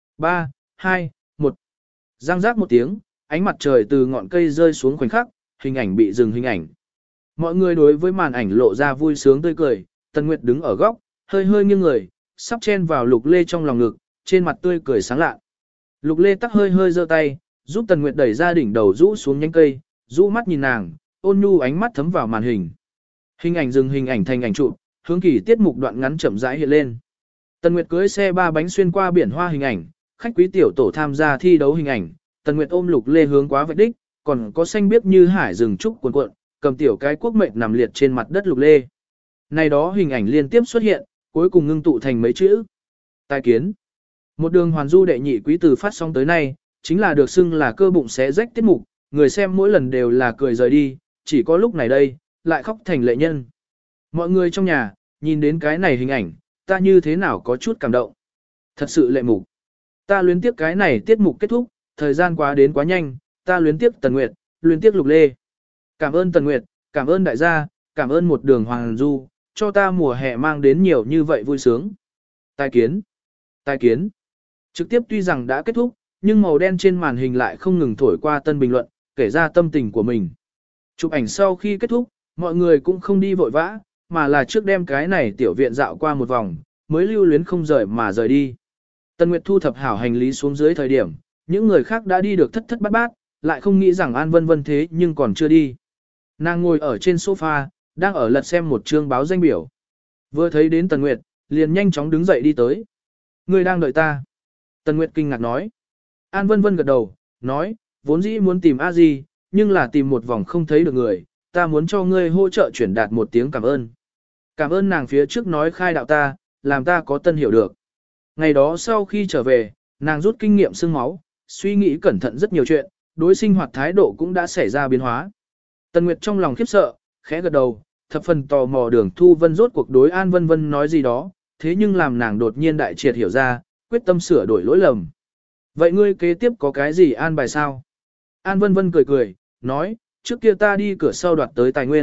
3, 2, 1. Giang giác một tiếng, ánh mặt trời từ ngọn cây rơi xuống khoảnh khắc, hình ảnh bị dừng hình ảnh. Mọi người đối với màn ảnh lộ ra vui sướng tươi cười, Tần Nguyệt đứng ở góc, hơi hơi nghiêng người, sắp chen vào Lục Lê trong lòng ngực, trên mặt tươi cười sáng lạ. Lục Lê tắc hơi hơi giơ tay, giúp Tần Nguyệt đẩy ra đỉnh đầu rũ xuống nhánh cây, rũ mắt nhìn nàng, ôn nhu ánh mắt thấm vào màn hình. Hình ảnh dừng hình ảnh thành ảnh chụp, hướng kỳ tiết mục đoạn ngắn chậm rãi hiện lên. Tần Nguyệt cưỡi xe ba bánh xuyên qua biển hoa hình ảnh, khách quý tiểu tổ tham gia thi đấu hình ảnh, Tần Nguyệt ôm Lục Lê hướng quá vạch đích, còn có xanh biếc như hải rừng trúc cuộn cuộn, cầm tiểu cái quốc mệnh nằm liệt trên mặt đất Lục Lê. Này đó hình ảnh liên tiếp xuất hiện, cuối cùng ngưng tụ thành mấy chữ. Tai kiến. Một đường hoàn du đệ nhị quý từ phát sóng tới nay, chính là được xưng là cơ bụng xé rách tiết mục, người xem mỗi lần đều là cười rời đi, chỉ có lúc này đây, lại khóc thành lệ nhân. Mọi người trong nhà, nhìn đến cái này hình ảnh, ta như thế nào có chút cảm động. Thật sự lệ mục. Ta luyến tiếc cái này tiết mục kết thúc, thời gian quá đến quá nhanh, ta luyến tiếc Tần Nguyệt, luyến tiếc Lục Lê. Cảm ơn Tần Nguyệt, cảm ơn đại gia, cảm ơn một đường hoàng du, cho ta mùa hè mang đến nhiều như vậy vui sướng. Tai kiến. Tai kiến. Trực tiếp tuy rằng đã kết thúc, nhưng màu đen trên màn hình lại không ngừng thổi qua tân bình luận, kể ra tâm tình của mình. Chụp ảnh sau khi kết thúc, mọi người cũng không đi vội vã, mà là trước đem cái này tiểu viện dạo qua một vòng, mới lưu luyến không rời mà rời đi. Tần Nguyệt thu thập hảo hành lý xuống dưới thời điểm, những người khác đã đi được thất thất bát bát, lại không nghĩ rằng An Vân Vân thế nhưng còn chưa đi. Nàng ngồi ở trên sofa, đang ở lật xem một chương báo danh biểu. Vừa thấy đến Tần Nguyệt, liền nhanh chóng đứng dậy đi tới. Người đang đợi ta. Tần Nguyệt kinh ngạc nói. An Vân Vân gật đầu, nói, vốn dĩ muốn tìm A Di, nhưng là tìm một vòng không thấy được người, ta muốn cho ngươi hỗ trợ chuyển đạt một tiếng cảm ơn. Cảm ơn nàng phía trước nói khai đạo ta, làm ta có tân hiểu được. Ngày đó sau khi trở về, nàng rút kinh nghiệm xương máu, suy nghĩ cẩn thận rất nhiều chuyện, đối sinh hoạt thái độ cũng đã xảy ra biến hóa. Tần Nguyệt trong lòng khiếp sợ, khẽ gật đầu, thập phần tò mò Đường Thu Vân rốt cuộc đối An Vân Vân nói gì đó, thế nhưng làm nàng đột nhiên đại triệt hiểu ra, quyết tâm sửa đổi lỗi lầm. Vậy ngươi kế tiếp có cái gì an bài sao? An Vân Vân cười cười, nói, trước kia ta đi cửa sau đoạt tới tài nguyên,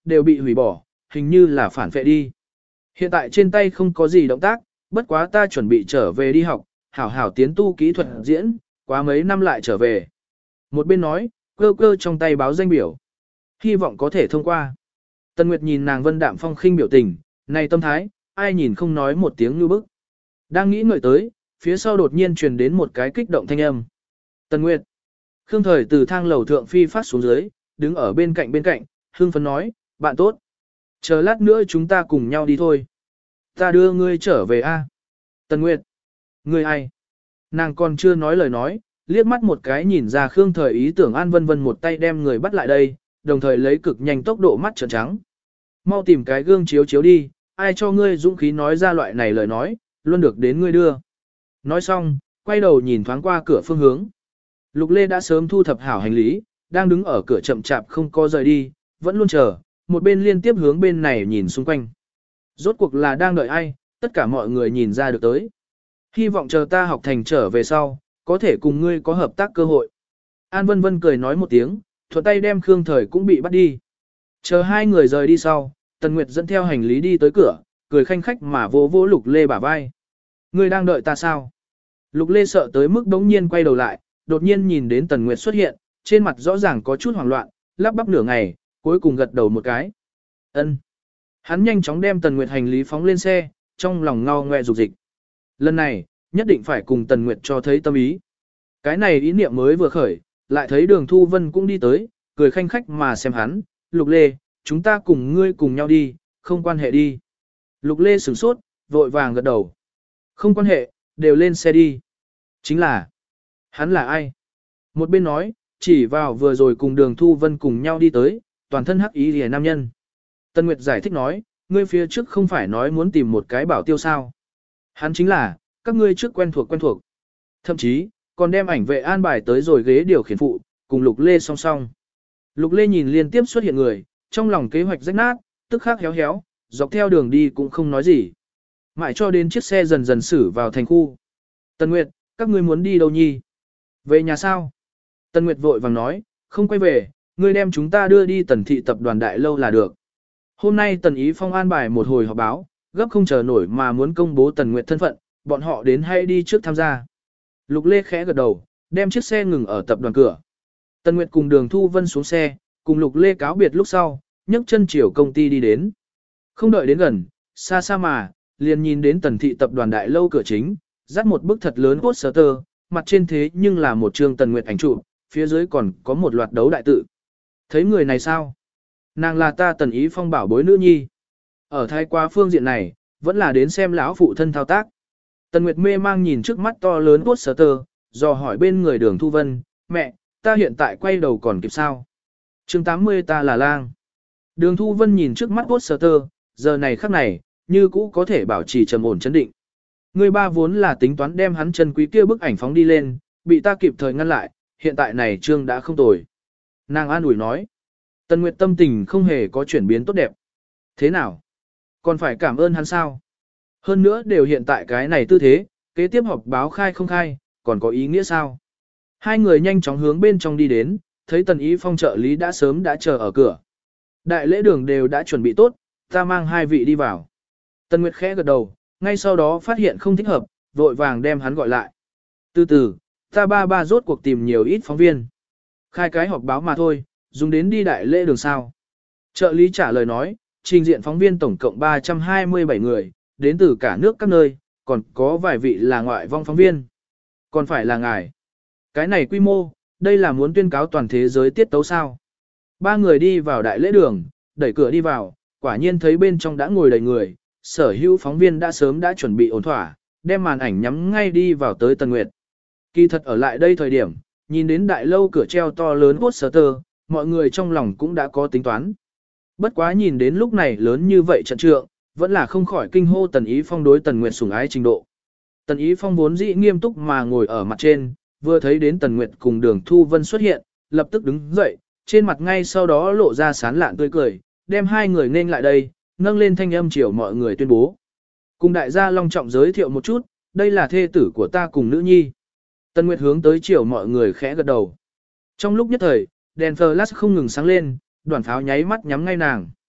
đều bị hủy bỏ, hình như là phản vệ đi. Hiện tại trên tay không có gì động tác, bất quá ta chuẩn bị trở về đi học, hảo hảo tiến tu kỹ thuật diễn, quá mấy năm lại trở về. Một bên nói, cơ cơ trong tay báo danh biểu. Hy vọng có thể thông qua. Tần Nguyệt nhìn nàng vân đạm phong khinh biểu tình, này tâm thái, ai nhìn không nói một tiếng như bức. Đang nghĩ ngợi tới, phía sau đột nhiên truyền đến một cái kích động thanh âm. Tần Nguyệt. Khương Thời từ thang lầu thượng phi phát xuống dưới, đứng ở bên cạnh, hương phấn nói, bạn tốt. Chờ lát nữa chúng ta cùng nhau đi thôi. Ta đưa ngươi trở về a. Tần Nguyệt. Ngươi ai? Nàng còn chưa nói lời nói, liếc mắt một cái nhìn ra Khương Thời ý tưởng An Vân Vân một tay đem người bắt lại đây, đồng thời lấy cực nhanh tốc độ mắt trợn trắng. Mau tìm cái gương chiếu chiếu đi, ai cho ngươi dũng khí nói ra loại này lời nói, luôn được đến ngươi đưa. Nói xong, quay đầu nhìn thoáng qua cửa phương hướng. Lục Lê đã sớm thu thập hảo hành lý, đang đứng ở cửa chậm chạp không có rời đi, vẫn luôn chờ, một bên liên tiếp hướng bên này nhìn xung quanh. Rốt cuộc là đang đợi ai, tất cả mọi người nhìn ra được tới. Hy vọng chờ ta học thành trở về sau, có thể cùng ngươi có hợp tác cơ hội. An Vân Vân cười nói một tiếng, thuận tay đem Khương Thời cũng bị bắt đi. Chờ hai người rời đi sau, Tần Nguyệt dẫn theo hành lý đi tới cửa, cười khanh khách mà vỗ vỗ Lục Lê bả vai. Ngươi đang đợi ta sao? Lục Lê sợ tới mức đống nhiên quay đầu lại, đột nhiên nhìn đến Tần Nguyệt xuất hiện, trên mặt rõ ràng có chút hoảng loạn, lắp bắp nửa ngày, cuối cùng gật đầu một cái. Ân. Hắn nhanh chóng đem Tần Nguyệt hành lý phóng lên xe, trong lòng ngao ngoe dục dịch. Lần này, nhất định phải cùng Tần Nguyệt cho thấy tâm ý. Cái này ý niệm mới vừa khởi, lại thấy Đường Thu Vân cũng đi tới, cười khanh khách mà xem hắn, Lục Lê, chúng ta cùng ngươi cùng nhau đi, không quan hệ đi. Lục Lê sửng sốt, vội vàng gật đầu. Không quan hệ, đều lên xe đi. Chính là, hắn là ai? Một bên nói, chỉ vào vừa rồi cùng Đường Thu Vân cùng nhau đi tới, toàn thân hắc ý rìa nam nhân. Tân Nguyệt giải thích nói, ngươi phía trước không phải nói muốn tìm một cái bảo tiêu sao. Hắn chính là, các ngươi trước quen thuộc. Thậm chí, còn đem ảnh vệ an bài tới rồi ghế điều khiển phụ, cùng Lục Lê song song. Lục Lê nhìn liên tiếp xuất hiện người, trong lòng kế hoạch rách nát, tức khắc héo héo, dọc theo đường đi cũng không nói gì. Mãi cho đến chiếc xe dần dần xử vào thành khu. Tần Nguyệt, các ngươi muốn đi đâu nhi? Về nhà sao? Tần Nguyệt vội vàng nói, không quay về, ngươi đem chúng ta đưa đi Tần thị tập đoàn đại lâu là được. Hôm nay Tần Ý Phong an bài một hồi họp báo, gấp không chờ nổi mà muốn công bố Tần Nguyệt thân phận, bọn họ đến hay đi trước tham gia. Lục Lê khẽ gật đầu, đem chiếc xe ngừng ở tập đoàn cửa. Tần Nguyệt cùng Đường Thu Vân xuống xe, cùng Lục Lê cáo biệt lúc sau, nhấc chân chiều công ty đi đến. Không đợi đến gần, xa xa mà, liền nhìn đến Tần thị tập đoàn đại lâu cửa chính, dắt một bức thật lớn poster, mặt trên thế nhưng là một chương Tần Nguyệt ảnh chụp, phía dưới còn có một loạt đấu đại tự. Thấy người này sao? Nàng là ta Tần Ý Phong bảo bối nữ nhi. Ở thái quá phương diện này, vẫn là đến xem lão phụ thân thao tác. Tần Nguyệt mê mang nhìn trước mắt to lớn poster, dò hỏi bên người Đường Thu Vân, mẹ, ta hiện tại quay đầu còn kịp sao? Chương 80 ta là lang. Đường Thu Vân nhìn trước mắt poster, giờ này khắc này, như cũ có thể bảo trì trầm ổn chấn định. Người ba vốn là tính toán đem hắn chân quý kia bức ảnh phóng đi lên, bị ta kịp thời ngăn lại, hiện tại này trương đã không tồi. Nàng an ủi nói. Tần Nguyệt tâm tình không hề có chuyển biến tốt đẹp. Thế nào? Còn phải cảm ơn hắn sao? Hơn nữa đều hiện tại cái này tư thế, kế tiếp họp báo khai không khai, còn có ý nghĩa sao? Hai người nhanh chóng hướng bên trong đi đến, thấy Tần Ý Phong trợ lý đã sớm đã chờ ở cửa. Đại lễ đường đều đã chuẩn bị tốt, ta mang hai vị đi vào. Tần Nguyệt khẽ gật đầu, ngay sau đó phát hiện không thích hợp, vội vàng đem hắn gọi lại. Từ từ, ta ba rốt cuộc tìm nhiều ít phóng viên. Khai cái họp báo mà thôi, dùng đến đi đại lễ đường sao. Trợ lý trả lời nói, trình diện phóng viên tổng cộng 327 người, đến từ cả nước các nơi, còn có vài vị là ngoại vong phóng viên. Còn phải là ngài. Cái này quy mô, đây là muốn tuyên cáo toàn thế giới tiết tấu sao. Ba người đi vào đại lễ đường, đẩy cửa đi vào, quả nhiên thấy bên trong đã ngồi đầy người, sở hữu phóng viên đã sớm đã chuẩn bị ổn thỏa, đem màn ảnh nhắm ngay đi vào tới Tần Nguyệt. Kỳ thật ở lại đây thời điểm, nhìn đến đại lâu cửa treo to lớn poster, mọi người trong lòng cũng đã có tính toán. Bất quá nhìn đến lúc này lớn như vậy trận trượng, vẫn là không khỏi kinh hô Tần Ý Phong đối Tần Nguyệt sủng ái trình độ. Tần Ý Phong vốn dĩ nghiêm túc mà ngồi ở mặt trên, vừa thấy đến Tần Nguyệt cùng Đường Thu Vân xuất hiện, lập tức đứng dậy, trên mặt ngay sau đó lộ ra sán lạn tươi cười, đem hai người nên lại đây, nâng lên thanh âm chiều mọi người tuyên bố. Cùng đại gia long trọng giới thiệu một chút, đây là thê tử của ta cùng nữ nhi. Tần Nguyệt hướng tới chiều mọi người khẽ gật đầu. Trong lúc nhất thời, đèn flash không ngừng sáng lên, đoàn pháo nháy mắt nhắm ngay nàng.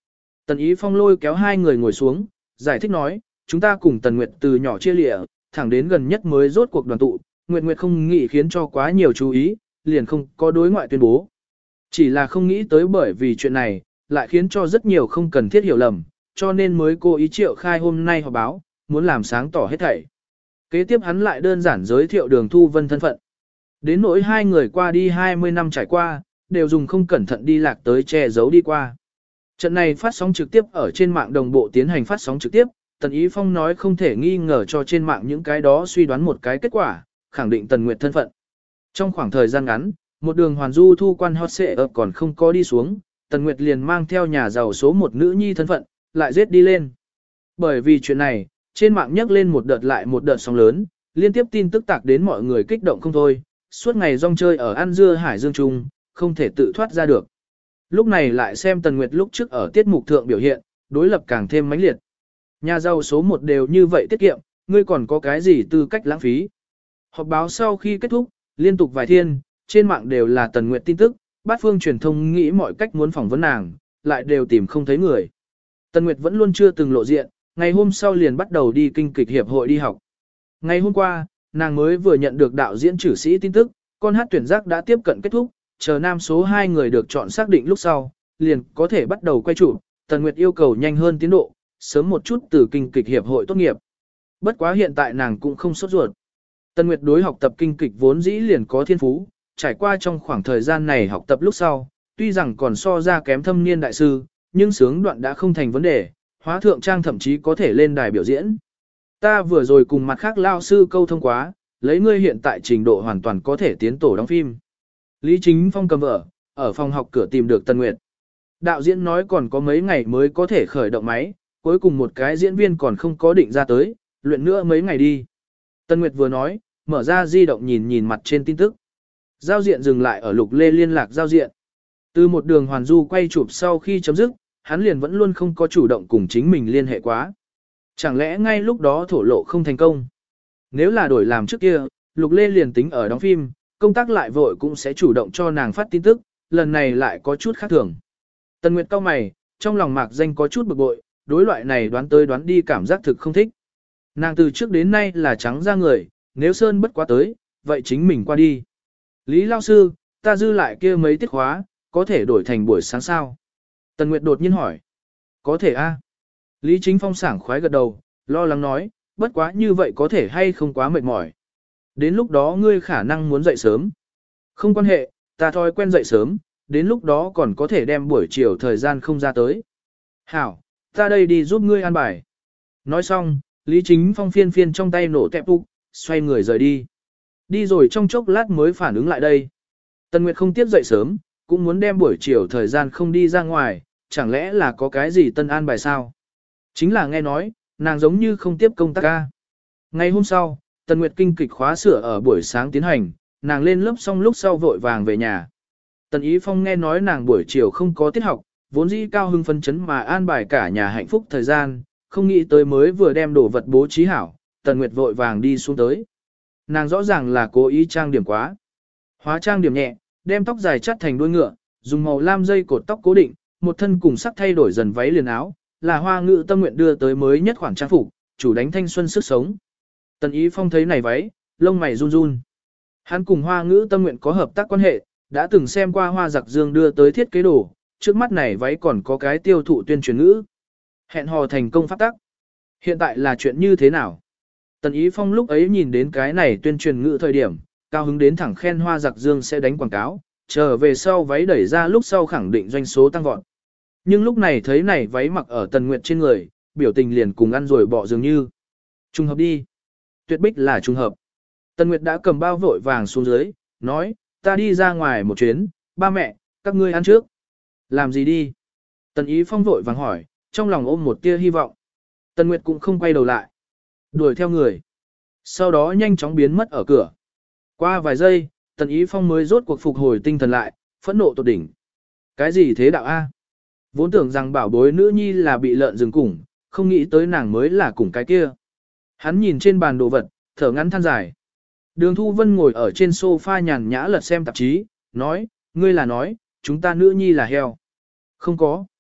Tần Ý Phong lôi kéo hai người ngồi xuống, giải thích nói, chúng ta cùng Tần Nguyệt từ nhỏ chia lịa, thẳng đến gần nhất mới rốt cuộc đoàn tụ, Nguyệt Nguyệt không nghĩ khiến cho quá nhiều chú ý, liền không có đối ngoại tuyên bố. Chỉ là không nghĩ tới bởi vì chuyện này, lại khiến cho rất nhiều không cần thiết hiểu lầm, cho nên mới cố ý triệu khai hôm nay họp báo, muốn làm sáng tỏ hết thảy. Kế tiếp hắn lại đơn giản giới thiệu Đường Thu Vân thân phận. Đến nỗi hai người qua đi 20 năm trải qua, đều dùng không cẩn thận đi lạc tới che giấu đi qua. Trận này phát sóng trực tiếp ở trên mạng đồng bộ tiến hành phát sóng trực tiếp, Tần Ý Phong nói không thể nghi ngờ cho trên mạng những cái đó suy đoán một cái kết quả, khẳng định Tần Nguyệt thân phận. Trong khoảng thời gian ngắn, một đường hoàn du thu quan hot xệ ập còn không có đi xuống, Tần Nguyệt liền mang theo nhà giàu số một nữ nhi thân phận, lại giết đi lên. Bởi vì chuyện này, trên mạng nhắc lên một đợt lại một đợt sóng lớn, liên tiếp tin tức tạc đến mọi người kích động không thôi, suốt ngày rong chơi ở An Dưa Hải Dương Trung, không thể tự thoát ra được. Lúc này lại xem Tần Nguyệt lúc trước ở tiết mục thượng biểu hiện, đối lập càng thêm mãnh liệt. Nhà giàu số một đều như vậy tiết kiệm, ngươi còn có cái gì tư cách lãng phí. Họp báo sau khi kết thúc, liên tục vài thiên, trên mạng đều là Tần Nguyệt tin tức, bát phương truyền thông nghĩ mọi cách muốn phỏng vấn nàng, lại đều tìm không thấy người. Tần Nguyệt vẫn luôn chưa từng lộ diện, ngày hôm sau liền bắt đầu đi kinh kịch hiệp hội đi học. Ngày hôm qua, nàng mới vừa nhận được đạo diễn chử sĩ tin tức, con hát tuyển giác đã tiếp cận kết thúc, chờ nam số 2 người được chọn xác định lúc sau, liền có thể bắt đầu quay chụp. Tần Nguyệt yêu cầu nhanh hơn tiến độ, sớm một chút từ kinh kịch hiệp hội tốt nghiệp. Bất quá hiện tại nàng cũng không sốt ruột. Tần Nguyệt đối học tập kinh kịch vốn dĩ liền có thiên phú, trải qua trong khoảng thời gian này học tập lúc sau, tuy rằng còn so ra kém thâm niên đại sư, nhưng sướng đoạn đã không thành vấn đề, hóa thượng trang thậm chí có thể lên đài biểu diễn. Ta vừa rồi cùng mặt khác lao sư câu thông quá, lấy ngươi hiện tại trình độ hoàn toàn có thể tiến tổ đóng phim. Lý Chính Phong cầm vở, ở phòng học cửa tìm được Tần Nguyệt. Đạo diễn nói còn có mấy ngày mới có thể khởi động máy, cuối cùng một cái diễn viên còn không có định ra tới, luyện nữa mấy ngày đi. Tần Nguyệt vừa nói, mở ra di động nhìn nhìn mặt trên tin tức. Giao diện dừng lại ở Lục Lê liên lạc giao diện. Từ một đường hoàn du quay chụp sau khi chấm dứt, hắn liền vẫn luôn không có chủ động cùng chính mình liên hệ quá. Chẳng lẽ ngay lúc đó thổ lộ không thành công? Nếu là đổi làm trước kia, Lục Lê liền tính ở đóng phim, công tác lại vội cũng sẽ chủ động cho nàng phát tin tức, lần này lại có chút khác thường. Tần Nguyệt cau mày, trong lòng mạc danh có chút bực bội, đối loại này đoán tới đoán đi cảm giác thực không thích. Nàng từ trước đến nay là trắng ra người, nếu Sơn bất quá tới, vậy chính mình qua đi. Lý lao sư, ta dư lại kia mấy tiết khóa, có thể đổi thành buổi sáng sao? Tần Nguyệt đột nhiên hỏi. Có thể a. Lý Chính Phong sảng khoái gật đầu, lo lắng nói, bất quá như vậy có thể hay không quá mệt mỏi. Đến lúc đó ngươi khả năng muốn dậy sớm. Không quan hệ, ta thói quen dậy sớm, đến lúc đó còn có thể đem buổi chiều thời gian không ra tới. Hảo, ta đây đi giúp ngươi an bài. Nói xong, Lý Chính Phong phiên phiên trong tay nổ tẹp úc, xoay người rời đi. Đi rồi trong chốc lát mới phản ứng lại đây. Tần Nguyệt không tiếp dậy sớm, cũng muốn đem buổi chiều thời gian không đi ra ngoài, chẳng lẽ là có cái gì tân an bài sao? Chính là nghe nói, nàng giống như không tiếp công tác ca. Ngày hôm sau, Tần Nguyệt kinh kịch khóa sửa ở buổi sáng tiến hành, nàng lên lớp xong lúc sau vội vàng về nhà. Tần Ý Phong nghe nói nàng buổi chiều không có tiết học, vốn dĩ cao hưng phấn chấn mà an bài cả nhà hạnh phúc thời gian, không nghĩ tới mới vừa đem đồ vật bố trí hảo, Tần Nguyệt vội vàng đi xuống tới. Nàng rõ ràng là cố ý trang điểm quá. Hóa trang điểm nhẹ, đem tóc dài chắt thành đuôi ngựa, dùng màu lam dây cột tóc cố định, một thân cùng sắc thay đổi dần váy liền áo, là Hoa Ngữ Tâm Nguyện đưa tới mới nhất khoản trang phục, chủ đánh thanh xuân sức sống. Tần Ý Phong thấy này váy, lông mày run run. Hắn cùng Hoa Ngữ Tâm Nguyện có hợp tác quan hệ, đã từng xem qua Hoa Giặc Dương đưa tới thiết kế đồ, trước mắt này váy còn có cái tiêu thụ tuyên truyền ngữ. Hẹn hò thành công phát tắc. Hiện tại là chuyện như thế nào? Tần Ý Phong lúc ấy nhìn đến cái này tuyên truyền ngữ thời điểm, cao hứng đến thẳng khen Hoa Giặc Dương sẽ đánh quảng cáo, trở về sau váy đẩy ra lúc sau khẳng định doanh số tăng vọt. Nhưng lúc này thấy này váy mặc ở Tần Nguyệt trên người, biểu tình liền cùng ăn rồi bỏ dường như. Trùng hợp đi. Tuyệt bích là trùng hợp. Tần Nguyệt đã cầm bao vội vàng xuống dưới, nói, ta đi ra ngoài một chuyến, ba mẹ, các ngươi ăn trước. Làm gì đi? Tần Ý Phong vội vàng hỏi, trong lòng ôm một tia hy vọng. Tần Nguyệt cũng không quay đầu lại. Đuổi theo người. Sau đó nhanh chóng biến mất ở cửa. Qua vài giây, Tần Ý Phong mới rốt cuộc phục hồi tinh thần lại, phẫn nộ tột đỉnh. Cái gì thế đạo A? Vốn tưởng rằng bảo bối nữ nhi là bị lợn rừng củng, không nghĩ tới nàng mới là củng cái kia. Hắn nhìn trên bàn đồ vật, thở ngắn than dài. Đường Thu Vân ngồi ở trên sofa nhàn nhã lật xem tạp chí, nói, ngươi là nói, chúng ta nữ nhi là heo. Không có.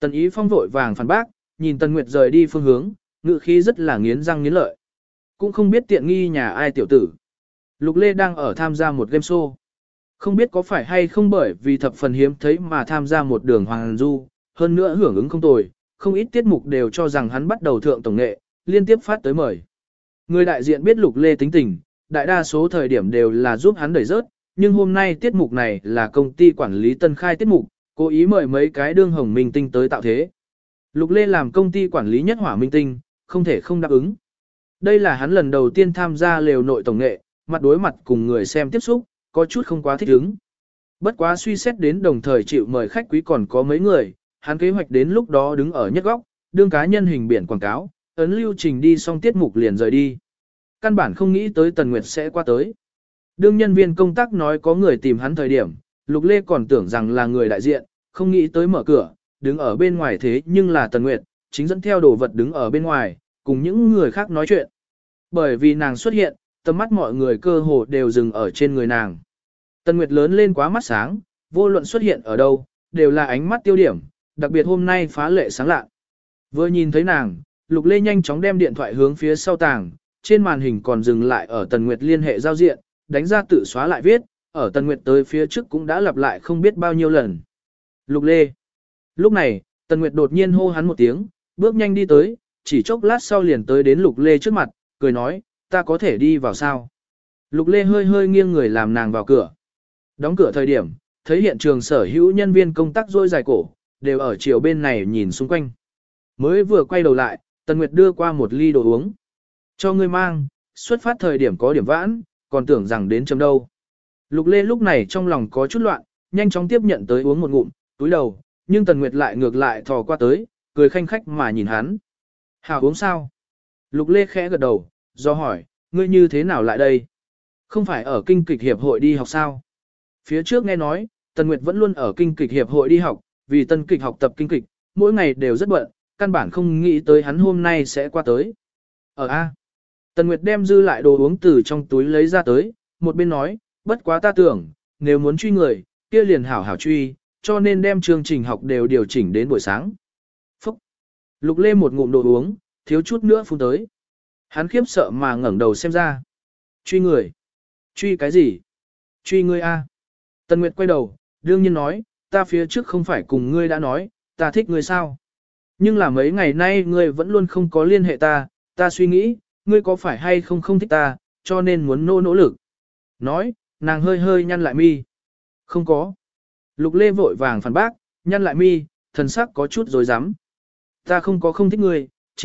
Tần Ý Phong vội vàng phản bác, nhìn Tần Nguyệt rời đi phương hướng, ngữ khí rất là nghiến răng nghiến lợi. Cũng không biết tiện nghi nhà ai tiểu tử. Lục Lê đang ở tham gia một game show. Không biết có phải hay không bởi vì thập phần hiếm thấy mà tham gia một đường hoàng du, hơn nữa hưởng ứng không tồi, không ít tiết mục đều cho rằng hắn bắt đầu thượng tổng nghệ, liên tiếp phát tới mời. Người đại diện biết Lục Lê tính tình, đại đa số thời điểm đều là giúp hắn đẩy rớt, nhưng hôm nay tiết mục này là công ty quản lý tân khai tiết mục, cố ý mời mấy cái đương hồng minh tinh tới tạo thế. Lục Lê làm công ty quản lý nhất hỏa minh tinh, không thể không đáp ứng. Đây là hắn lần đầu tiên tham gia lều nội tổng nghệ, mặt đối mặt cùng người xem tiếp xúc, có chút không quá thích ứng. Bất quá suy xét đến đồng thời chịu mời khách quý còn có mấy người, hắn kế hoạch đến lúc đó đứng ở nhất góc, đương cá nhân hình biển quảng cáo, ấn lưu trình đi xong tiết mục liền rời đi. Căn bản không nghĩ tới Tần Nguyệt sẽ qua tới. Đương nhân viên công tác nói có người tìm hắn thời điểm, Lục Lê còn tưởng rằng là người đại diện, không nghĩ tới mở cửa, đứng ở bên ngoài thế nhưng là Tần Nguyệt, chính dẫn theo đồ vật đứng ở bên ngoài, cùng những người khác nói chuyện. Bởi vì nàng xuất hiện, tầm mắt mọi người cơ hồ đều dừng ở trên người nàng. Tần Nguyệt lớn lên quá mắt sáng, vô luận xuất hiện ở đâu, đều là ánh mắt tiêu điểm, đặc biệt hôm nay phá lệ sáng lạ. Vừa nhìn thấy nàng, Lục Lê nhanh chóng đem điện thoại hướng phía sau tàng, trên màn hình còn dừng lại ở Tần Nguyệt liên hệ giao diện, đánh ra tự xóa lại viết, ở Tần Nguyệt tới phía trước cũng đã lặp lại không biết bao nhiêu lần. Lục Lê. Lúc này, Tần Nguyệt đột nhiên hô hắn một tiếng, bước nhanh đi tới, chỉ chốc lát sau liền tới đến Lục Lê trước mặt, cười nói, ta có thể đi vào sao? Lục Lê hơi hơi nghiêng người làm nàng vào cửa. Đóng cửa thời điểm, thấy hiện trường sở hữu nhân viên công tác rôi dài cổ, đều ở chiều bên này nhìn xung quanh. Mới vừa quay đầu lại, Tần Nguyệt đưa qua một ly đồ uống. Cho ngươi mang, xuất phát thời điểm có điểm vãn, còn tưởng rằng đến chấm đâu. Lục Lê lúc này trong lòng có chút loạn, nhanh chóng tiếp nhận tới uống một ngụm, túi đầu, nhưng Tần Nguyệt lại ngược lại thò qua tới, cười khanh khách mà nhìn hắn. Hảo uống sao? Lục Lê khẽ gật đầu, do hỏi, ngươi như thế nào lại đây? Không phải ở kinh kịch hiệp hội đi học sao? Phía trước nghe nói, Tần Nguyệt vẫn luôn ở kinh kịch hiệp hội đi học, vì tân kịch học tập kinh kịch, mỗi ngày đều rất bận, căn bản không nghĩ tới hắn hôm nay sẽ qua tới. Ở A. Tần Nguyệt đem dư lại đồ uống từ trong túi lấy ra tới, một bên nói, bất quá ta tưởng, nếu muốn truy người, kia liền hảo hảo truy, cho nên đem chương trình học đều điều chỉnh đến buổi sáng. Phúc! Lục Lê một ngụm đồ uống, thiếu chút nữa phun tới. Hắn khiếp sợ mà ngẩng đầu xem ra. Truy người? Truy cái gì? Truy ngươi A. Tần Nguyệt quay đầu, đương nhiên nói, ta phía trước không phải cùng ngươi đã nói, ta thích ngươi sao? Nhưng là mấy ngày nay ngươi vẫn luôn không có liên hệ ta, ta suy nghĩ, ngươi có phải hay không không thích ta, cho nên muốn nỗ lực. Nói, nàng hơi hơi nhăn lại mi. Không có. Lục Lê vội vàng phản bác, nhăn lại mi, thần sắc có chút dối rắm. Ta không có không thích ngươi,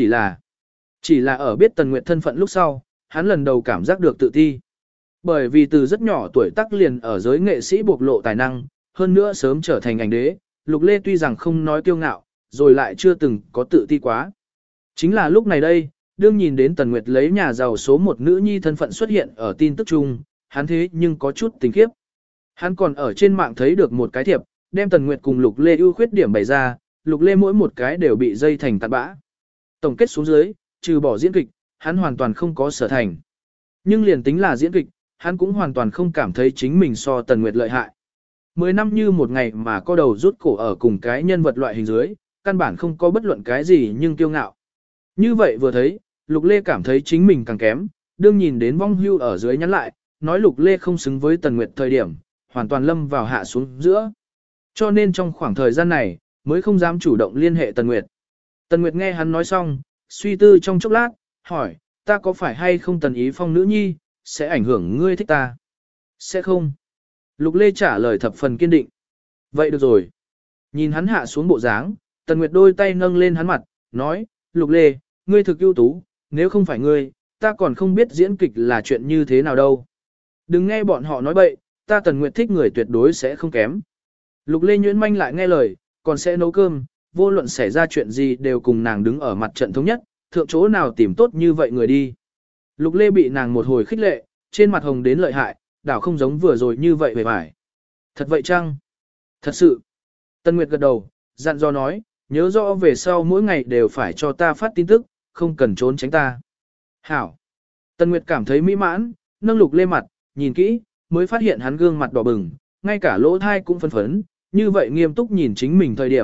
chỉ là ở biết Tần Nguyệt thân phận lúc sau, hắn lần đầu cảm giác được tự ti. Bởi vì từ rất nhỏ tuổi tác liền ở giới nghệ sĩ bộc lộ tài năng, hơn nữa sớm trở thành ảnh đế, Lục Lê tuy rằng không nói kiêu ngạo, rồi lại chưa từng có tự ti quá. Chính là lúc này đây, đương nhìn đến Tần Nguyệt lấy nhà giàu số một nữ nhi thân phận xuất hiện ở tin tức chung, hắn thế nhưng có chút tình khiếp. Hắn còn ở trên mạng thấy được một cái thiệp, đem Tần Nguyệt cùng Lục Lê ưu khuyết điểm bày ra, Lục Lê mỗi một cái đều bị dây thành tạt bã. Tổng kết xuống dưới, trừ bỏ diễn kịch, hắn hoàn toàn không có sở thành. Nhưng liền tính là diễn kịch, hắn cũng hoàn toàn không cảm thấy chính mình so Tần Nguyệt lợi hại. 10 năm như một ngày mà có đầu rút cổ ở cùng cái nhân vật loại hình dưới, căn bản không có bất luận cái gì nhưng kiêu ngạo. Như vậy vừa thấy, Lục Lê cảm thấy chính mình càng kém, đương nhìn đến vong hưu ở dưới nhắn lại, nói Lục Lê không xứng với Tần Nguyệt thời điểm, hoàn toàn lâm vào hạ xuống giữa. Cho nên trong khoảng thời gian này, mới không dám chủ động liên hệ Tần Nguyệt. Tần Nguyệt nghe hắn nói xong, suy tư trong chốc lát, hỏi, ta có phải hay không Tần Ý Phong nữ nhi, sẽ ảnh hưởng ngươi thích ta? Sẽ không. Lục Lê trả lời thập phần kiên định. Vậy được rồi. Nhìn hắn hạ xuống bộ dáng, Tần Nguyệt đôi tay nâng lên hắn mặt, nói, Lục Lê, ngươi thực ưu tú, nếu không phải ngươi, ta còn không biết diễn kịch là chuyện như thế nào đâu. Đừng nghe bọn họ nói bậy, ta Tần Nguyệt thích người tuyệt đối sẽ không kém. Lục Lê nhuyễn manh lại nghe lời, còn sẽ nấu cơm, vô luận xảy ra chuyện gì đều cùng nàng đứng ở mặt trận thống nhất, thượng chỗ nào tìm tốt như vậy người đi. Lục Lê bị nàng một hồi khích lệ, trên mặt hồng đến lợi hại, đảo không giống vừa rồi như vậy về vải. Thật vậy chăng? Thật sự. Tần Nguyệt gật đầu, dặn dò nói, nhớ rõ về sau mỗi ngày đều phải cho ta phát tin tức, không cần trốn tránh ta. Hảo. Tần Nguyệt cảm thấy mỹ mãn, nâng Lục Lê mặt, nhìn kỹ, mới phát hiện hắn gương mặt đỏ bừng, ngay cả lỗ thai cũng phấn phấn, như vậy nghiêm túc nhìn chính mình thời điểm,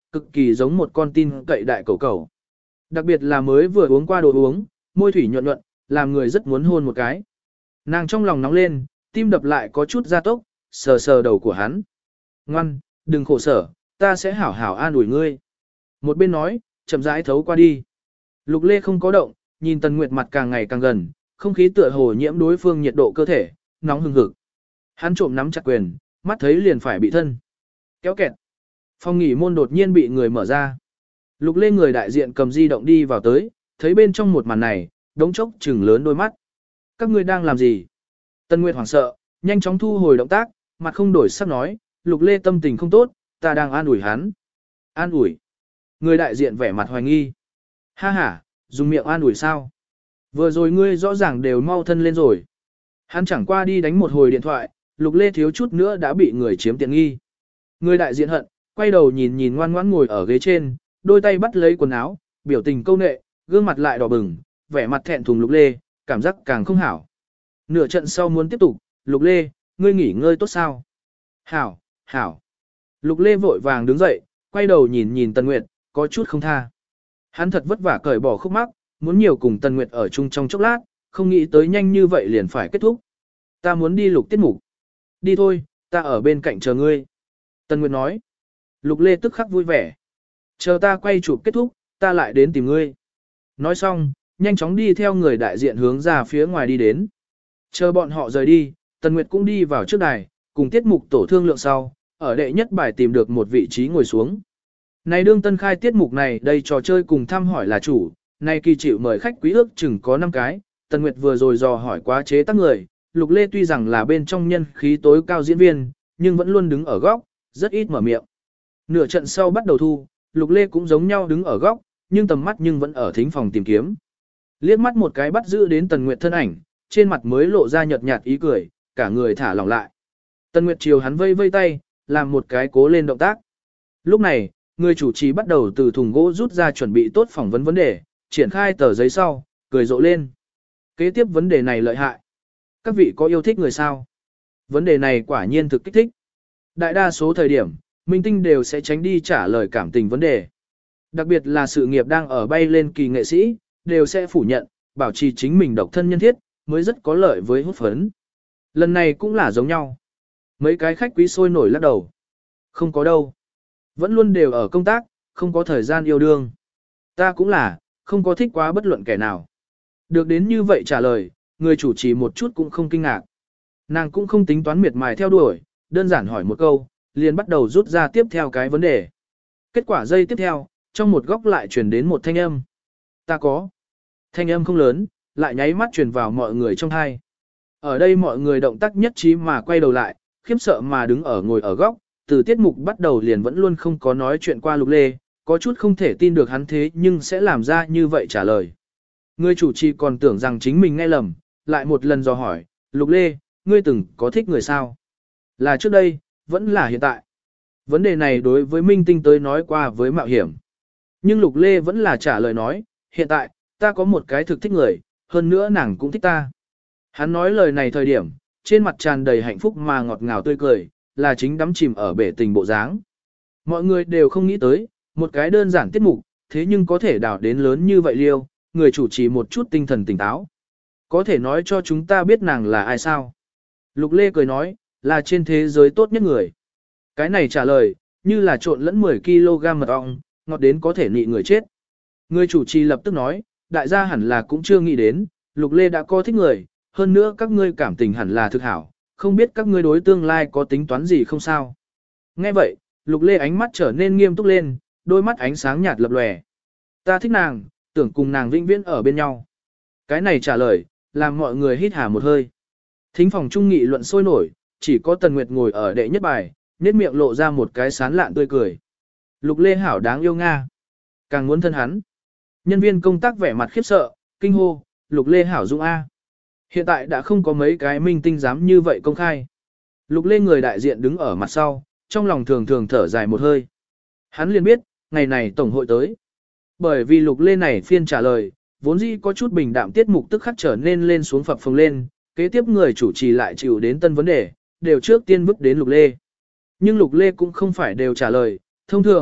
cực kỳ giống một con tin cậy đại cẩu cẩu. Đặc biệt là mới vừa uống qua đồ uống, môi thủy nhuận nhuận, làm người rất muốn hôn một cái. Nàng trong lòng nóng lên, tim đập lại có chút gia tốc, sờ sờ đầu của hắn. Ngoan, đừng khổ sở, ta sẽ hảo hảo an ủi ngươi. Một bên nói, chậm rãi thấu qua đi. Lục Lê không có động, nhìn Tần Nguyệt mặt càng ngày càng gần, không khí tựa hồ nhiễm đối phương nhiệt độ cơ thể, nóng hừng hực. Hắn trộm nắm chặt quyền, mắt thấy liền phải bị thân. Kéo kẹt. Phòng nghỉ môn đột nhiên bị người mở ra. Lục Lê người đại diện cầm di động đi vào tới, thấy bên trong một màn này, đống chốc trừng lớn đôi mắt. Các ngươi đang làm gì? Tần Nguyệt hoảng sợ, nhanh chóng thu hồi động tác, mặt không đổi sắc nói, Lục Lê tâm tình không tốt, ta đang an ủi hắn. An ủi. Người đại diện vẻ mặt hoài nghi. Ha ha, dùng miệng an ủi sao? Vừa rồi ngươi rõ ràng đều mau thân lên rồi. Hắn chẳng qua đi đánh một hồi điện thoại, Lục Lê thiếu chút nữa đã bị người chiếm tiện nghi. Người đại diện hận, quay đầu nhìn nhìn ngoan ngoãn ngồi ở ghế trên, đôi tay bắt lấy quần áo, biểu tình câu nệ, gương mặt lại đỏ bừng, vẻ mặt thẹn thùng Lục Lê, cảm giác càng không hảo. Nửa trận sau muốn tiếp tục, Lục Lê, ngươi nghỉ ngơi tốt sao? Hảo, hảo. Lục Lê vội vàng đứng dậy, quay đầu nhìn nhìn Tần Nguyệt, có chút không tha. Hắn thật vất vả cởi bỏ khúc mắc, muốn nhiều cùng Tần Nguyệt ở chung trong chốc lát, không nghĩ tới nhanh như vậy liền phải kết thúc. Ta muốn đi lục tiết mục. Đi thôi, ta ở bên cạnh chờ ngươi. Tần Nguyệt nói. Lục Lê tức khắc vui vẻ. Chờ ta quay chụp kết thúc, ta lại đến tìm ngươi. Nói xong, nhanh chóng đi theo người đại diện hướng ra phía ngoài đi đến. Chờ bọn họ rời đi, Tần Nguyệt cũng đi vào trước đài, cùng tiết mục tổ thương lượng sau, ở đệ nhất bài tìm được một vị trí ngồi xuống. Này đương tân khai tiết mục này đây trò chơi cùng thăm hỏi là chủ, nay kỳ chịu mời khách quý ước chừng có 5 cái, Tần Nguyệt vừa rồi dò hỏi quá chế tác người, Lục Lê tuy rằng là bên trong nhân khí tối cao diễn viên, nhưng vẫn luôn đứng ở góc, rất ít mở miệng. Nửa trận sau bắt đầu thu, Lục Lê cũng giống nhau đứng ở góc, nhưng tầm mắt nhưng vẫn ở thính phòng tìm kiếm. Liếc mắt một cái bắt giữ đến Tần Nguyệt thân ảnh, trên mặt mới lộ ra nhợt nhạt ý cười, cả người thả lỏng lại. Tần Nguyệt chiều hắn vây vây tay, làm một cái cố lên động tác. Lúc này, người chủ trì bắt đầu từ thùng gỗ rút ra chuẩn bị tốt phỏng vấn vấn đề, triển khai tờ giấy sau, cười rộ lên. Kế tiếp vấn đề này lợi hại. Các vị có yêu thích người sao? Vấn đề này quả nhiên thực kích thích. Đại đa số thời điểm, minh tinh đều sẽ tránh đi trả lời cảm tình vấn đề. Đặc biệt là sự nghiệp đang ở bay lên kỳ nghệ sĩ, đều sẽ phủ nhận, bảo trì chính mình độc thân nhân thiết, mới rất có lợi với hút phấn. Lần này cũng là giống nhau. Mấy cái khách quý sôi nổi lắc đầu. Không có đâu. Vẫn luôn đều ở công tác, không có thời gian yêu đương. Ta cũng là, không có thích quá bất luận kẻ nào. Được đến như vậy trả lời, người chủ trì một chút cũng không kinh ngạc. Nàng cũng không tính toán miệt mài theo đuổi, đơn giản hỏi một câu, liền bắt đầu rút ra tiếp theo cái vấn đề. Kết quả giây tiếp theo, trong một góc lại truyền đến một thanh âm. Ta có. Thanh âm không lớn, lại nháy mắt truyền vào mọi người trong hai. Ở đây mọi người động tác nhất trí mà quay đầu lại, khiếp sợ mà đứng ở ngồi ở góc, từ tiết mục bắt đầu liền vẫn luôn không có nói chuyện qua Lục Lê, có chút không thể tin được hắn thế nhưng sẽ làm ra như vậy trả lời. Người chủ trì còn tưởng rằng chính mình nghe lầm, lại một lần dò hỏi, Lục Lê, ngươi từng có thích người sao? Là trước đây, vẫn là hiện tại. Vấn đề này đối với minh tinh tới nói qua với mạo hiểm. Nhưng Lục Lê vẫn là trả lời nói, hiện tại, ta có một cái thực thích người, hơn nữa nàng cũng thích ta. Hắn nói lời này thời điểm, trên mặt tràn đầy hạnh phúc mà ngọt ngào tươi cười, là chính đắm chìm ở bể tình bộ dáng. Mọi người đều không nghĩ tới, một cái đơn giản tiết mục, thế nhưng có thể đào đến lớn như vậy liêu, người chủ trì một chút tinh thần tỉnh táo. Có thể nói cho chúng ta biết nàng là ai sao? Lục Lê cười nói, là trên thế giới tốt nhất người. Cái này trả lời, như là trộn lẫn 10 kg mật ong, ngọt đến có thể nị người chết. Người chủ trì lập tức nói, đại gia hẳn là cũng chưa nghĩ đến, Lục Lê đã có thích người, hơn nữa các ngươi cảm tình hẳn là thực hảo, không biết các ngươi đối tương lai có tính toán gì không sao. Nghe vậy, Lục Lê ánh mắt trở nên nghiêm túc lên, đôi mắt ánh sáng nhạt lập lòe. Ta thích nàng, tưởng cùng nàng vĩnh viễn ở bên nhau. Cái này trả lời, làm mọi người hít hà một hơi. Thính phòng trung nghị luận sôi nổi, chỉ có Tần Nguyệt ngồi ở đệ nhất bài, nét miệng lộ ra một cái sán lạn tươi cười. Lục Lê hảo đáng yêu Nga. Càng muốn thân hắn. Nhân viên công tác vẻ mặt khiếp sợ, kinh hô, Lục Lê hảo dung A. Hiện tại đã không có mấy cái minh tinh dám như vậy công khai. Lục Lê người đại diện đứng ở mặt sau, trong lòng thường thường thở dài một hơi. Hắn liền biết, ngày này tổng hội tới. Bởi vì Lục Lê này phiên trả lời, vốn dĩ có chút bình đạm tiết mục tức khắc trở nên lên xuống phập phồng lên, kế tiếp người chủ trì lại chịu đến tân vấn đề, đều trước tiên vứt đến Lục Lê. Nhưng Lục Lê cũng không phải đều trả lời, thông thường,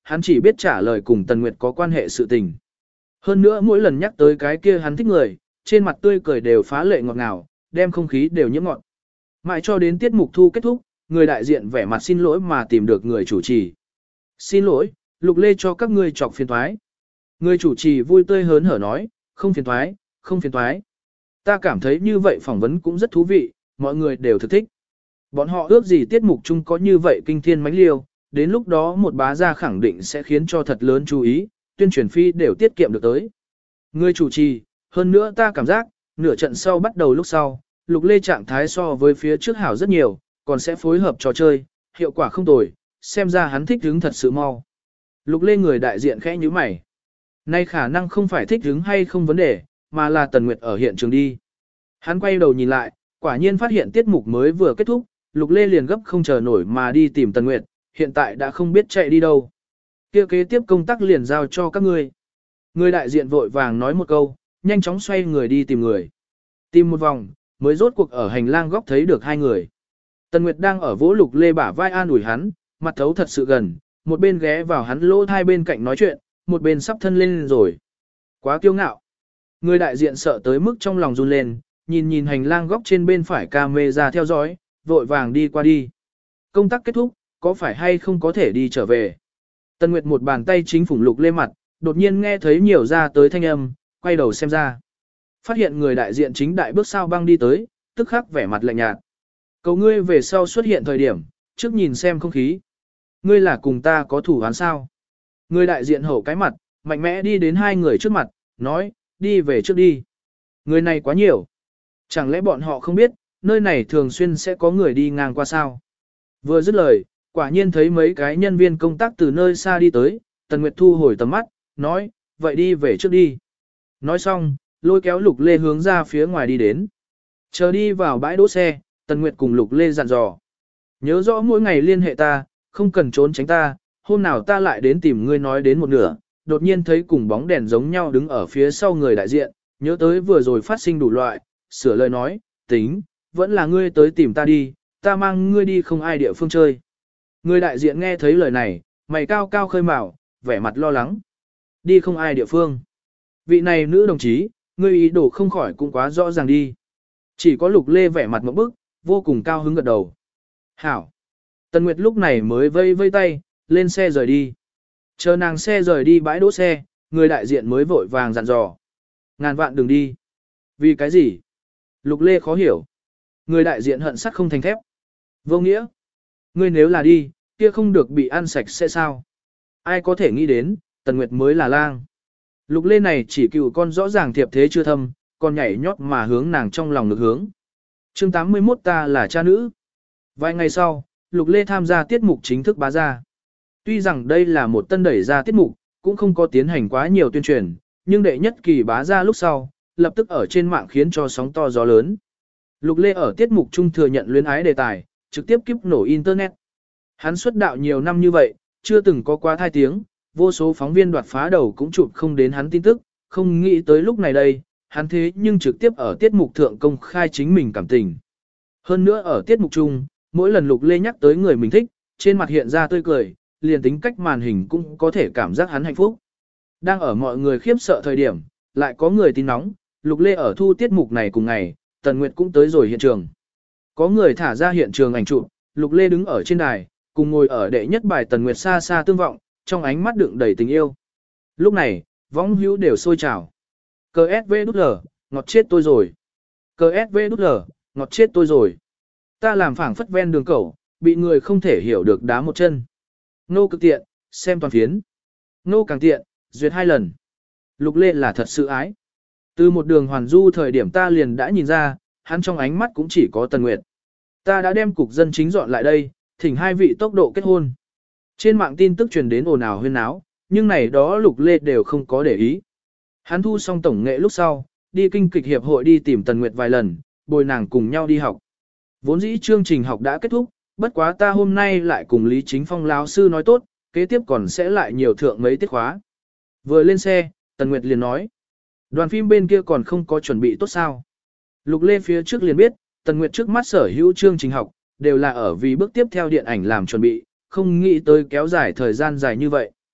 hắn chỉ biết trả lời cùng Tần Nguyệt có quan hệ sự tình. Hơn nữa mỗi lần nhắc tới cái kia hắn thích người, trên mặt tươi cười đều phá lệ ngọt ngào, đem không khí đều nhiễm ngọt. Mãi cho đến tiết mục thu kết thúc, người đại diện vẻ mặt xin lỗi mà tìm được người chủ trì. Xin lỗi, Lục Lê cho các ngươi chọc phiền toái. Người chủ trì vui tươi hớn hở nói, không phiền toái, không phiền toái. Ta cảm thấy như vậy phỏng vấn cũng rất thú vị, mọi người đều thực thích. Bọn họ ước gì tiết mục chung có như vậy kinh thiên mãnh liêu, đến lúc đó một bá gia khẳng định sẽ khiến cho thật lớn chú ý, tuyên truyền phi đều tiết kiệm được tới. Người chủ trì, hơn nữa ta cảm giác, nửa trận sau bắt đầu lúc sau, Lục Lê trạng thái so với phía trước hảo rất nhiều, còn sẽ phối hợp trò chơi, hiệu quả không tồi, xem ra hắn thích hứng thật sự mau. Lục Lê người đại diện khẽ nhíu mày. Nay khả năng không phải thích hứng hay không vấn đề, mà là Tần Nguyệt ở hiện trường đi. Hắn quay đầu nhìn lại, quả nhiên phát hiện tiết mục mới vừa kết thúc, Lục Lê liền gấp không chờ nổi mà đi tìm Tần Nguyệt, hiện tại đã không biết chạy đi đâu. Kia kế tiếp công tác liền giao cho các ngươi. Người đại diện vội vàng nói một câu, nhanh chóng xoay người đi tìm người. Tìm một vòng, mới rốt cuộc ở hành lang góc thấy được hai người. Tần Nguyệt đang ở vỗ Lục Lê bả vai an ủi hắn, mặt thấu thật sự gần, một bên ghé vào hắn lỗ hai bên cạnh nói chuyện, một bên sắp thân lên rồi. Quá kiêu ngạo. Người đại diện sợ tới mức trong lòng run lên, nhìn hành lang góc trên bên phải camera theo dõi, vội vàng đi qua đi. Công tác kết thúc, có phải hay không có thể đi trở về. Tần Nguyệt một bàn tay chính phủng Lục Lê mặt, đột nhiên nghe thấy nhiều ra tới thanh âm, quay đầu xem ra. Phát hiện người đại diện chính đại bước sao băng đi tới, tức khắc vẻ mặt lạnh nhạt. Cầu ngươi về sau xuất hiện thời điểm, trước nhìn xem không khí. Ngươi là cùng ta có thủ án sao? Người đại diện hổ cái mặt, mạnh mẽ đi đến hai người trước mặt, nói, đi về trước đi. Người này quá nhiều. Chẳng lẽ bọn họ không biết, nơi này thường xuyên sẽ có người đi ngang qua sao? Vừa dứt lời, quả nhiên thấy mấy cái nhân viên công tác từ nơi xa đi tới, Tần Nguyệt thu hồi tầm mắt, nói, vậy đi về trước đi. Nói xong, lôi kéo Lục Lê hướng ra phía ngoài đi đến. Chờ đi vào bãi đỗ xe, Tần Nguyệt cùng Lục Lê dặn dò. Nhớ rõ mỗi ngày liên hệ ta, không cần trốn tránh ta, hôm nào ta lại đến tìm ngươi nói đến một nửa, đột nhiên thấy cùng bóng đèn giống nhau đứng ở phía sau người đại diện, nhớ tới vừa rồi phát sinh đủ loại, sửa lời nói, tính, vẫn là ngươi tới tìm ta đi, ta mang ngươi đi không ai địa phương chơi. Người đại diện nghe thấy lời này, mày cao cao khơi mào, vẻ mặt lo lắng. Đi không ai địa phương. Vị này nữ đồng chí, ngươi ý đồ không khỏi cũng quá rõ ràng đi. Chỉ có Lục Lê vẻ mặt một bức, vô cùng cao hứng gật đầu. Hảo. Tần Nguyệt lúc này mới vây vây tay, lên xe rời đi. Chờ nàng xe rời đi bãi đỗ xe, người đại diện mới vội vàng dặn dò. Ngàn vạn đừng đi. Vì cái gì? Lục Lê khó hiểu. Người đại diện hận sắt không thành thép. Vô nghĩa. Ngươi nếu là đi, kia không được bị ăn sạch sẽ sao? Ai có thể nghĩ đến, Tần Nguyệt mới là lang. Lục Lê này chỉ cựu con rõ ràng thiệp thế chưa thâm, còn nhảy nhót mà hướng nàng trong lòng lực hướng. Chương 81 ta là cha nữ. Vài ngày sau, Lục Lê tham gia tiết mục chính thức bá ra. Tuy rằng đây là một tân đẩy ra tiết mục, cũng không có tiến hành quá nhiều tuyên truyền, nhưng đệ nhất kỳ bá ra lúc sau, lập tức ở trên mạng khiến cho sóng to gió lớn. Lục Lê ở tiết mục trung thừa nhận luyến ái đề tài, trực tiếp kiếp nổ internet. Hắn xuất đạo nhiều năm như vậy, chưa từng có quá thai tiếng, vô số phóng viên đoạt phá đầu cũng chụp không đến hắn tin tức, không nghĩ tới lúc này đây, hắn thế nhưng trực tiếp ở tiết mục thượng công khai chính mình cảm tình. Hơn nữa ở tiết mục chung, mỗi lần Lục Lê nhắc tới người mình thích, trên mặt hiện ra tươi cười, liền tính cách màn hình cũng có thể cảm giác hắn hạnh phúc. Đang ở mọi người khiếp sợ thời điểm, lại có người tin nóng, Lục Lê ở thu tiết mục này cùng ngày, Tần Nguyệt cũng tới rồi hiện trường. Có người thả ra hiện trường ảnh chụp, Lục Lê đứng ở trên đài, cùng ngồi ở đệ nhất bài Tần Nguyệt xa xa tương vọng, trong ánh mắt đựng đầy tình yêu. Lúc này, võng hữu đều sôi trào. Cờ SV đút lờ, ngọt chết tôi rồi. Cờ SV đút lờ, ngọt chết tôi rồi. Ta làm phảng phất ven đường cẩu, bị người không thể hiểu được đá một chân. Nô cực tiện, xem toàn phiến. Nô càng tiện, duyệt 2 lần. Lục Lê là thật sự ái. Từ một đường hoàn du thời điểm ta liền đã nhìn ra, hắn trong ánh mắt cũng chỉ có Tần Nguyệt. Ta đã đem cục dân chính dọn lại đây, thỉnh hai vị tốc độ kết hôn. Trên mạng tin tức truyền đến ồn ào huyên náo, nhưng này đó Lục Lê đều không có để ý. Hắn thu xong tổng nghệ lúc sau, đi kinh kịch hiệp hội đi tìm Tần Nguyệt vài lần, bồi nàng cùng nhau đi học. Vốn dĩ chương trình học đã kết thúc, bất quá ta hôm nay lại cùng Lý Chính Phong lão sư nói tốt, kế tiếp còn sẽ lại nhiều thượng mấy tiết khóa. Vừa lên xe, Tần Nguyệt liền nói, đoàn phim bên kia còn không có chuẩn bị tốt sao. Lục Lê phía trước liền biết, Tần Nguyệt trước mắt sở hữu chương trình học, đều là ở vì bước tiếp theo điện ảnh làm chuẩn bị, không nghĩ tới kéo dài thời gian dài như vậy.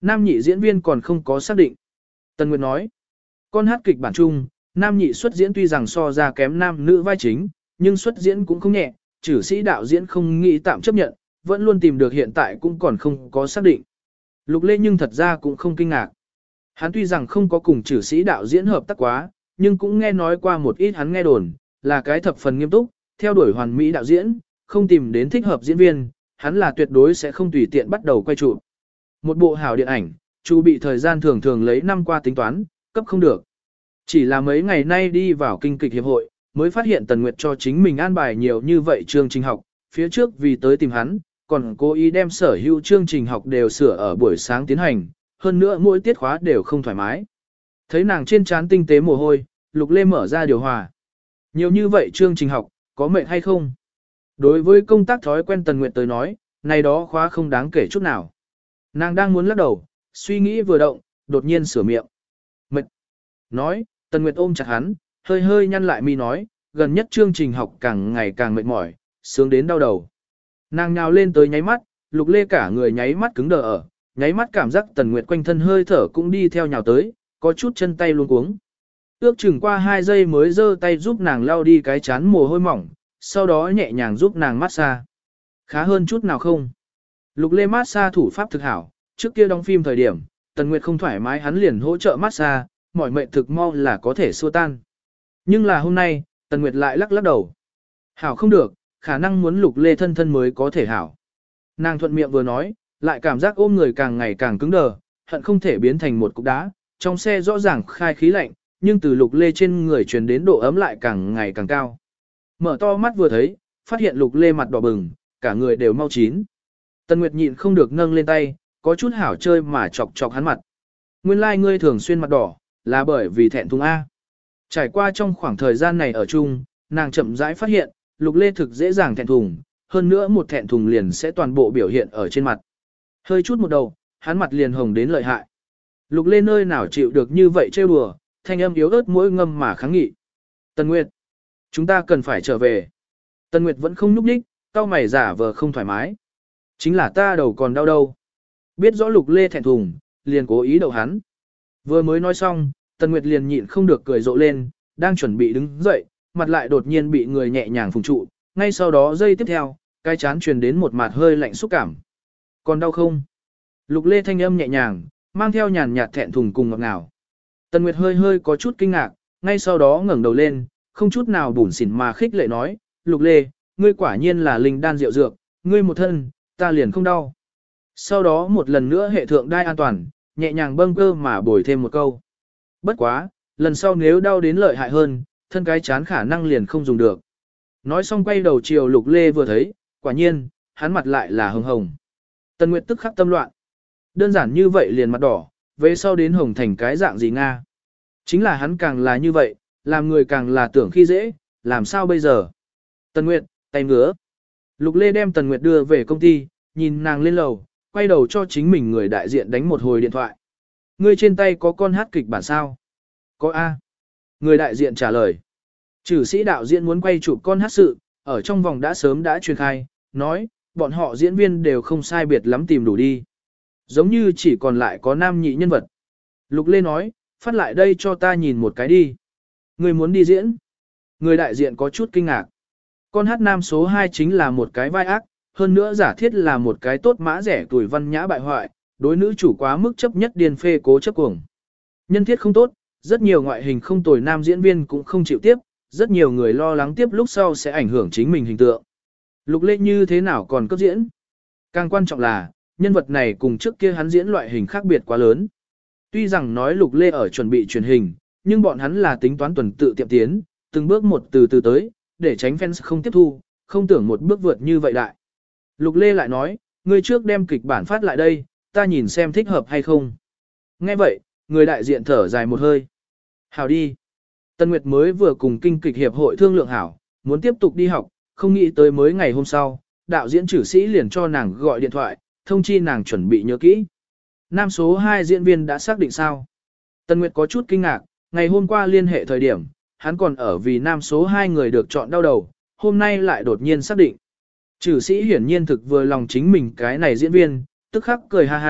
Nam nhị diễn viên còn không có xác định. Tần Nguyệt nói, con hát kịch bản chung, nam nhị xuất diễn tuy rằng so ra kém nam nữ vai chính, nhưng xuất diễn cũng không nhẹ, chử sĩ đạo diễn không nghĩ tạm chấp nhận, vẫn luôn tìm được hiện tại cũng còn không có xác định. Lục Lê nhưng thật ra cũng không kinh ngạc. Hắn tuy rằng không có cùng chử sĩ đạo diễn hợp tác quá, nhưng cũng nghe nói qua một ít hắn nghe đồn, là cái thập phần nghiêm túc, theo đuổi hoàn mỹ đạo diễn, không tìm đến thích hợp diễn viên, hắn là tuyệt đối sẽ không tùy tiện bắt đầu quay chụp. Một bộ hảo điện ảnh, chu bị thời gian thường thường lấy năm qua tính toán, cấp không được. Chỉ là mấy ngày nay đi vào kinh kịch hiệp hội, mới phát hiện Tần Nguyệt cho chính mình an bài nhiều như vậy chương trình học, phía trước vì tới tìm hắn, còn cố ý đem sở hữu chương trình học đều sửa ở buổi sáng tiến hành, hơn nữa mỗi tiết khóa đều không thoải mái. Thấy nàng trên trán tinh tế mồ hôi, Lục Lê mở ra điều hòa. Nhiều như vậy chương trình học, có mệt hay không? Đối với công tác thói quen Tần Nguyệt tới nói, này đó khóa không đáng kể chút nào. Nàng đang muốn lắc đầu, suy nghĩ vừa động, đột nhiên sửa miệng. Mệt. Nói, Tần Nguyệt ôm chặt hắn, hơi hơi nhăn lại mi nói, gần nhất chương trình học càng ngày càng mệt mỏi, sướng đến đau đầu. Nàng nhào lên tới nháy mắt, Lục Lê cả người nháy mắt cứng đờ ở, nháy mắt cảm giác Tần Nguyệt quanh thân hơi thở cũng đi theo nhào tới, có chút chân tay luống cuống. Ước chừng qua 2 giây mới giơ tay giúp nàng lau đi cái chán mồ hôi mỏng, sau đó nhẹ nhàng giúp nàng massage. Khá hơn chút nào không? Lục Lê massage thủ pháp thực hảo, trước kia đóng phim thời điểm, Tần Nguyệt không thoải mái hắn liền hỗ trợ massage, mỏi mệt thực mau là có thể xua tan. Nhưng là hôm nay, Tần Nguyệt lại lắc lắc đầu. Hảo không được, khả năng muốn Lục Lê thân thân mới có thể hảo. Nàng thuận miệng vừa nói, lại cảm giác ôm người càng ngày càng cứng đờ, hận không thể biến thành một cục đá, trong xe rõ ràng khai khí lạnh, nhưng từ Lục Lê trên người truyền đến độ ấm lại càng ngày càng cao. Mở to mắt vừa thấy, phát hiện Lục Lê mặt đỏ bừng, cả người đều mau chín. Tần Nguyệt nhịn không được nâng lên tay, có chút hảo chơi mà chọc chọc hắn mặt. Nguyên lai ngươi thường xuyên mặt đỏ, là bởi vì thẹn thùng A. Trải qua trong khoảng thời gian này ở chung, nàng chậm rãi phát hiện, Lục Lê thực dễ dàng thẹn thùng, hơn nữa một thẹn thùng liền sẽ toàn bộ biểu hiện ở trên mặt. Hơi chút một đầu, hắn mặt liền hồng đến lợi hại. Lục Lê nơi nào chịu được như vậy trêu đùa, thanh âm yếu ớt mỗi ngâm mà kháng nghị. Tần Nguyệt, chúng ta cần phải trở về. Tần Nguyệt vẫn không nhúc nhích, cau mày giả vờ không thoải mái. Chính là ta đầu còn đau đâu. Biết rõ Lục Lê thẹn thùng, liền cố ý đậu hắn. Vừa mới nói xong, Tần Nguyệt liền nhịn không được cười rộ lên, đang chuẩn bị đứng dậy, mặt lại đột nhiên bị người nhẹ nhàng phùng trụ, ngay sau đó giây tiếp theo, cái chán truyền đến một mặt hơi lạnh xúc cảm. Còn đau không? Lục Lê thanh âm nhẹ nhàng, mang theo nhàn nhạt thẹn thùng cùng ngọt ngào. Tần Nguyệt hơi hơi có chút kinh ngạc, ngay sau đó ngẩng đầu lên, không chút nào bủn xỉn mà khích lệ nói, Lục Lê, ngươi quả nhiên là linh đan rượu dược, ngươi một thân, ta liền không đau. Sau đó một lần nữa hệ thượng đai an toàn, nhẹ nhàng bâng cơ mà bồi thêm một câu. Bất quá, lần sau nếu đau đến lợi hại hơn, thân cái chán khả năng liền không dùng được. Nói xong quay đầu chiều Lục Lê vừa thấy, quả nhiên, hắn mặt lại là hồng hồng. Tần Nguyệt tức khắc tâm loạn. Đơn giản như vậy liền mặt đỏ, về sau đến hồng thành cái dạng gì Nga. Chính là hắn càng là như vậy, làm người càng là tưởng khi dễ, làm sao bây giờ. Tần Nguyệt, tay ngứa. Lục Lê đem Tần Nguyệt đưa về công ty, nhìn nàng lên lầu, quay đầu cho chính mình người đại diện đánh một hồi điện thoại. Ngươi trên tay có con hát kịch bản sao? Có A. Người đại diện trả lời. Chử sĩ đạo diễn muốn quay chụp con hát sự, ở trong vòng đã sớm đã truyền khai, nói, bọn họ diễn viên đều không sai biệt lắm tìm đủ đi. Giống như chỉ còn lại có nam nhị nhân vật. Lục Lê nói, phát lại đây cho ta nhìn một cái đi. Người muốn đi diễn. Người đại diện có chút kinh ngạc. Con hát nam số 2 chính là một cái vai ác, hơn nữa giả thiết là một cái tốt mã rẻ tuổi văn nhã bại hoại, đối nữ chủ quá mức chấp nhất điên phê cố chấp cuồng. Nhân thiết không tốt, rất nhiều ngoại hình không tồi nam diễn viên cũng không chịu tiếp, rất nhiều người lo lắng tiếp lúc sau sẽ ảnh hưởng chính mình hình tượng. Lục Lê như thế nào còn cấp diễn? Càng quan trọng là, nhân vật này cùng trước kia hắn diễn loại hình khác biệt quá lớn. Tuy rằng nói Lục Lê ở chuẩn bị truyền hình, nhưng bọn hắn là tính toán tuần tự tiệm tiến, từng bước một từ từ tới, để tránh fans không tiếp thu, không tưởng một bước vượt như vậy đại. Lục Lê lại nói, người trước đem kịch bản phát lại đây, ta nhìn xem thích hợp hay không. Nghe vậy, người đại diện thở dài một hơi. Hảo đi. Tần Nguyệt mới vừa cùng kinh kịch hiệp hội thương lượng hảo, muốn tiếp tục đi học, không nghĩ tới mới ngày hôm sau, đạo diễn chử sĩ liền cho nàng gọi điện thoại, thông chi nàng chuẩn bị nhớ kỹ. Nam số 2 diễn viên đã xác định sao? Tần Nguyệt có chút kinh ngạc, ngày hôm qua liên hệ thời điểm, hắn còn ở vì nam số 2 người được chọn đau đầu, hôm nay lại đột nhiên xác định. Chử sĩ hiển nhiên thực vừa lòng chính mình cái này diễn viên, tức khắc cười ha ha,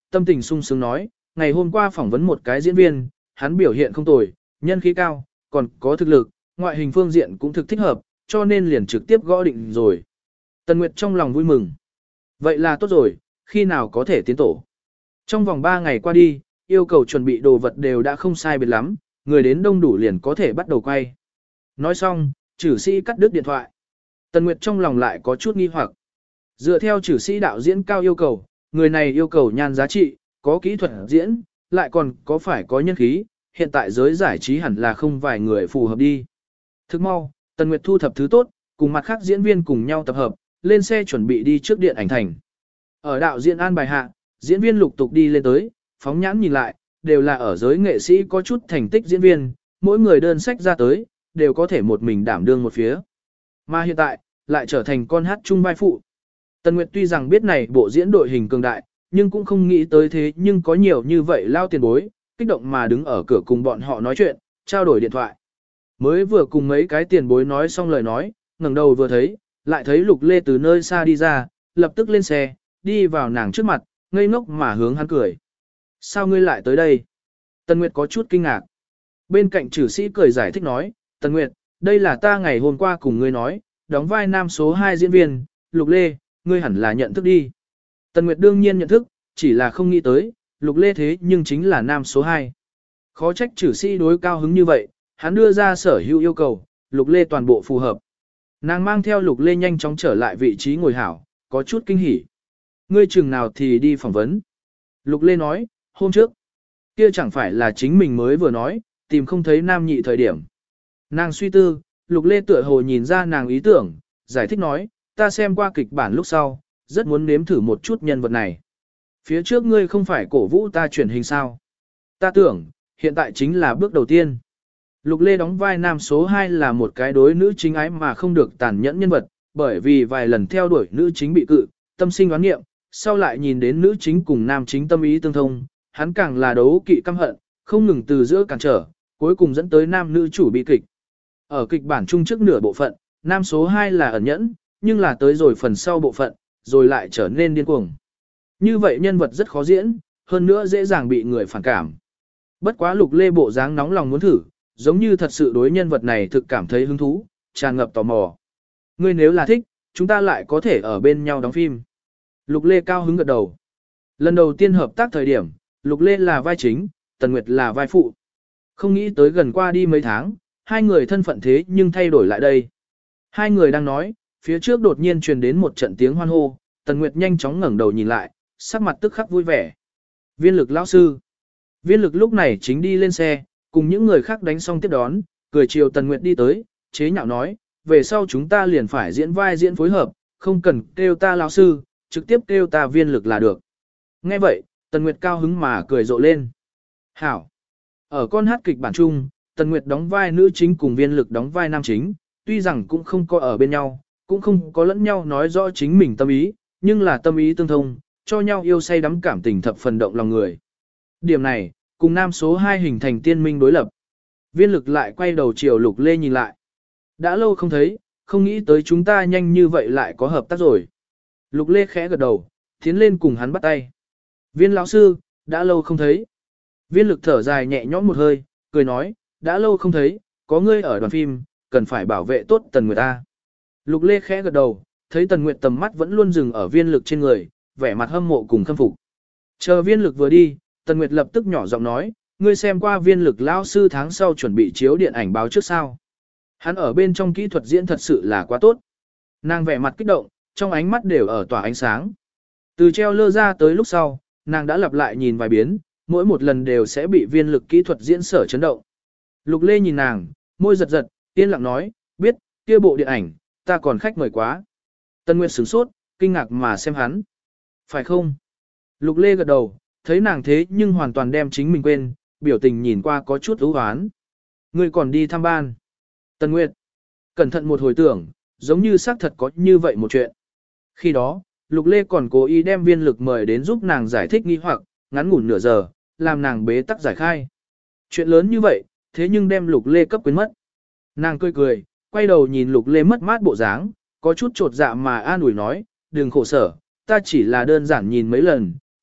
tâm tình sung sướng nói, ngày hôm qua phỏng vấn một cái diễn viên, hắn biểu hiện không tồi, nhân khí cao, còn có thực lực, ngoại hình phương diện cũng thực thích hợp, cho nên liền trực tiếp gõ định rồi. Tần Nguyệt trong lòng vui mừng. Vậy là tốt rồi, khi nào có thể tiến tổ. Trong vòng 3 ngày qua đi, yêu cầu chuẩn bị đồ vật đều đã không sai biệt lắm, người đến đông đủ liền có thể bắt đầu quay. Nói xong, chử sĩ cắt đứt điện thoại. Tần Nguyệt trong lòng lại có chút nghi hoặc. Dựa theo chử sĩ đạo diễn cao yêu cầu, người này yêu cầu nhan giá trị, có kỹ thuật diễn, lại còn có phải có nhân khí, hiện tại giới giải trí hẳn là không vài người phù hợp đi. Thức mau, Tần Nguyệt thu thập thứ tốt, cùng mặt khác diễn viên cùng nhau tập hợp, lên xe chuẩn bị đi trước điện ảnh thành. Ở đạo diễn an bài hạ, diễn viên lục tục đi lên tới, phóng nhãn nhìn lại, đều là ở giới nghệ sĩ có chút thành tích diễn viên, mỗi người đơn sách ra tới, đều có thể một mình đảm đương một phía. Mà hiện tại, lại trở thành con hát chung vai phụ. Tần Nguyệt tuy rằng biết này bộ diễn đội hình cường đại, nhưng cũng không nghĩ tới thế nhưng có nhiều như vậy lao tiền bối, kích động mà đứng ở cửa cùng bọn họ nói chuyện, trao đổi điện thoại. Mới vừa cùng mấy cái tiền bối nói xong lời nói, ngẩng đầu vừa thấy, lại thấy Lục Lê từ nơi xa đi ra, lập tức lên xe, đi vào nàng trước mặt, ngây ngốc mà hướng hắn cười. Sao ngươi lại tới đây? Tần Nguyệt có chút kinh ngạc. Bên cạnh chử sĩ cười giải thích nói, Tần Nguyệt, đây là ta ngày hôm qua cùng ngươi nói, đóng vai nam số 2 diễn viên, Lục Lê, ngươi hẳn là nhận thức đi. Tần Nguyệt đương nhiên nhận thức, chỉ là không nghĩ tới, Lục Lê thế nhưng chính là nam số 2. Khó trách chử sĩ đối cao hứng như vậy, hắn đưa ra sở hữu yêu cầu, Lục Lê toàn bộ phù hợp. Nàng mang theo Lục Lê nhanh chóng trở lại vị trí ngồi hảo, có chút kinh hỉ. Ngươi chừng nào thì đi phỏng vấn. Lục Lê nói, hôm trước. Kia chẳng phải là chính mình mới vừa nói, tìm không thấy nam nhị thời điểm. Nàng suy tư, Lục Lê tựa hồ nhìn ra nàng ý tưởng, giải thích nói, ta xem qua kịch bản lúc sau, rất muốn nếm thử một chút nhân vật này. Phía trước ngươi không phải cổ vũ ta chuyển hình sao. Ta tưởng, hiện tại chính là bước đầu tiên. Lục Lê đóng vai nam số 2 là một cái đối nữ chính ái mà không được tàn nhẫn nhân vật, bởi vì vài lần theo đuổi nữ chính bị cự, tâm sinh oán nghiệm, sau lại nhìn đến nữ chính cùng nam chính tâm ý tương thông, hắn càng là đấu kỵ căm hận, không ngừng từ giữa cản trở, cuối cùng dẫn tới nam nữ chủ bị kịch. Ở kịch bản chung trước nửa bộ phận, nam số 2 là ẩn nhẫn, nhưng là tới rồi phần sau bộ phận, rồi lại trở nên điên cuồng. Như vậy nhân vật rất khó diễn, hơn nữa dễ dàng bị người phản cảm. Bất quá Lục Lê bộ dáng nóng lòng muốn thử, giống như thật sự đối nhân vật này thực cảm thấy hứng thú, tràn ngập tò mò. Ngươi nếu là thích, chúng ta lại có thể ở bên nhau đóng phim. Lục Lê cao hứng gật đầu. Lần đầu tiên hợp tác thời điểm, Lục Lê là vai chính, Tần Nguyệt là vai phụ. Không nghĩ tới gần qua đi mấy tháng, hai người thân phận thế nhưng thay đổi lại đây. Hai người đang nói, phía trước đột nhiên truyền đến một trận tiếng hoan hô, Tần Nguyệt nhanh chóng ngẩng đầu nhìn lại, sắc mặt tức khắc vui vẻ. Viên Lực lão sư. Viên Lực lúc này chính đi lên xe, cùng những người khác đánh xong tiếp đón, cười chiều Tần Nguyệt đi tới, chế nhạo nói, về sau chúng ta liền phải diễn vai diễn phối hợp, không cần kêu ta lão sư, trực tiếp kêu ta Viên Lực là được. Nghe vậy, Tần Nguyệt cao hứng mà cười rộ lên. Hảo. Ở con hát kịch bản chung, Tần Nguyệt đóng vai nữ chính cùng Viên Lực đóng vai nam chính, tuy rằng cũng không có ở bên nhau, cũng không có lẫn nhau nói rõ chính mình tâm ý, nhưng là tâm ý tương thông, cho nhau yêu say đắm cảm tình thập phần động lòng người. Điểm này, cùng nam số 2 hình thành tiên minh đối lập. Viên Lực lại quay đầu chiều Lục Lê nhìn lại. Đã lâu không thấy, không nghĩ tới chúng ta nhanh như vậy lại có hợp tác rồi. Lục Lê khẽ gật đầu, tiến lên cùng hắn bắt tay. Viên lão sư, đã lâu không thấy. Viên Lực thở dài nhẹ nhõm một hơi, cười nói, đã lâu không thấy, có ngươi ở đoàn phim, cần phải bảo vệ tốt Tần Nguyệt ta. Lục Lê khẽ gật đầu, thấy Tần Nguyệt tầm mắt vẫn luôn dừng ở Viên Lực trên người, vẻ mặt hâm mộ cùng khâm phục. Chờ Viên Lực vừa đi, Tần Nguyệt lập tức nhỏ giọng nói, ngươi xem qua Viên Lực lão sư tháng sau chuẩn bị chiếu điện ảnh báo trước sao. Hắn ở bên trong kỹ thuật diễn thật sự là quá tốt. Nàng vẻ mặt kích động, trong ánh mắt đều ở tỏa ánh sáng. Từ treo lơ ra tới lúc sau, nàng đã lặp lại nhìn vài biến, mỗi một lần đều sẽ bị Viên Lực kỹ thuật diễn sở chấn động. Lục Lê nhìn nàng, môi giật giật, yên lặng nói, biết, kia bộ điện ảnh, ta còn khách mời quá. Tần Nguyệt sửng sốt, kinh ngạc mà xem hắn. Phải không? Lục Lê gật đầu, thấy nàng thế nhưng hoàn toàn đem chính mình quên, biểu tình nhìn qua có chút ưu hoán. Ngươi còn đi thăm ban. Tần Nguyệt, cẩn thận một hồi tưởng, giống như xác thật có như vậy một chuyện. Khi đó, Lục Lê còn cố ý đem Viên Lực mời đến giúp nàng giải thích nghi hoặc, ngắn ngủn nửa giờ, làm nàng bế tắc giải khai. Chuyện lớn như vậy, thế nhưng đem Lục Lê cấp quên mất. Nàng cười cười, quay đầu nhìn Lục Lê mất mát bộ dáng, có chút trột dạ mà an ủi nói, đừng khổ sở, ta chỉ là đơn giản nhìn mấy lần,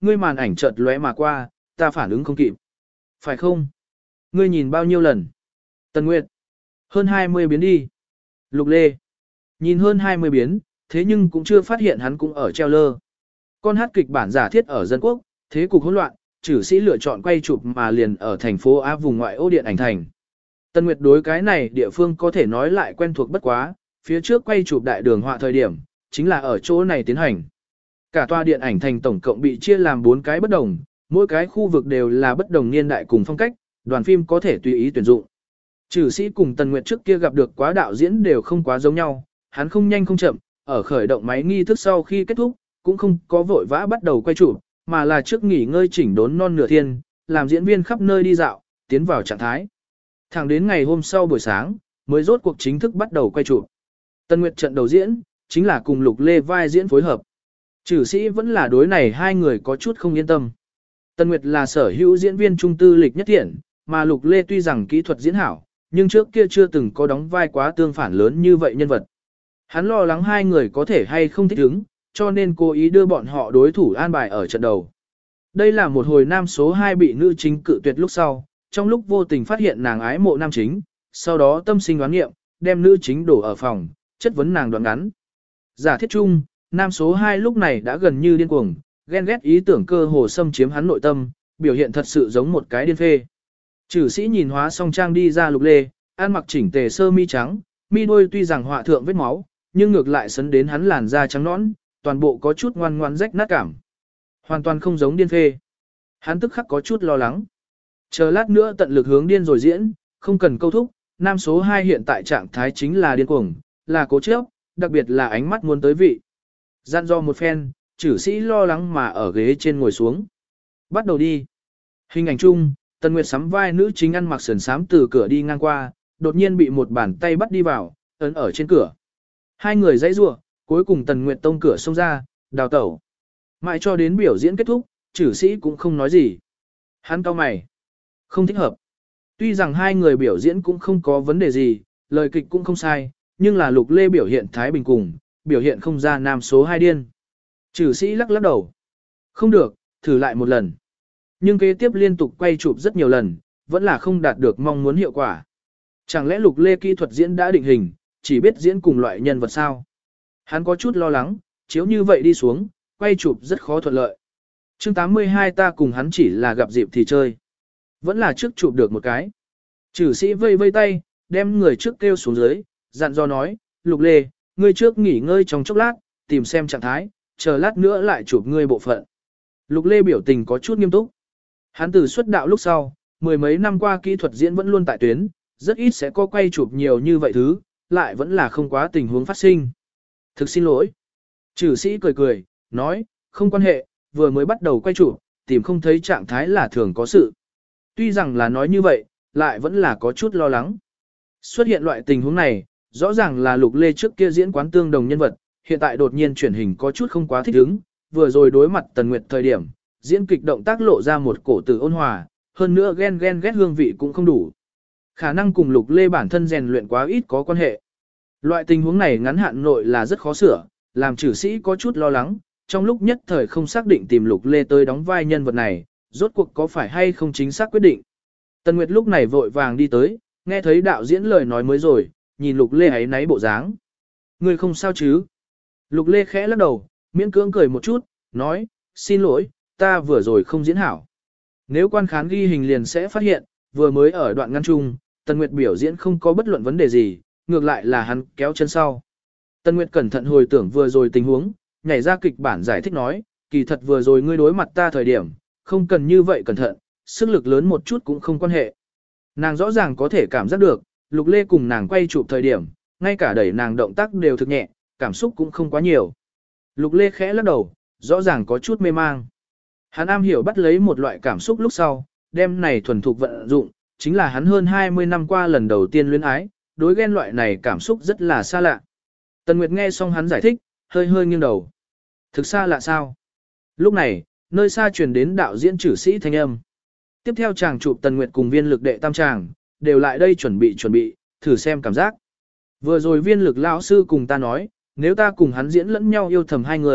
ngươi màn ảnh chợt lóe mà qua, ta phản ứng không kịp. Phải không? Ngươi nhìn bao nhiêu lần? Tần Nguyệt. Hơn 20 biến đi. Lục Lê. Nhìn hơn 20 biến, thế nhưng cũng chưa phát hiện hắn cũng ở treo lơ. Con hát kịch bản giả thiết ở dân quốc, thế cục hỗn loạn, chử sĩ lựa chọn quay chụp mà liền ở thành phố A vùng ngoại ô điện ảnh thành. Tần Nguyệt đối cái này địa phương có thể nói lại quen thuộc bất quá, phía trước quay chụp đại đường họa thời điểm, chính là ở chỗ này tiến hành. Cả tòa điện ảnh thành tổng cộng bị chia làm 4 cái bất đồng, mỗi cái khu vực đều là bất đồng niên đại cùng phong cách, đoàn phim có thể tùy ý tuyển dụng. Chử sĩ cùng Tần Nguyệt trước kia gặp được quá đạo diễn đều không quá giống nhau, hắn không nhanh không chậm, ở khởi động máy nghi thức sau khi kết thúc, cũng không có vội vã bắt đầu quay chụp, mà là trước nghỉ ngơi chỉnh đốn non nửa thiên, làm diễn viên khắp nơi đi dạo, tiến vào trạng thái. Thẳng đến ngày hôm sau buổi sáng, mới rốt cuộc chính thức bắt đầu quay chụp. Tần Nguyệt trận đầu diễn, chính là cùng Lục Lê vai diễn phối hợp. Chử sĩ vẫn là đối này hai người có chút không yên tâm. Tần Nguyệt là sở hữu diễn viên trung tư lịch nhất thiện, mà Lục Lê tuy rằng kỹ thuật diễn hảo, nhưng trước kia chưa từng có đóng vai quá tương phản lớn như vậy nhân vật. Hắn lo lắng hai người có thể hay không thích ứng, cho nên cố ý đưa bọn họ đối thủ an bài ở trận đầu. Đây là một hồi nam số 2 bị nữ chính cự tuyệt lúc sau, trong lúc vô tình phát hiện nàng ái mộ nam chính, sau đó tâm sinh đoán nghiệm, đem nữ chính đổ ở phòng, chất vấn nàng đoạn ngắn. Giả thiết chung, nam số 2 lúc này đã gần như điên cuồng, ghen ghét ý tưởng cơ hồ xâm chiếm hắn nội tâm, biểu hiện thật sự giống một cái điên phê. Chử sĩ nhìn hóa song trang đi ra Lục Lê, ăn mặc chỉnh tề sơ mi trắng, mi đôi tuy rằng họa thượng vết máu, nhưng ngược lại sấn đến hắn làn da trắng nõn, toàn bộ có chút ngoan ngoan rách nát cảm. Hoàn toàn không giống điên phê. Hắn tức khắc có chút lo lắng. Chờ lát nữa tận lực hướng điên rồi diễn, không cần câu thúc, nam số 2 hiện tại trạng thái chính là điên cuồng, là cố chấp, đặc biệt là ánh mắt muốn tới vị. Gian do một phen, chử sĩ lo lắng mà ở ghế trên ngồi xuống. Bắt đầu đi. Hình ảnh chung, Tần Nguyệt sắm vai nữ chính ăn mặc sườn xám từ cửa đi ngang qua, đột nhiên bị một bàn tay bắt đi vào, ấn ở trên cửa. Hai người dãy rủa, cuối cùng Tần Nguyệt tông cửa xông ra, đào tẩu. Mãi cho đến biểu diễn kết thúc, chử sĩ cũng không nói gì. Hắn cau mày. Không thích hợp. Tuy rằng hai người biểu diễn cũng không có vấn đề gì, lời kịch cũng không sai, nhưng là Lục Lê biểu hiện thái bình cùng, biểu hiện không ra nam số 2 điên. Chử sĩ lắc lắc đầu. Không được, thử lại một lần. Nhưng kế tiếp liên tục quay chụp rất nhiều lần, vẫn là không đạt được mong muốn hiệu quả. Chẳng lẽ Lục Lê kỹ thuật diễn đã định hình, chỉ biết diễn cùng loại nhân vật sao? Hắn có chút lo lắng, chiếu như vậy đi xuống, quay chụp rất khó thuận lợi. Chương 82 ta cùng hắn chỉ là gặp dịp thì chơi. Vẫn là trước chụp được một cái. Chử sĩ vây vây tay, đem người trước kêu xuống dưới, dặn dò nói, Lục Lê, ngươi trước nghỉ ngơi trong chốc lát, tìm xem trạng thái, chờ lát nữa lại chụp ngươi bộ phận. Lục Lê biểu tình có chút nghiêm túc. Hắn từ xuất đạo lúc sau, mười mấy năm qua kỹ thuật diễn vẫn luôn tại tuyến, rất ít sẽ có quay chụp nhiều như vậy thứ, lại vẫn là không quá tình huống phát sinh. Thực xin lỗi. Chử sĩ cười cười, nói, không quan hệ, vừa mới bắt đầu quay chụp, tìm không thấy trạng thái là thường có sự. Tuy rằng là nói như vậy, lại vẫn là có chút lo lắng. Xuất hiện loại tình huống này, rõ ràng là Lục Lê trước kia diễn quán tương đồng nhân vật, hiện tại đột nhiên chuyển hình có chút không quá thích ứng, vừa rồi đối mặt Tần Nguyệt thời điểm, diễn kịch động tác lộ ra một cổ tử ôn hòa, hơn nữa ghen ghét hương vị cũng không đủ. Khả năng cùng Lục Lê bản thân rèn luyện quá ít có quan hệ. Loại tình huống này ngắn hạn nội là rất khó sửa, làm chử sĩ có chút lo lắng, trong lúc nhất thời không xác định tìm Lục Lê tới đóng vai nhân vật này, rốt cuộc có phải hay không chính xác quyết định. Tần Nguyệt lúc này vội vàng đi tới, nghe thấy đạo diễn lời nói mới rồi, nhìn Lục Lê ấy náy bộ dáng. Người không sao chứ? Lục Lê khẽ lắc đầu, miễn cưỡng cười một chút, nói, xin lỗi, ta vừa rồi không diễn hảo. Nếu quan khán ghi hình liền sẽ phát hiện, vừa mới ở đoạn ngăn chung, Tần Nguyệt biểu diễn không có bất luận vấn đề gì, ngược lại là hắn kéo chân sau. Tần Nguyệt cẩn thận hồi tưởng vừa rồi tình huống, nhảy ra kịch bản giải thích nói, kỳ thật vừa rồi ngươi đối mặt ta thời điểm, không cần như vậy cẩn thận, sức lực lớn một chút cũng không quan hệ. Nàng rõ ràng có thể cảm giác được, Lục Lê cùng nàng quay chụp thời điểm, ngay cả đẩy nàng động tác đều thực nhẹ, cảm xúc cũng không quá nhiều. Lục Lê khẽ lắc đầu, rõ ràng có chút mê mang. Hắn am hiểu bắt lấy một loại cảm xúc lúc sau, đem này thuần thục vận dụng, chính là hắn hơn 20 năm qua lần đầu tiên luyến ái, đối ghen loại này cảm xúc rất là xa lạ. Tần Nguyệt nghe xong hắn giải thích, hơi hơi nghiêng đầu. Thực xa lạ sao? Lúc này, nơi xa truyền đến đạo diễn chử sĩ thanh âm. Tiếp theo chàng chụp Tần Nguyệt cùng viên lực đệ tam chàng, đều lại đây chuẩn bị, thử xem cảm giác. Vừa rồi viên lực lão sư cùng ta nói, nếu ta cùng hắn diễn lẫn nhau yêu thầm hai người,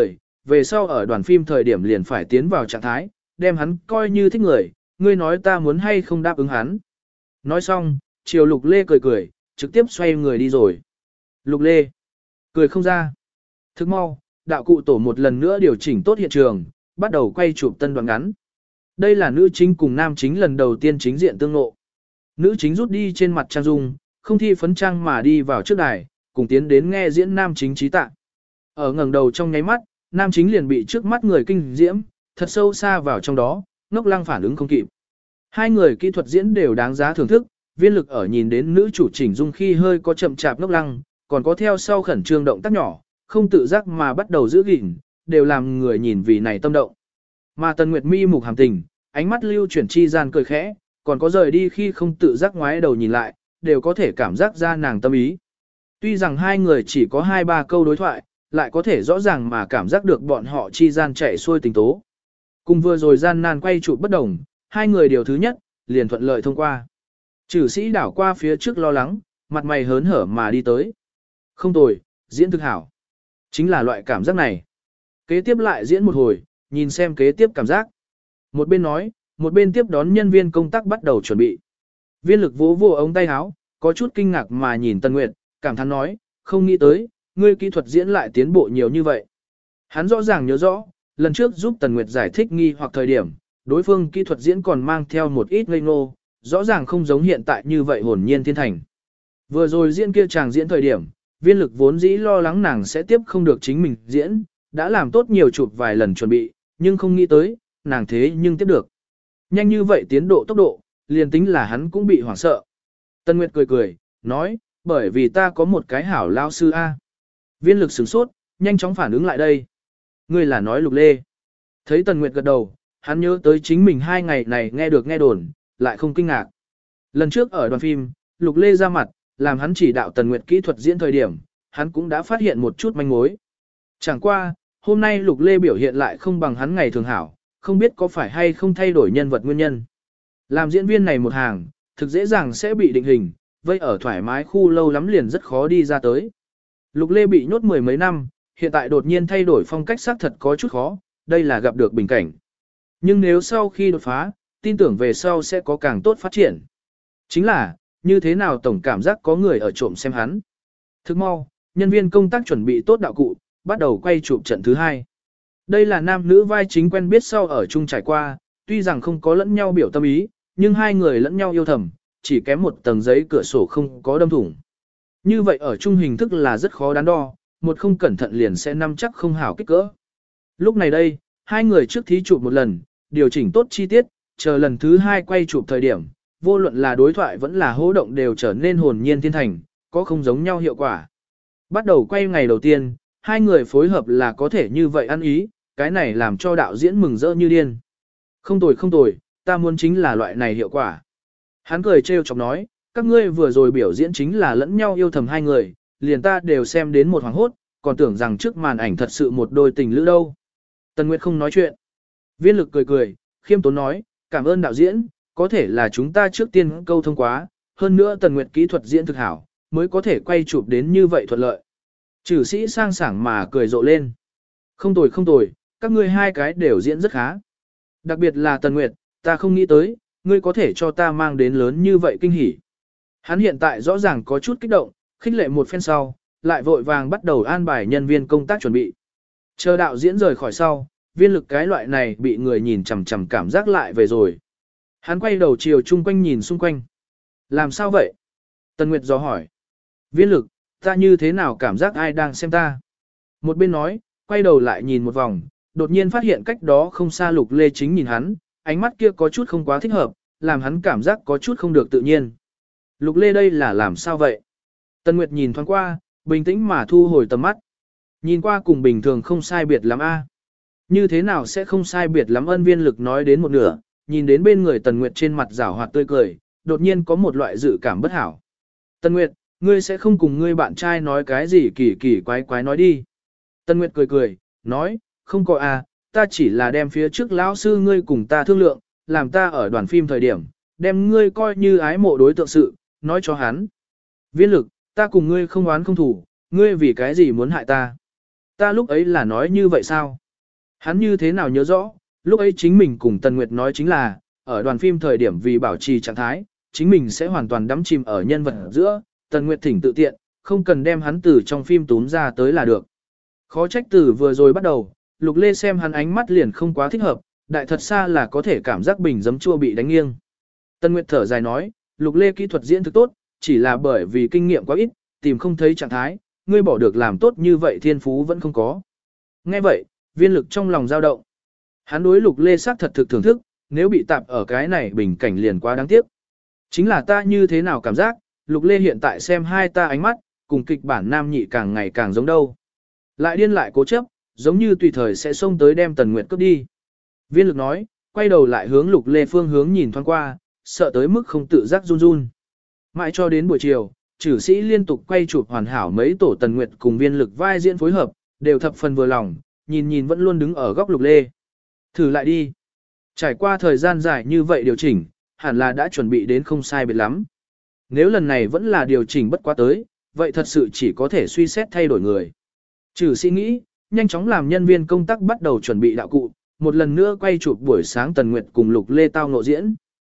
về sau ở đoàn phim thời điểm liền phải tiến vào trạng thái, đem hắn coi như thích người, ngươi nói ta muốn hay không đáp ứng hắn. Nói xong, chiều Lục Lê cười cười, trực tiếp xoay người đi rồi. Lục Lê, cười không ra. Thức mau, đạo cụ tổ một lần nữa điều chỉnh tốt hiện trường, bắt đầu quay chụp tân đoạn ngắn. Đây là nữ chính cùng nam chính lần đầu tiên chính diện tương ngộ. Nữ chính rút đi trên mặt trang dung, không thi phấn trang mà đi vào trước đài, cùng tiến đến nghe diễn nam chính trí tạ. Ở ngẩng đầu trong nháy mắt, nam chính liền bị trước mắt người kinh diễm, thật sâu xa vào trong đó, ngốc lăng phản ứng không kịp. Hai người kỹ thuật diễn đều đáng giá thưởng thức, viên lực ở nhìn đến nữ chủ chỉnh dung khi hơi có chậm chạp ngốc lăng, còn có theo sau khẩn trương động tác nhỏ, không tự giác mà bắt đầu giữ gìn, đều làm người nhìn vì này tâm động. Mà Tần Nguyệt mi mục hàm tình, ánh mắt lưu chuyển chi gian cười khẽ, còn có rời đi khi không tự giác ngoái đầu nhìn lại, đều có thể cảm giác ra nàng tâm ý. Tuy rằng hai người chỉ có 2-3 câu đối thoại, lại có thể rõ ràng mà cảm giác được bọn họ chi gian chạy xuôi tình tố. Cùng vừa rồi gian nan quay chụp bất đồng, hai người điều thứ nhất, liền thuận lợi thông qua. Trừ sĩ đảo qua phía trước lo lắng, mặt mày hớn hở mà đi tới. Không tồi, diễn thực hảo. Chính là loại cảm giác này. Kế tiếp lại diễn một hồi, nhìn xem kế tiếp cảm giác. Một bên nói, một bên tiếp đón nhân viên công tác bắt đầu chuẩn bị. Viên lực vỗ vỗ ống tay áo, có chút kinh ngạc mà nhìn Tân Nguyệt, cảm thán nói, không nghĩ tới, ngươi kỹ thuật diễn lại tiến bộ nhiều như vậy. Hắn rõ ràng nhớ rõ, lần trước giúp Tần Nguyệt giải thích nghi hoặc thời điểm, đối phương kỹ thuật diễn còn mang theo một ít ngây ngô, rõ ràng không giống hiện tại như vậy hồn nhiên thiên thành. Vừa rồi diễn kia chàng diễn thời điểm, viên lực vốn dĩ lo lắng nàng sẽ tiếp không được chính mình diễn, đã làm tốt nhiều chụp vài lần chuẩn bị, nhưng không nghĩ tới, nàng thế nhưng tiếp được. Nhanh như vậy tiến độ tốc độ, liền tính là hắn cũng bị hoảng sợ. Tân Nguyệt cười cười, nói, bởi vì ta có một cái hảo lao sư A. Viên lực sửng sốt, nhanh chóng phản ứng lại đây. Ngươi là nói Lục Lê. Thấy Tần Nguyệt gật đầu, hắn nhớ tới chính mình 2 ngày này nghe được nghe đồn, lại không kinh ngạc. Lần trước ở đoàn phim, Lục Lê ra mặt, làm hắn chỉ đạo Tần Nguyệt kỹ thuật diễn thời điểm, hắn cũng đã phát hiện một chút manh mối. Chẳng qua, hôm nay Lục Lê biểu hiện lại không bằng hắn ngày thường hảo, không biết có phải hay không thay đổi nhân vật nguyên nhân. Làm diễn viên này một hàng, thực dễ dàng sẽ bị định hình, vây ở thoải mái khu lâu lắm liền rất khó đi ra tới. Lục Lê bị nhốt 10 mấy năm, hiện tại đột nhiên thay đổi phong cách xác thật có chút khó, đây là gặp được bình cảnh. Nhưng nếu sau khi đột phá, tin tưởng về sau sẽ có càng tốt phát triển. Chính là, như thế nào tổng cảm giác có người ở trộm xem hắn. Thức mau, nhân viên công tác chuẩn bị tốt đạo cụ, bắt đầu quay chụp trận thứ 2. Đây là nam nữ vai chính quen biết sau ở chung trải qua, tuy rằng không có lẫn nhau biểu tâm ý, nhưng hai người lẫn nhau yêu thầm, chỉ kém một tầng giấy cửa sổ không có đâm thủng. Như vậy ở chung hình thức là rất khó đắn đo, một không cẩn thận liền sẽ nắm chắc không hảo kích cỡ. Lúc này đây, hai người trước thí chụp một lần, điều chỉnh tốt chi tiết, chờ lần thứ 2 quay chụp thời điểm, vô luận là đối thoại vẫn là hô động đều trở nên hồn nhiên thiên thành, có không giống nhau hiệu quả. Bắt đầu quay ngày đầu tiên, hai người phối hợp là có thể như vậy ăn ý, cái này làm cho đạo diễn mừng rỡ như điên. Không tồi, ta muốn chính là loại này hiệu quả. Hắn cười trêu chọc nói, các ngươi vừa rồi biểu diễn chính là lẫn nhau yêu thầm hai người, liền ta đều xem đến một hoàng hốt, còn tưởng rằng trước màn ảnh thật sự một đôi tình lữ đâu. Tần Nguyệt không nói chuyện. Viên lực cười, khiêm tốn nói, cảm ơn đạo diễn, có thể là chúng ta trước tiên câu thông quá, hơn nữa Tần Nguyệt kỹ thuật diễn thực hảo, mới có thể quay chụp đến như vậy thuận lợi. Trừ sĩ sang sảng mà cười rộ lên. Không tồi, các ngươi hai cái đều diễn rất khá. Đặc biệt là Tần Nguyệt, ta không nghĩ tới, ngươi có thể cho ta mang đến lớn như vậy kinh hỉ. Hắn hiện tại rõ ràng có chút kích động, khích lệ một phen sau, lại vội vàng bắt đầu an bài nhân viên công tác chuẩn bị. Chờ đạo diễn rời khỏi sau, viên lực cái loại này bị người nhìn chằm chằm cảm giác lại về rồi. Hắn quay đầu chiều chung quanh nhìn xung quanh. Làm sao vậy? Tần Nguyệt dò hỏi. Viên lực, ta như thế nào cảm giác ai đang xem ta? Một bên nói, quay đầu lại nhìn một vòng, đột nhiên phát hiện cách đó không xa Lục Lê chính nhìn hắn, ánh mắt kia có chút không quá thích hợp, làm hắn cảm giác có chút không được tự nhiên. Lục Lê đây là làm sao vậy? Tần Nguyệt nhìn thoáng qua, bình tĩnh mà thu hồi tầm mắt. Nhìn qua cùng bình thường không sai biệt lắm a. Như thế nào sẽ không sai biệt lắm ân viên lực nói đến một nửa, nhìn đến bên người Tần Nguyệt trên mặt rảo hoạt tươi cười, đột nhiên có một loại dự cảm bất hảo. Tần Nguyệt, ngươi sẽ không cùng ngươi bạn trai nói cái gì kỳ kỳ quái quái nói đi. Tần Nguyệt cười, nói, không có à, ta chỉ là đem phía trước lão sư ngươi cùng ta thương lượng, làm ta ở đoàn phim thời điểm, đem ngươi coi như ái mộ đối tượng sự, nói cho hắn. Viên lực, ta cùng ngươi không oán không thủ, ngươi vì cái gì muốn hại ta? Ta lúc ấy là nói như vậy sao? Hắn như thế nào nhớ rõ, lúc ấy chính mình cùng Tần Nguyệt nói chính là, ở đoàn phim thời điểm vì bảo trì trạng thái, chính mình sẽ hoàn toàn đắm chìm ở nhân vật giữa, Tần Nguyệt thỉnh tự tiện, không cần đem hắn từ trong phim túm ra tới là được. Khó trách từ vừa rồi bắt đầu, Lục Lê xem hắn ánh mắt liền không quá thích hợp, đại thật xa là có thể cảm giác bình giấm chua bị đánh nghiêng. Tần Nguyệt thở dài nói, Lục Lê kỹ thuật diễn thực tốt, chỉ là bởi vì kinh nghiệm quá ít, tìm không thấy trạng thái, ngươi bỏ được làm tốt như vậy thiên phú vẫn không có. Nghe vậy, Viên Lực trong lòng dao động. Hắn đối Lục Lê xác thật thực thưởng thức, nếu bị tạp ở cái này bình cảnh liền quá đáng tiếc. Chính là ta như thế nào cảm giác, Lục Lê hiện tại xem hai ta ánh mắt, cùng kịch bản nam nhị càng ngày càng giống đâu. Lại điên lại cố chấp, giống như tùy thời sẽ xông tới đem Tần Nguyệt cướp đi. Viên Lực nói, quay đầu lại hướng Lục Lê phương hướng nhìn thoáng qua, sợ tới mức không tự giác run run. Mãi cho đến buổi chiều, chử sĩ liên tục quay chụp hoàn hảo mấy tổ Tần Nguyệt cùng Viên Lực vai diễn phối hợp, đều thập phần vừa lòng, nhìn vẫn luôn đứng ở góc Lục Lê. Thử lại đi. Trải qua thời gian dài như vậy điều chỉnh, hẳn là đã chuẩn bị đến không sai biệt lắm. Nếu lần này vẫn là điều chỉnh bất quá tới, vậy thật sự chỉ có thể suy xét thay đổi người. Chử sĩ nghĩ, nhanh chóng làm nhân viên công tác bắt đầu chuẩn bị đạo cụ, một lần nữa quay chụp buổi sáng Tần Nguyệt cùng Lục Lê tao ngộ diễn.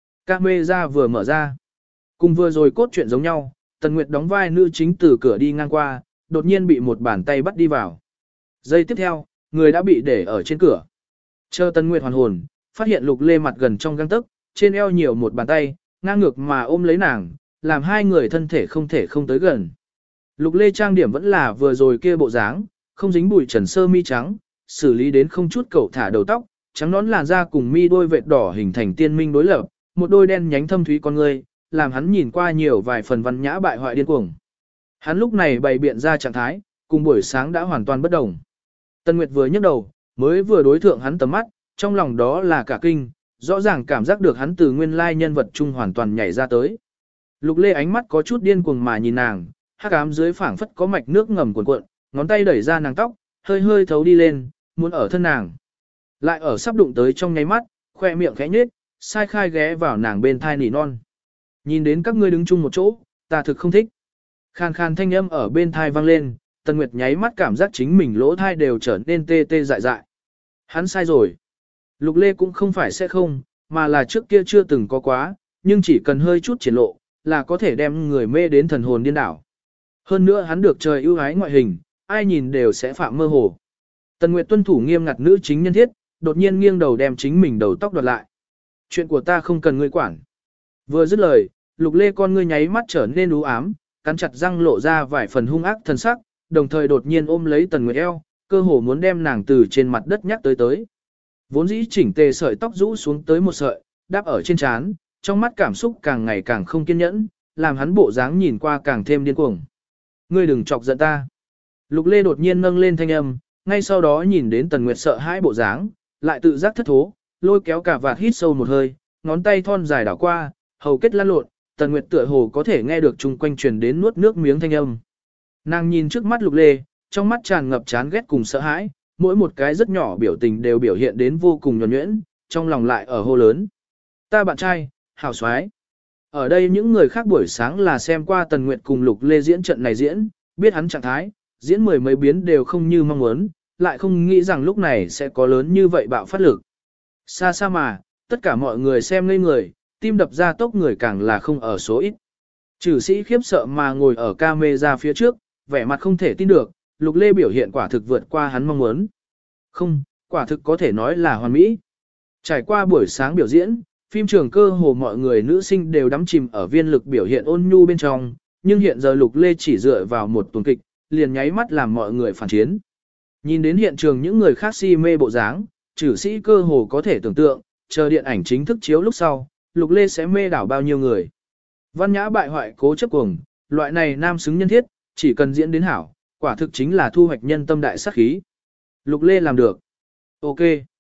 Camera vừa mở ra. Cùng vừa rồi cốt truyện giống nhau, Tần Nguyệt đóng vai nữ chính từ cửa đi ngang qua, đột nhiên bị một bàn tay bắt đi vào. Giây tiếp theo, người đã bị để ở trên cửa. Chờ Tần Nguyệt hoàn hồn, phát hiện Lục Lê mặt gần trong gang tấc, trên eo nhiều một bàn tay, ngang ngược mà ôm lấy nàng, làm hai người thân thể không thể không tới gần. Lục Lê trang điểm vẫn là vừa rồi kia bộ dáng, không dính bụi trần sơ mi trắng, xử lý đến không chút cẩu thả đầu tóc, trắng nón làn da cùng mi đôi vệt đỏ hình thành tiên minh đối lập, một đôi đen nhánh thâm thúy con người, làm hắn nhìn qua nhiều vài phần văn nhã bại hoại điên cuồng. Hắn lúc này bày biện ra trạng thái, cùng buổi sáng đã hoàn toàn bất đồng. Tần Nguyệt vừa nhấc đầu, mới vừa đối thượng hắn tầm mắt, trong lòng đó là cả kinh, rõ ràng cảm giác được hắn từ nguyên lai nhân vật chung hoàn toàn nhảy ra tới. Lục Lê ánh mắt có chút điên cuồng mà nhìn nàng, hắc ám dưới phảng phất có mạch nước ngầm cuộn cuộn, ngón tay đẩy ra nàng tóc, hơi hơi thấu đi lên, muốn ở thân nàng. Lại ở sắp đụng tới trong nháy mắt, khoe miệng khẽ nhếch, sai khai ghé vào nàng bên thai nỉ non. Nhìn đến các ngươi đứng chung một chỗ, ta thực không thích. Khàn khàn thanh âm ở bên thai vang lên, Tần Nguyệt nháy mắt cảm giác chính mình lỗ thai đều trở nên tê tê dại dại. Hắn sai rồi. Lục Lê cũng không phải sẽ không, mà là trước kia chưa từng có quá, nhưng chỉ cần hơi chút triển lộ, là có thể đem người mê đến thần hồn điên đảo. Hơn nữa hắn được trời ưu ái ngoại hình, ai nhìn đều sẽ phạm mơ hồ. Tần Nguyệt tuân thủ nghiêm ngặt nữ chính nhân thiết, đột nhiên nghiêng đầu đem chính mình đầu tóc đoạt lại. Chuyện của ta không cần ngươi quản. Vừa dứt lời, Lục Lê con ngươi nháy mắt trở nên u ám, cắn chặt răng lộ ra vài phần hung ác thần sắc, đồng thời đột nhiên ôm lấy Tần Nguyệt eo, cơ hồ muốn đem nàng từ trên mặt đất nhắc tới. Vốn dĩ chỉnh tề sợi tóc rũ xuống tới một sợi, đáp ở trên trán, trong mắt cảm xúc càng ngày càng không kiên nhẫn, làm hắn bộ dáng nhìn qua càng thêm điên cuồng. Ngươi đừng chọc giận ta. Lục Lê đột nhiên nâng lên thanh âm, ngay sau đó nhìn đến Tần Nguyệt sợ hãi bộ dáng, lại tự giác thất thố, lôi kéo cả vạt hít sâu một hơi, ngón tay thon dài đảo qua, hầu kết lăn lộn, Tần Nguyệt tựa hồ có thể nghe được chung quanh truyền đến nuốt nước miếng thanh âm. Nàng nhìn trước mắt Lục Lê, trong mắt tràn ngập chán ghét cùng sợ hãi, mỗi một cái rất nhỏ biểu tình đều biểu hiện đến vô cùng nhuần nhuyễn, trong lòng lại ở hô lớn. Ta bạn trai, hào xoái. Ở đây những người khác buổi sáng là xem qua Tần Nguyệt cùng Lục Lê diễn trận này diễn, biết hắn trạng thái, diễn mười mấy biến đều không như mong muốn, lại không nghĩ rằng lúc này sẽ có lớn như vậy bạo phát lực. Xa xa mà, tất cả mọi người xem ngây người, tim đập ra tốc người càng là không ở số ít. Chử sĩ khiếp sợ mà ngồi ở camera phía trước, vẻ mặt không thể tin được, Lục Lê biểu hiện quả thực vượt qua hắn mong muốn. Không, quả thực có thể nói là hoàn mỹ. Trải qua buổi sáng biểu diễn, phim trường cơ hồ mọi người nữ sinh đều đắm chìm ở Viên Lực biểu hiện ôn nhu bên trong, nhưng hiện giờ Lục Lê chỉ dựa vào một tuần kịch, liền nháy mắt làm mọi người phản chiến. Nhìn đến hiện trường những người khác si mê bộ dáng, chử sĩ cơ hồ có thể tưởng tượng, chờ điện ảnh chính thức chiếu lúc sau, Lục Lê sẽ mê đảo bao nhiêu người. Văn nhã bại hoại cố chấp cuồng, loại này nam xứng nhân thiết, chỉ cần diễn đến hảo, quả thực chính là thu hoạch nhân tâm đại sát khí. Lục Lê làm được. Ok.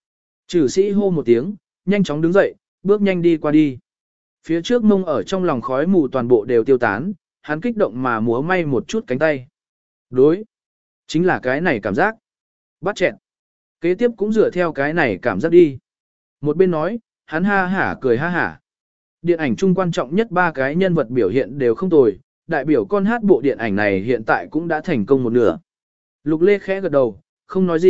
Chử sĩ hô một tiếng, nhanh chóng đứng dậy, bước nhanh đi qua đi. Phía trước mông ở trong lòng khói mù toàn bộ đều tiêu tán, hắn kích động mà múa may một chút cánh tay. Đối. Chính là cái này cảm giác. Bắt chẹn. Kế tiếp cũng dựa theo cái này cảm giác đi. Một bên nói, hắn ha hả cười ha hả. Điện ảnh chung quan trọng nhất ba cái nhân vật biểu hiện đều không tồi, đại biểu con hát bộ điện ảnh này hiện tại cũng đã thành công một nửa. Lục Lê khẽ gật đầu, không nói gì,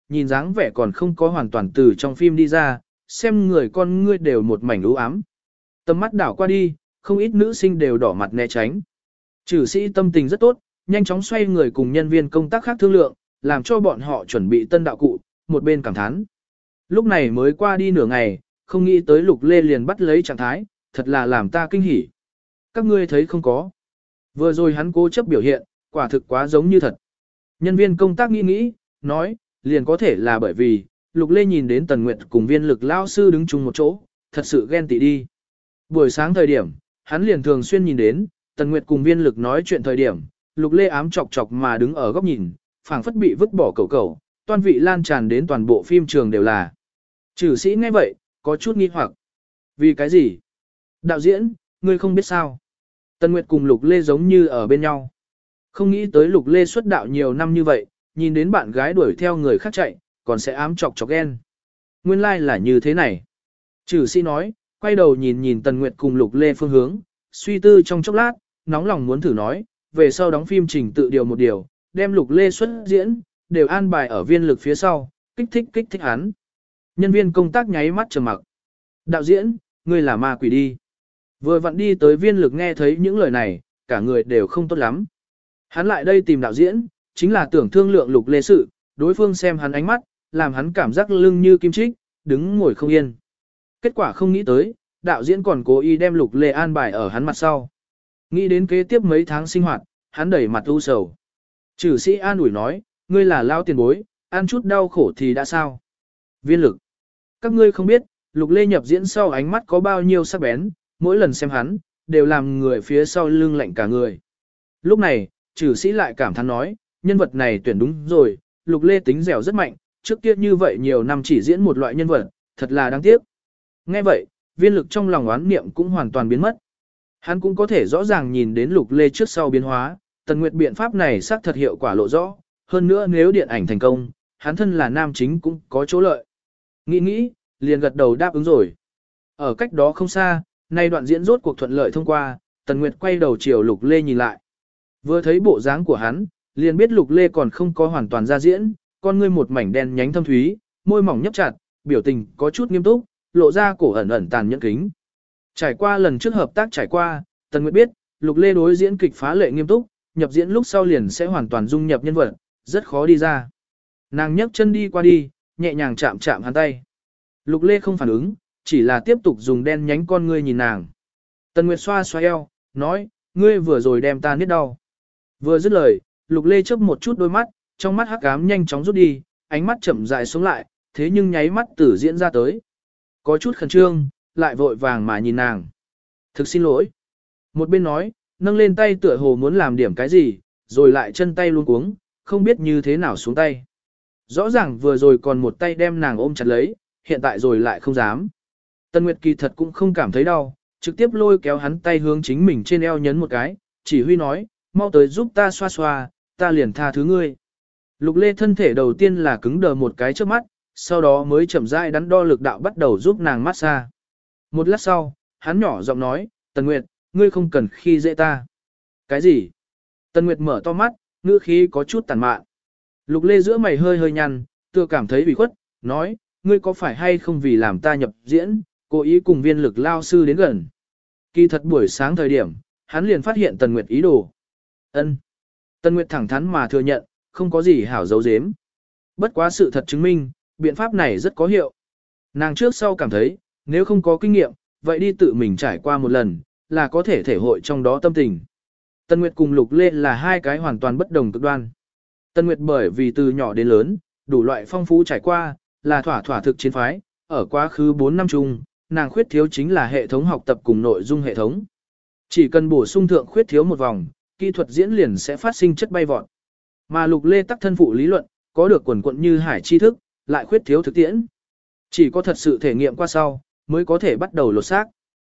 nhìn dáng vẻ còn không có hoàn toàn từ trong phim đi ra, xem người con ngươi đều một mảnh u ám. Tầm mắt đảo qua đi, không ít nữ sinh đều đỏ mặt né tránh. Trừ sĩ tâm tình rất tốt, nhanh chóng xoay người cùng nhân viên công tác khác thương lượng, làm cho bọn họ chuẩn bị tân đạo cụ, một bên cảm thán. Lúc này mới qua đi nửa ngày, không nghĩ tới Lục Lê liền bắt lấy trạng thái, thật là làm ta kinh hỉ. Các ngươi thấy không có. Vừa rồi hắn cố chấp biểu hiện, quả thực quá giống như thật. Nhân viên công tác nghĩ, nói, liền có thể là bởi vì, Lục Lê nhìn đến Tần Nguyệt cùng viên lực lao sư đứng chung một chỗ, thật sự ghen tị đi. Buổi sáng thời điểm, hắn liền thường xuyên nhìn đến, Tần Nguyệt cùng viên lực nói chuyện thời điểm, Lục Lê ám chọc chọc mà đứng ở góc nhìn, phảng phất bị vứt bỏ cẩu, toan vị lan tràn đến toàn bộ phim trường đều là. Trừ sĩ nghe vậy, có chút nghi hoặc. Vì cái gì? Đạo diễn, ngươi không biết sao. Tần Nguyệt cùng Lục Lê giống như ở bên nhau. Không nghĩ tới Lục Lê xuất đạo nhiều năm như vậy, nhìn đến bạn gái đuổi theo người khác chạy, còn sẽ ám chọc chọc ghen. Nguyên lai là như thế này. Trừ sĩ nói, quay đầu nhìn Tần Nguyệt cùng Lục Lê phương hướng, suy tư trong chốc lát, nóng lòng muốn thử nói, về sau đóng phim trình tự điều một điều, đem Lục Lê xuất diễn, đều an bài ở viên lực phía sau, kích thích hắn. Nhân viên công tác nháy mắt trầm mặc. Đạo diễn, ngươi là ma quỷ đi. Vừa vặn đi tới viên lực nghe thấy những lời này, cả người đều không tốt lắm. Hắn lại đây tìm đạo diễn, chính là tưởng thương lượng Lục Lê sự, đối phương xem hắn ánh mắt, làm hắn cảm giác lưng như kim chích, đứng ngồi không yên. Kết quả không nghĩ tới, đạo diễn còn cố ý đem Lục Lê an bài ở hắn mặt sau. Nghĩ đến kế tiếp mấy tháng sinh hoạt, hắn đẩy mặt u sầu. Trừ sĩ an ủi nói, ngươi là lao tiền bối, ăn chút đau khổ thì đã sao. Viên lực. Các ngươi không biết, Lục Lê nhập diễn sau ánh mắt có bao nhiêu sắc bén, mỗi lần xem hắn, đều làm người phía sau lưng lạnh cả người. Lúc này, trừ sĩ lại cảm thán nói, nhân vật này tuyển đúng rồi, Lục Lê tính dẻo rất mạnh, trước kia như vậy nhiều năm chỉ diễn một loại nhân vật, thật là đáng tiếc. Nghe vậy, viên lực trong lòng oán niệm cũng hoàn toàn biến mất. Hắn cũng có thể rõ ràng nhìn đến Lục Lê trước sau biến hóa, Tần Nguyệt biện pháp này xác thật hiệu quả lộ rõ, hơn nữa nếu điện ảnh thành công, hắn thân là nam chính cũng có chỗ lợi. Nghĩ, liền gật đầu đáp ứng rồi. Ở cách đó không xa, nay đoạn diễn rốt cuộc thuận lợi thông qua, Tần Nguyệt quay đầu chiều Lục Lê nhìn lại. Vừa thấy bộ dáng của hắn, liền biết Lục Lê còn không có hoàn toàn ra diễn, con ngươi một mảnh đen nhánh thâm thúy, môi mỏng nhấp chặt, biểu tình có chút nghiêm túc, lộ ra cổ ẩn tàn nhẫn kính. Trải qua lần trước hợp tác trải qua, Tần Nguyệt biết, Lục Lê đối diễn kịch phá lệ nghiêm túc, nhập diễn lúc sau liền sẽ hoàn toàn dung nhập nhân vật, rất khó đi ra. Nàng nhấc chân đi qua đi, nhẹ nhàng chạm hắn tay. Lục Lê không phản ứng, chỉ là tiếp tục dùng đen nhánh con ngươi nhìn nàng. Tần Nguyệt xoa eo, nói, ngươi vừa rồi đem ta niết đau. Vừa dứt lời, Lục Lê chớp một chút đôi mắt, trong mắt hắc ám nhanh chóng rút đi, ánh mắt chậm rãi xuống lại, thế nhưng nháy mắt tử diễn ra tới. Có chút khẩn trương, lại vội vàng mà nhìn nàng. Thực xin lỗi. Một bên nói, nâng lên tay tựa hồ muốn làm điểm cái gì, rồi lại chân tay luôn cuống, không biết như thế nào xuống tay. Rõ ràng vừa rồi còn một tay đem nàng ôm chặt lấy, hiện tại rồi lại không dám. Tần Nguyệt kỳ thật cũng không cảm thấy đau, trực tiếp lôi kéo hắn tay hướng chính mình trên eo nhấn một cái, chỉ huy nói, mau tới giúp ta xoa xoa, ta liền tha thứ ngươi. Lục Lê thân thể đầu tiên là cứng đờ một cái trước mắt, sau đó mới chậm rãi đắn đo lực đạo bắt đầu giúp nàng massage. Một lát sau, hắn nhỏ giọng nói, Tần Nguyệt, ngươi không cần khi dễ ta. Cái gì? Tần Nguyệt mở to mắt, ngữ khí có chút tàn mạn. Lục Lê giữa mày hơi nhăn, tựa cảm thấy bị khuất, nói, ngươi có phải hay không vì làm ta nhập diễn, cố ý cùng viên lực lao sư đến gần. Kỳ thật buổi sáng thời điểm, hắn liền phát hiện Tần Nguyệt ý đồ. Ân. Tần Nguyệt thẳng thắn mà thừa nhận, không có gì hảo giấu giếm. Bất quá sự thật chứng minh, biện pháp này rất có hiệu. Nàng trước sau cảm thấy, nếu không có kinh nghiệm, vậy đi tự mình trải qua một lần, là có thể thể hội trong đó tâm tình. Tần Nguyệt cùng Lục Lê là hai cái hoàn toàn bất đồng cực đoan. Tần Nguyệt bởi vì từ nhỏ đến lớn, đủ loại phong phú trải qua, là thỏa thực chiến phái, ở quá khứ 4 năm chung, nàng khuyết thiếu chính là hệ thống học tập cùng nội dung hệ thống. Chỉ cần bổ sung thượng khuyết thiếu một vòng, kỹ thuật diễn liền sẽ phát sinh chất bay vọt. Mà Lục Lê tắc thân phụ lý luận, có được quần quận như hải tri thức, lại khuyết thiếu thực tiễn. Chỉ có thật sự thể nghiệm qua sau, mới có thể bắt đầu lột xác.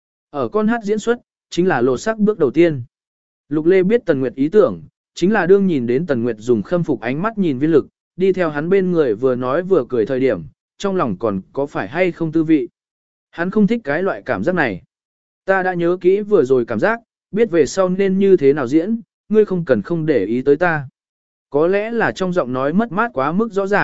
Ở con hát diễn xuất, chính là lột xác bước đầu tiên. Lục Lê biết Tần Nguyệt ý tưởng, chính là đương nhìn đến Tần Nguyệt dùng khâm phục ánh mắt nhìn viên lực, đi theo hắn bên người vừa nói vừa cười thời điểm, trong lòng còn có phải hay không tư vị. Hắn không thích cái loại cảm giác này. Ta đã nhớ kỹ vừa rồi cảm giác, biết về sau nên như thế nào diễn, ngươi không cần không để ý tới ta. Có lẽ là trong giọng nói mất mát quá mức rõ ràng,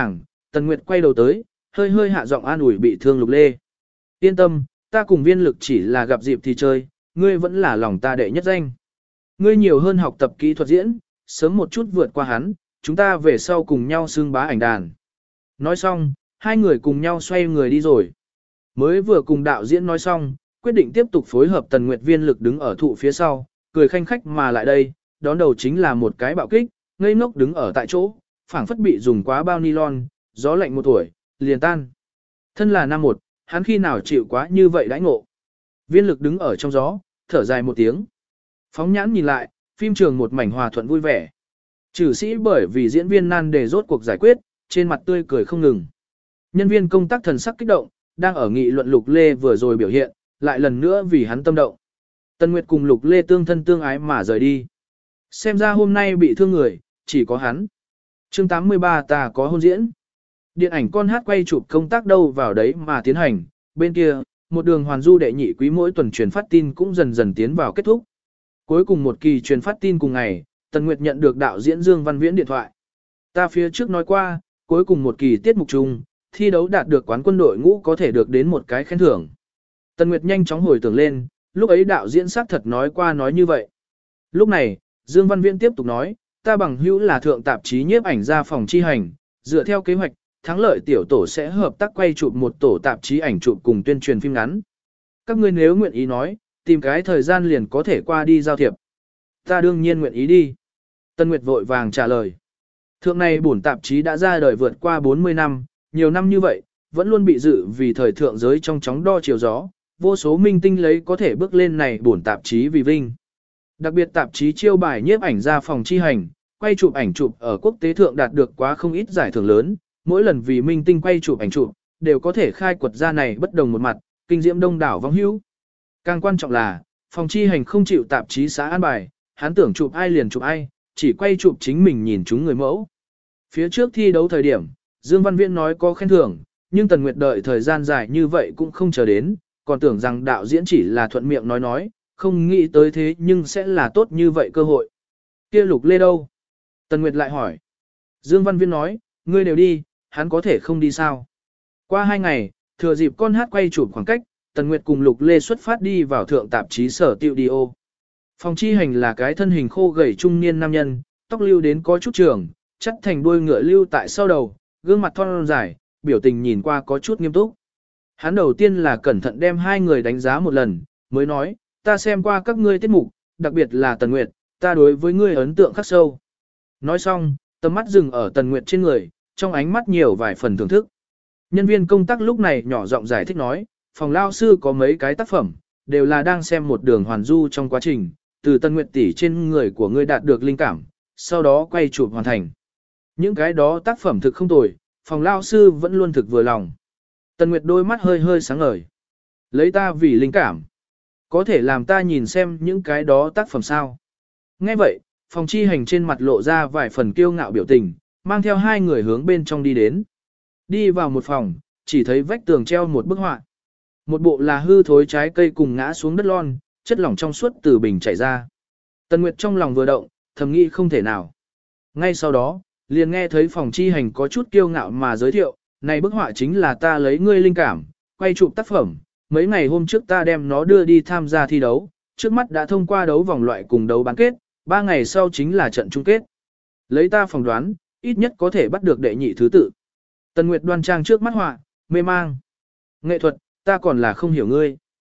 Tần Nguyệt quay đầu tới, hơi hơi hạ giọng an ủi bị thương Lục Lê. Yên tâm, ta cùng Viên Lực chỉ là gặp dịp thì chơi, ngươi vẫn là lòng ta đệ nhất danh. Ngươi nhiều hơn học tập kỹ thuật diễn, sớm một chút vượt qua hắn, chúng ta về sau cùng nhau xưng bá ảnh đàn. Nói xong, hai người cùng nhau xoay người đi rồi. Mới vừa cùng đạo diễn nói xong, quyết định tiếp tục phối hợp Tần Nguyệt Viên Lực đứng ở thụ phía sau, cười khanh khách mà lại đây, đón đầu chính là một cái bạo kích, ngây ngốc đứng ở tại chỗ, phảng phất bị dùng quá bao nylon, gió lạnh một tuổi, liền tan. Thân là năm một, hắn khi nào chịu quá như vậy đãi ngộ. Viên Lực đứng ở trong gió, thở dài một tiếng. Phóng nhãn nhìn lại, phim trường một mảnh hòa thuận vui vẻ. Trừ sĩ bởi vì diễn viên nan đề rốt cuộc giải quyết, trên mặt tươi cười không ngừng. Nhân viên công tác thần sắc kích động, đang ở nghị luận Lục Lê vừa rồi biểu hiện, lại lần nữa vì hắn tâm động. Tần Nguyệt cùng Lục Lê tương thân tương ái mà rời đi. Xem ra hôm nay bị thương người, chỉ có hắn. Chương 83 ta có hôn diễn. Điện ảnh con hát quay chụp công tác đâu vào đấy mà tiến hành, bên kia, một đường hoàn du đệ nhị quý mỗi tuần truyền phát tin cũng dần dần tiến vào kết thúc. Cuối cùng một kỳ truyền phát tin cùng ngày, Tần Nguyệt nhận được đạo diễn Dương Văn Viễn điện thoại. Ta phía trước nói qua, cuối cùng một kỳ tiết mục chung, thi đấu đạt được quán quân đội ngũ có thể được đến một cái khen thưởng. Tần Nguyệt nhanh chóng hồi tưởng lên, lúc ấy đạo diễn xác thật nói qua nói như vậy. Lúc này, Dương Văn Viễn tiếp tục nói, ta bằng hữu là thượng tạp chí nhiếp ảnh ra phòng chi hành, dựa theo kế hoạch, thắng lợi tiểu tổ sẽ hợp tác quay chụp một tổ tạp chí ảnh chụp cùng tuyên truyền phim ngắn. Các ngươi nếu nguyện ý nói, tìm cái thời gian liền có thể qua đi giao thiệp. Ta đương nhiên nguyện ý đi. Tân Nguyệt vội vàng trả lời. Thượng này bổn tạp chí đã ra đời vượt qua 40 năm, nhiều năm như vậy, vẫn luôn bị dự vì thời thượng giới trong chóng đo chiều gió, vô số minh tinh lấy có thể bước lên này bổn tạp chí vì vinh. Đặc biệt tạp chí chiêu bài nhiếp ảnh ra phòng chi hành, quay chụp ảnh chụp ở quốc tế thượng đạt được quá không ít giải thưởng lớn, mỗi lần vì minh tinh quay chụp ảnh chụp, đều có thể khai quật ra này bất đồng một mặt, kinh diễm đông đảo vong hữu. Càng quan trọng là, phòng chi hành không chịu tạp chí xã an bài, hắn tưởng chụp ai liền chụp ai, chỉ quay chụp chính mình nhìn chúng người mẫu. Phía trước thi đấu thời điểm, Dương Văn Viễn nói có khen thưởng, nhưng Tần Nguyệt đợi thời gian dài như vậy cũng không chờ đến, còn tưởng rằng đạo diễn chỉ là thuận miệng nói, không nghĩ tới thế nhưng sẽ là tốt như vậy cơ hội. Kia Lục Lê đâu? Tần Nguyệt lại hỏi. Dương Văn Viễn nói, ngươi đều đi, hắn có thể không đi sao? Qua 2 ngày, thừa dịp con hát quay chụp khoảng cách, Tần Nguyệt cùng Lục Lê xuất phát đi vào thượng tạp chí Sở Tiệu Đi Ô. Phòng chi hành là cái thân hình khô gầy trung niên nam nhân, tóc lưu đến có chút trường, chắt thành đuôi ngựa lưu tại sau đầu, gương mặt thon dài, biểu tình nhìn qua có chút nghiêm túc. Hắn đầu tiên là cẩn thận đem hai người đánh giá một lần, mới nói, ta xem qua các ngươi tiết mục, đặc biệt là Tần Nguyệt, ta đối với ngươi ấn tượng khắc sâu. Nói xong, tầm mắt dừng ở Tần Nguyệt trên người, trong ánh mắt nhiều vài phần thưởng thức. Nhân viên công tác lúc này nhỏ giọng giải thích nói, phòng lao sư có mấy cái tác phẩm, đều là đang xem một đường hoàn du trong quá trình, từ Tần Nguyệt tỷ trên người của ngươi đạt được linh cảm, sau đó quay chụp hoàn thành. Những cái đó tác phẩm thực không tồi, phòng lao sư vẫn luôn thực vừa lòng. Tần Nguyệt đôi mắt hơi hơi sáng ngời. Lấy ta vì linh cảm. Có thể làm ta nhìn xem những cái đó tác phẩm sao. Nghe vậy, phòng chi hành trên mặt lộ ra vài phần kiêu ngạo biểu tình, mang theo hai người hướng bên trong đi đến. Đi vào một phòng, chỉ thấy vách tường treo một bức họa. Một bộ là hư thối trái cây cùng ngã xuống đất lon, chất lỏng trong suốt từ bình chảy ra. Tần Nguyệt trong lòng vừa động, thầm nghĩ không thể nào. Ngay sau đó, liền nghe thấy phòng chi hành có chút kiêu ngạo mà giới thiệu, này bức họa chính là ta lấy ngươi linh cảm, quay chụp tác phẩm, mấy ngày hôm trước ta đem nó đưa đi tham gia thi đấu, trước mắt đã thông qua đấu vòng loại cùng đấu bán kết, 3 ngày sau chính là trận chung kết. Lấy ta phỏng đoán, ít nhất có thể bắt được đệ nhị thứ tự. Tần Nguyệt đoan trang trước mắt họa, mê mang. Nghệ thuật, ta còn là không hiểu ngươi.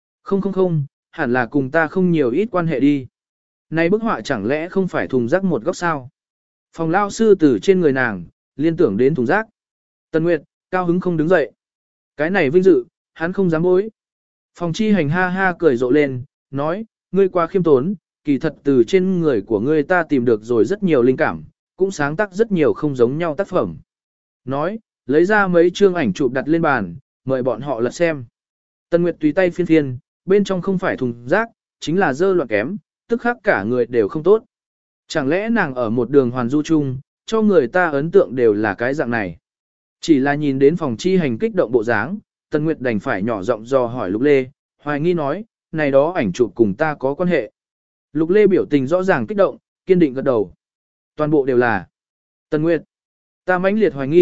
Không, hẳn là cùng ta không nhiều ít quan hệ đi. Này bức họa chẳng lẽ không phải thùng rác một góc sao? Phòng lao sư từ trên người nàng, liên tưởng đến thùng rác. Tần Nguyệt, cao hứng không đứng dậy. Cái này vinh dự, hắn không dám bối. Phòng chi hành ha ha cười rộ lên, nói, ngươi quá khiêm tốn, kỳ thật từ trên người của ngươi ta tìm được rồi rất nhiều linh cảm, cũng sáng tác rất nhiều không giống nhau tác phẩm. Nói, lấy ra mấy chương ảnh chụp đặt lên bàn, mời bọn họ lật xem. Tần Nguyệt tùy tay phiên phiên, bên trong không phải thùng rác, chính là dơ loạn kém, tức khắc cả người đều không tốt. Chẳng lẽ nàng ở một đường hoàn du chung, cho người ta ấn tượng đều là cái dạng này. Chỉ là nhìn đến phòng chi hành kích động bộ dáng, Tần Nguyệt đành phải nhỏ giọng dò hỏi Lục Lê, hoài nghi nói, này đó ảnh chụp cùng ta có quan hệ. Lục Lê biểu tình rõ ràng kích động, kiên định gật đầu. Toàn bộ đều là Tần Nguyệt. Ta mãnh liệt hoài nghi,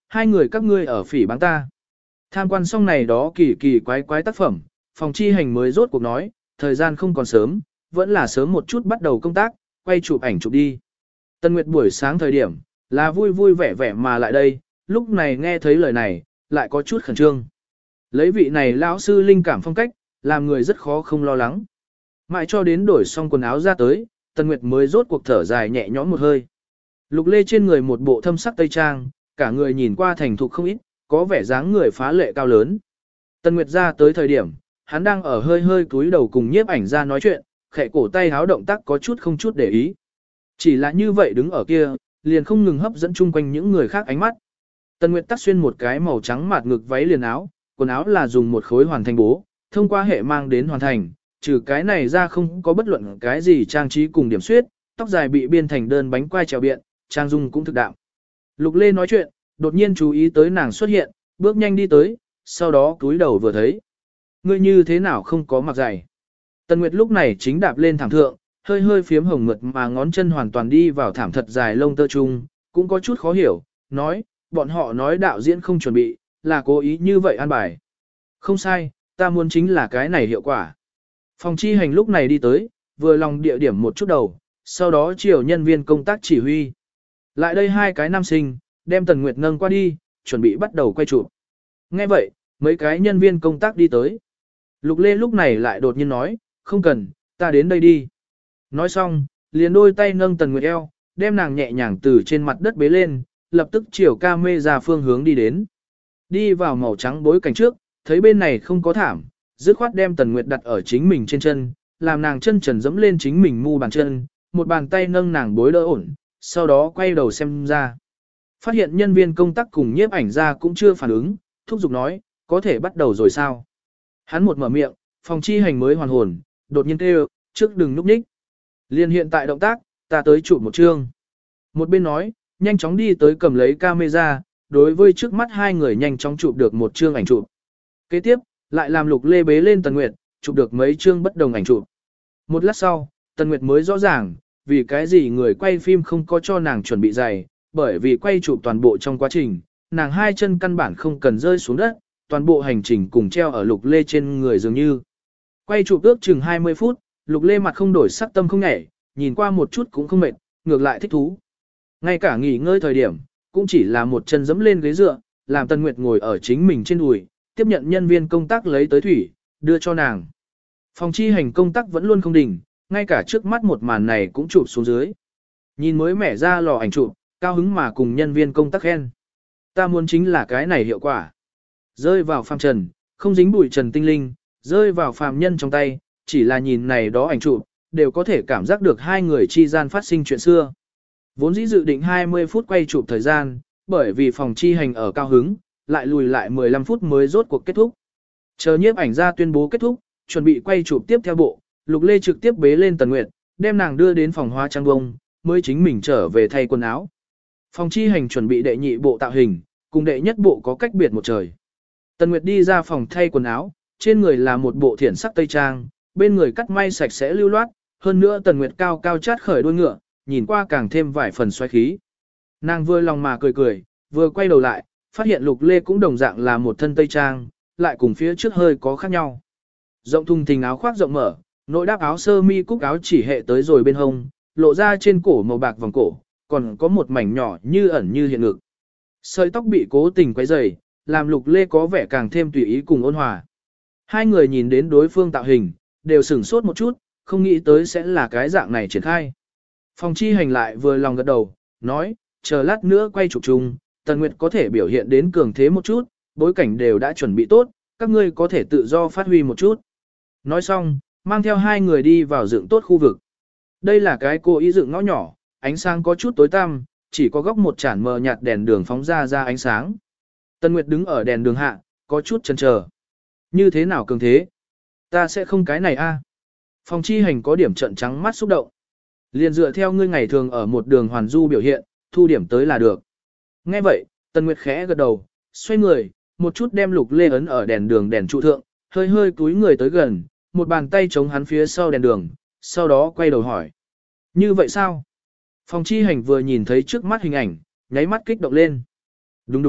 hai người các ngươi ở phỉ báng ta. Tham quan xong này đó kỳ kỳ quái quái tác phẩm, phòng chi hành mới rốt cuộc nói, thời gian không còn sớm, vẫn là sớm một chút bắt đầu công tác, quay chụp ảnh chụp đi. Tân Nguyệt buổi sáng thời điểm, là vui vui vẻ vẻ mà lại đây, lúc này nghe thấy lời này, lại có chút khẩn trương. Lấy vị này lão sư linh cảm phong cách, làm người rất khó không lo lắng. Mãi cho đến đổi xong quần áo ra tới, Tân Nguyệt mới rốt cuộc thở dài nhẹ nhõm một hơi. Lục Lê trên người một bộ thâm sắc tây trang, cả người nhìn qua thành thục không ít, có vẻ dáng người phá lệ cao lớn. Tân Nguyệt ra tới thời điểm, hắn đang ở hơi hơi cúi đầu cùng nhiếp ảnh ra nói chuyện, khẽ cổ tay háo động tác có chút không chút để ý. Chỉ là như vậy đứng ở kia, liền không ngừng hấp dẫn chung quanh những người khác ánh mắt. Tân Nguyệt tắt xuyên một cái màu trắng mạt ngực váy liền áo, quần áo là dùng một khối hoàn thành bố, thông qua hệ mang đến hoàn thành, trừ cái này ra không có bất luận cái gì trang trí cùng điểm xuyết, tóc dài bị biên thành đơn bánh quai trèo biện, trang dung cũng thực đạo. Lục Lê nói chuyện, đột nhiên chú ý tới nàng xuất hiện, bước nhanh đi tới, sau đó cúi đầu vừa thấy. Ngươi như thế nào không có mặc giày? Tân Nguyệt lúc này chính đạp lên thảm thượng, hơi hơi phiếm hồng mượt mà ngón chân hoàn toàn đi vào thảm thật dài lông tơ chung, cũng có chút khó hiểu, nói, bọn họ nói đạo diễn không chuẩn bị, là cố ý như vậy an bài. Không sai, ta muốn chính là cái này hiệu quả. Phòng chi hành lúc này đi tới, vừa lòng địa điểm một chút đầu, sau đó chiều nhân viên công tác chỉ huy. Lại đây hai cái nam sinh, đem Tần Nguyệt nâng qua đi, chuẩn bị bắt đầu quay chụp. Nghe vậy, mấy cái nhân viên công tác đi tới. Lục Lê lúc này lại đột nhiên nói, không cần, ta đến đây đi. Nói xong, liền đôi tay nâng Tần Nguyệt eo, đem nàng nhẹ nhàng từ trên mặt đất bế lên, lập tức chiều ca mê ra phương hướng đi đến. Đi vào màu trắng bối cảnh trước, thấy bên này không có thảm, dứt khoát đem Tần Nguyệt đặt ở chính mình trên chân, làm nàng chân trần dẫm lên chính mình mu bàn chân, một bàn tay nâng nàng bối đỡ ổn, sau đó quay đầu xem ra. Phát hiện nhân viên công tác cùng nhiếp ảnh ra cũng chưa phản ứng, thúc giục nói, có thể bắt đầu rồi sao? Hắn một mở miệng, phòng chi hành mới hoàn hồn, đột nhiên kêu, trước đừng núp ních. Liên hiện tại động tác, ta tới chụp một chương. Một bên nói, nhanh chóng đi tới cầm lấy camera, đối với trước mắt hai người nhanh chóng chụp được một chương ảnh chụp. Kế tiếp, lại làm Lục Lê bế lên Tần Nguyệt, chụp được mấy chương bất đồng ảnh chụp. Một lát sau, Tần Nguyệt mới rõ ràng, vì cái gì người quay phim không có cho nàng chuẩn bị giày, bởi vì quay chụp toàn bộ trong quá trình, nàng hai chân căn bản không cần rơi xuống đất, toàn bộ hành trình cùng treo ở Lục Lê trên người dường như. Quay chụp ước chừng 20 phút, Lục Lê mặt không đổi sắc tâm không nhảy, nhìn qua một chút cũng không mệt, ngược lại thích thú. Ngay cả nghỉ ngơi thời điểm, cũng chỉ là một chân dẫm lên ghế dựa, làm Tần Nguyệt ngồi ở chính mình trên đùi, tiếp nhận nhân viên công tác lấy tới thủy, đưa cho nàng. Phòng chi hành công tác vẫn luôn không đình, ngay cả trước mắt một màn này cũng chụp xuống dưới. Nhìn mới mẻ ra lò ảnh chụp, cao hứng mà cùng nhân viên công tác khen. Ta muốn chính là cái này hiệu quả. Rơi vào phàm trần, không dính bụi trần tinh linh, rơi vào phàm nhân trong tay, chỉ là nhìn này đó ảnh chụp, đều có thể cảm giác được hai người chi gian phát sinh chuyện xưa. Vốn dĩ dự định 20 phút quay chụp thời gian, bởi vì phòng chi hành ở cao hứng, lại lùi lại 15 phút mới rốt cuộc kết thúc. Chờ nhiếp ảnh ra tuyên bố kết thúc, chuẩn bị quay chụp tiếp theo bộ, Lục Lê trực tiếp bế lên Tần Nguyệt, đem nàng đưa đến phòng hóa trang bông, mới chính mình trở về thay quần áo. Phòng chi hành chuẩn bị đệ nhị bộ tạo hình, cùng đệ nhất bộ có cách biệt một trời. Tần Nguyệt đi ra phòng thay quần áo, trên người là một bộ thiển sắc tây trang, bên người cắt may sạch sẽ lưu loát, hơn nữa Tần Nguyệt cao cao chát khởi đuôi ngựa, nhìn qua càng thêm vài phần xoáy khí. Nàng vừa lòng mà cười cười, vừa quay đầu lại, phát hiện Lục Lê cũng đồng dạng là một thân tây trang, lại cùng phía trước hơi có khác nhau. Rộng thùng thình áo khoác rộng mở, nội đáp áo sơ mi cúc áo chỉ hệ tới rồi bên hông, lộ ra trên cổ màu bạc vòng cổ, còn có một mảnh nhỏ như ẩn như hiện ngực. Sợi tóc bị cố tình quấy rầy, làm Lục Lê có vẻ càng thêm tùy ý cùng ôn hòa. Hai người nhìn đến đối phương tạo hình, đều sửng sốt một chút, không nghĩ tới sẽ là cái dạng này triển khai. Phòng chi hành lại vừa lòng gật đầu, nói, chờ lát nữa quay chụp chung, Tần Nguyệt có thể biểu hiện đến cường thế một chút, bối cảnh đều đã chuẩn bị tốt, các ngươi có thể tự do phát huy một chút. Nói xong, mang theo hai người đi vào dựng tốt khu vực. Đây là cái cô ý dựng ngõ nhỏ, ánh sáng có chút tối tăm, chỉ có góc một chản mờ nhạt đèn đường phóng ra ánh sáng. Tần Nguyệt đứng ở đèn đường hạ, có chút chần chờ. Như thế nào cường thế? Ta sẽ không cái này a. Phòng chi hành có điểm trận trắng mắt xúc động. Liền dựa theo ngươi ngày thường ở một đường hoàn du biểu hiện, thu điểm tới là được. Nghe vậy, Tần Nguyệt khẽ gật đầu, xoay người, một chút đem Lục Lê ấn ở đèn đường đèn trụ thượng, hơi hơi cúi người tới gần, một bàn tay chống hắn phía sau đèn đường, sau đó quay đầu hỏi. Như vậy sao? Phòng chi hành vừa nhìn thấy trước mắt hình ảnh, nháy mắt kích động lên. Đúng đúng,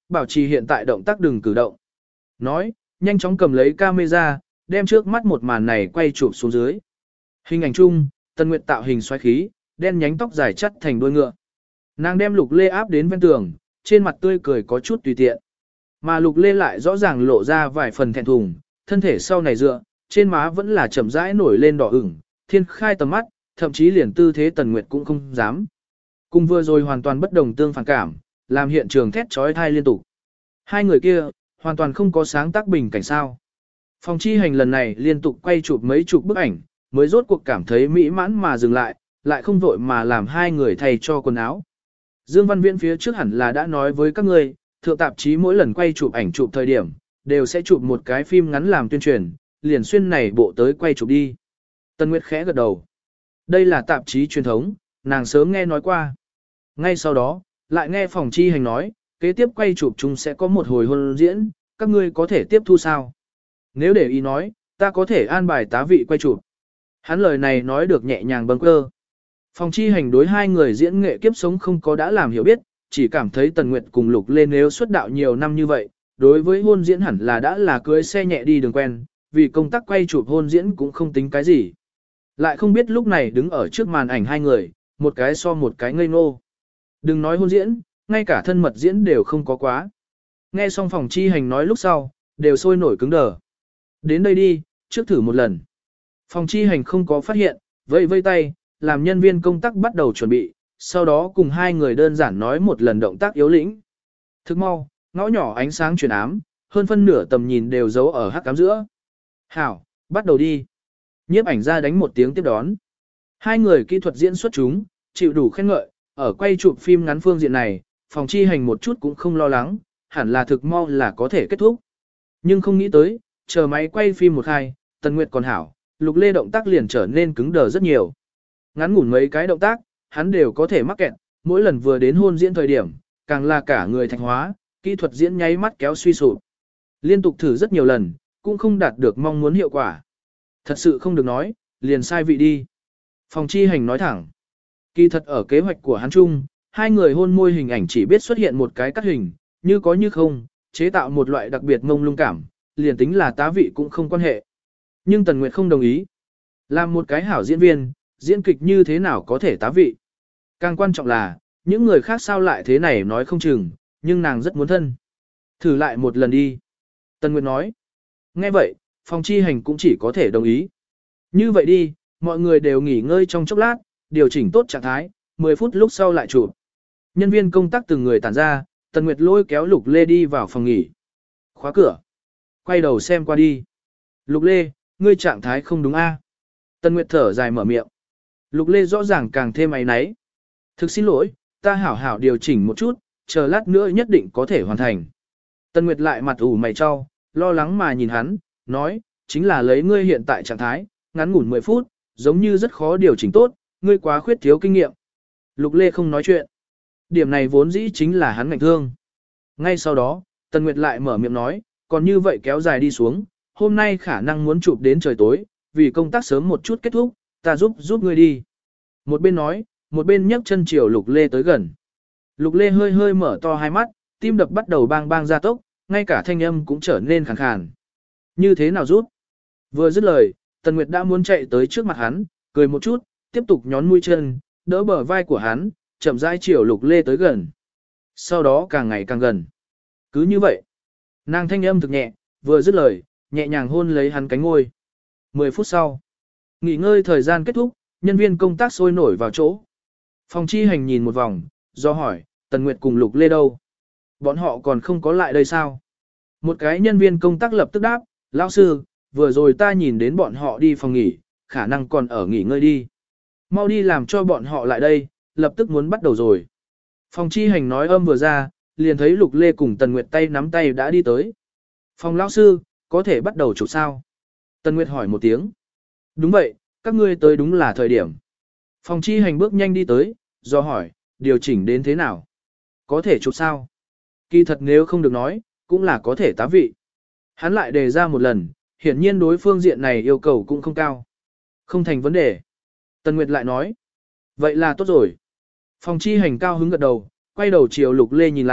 bảo trì hiện tại động tác đừng cử động. Nói, nhanh chóng cầm lấy camera, đem trước mắt một màn này quay chụp xuống dưới. Hình ảnh chung, Tần Nguyệt tạo hình xoáy khí, đen nhánh tóc dài chắt thành đuôi ngựa. Nàng đem Lục Lê áp đến ven tường, trên mặt tươi cười có chút tùy tiện. Mà Lục Lê lại rõ ràng lộ ra vài phần thẹn thùng, thân thể sau này dựa, trên má vẫn là chậm rãi nổi lên đỏ ửng, thiên khai tầm mắt, thậm chí liền tư thế Tần Nguyệt cũng không dám. Cùng vừa rồi hoàn toàn bất đồng tương phản cảm, làm hiện trường thét trói thai liên tục. Hai người kia, hoàn toàn không có sáng tác bình cảnh sao. Phòng chi hành lần này liên tục quay chụp mấy chục bức ảnh, mới rốt cuộc cảm thấy mỹ mãn mà dừng lại không vội mà làm hai người thay cho quần áo. Dương Văn Viễn phía trước hẳn là đã nói với các người, thượng tạp chí mỗi lần quay chụp ảnh chụp thời điểm, đều sẽ chụp một cái phim ngắn làm tuyên truyền, liền xuyên này bộ tới quay chụp đi. Tân Nguyệt khẽ gật đầu. Đây là tạp chí truyền thống, nàng sớm nghe nói qua. Ngay sau đó, lại nghe phòng chi hành nói, kế tiếp quay chụp chúng sẽ có một hồi hôn diễn, các ngươi có thể tiếp thu sao? Nếu để ý nói, ta có thể an bài tá vị quay chụp. Hắn lời này nói được nhẹ nhàng bâng quơ. Phòng chi hành đối hai người diễn nghệ kiếp sống không có đã làm hiểu biết, chỉ cảm thấy Tần Nguyệt cùng Lục Lê nếu xuất đạo nhiều năm như vậy, đối với hôn diễn hẳn là đã là cưới xe nhẹ đi đường quen, vì công tác quay chụp hôn diễn cũng không tính cái gì. Lại không biết lúc này đứng ở trước màn ảnh hai người, một cái so một cái ngây ngô. Đừng nói hôn diễn, ngay cả thân mật diễn đều không có quá. Nghe xong phòng chi hành nói lúc sau, đều sôi nổi cứng đờ. Đến đây đi, trước thử một lần. Phòng chi hành không có phát hiện, vây vây tay, làm nhân viên công tác bắt đầu chuẩn bị, sau đó cùng hai người đơn giản nói một lần động tác yếu lĩnh. Thức mau, ngõ nhỏ ánh sáng chuyển ám, hơn phân nửa tầm nhìn đều giấu ở hắc ám giữa. Hảo, bắt đầu đi. Nhiếp ảnh ra đánh một tiếng tiếp đón. Hai người kỹ thuật diễn xuất chúng, chịu đủ khen ngợi, ở quay chụp phim ngắn phương diện này, phòng chi hành một chút cũng không lo lắng, hẳn là thực mau là có thể kết thúc. Nhưng không nghĩ tới, chờ máy quay phim một hai, Tần Nguyệt còn hảo, Lục Lê động tác liền trở nên cứng đờ rất nhiều. Ngắn ngủn mấy cái động tác, hắn đều có thể mắc kẹt, mỗi lần vừa đến hôn diễn thời điểm, càng là cả người thạch hóa, kỹ thuật diễn nháy mắt kéo suy sụp. Liên tục thử rất nhiều lần, cũng không đạt được mong muốn hiệu quả. Thật sự không được nói, liền sai vị đi. Phòng chi hành nói thẳng. Kỳ thật ở kế hoạch của hắn chung, hai người hôn môi hình ảnh chỉ biết xuất hiện một cái cắt hình, như có như không, chế tạo một loại đặc biệt mông lung cảm, liền tính là tá vị cũng không quan hệ. Nhưng Tần Nguyệt không đồng ý. Làm một cái hảo diễn viên, diễn kịch như thế nào có thể tá vị. Càng quan trọng là, những người khác sao lại thế này nói không chừng, nhưng nàng rất muốn thân. Thử lại một lần đi. Tần Nguyệt nói. Nghe vậy, phòng chi hành cũng chỉ có thể đồng ý. Như vậy đi, mọi người đều nghỉ ngơi trong chốc lát, điều chỉnh tốt trạng thái, 10 phút lúc sau lại chụp. Nhân viên công tác từng người tản ra, Tần Nguyệt lôi kéo Lục Lê đi vào phòng nghỉ. Khóa cửa. Quay đầu xem qua đi. Lục Lê, ngươi trạng thái không đúng a? Tần Nguyệt thở dài mở miệng. Lục Lê rõ ràng càng thêm áy náy. Thực xin lỗi, ta hảo hảo điều chỉnh một chút, chờ lát nữa nhất định có thể hoàn thành. Tần Nguyệt lại mặt ủ mày cho, lo lắng mà nhìn hắn, nói, chính là lấy ngươi hiện tại trạng thái, ngắn ngủn 10 phút, giống như rất khó điều chỉnh tốt, ngươi quá khuyết thiếu kinh nghiệm. Lục Lê không nói chuyện. Điểm này vốn dĩ chính là hắn ngạnh thương. Ngay sau đó, Tần Nguyệt lại mở miệng nói, còn như vậy kéo dài đi xuống, hôm nay khả năng muốn chụp đến trời tối, vì công tác sớm một chút kết thúc, ta giúp ngươi đi. Một bên nói, một bên nhấc chân chiều Lục Lê tới gần. Lục Lê hơi hơi mở to hai mắt, tim đập bắt đầu bang bang gia tốc, ngay cả thanh âm cũng trở nên khàn khàn. Như thế nào rút? Vừa dứt lời, Tần Nguyệt đã muốn chạy tới trước mặt hắn, cười một chút, tiếp tục nhón mũi chân, đỡ bờ vai của hắn, chậm rãi chiều Lục Lê tới gần. Sau đó càng ngày càng gần. Cứ như vậy, nàng thanh âm thực nhẹ, vừa dứt lời, nhẹ nhàng hôn lấy hắn cánh ngôi. 10 phút sau, nghỉ ngơi thời gian kết thúc, nhân viên công tác sôi nổi vào chỗ. Phòng chi hành nhìn một vòng, do hỏi, Tần Nguyệt cùng Lục Lê đâu? Bọn họ còn không có lại đây sao? Một cái nhân viên công tác lập tức đáp, lão sư, vừa rồi ta nhìn đến bọn họ đi phòng nghỉ, khả năng còn ở nghỉ ngơi đi. Mau đi làm cho bọn họ lại đây, lập tức muốn bắt đầu rồi. Phòng chi hành nói âm vừa ra, liền thấy Lục Lê cùng Tần Nguyệt tay nắm tay đã đi tới. Phòng lão sư, có thể bắt đầu chụp sao? Tần Nguyệt hỏi một tiếng. Đúng vậy, các ngươi tới đúng là thời điểm. Phòng chi hành bước nhanh đi tới, do hỏi, điều chỉnh đến thế nào? Có thể chụp sao? Kỳ thật nếu không được nói, cũng là có thể tá vị. Hắn lại đề ra một lần, hiển nhiên đối phương diện này yêu cầu cũng không cao. Không thành vấn đề. Tần Nguyệt lại nói. Vậy là tốt rồi. Phòng chi hành cao hứng gật đầu, quay đầu chiều Lục Lê nhìn lại,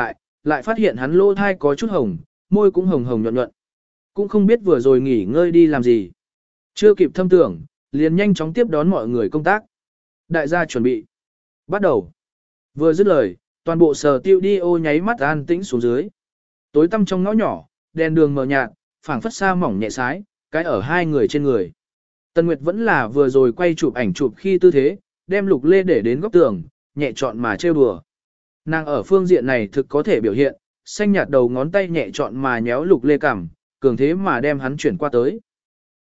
lại phát hiện hắn lỗ thai có chút hồng, môi cũng hồng hồng nhuận nhuận. Cũng không biết vừa rồi nghỉ ngơi đi làm gì. Chưa kịp thâm tưởng, liền nhanh chóng tiếp đón mọi người công tác. Đại gia chuẩn bị. Bắt đầu. Vừa dứt lời, toàn bộ sở tiêu đi ô nháy mắt an tĩnh xuống dưới. Tối tăm trong ngõ nhỏ, đèn đường mờ nhạt, phảng phất xa mỏng nhẹ sái, cái ở hai người trên người. Tân Nguyệt vẫn là vừa rồi quay chụp ảnh chụp khi tư thế, đem Lục Lê để đến góc tường, nhẹ chọn mà trêu đùa. Nàng ở phương diện này thực có thể biểu hiện, xanh nhạt đầu ngón tay nhẹ chọn mà nhéo Lục Lê cằm, cường thế mà đem hắn chuyển qua tới.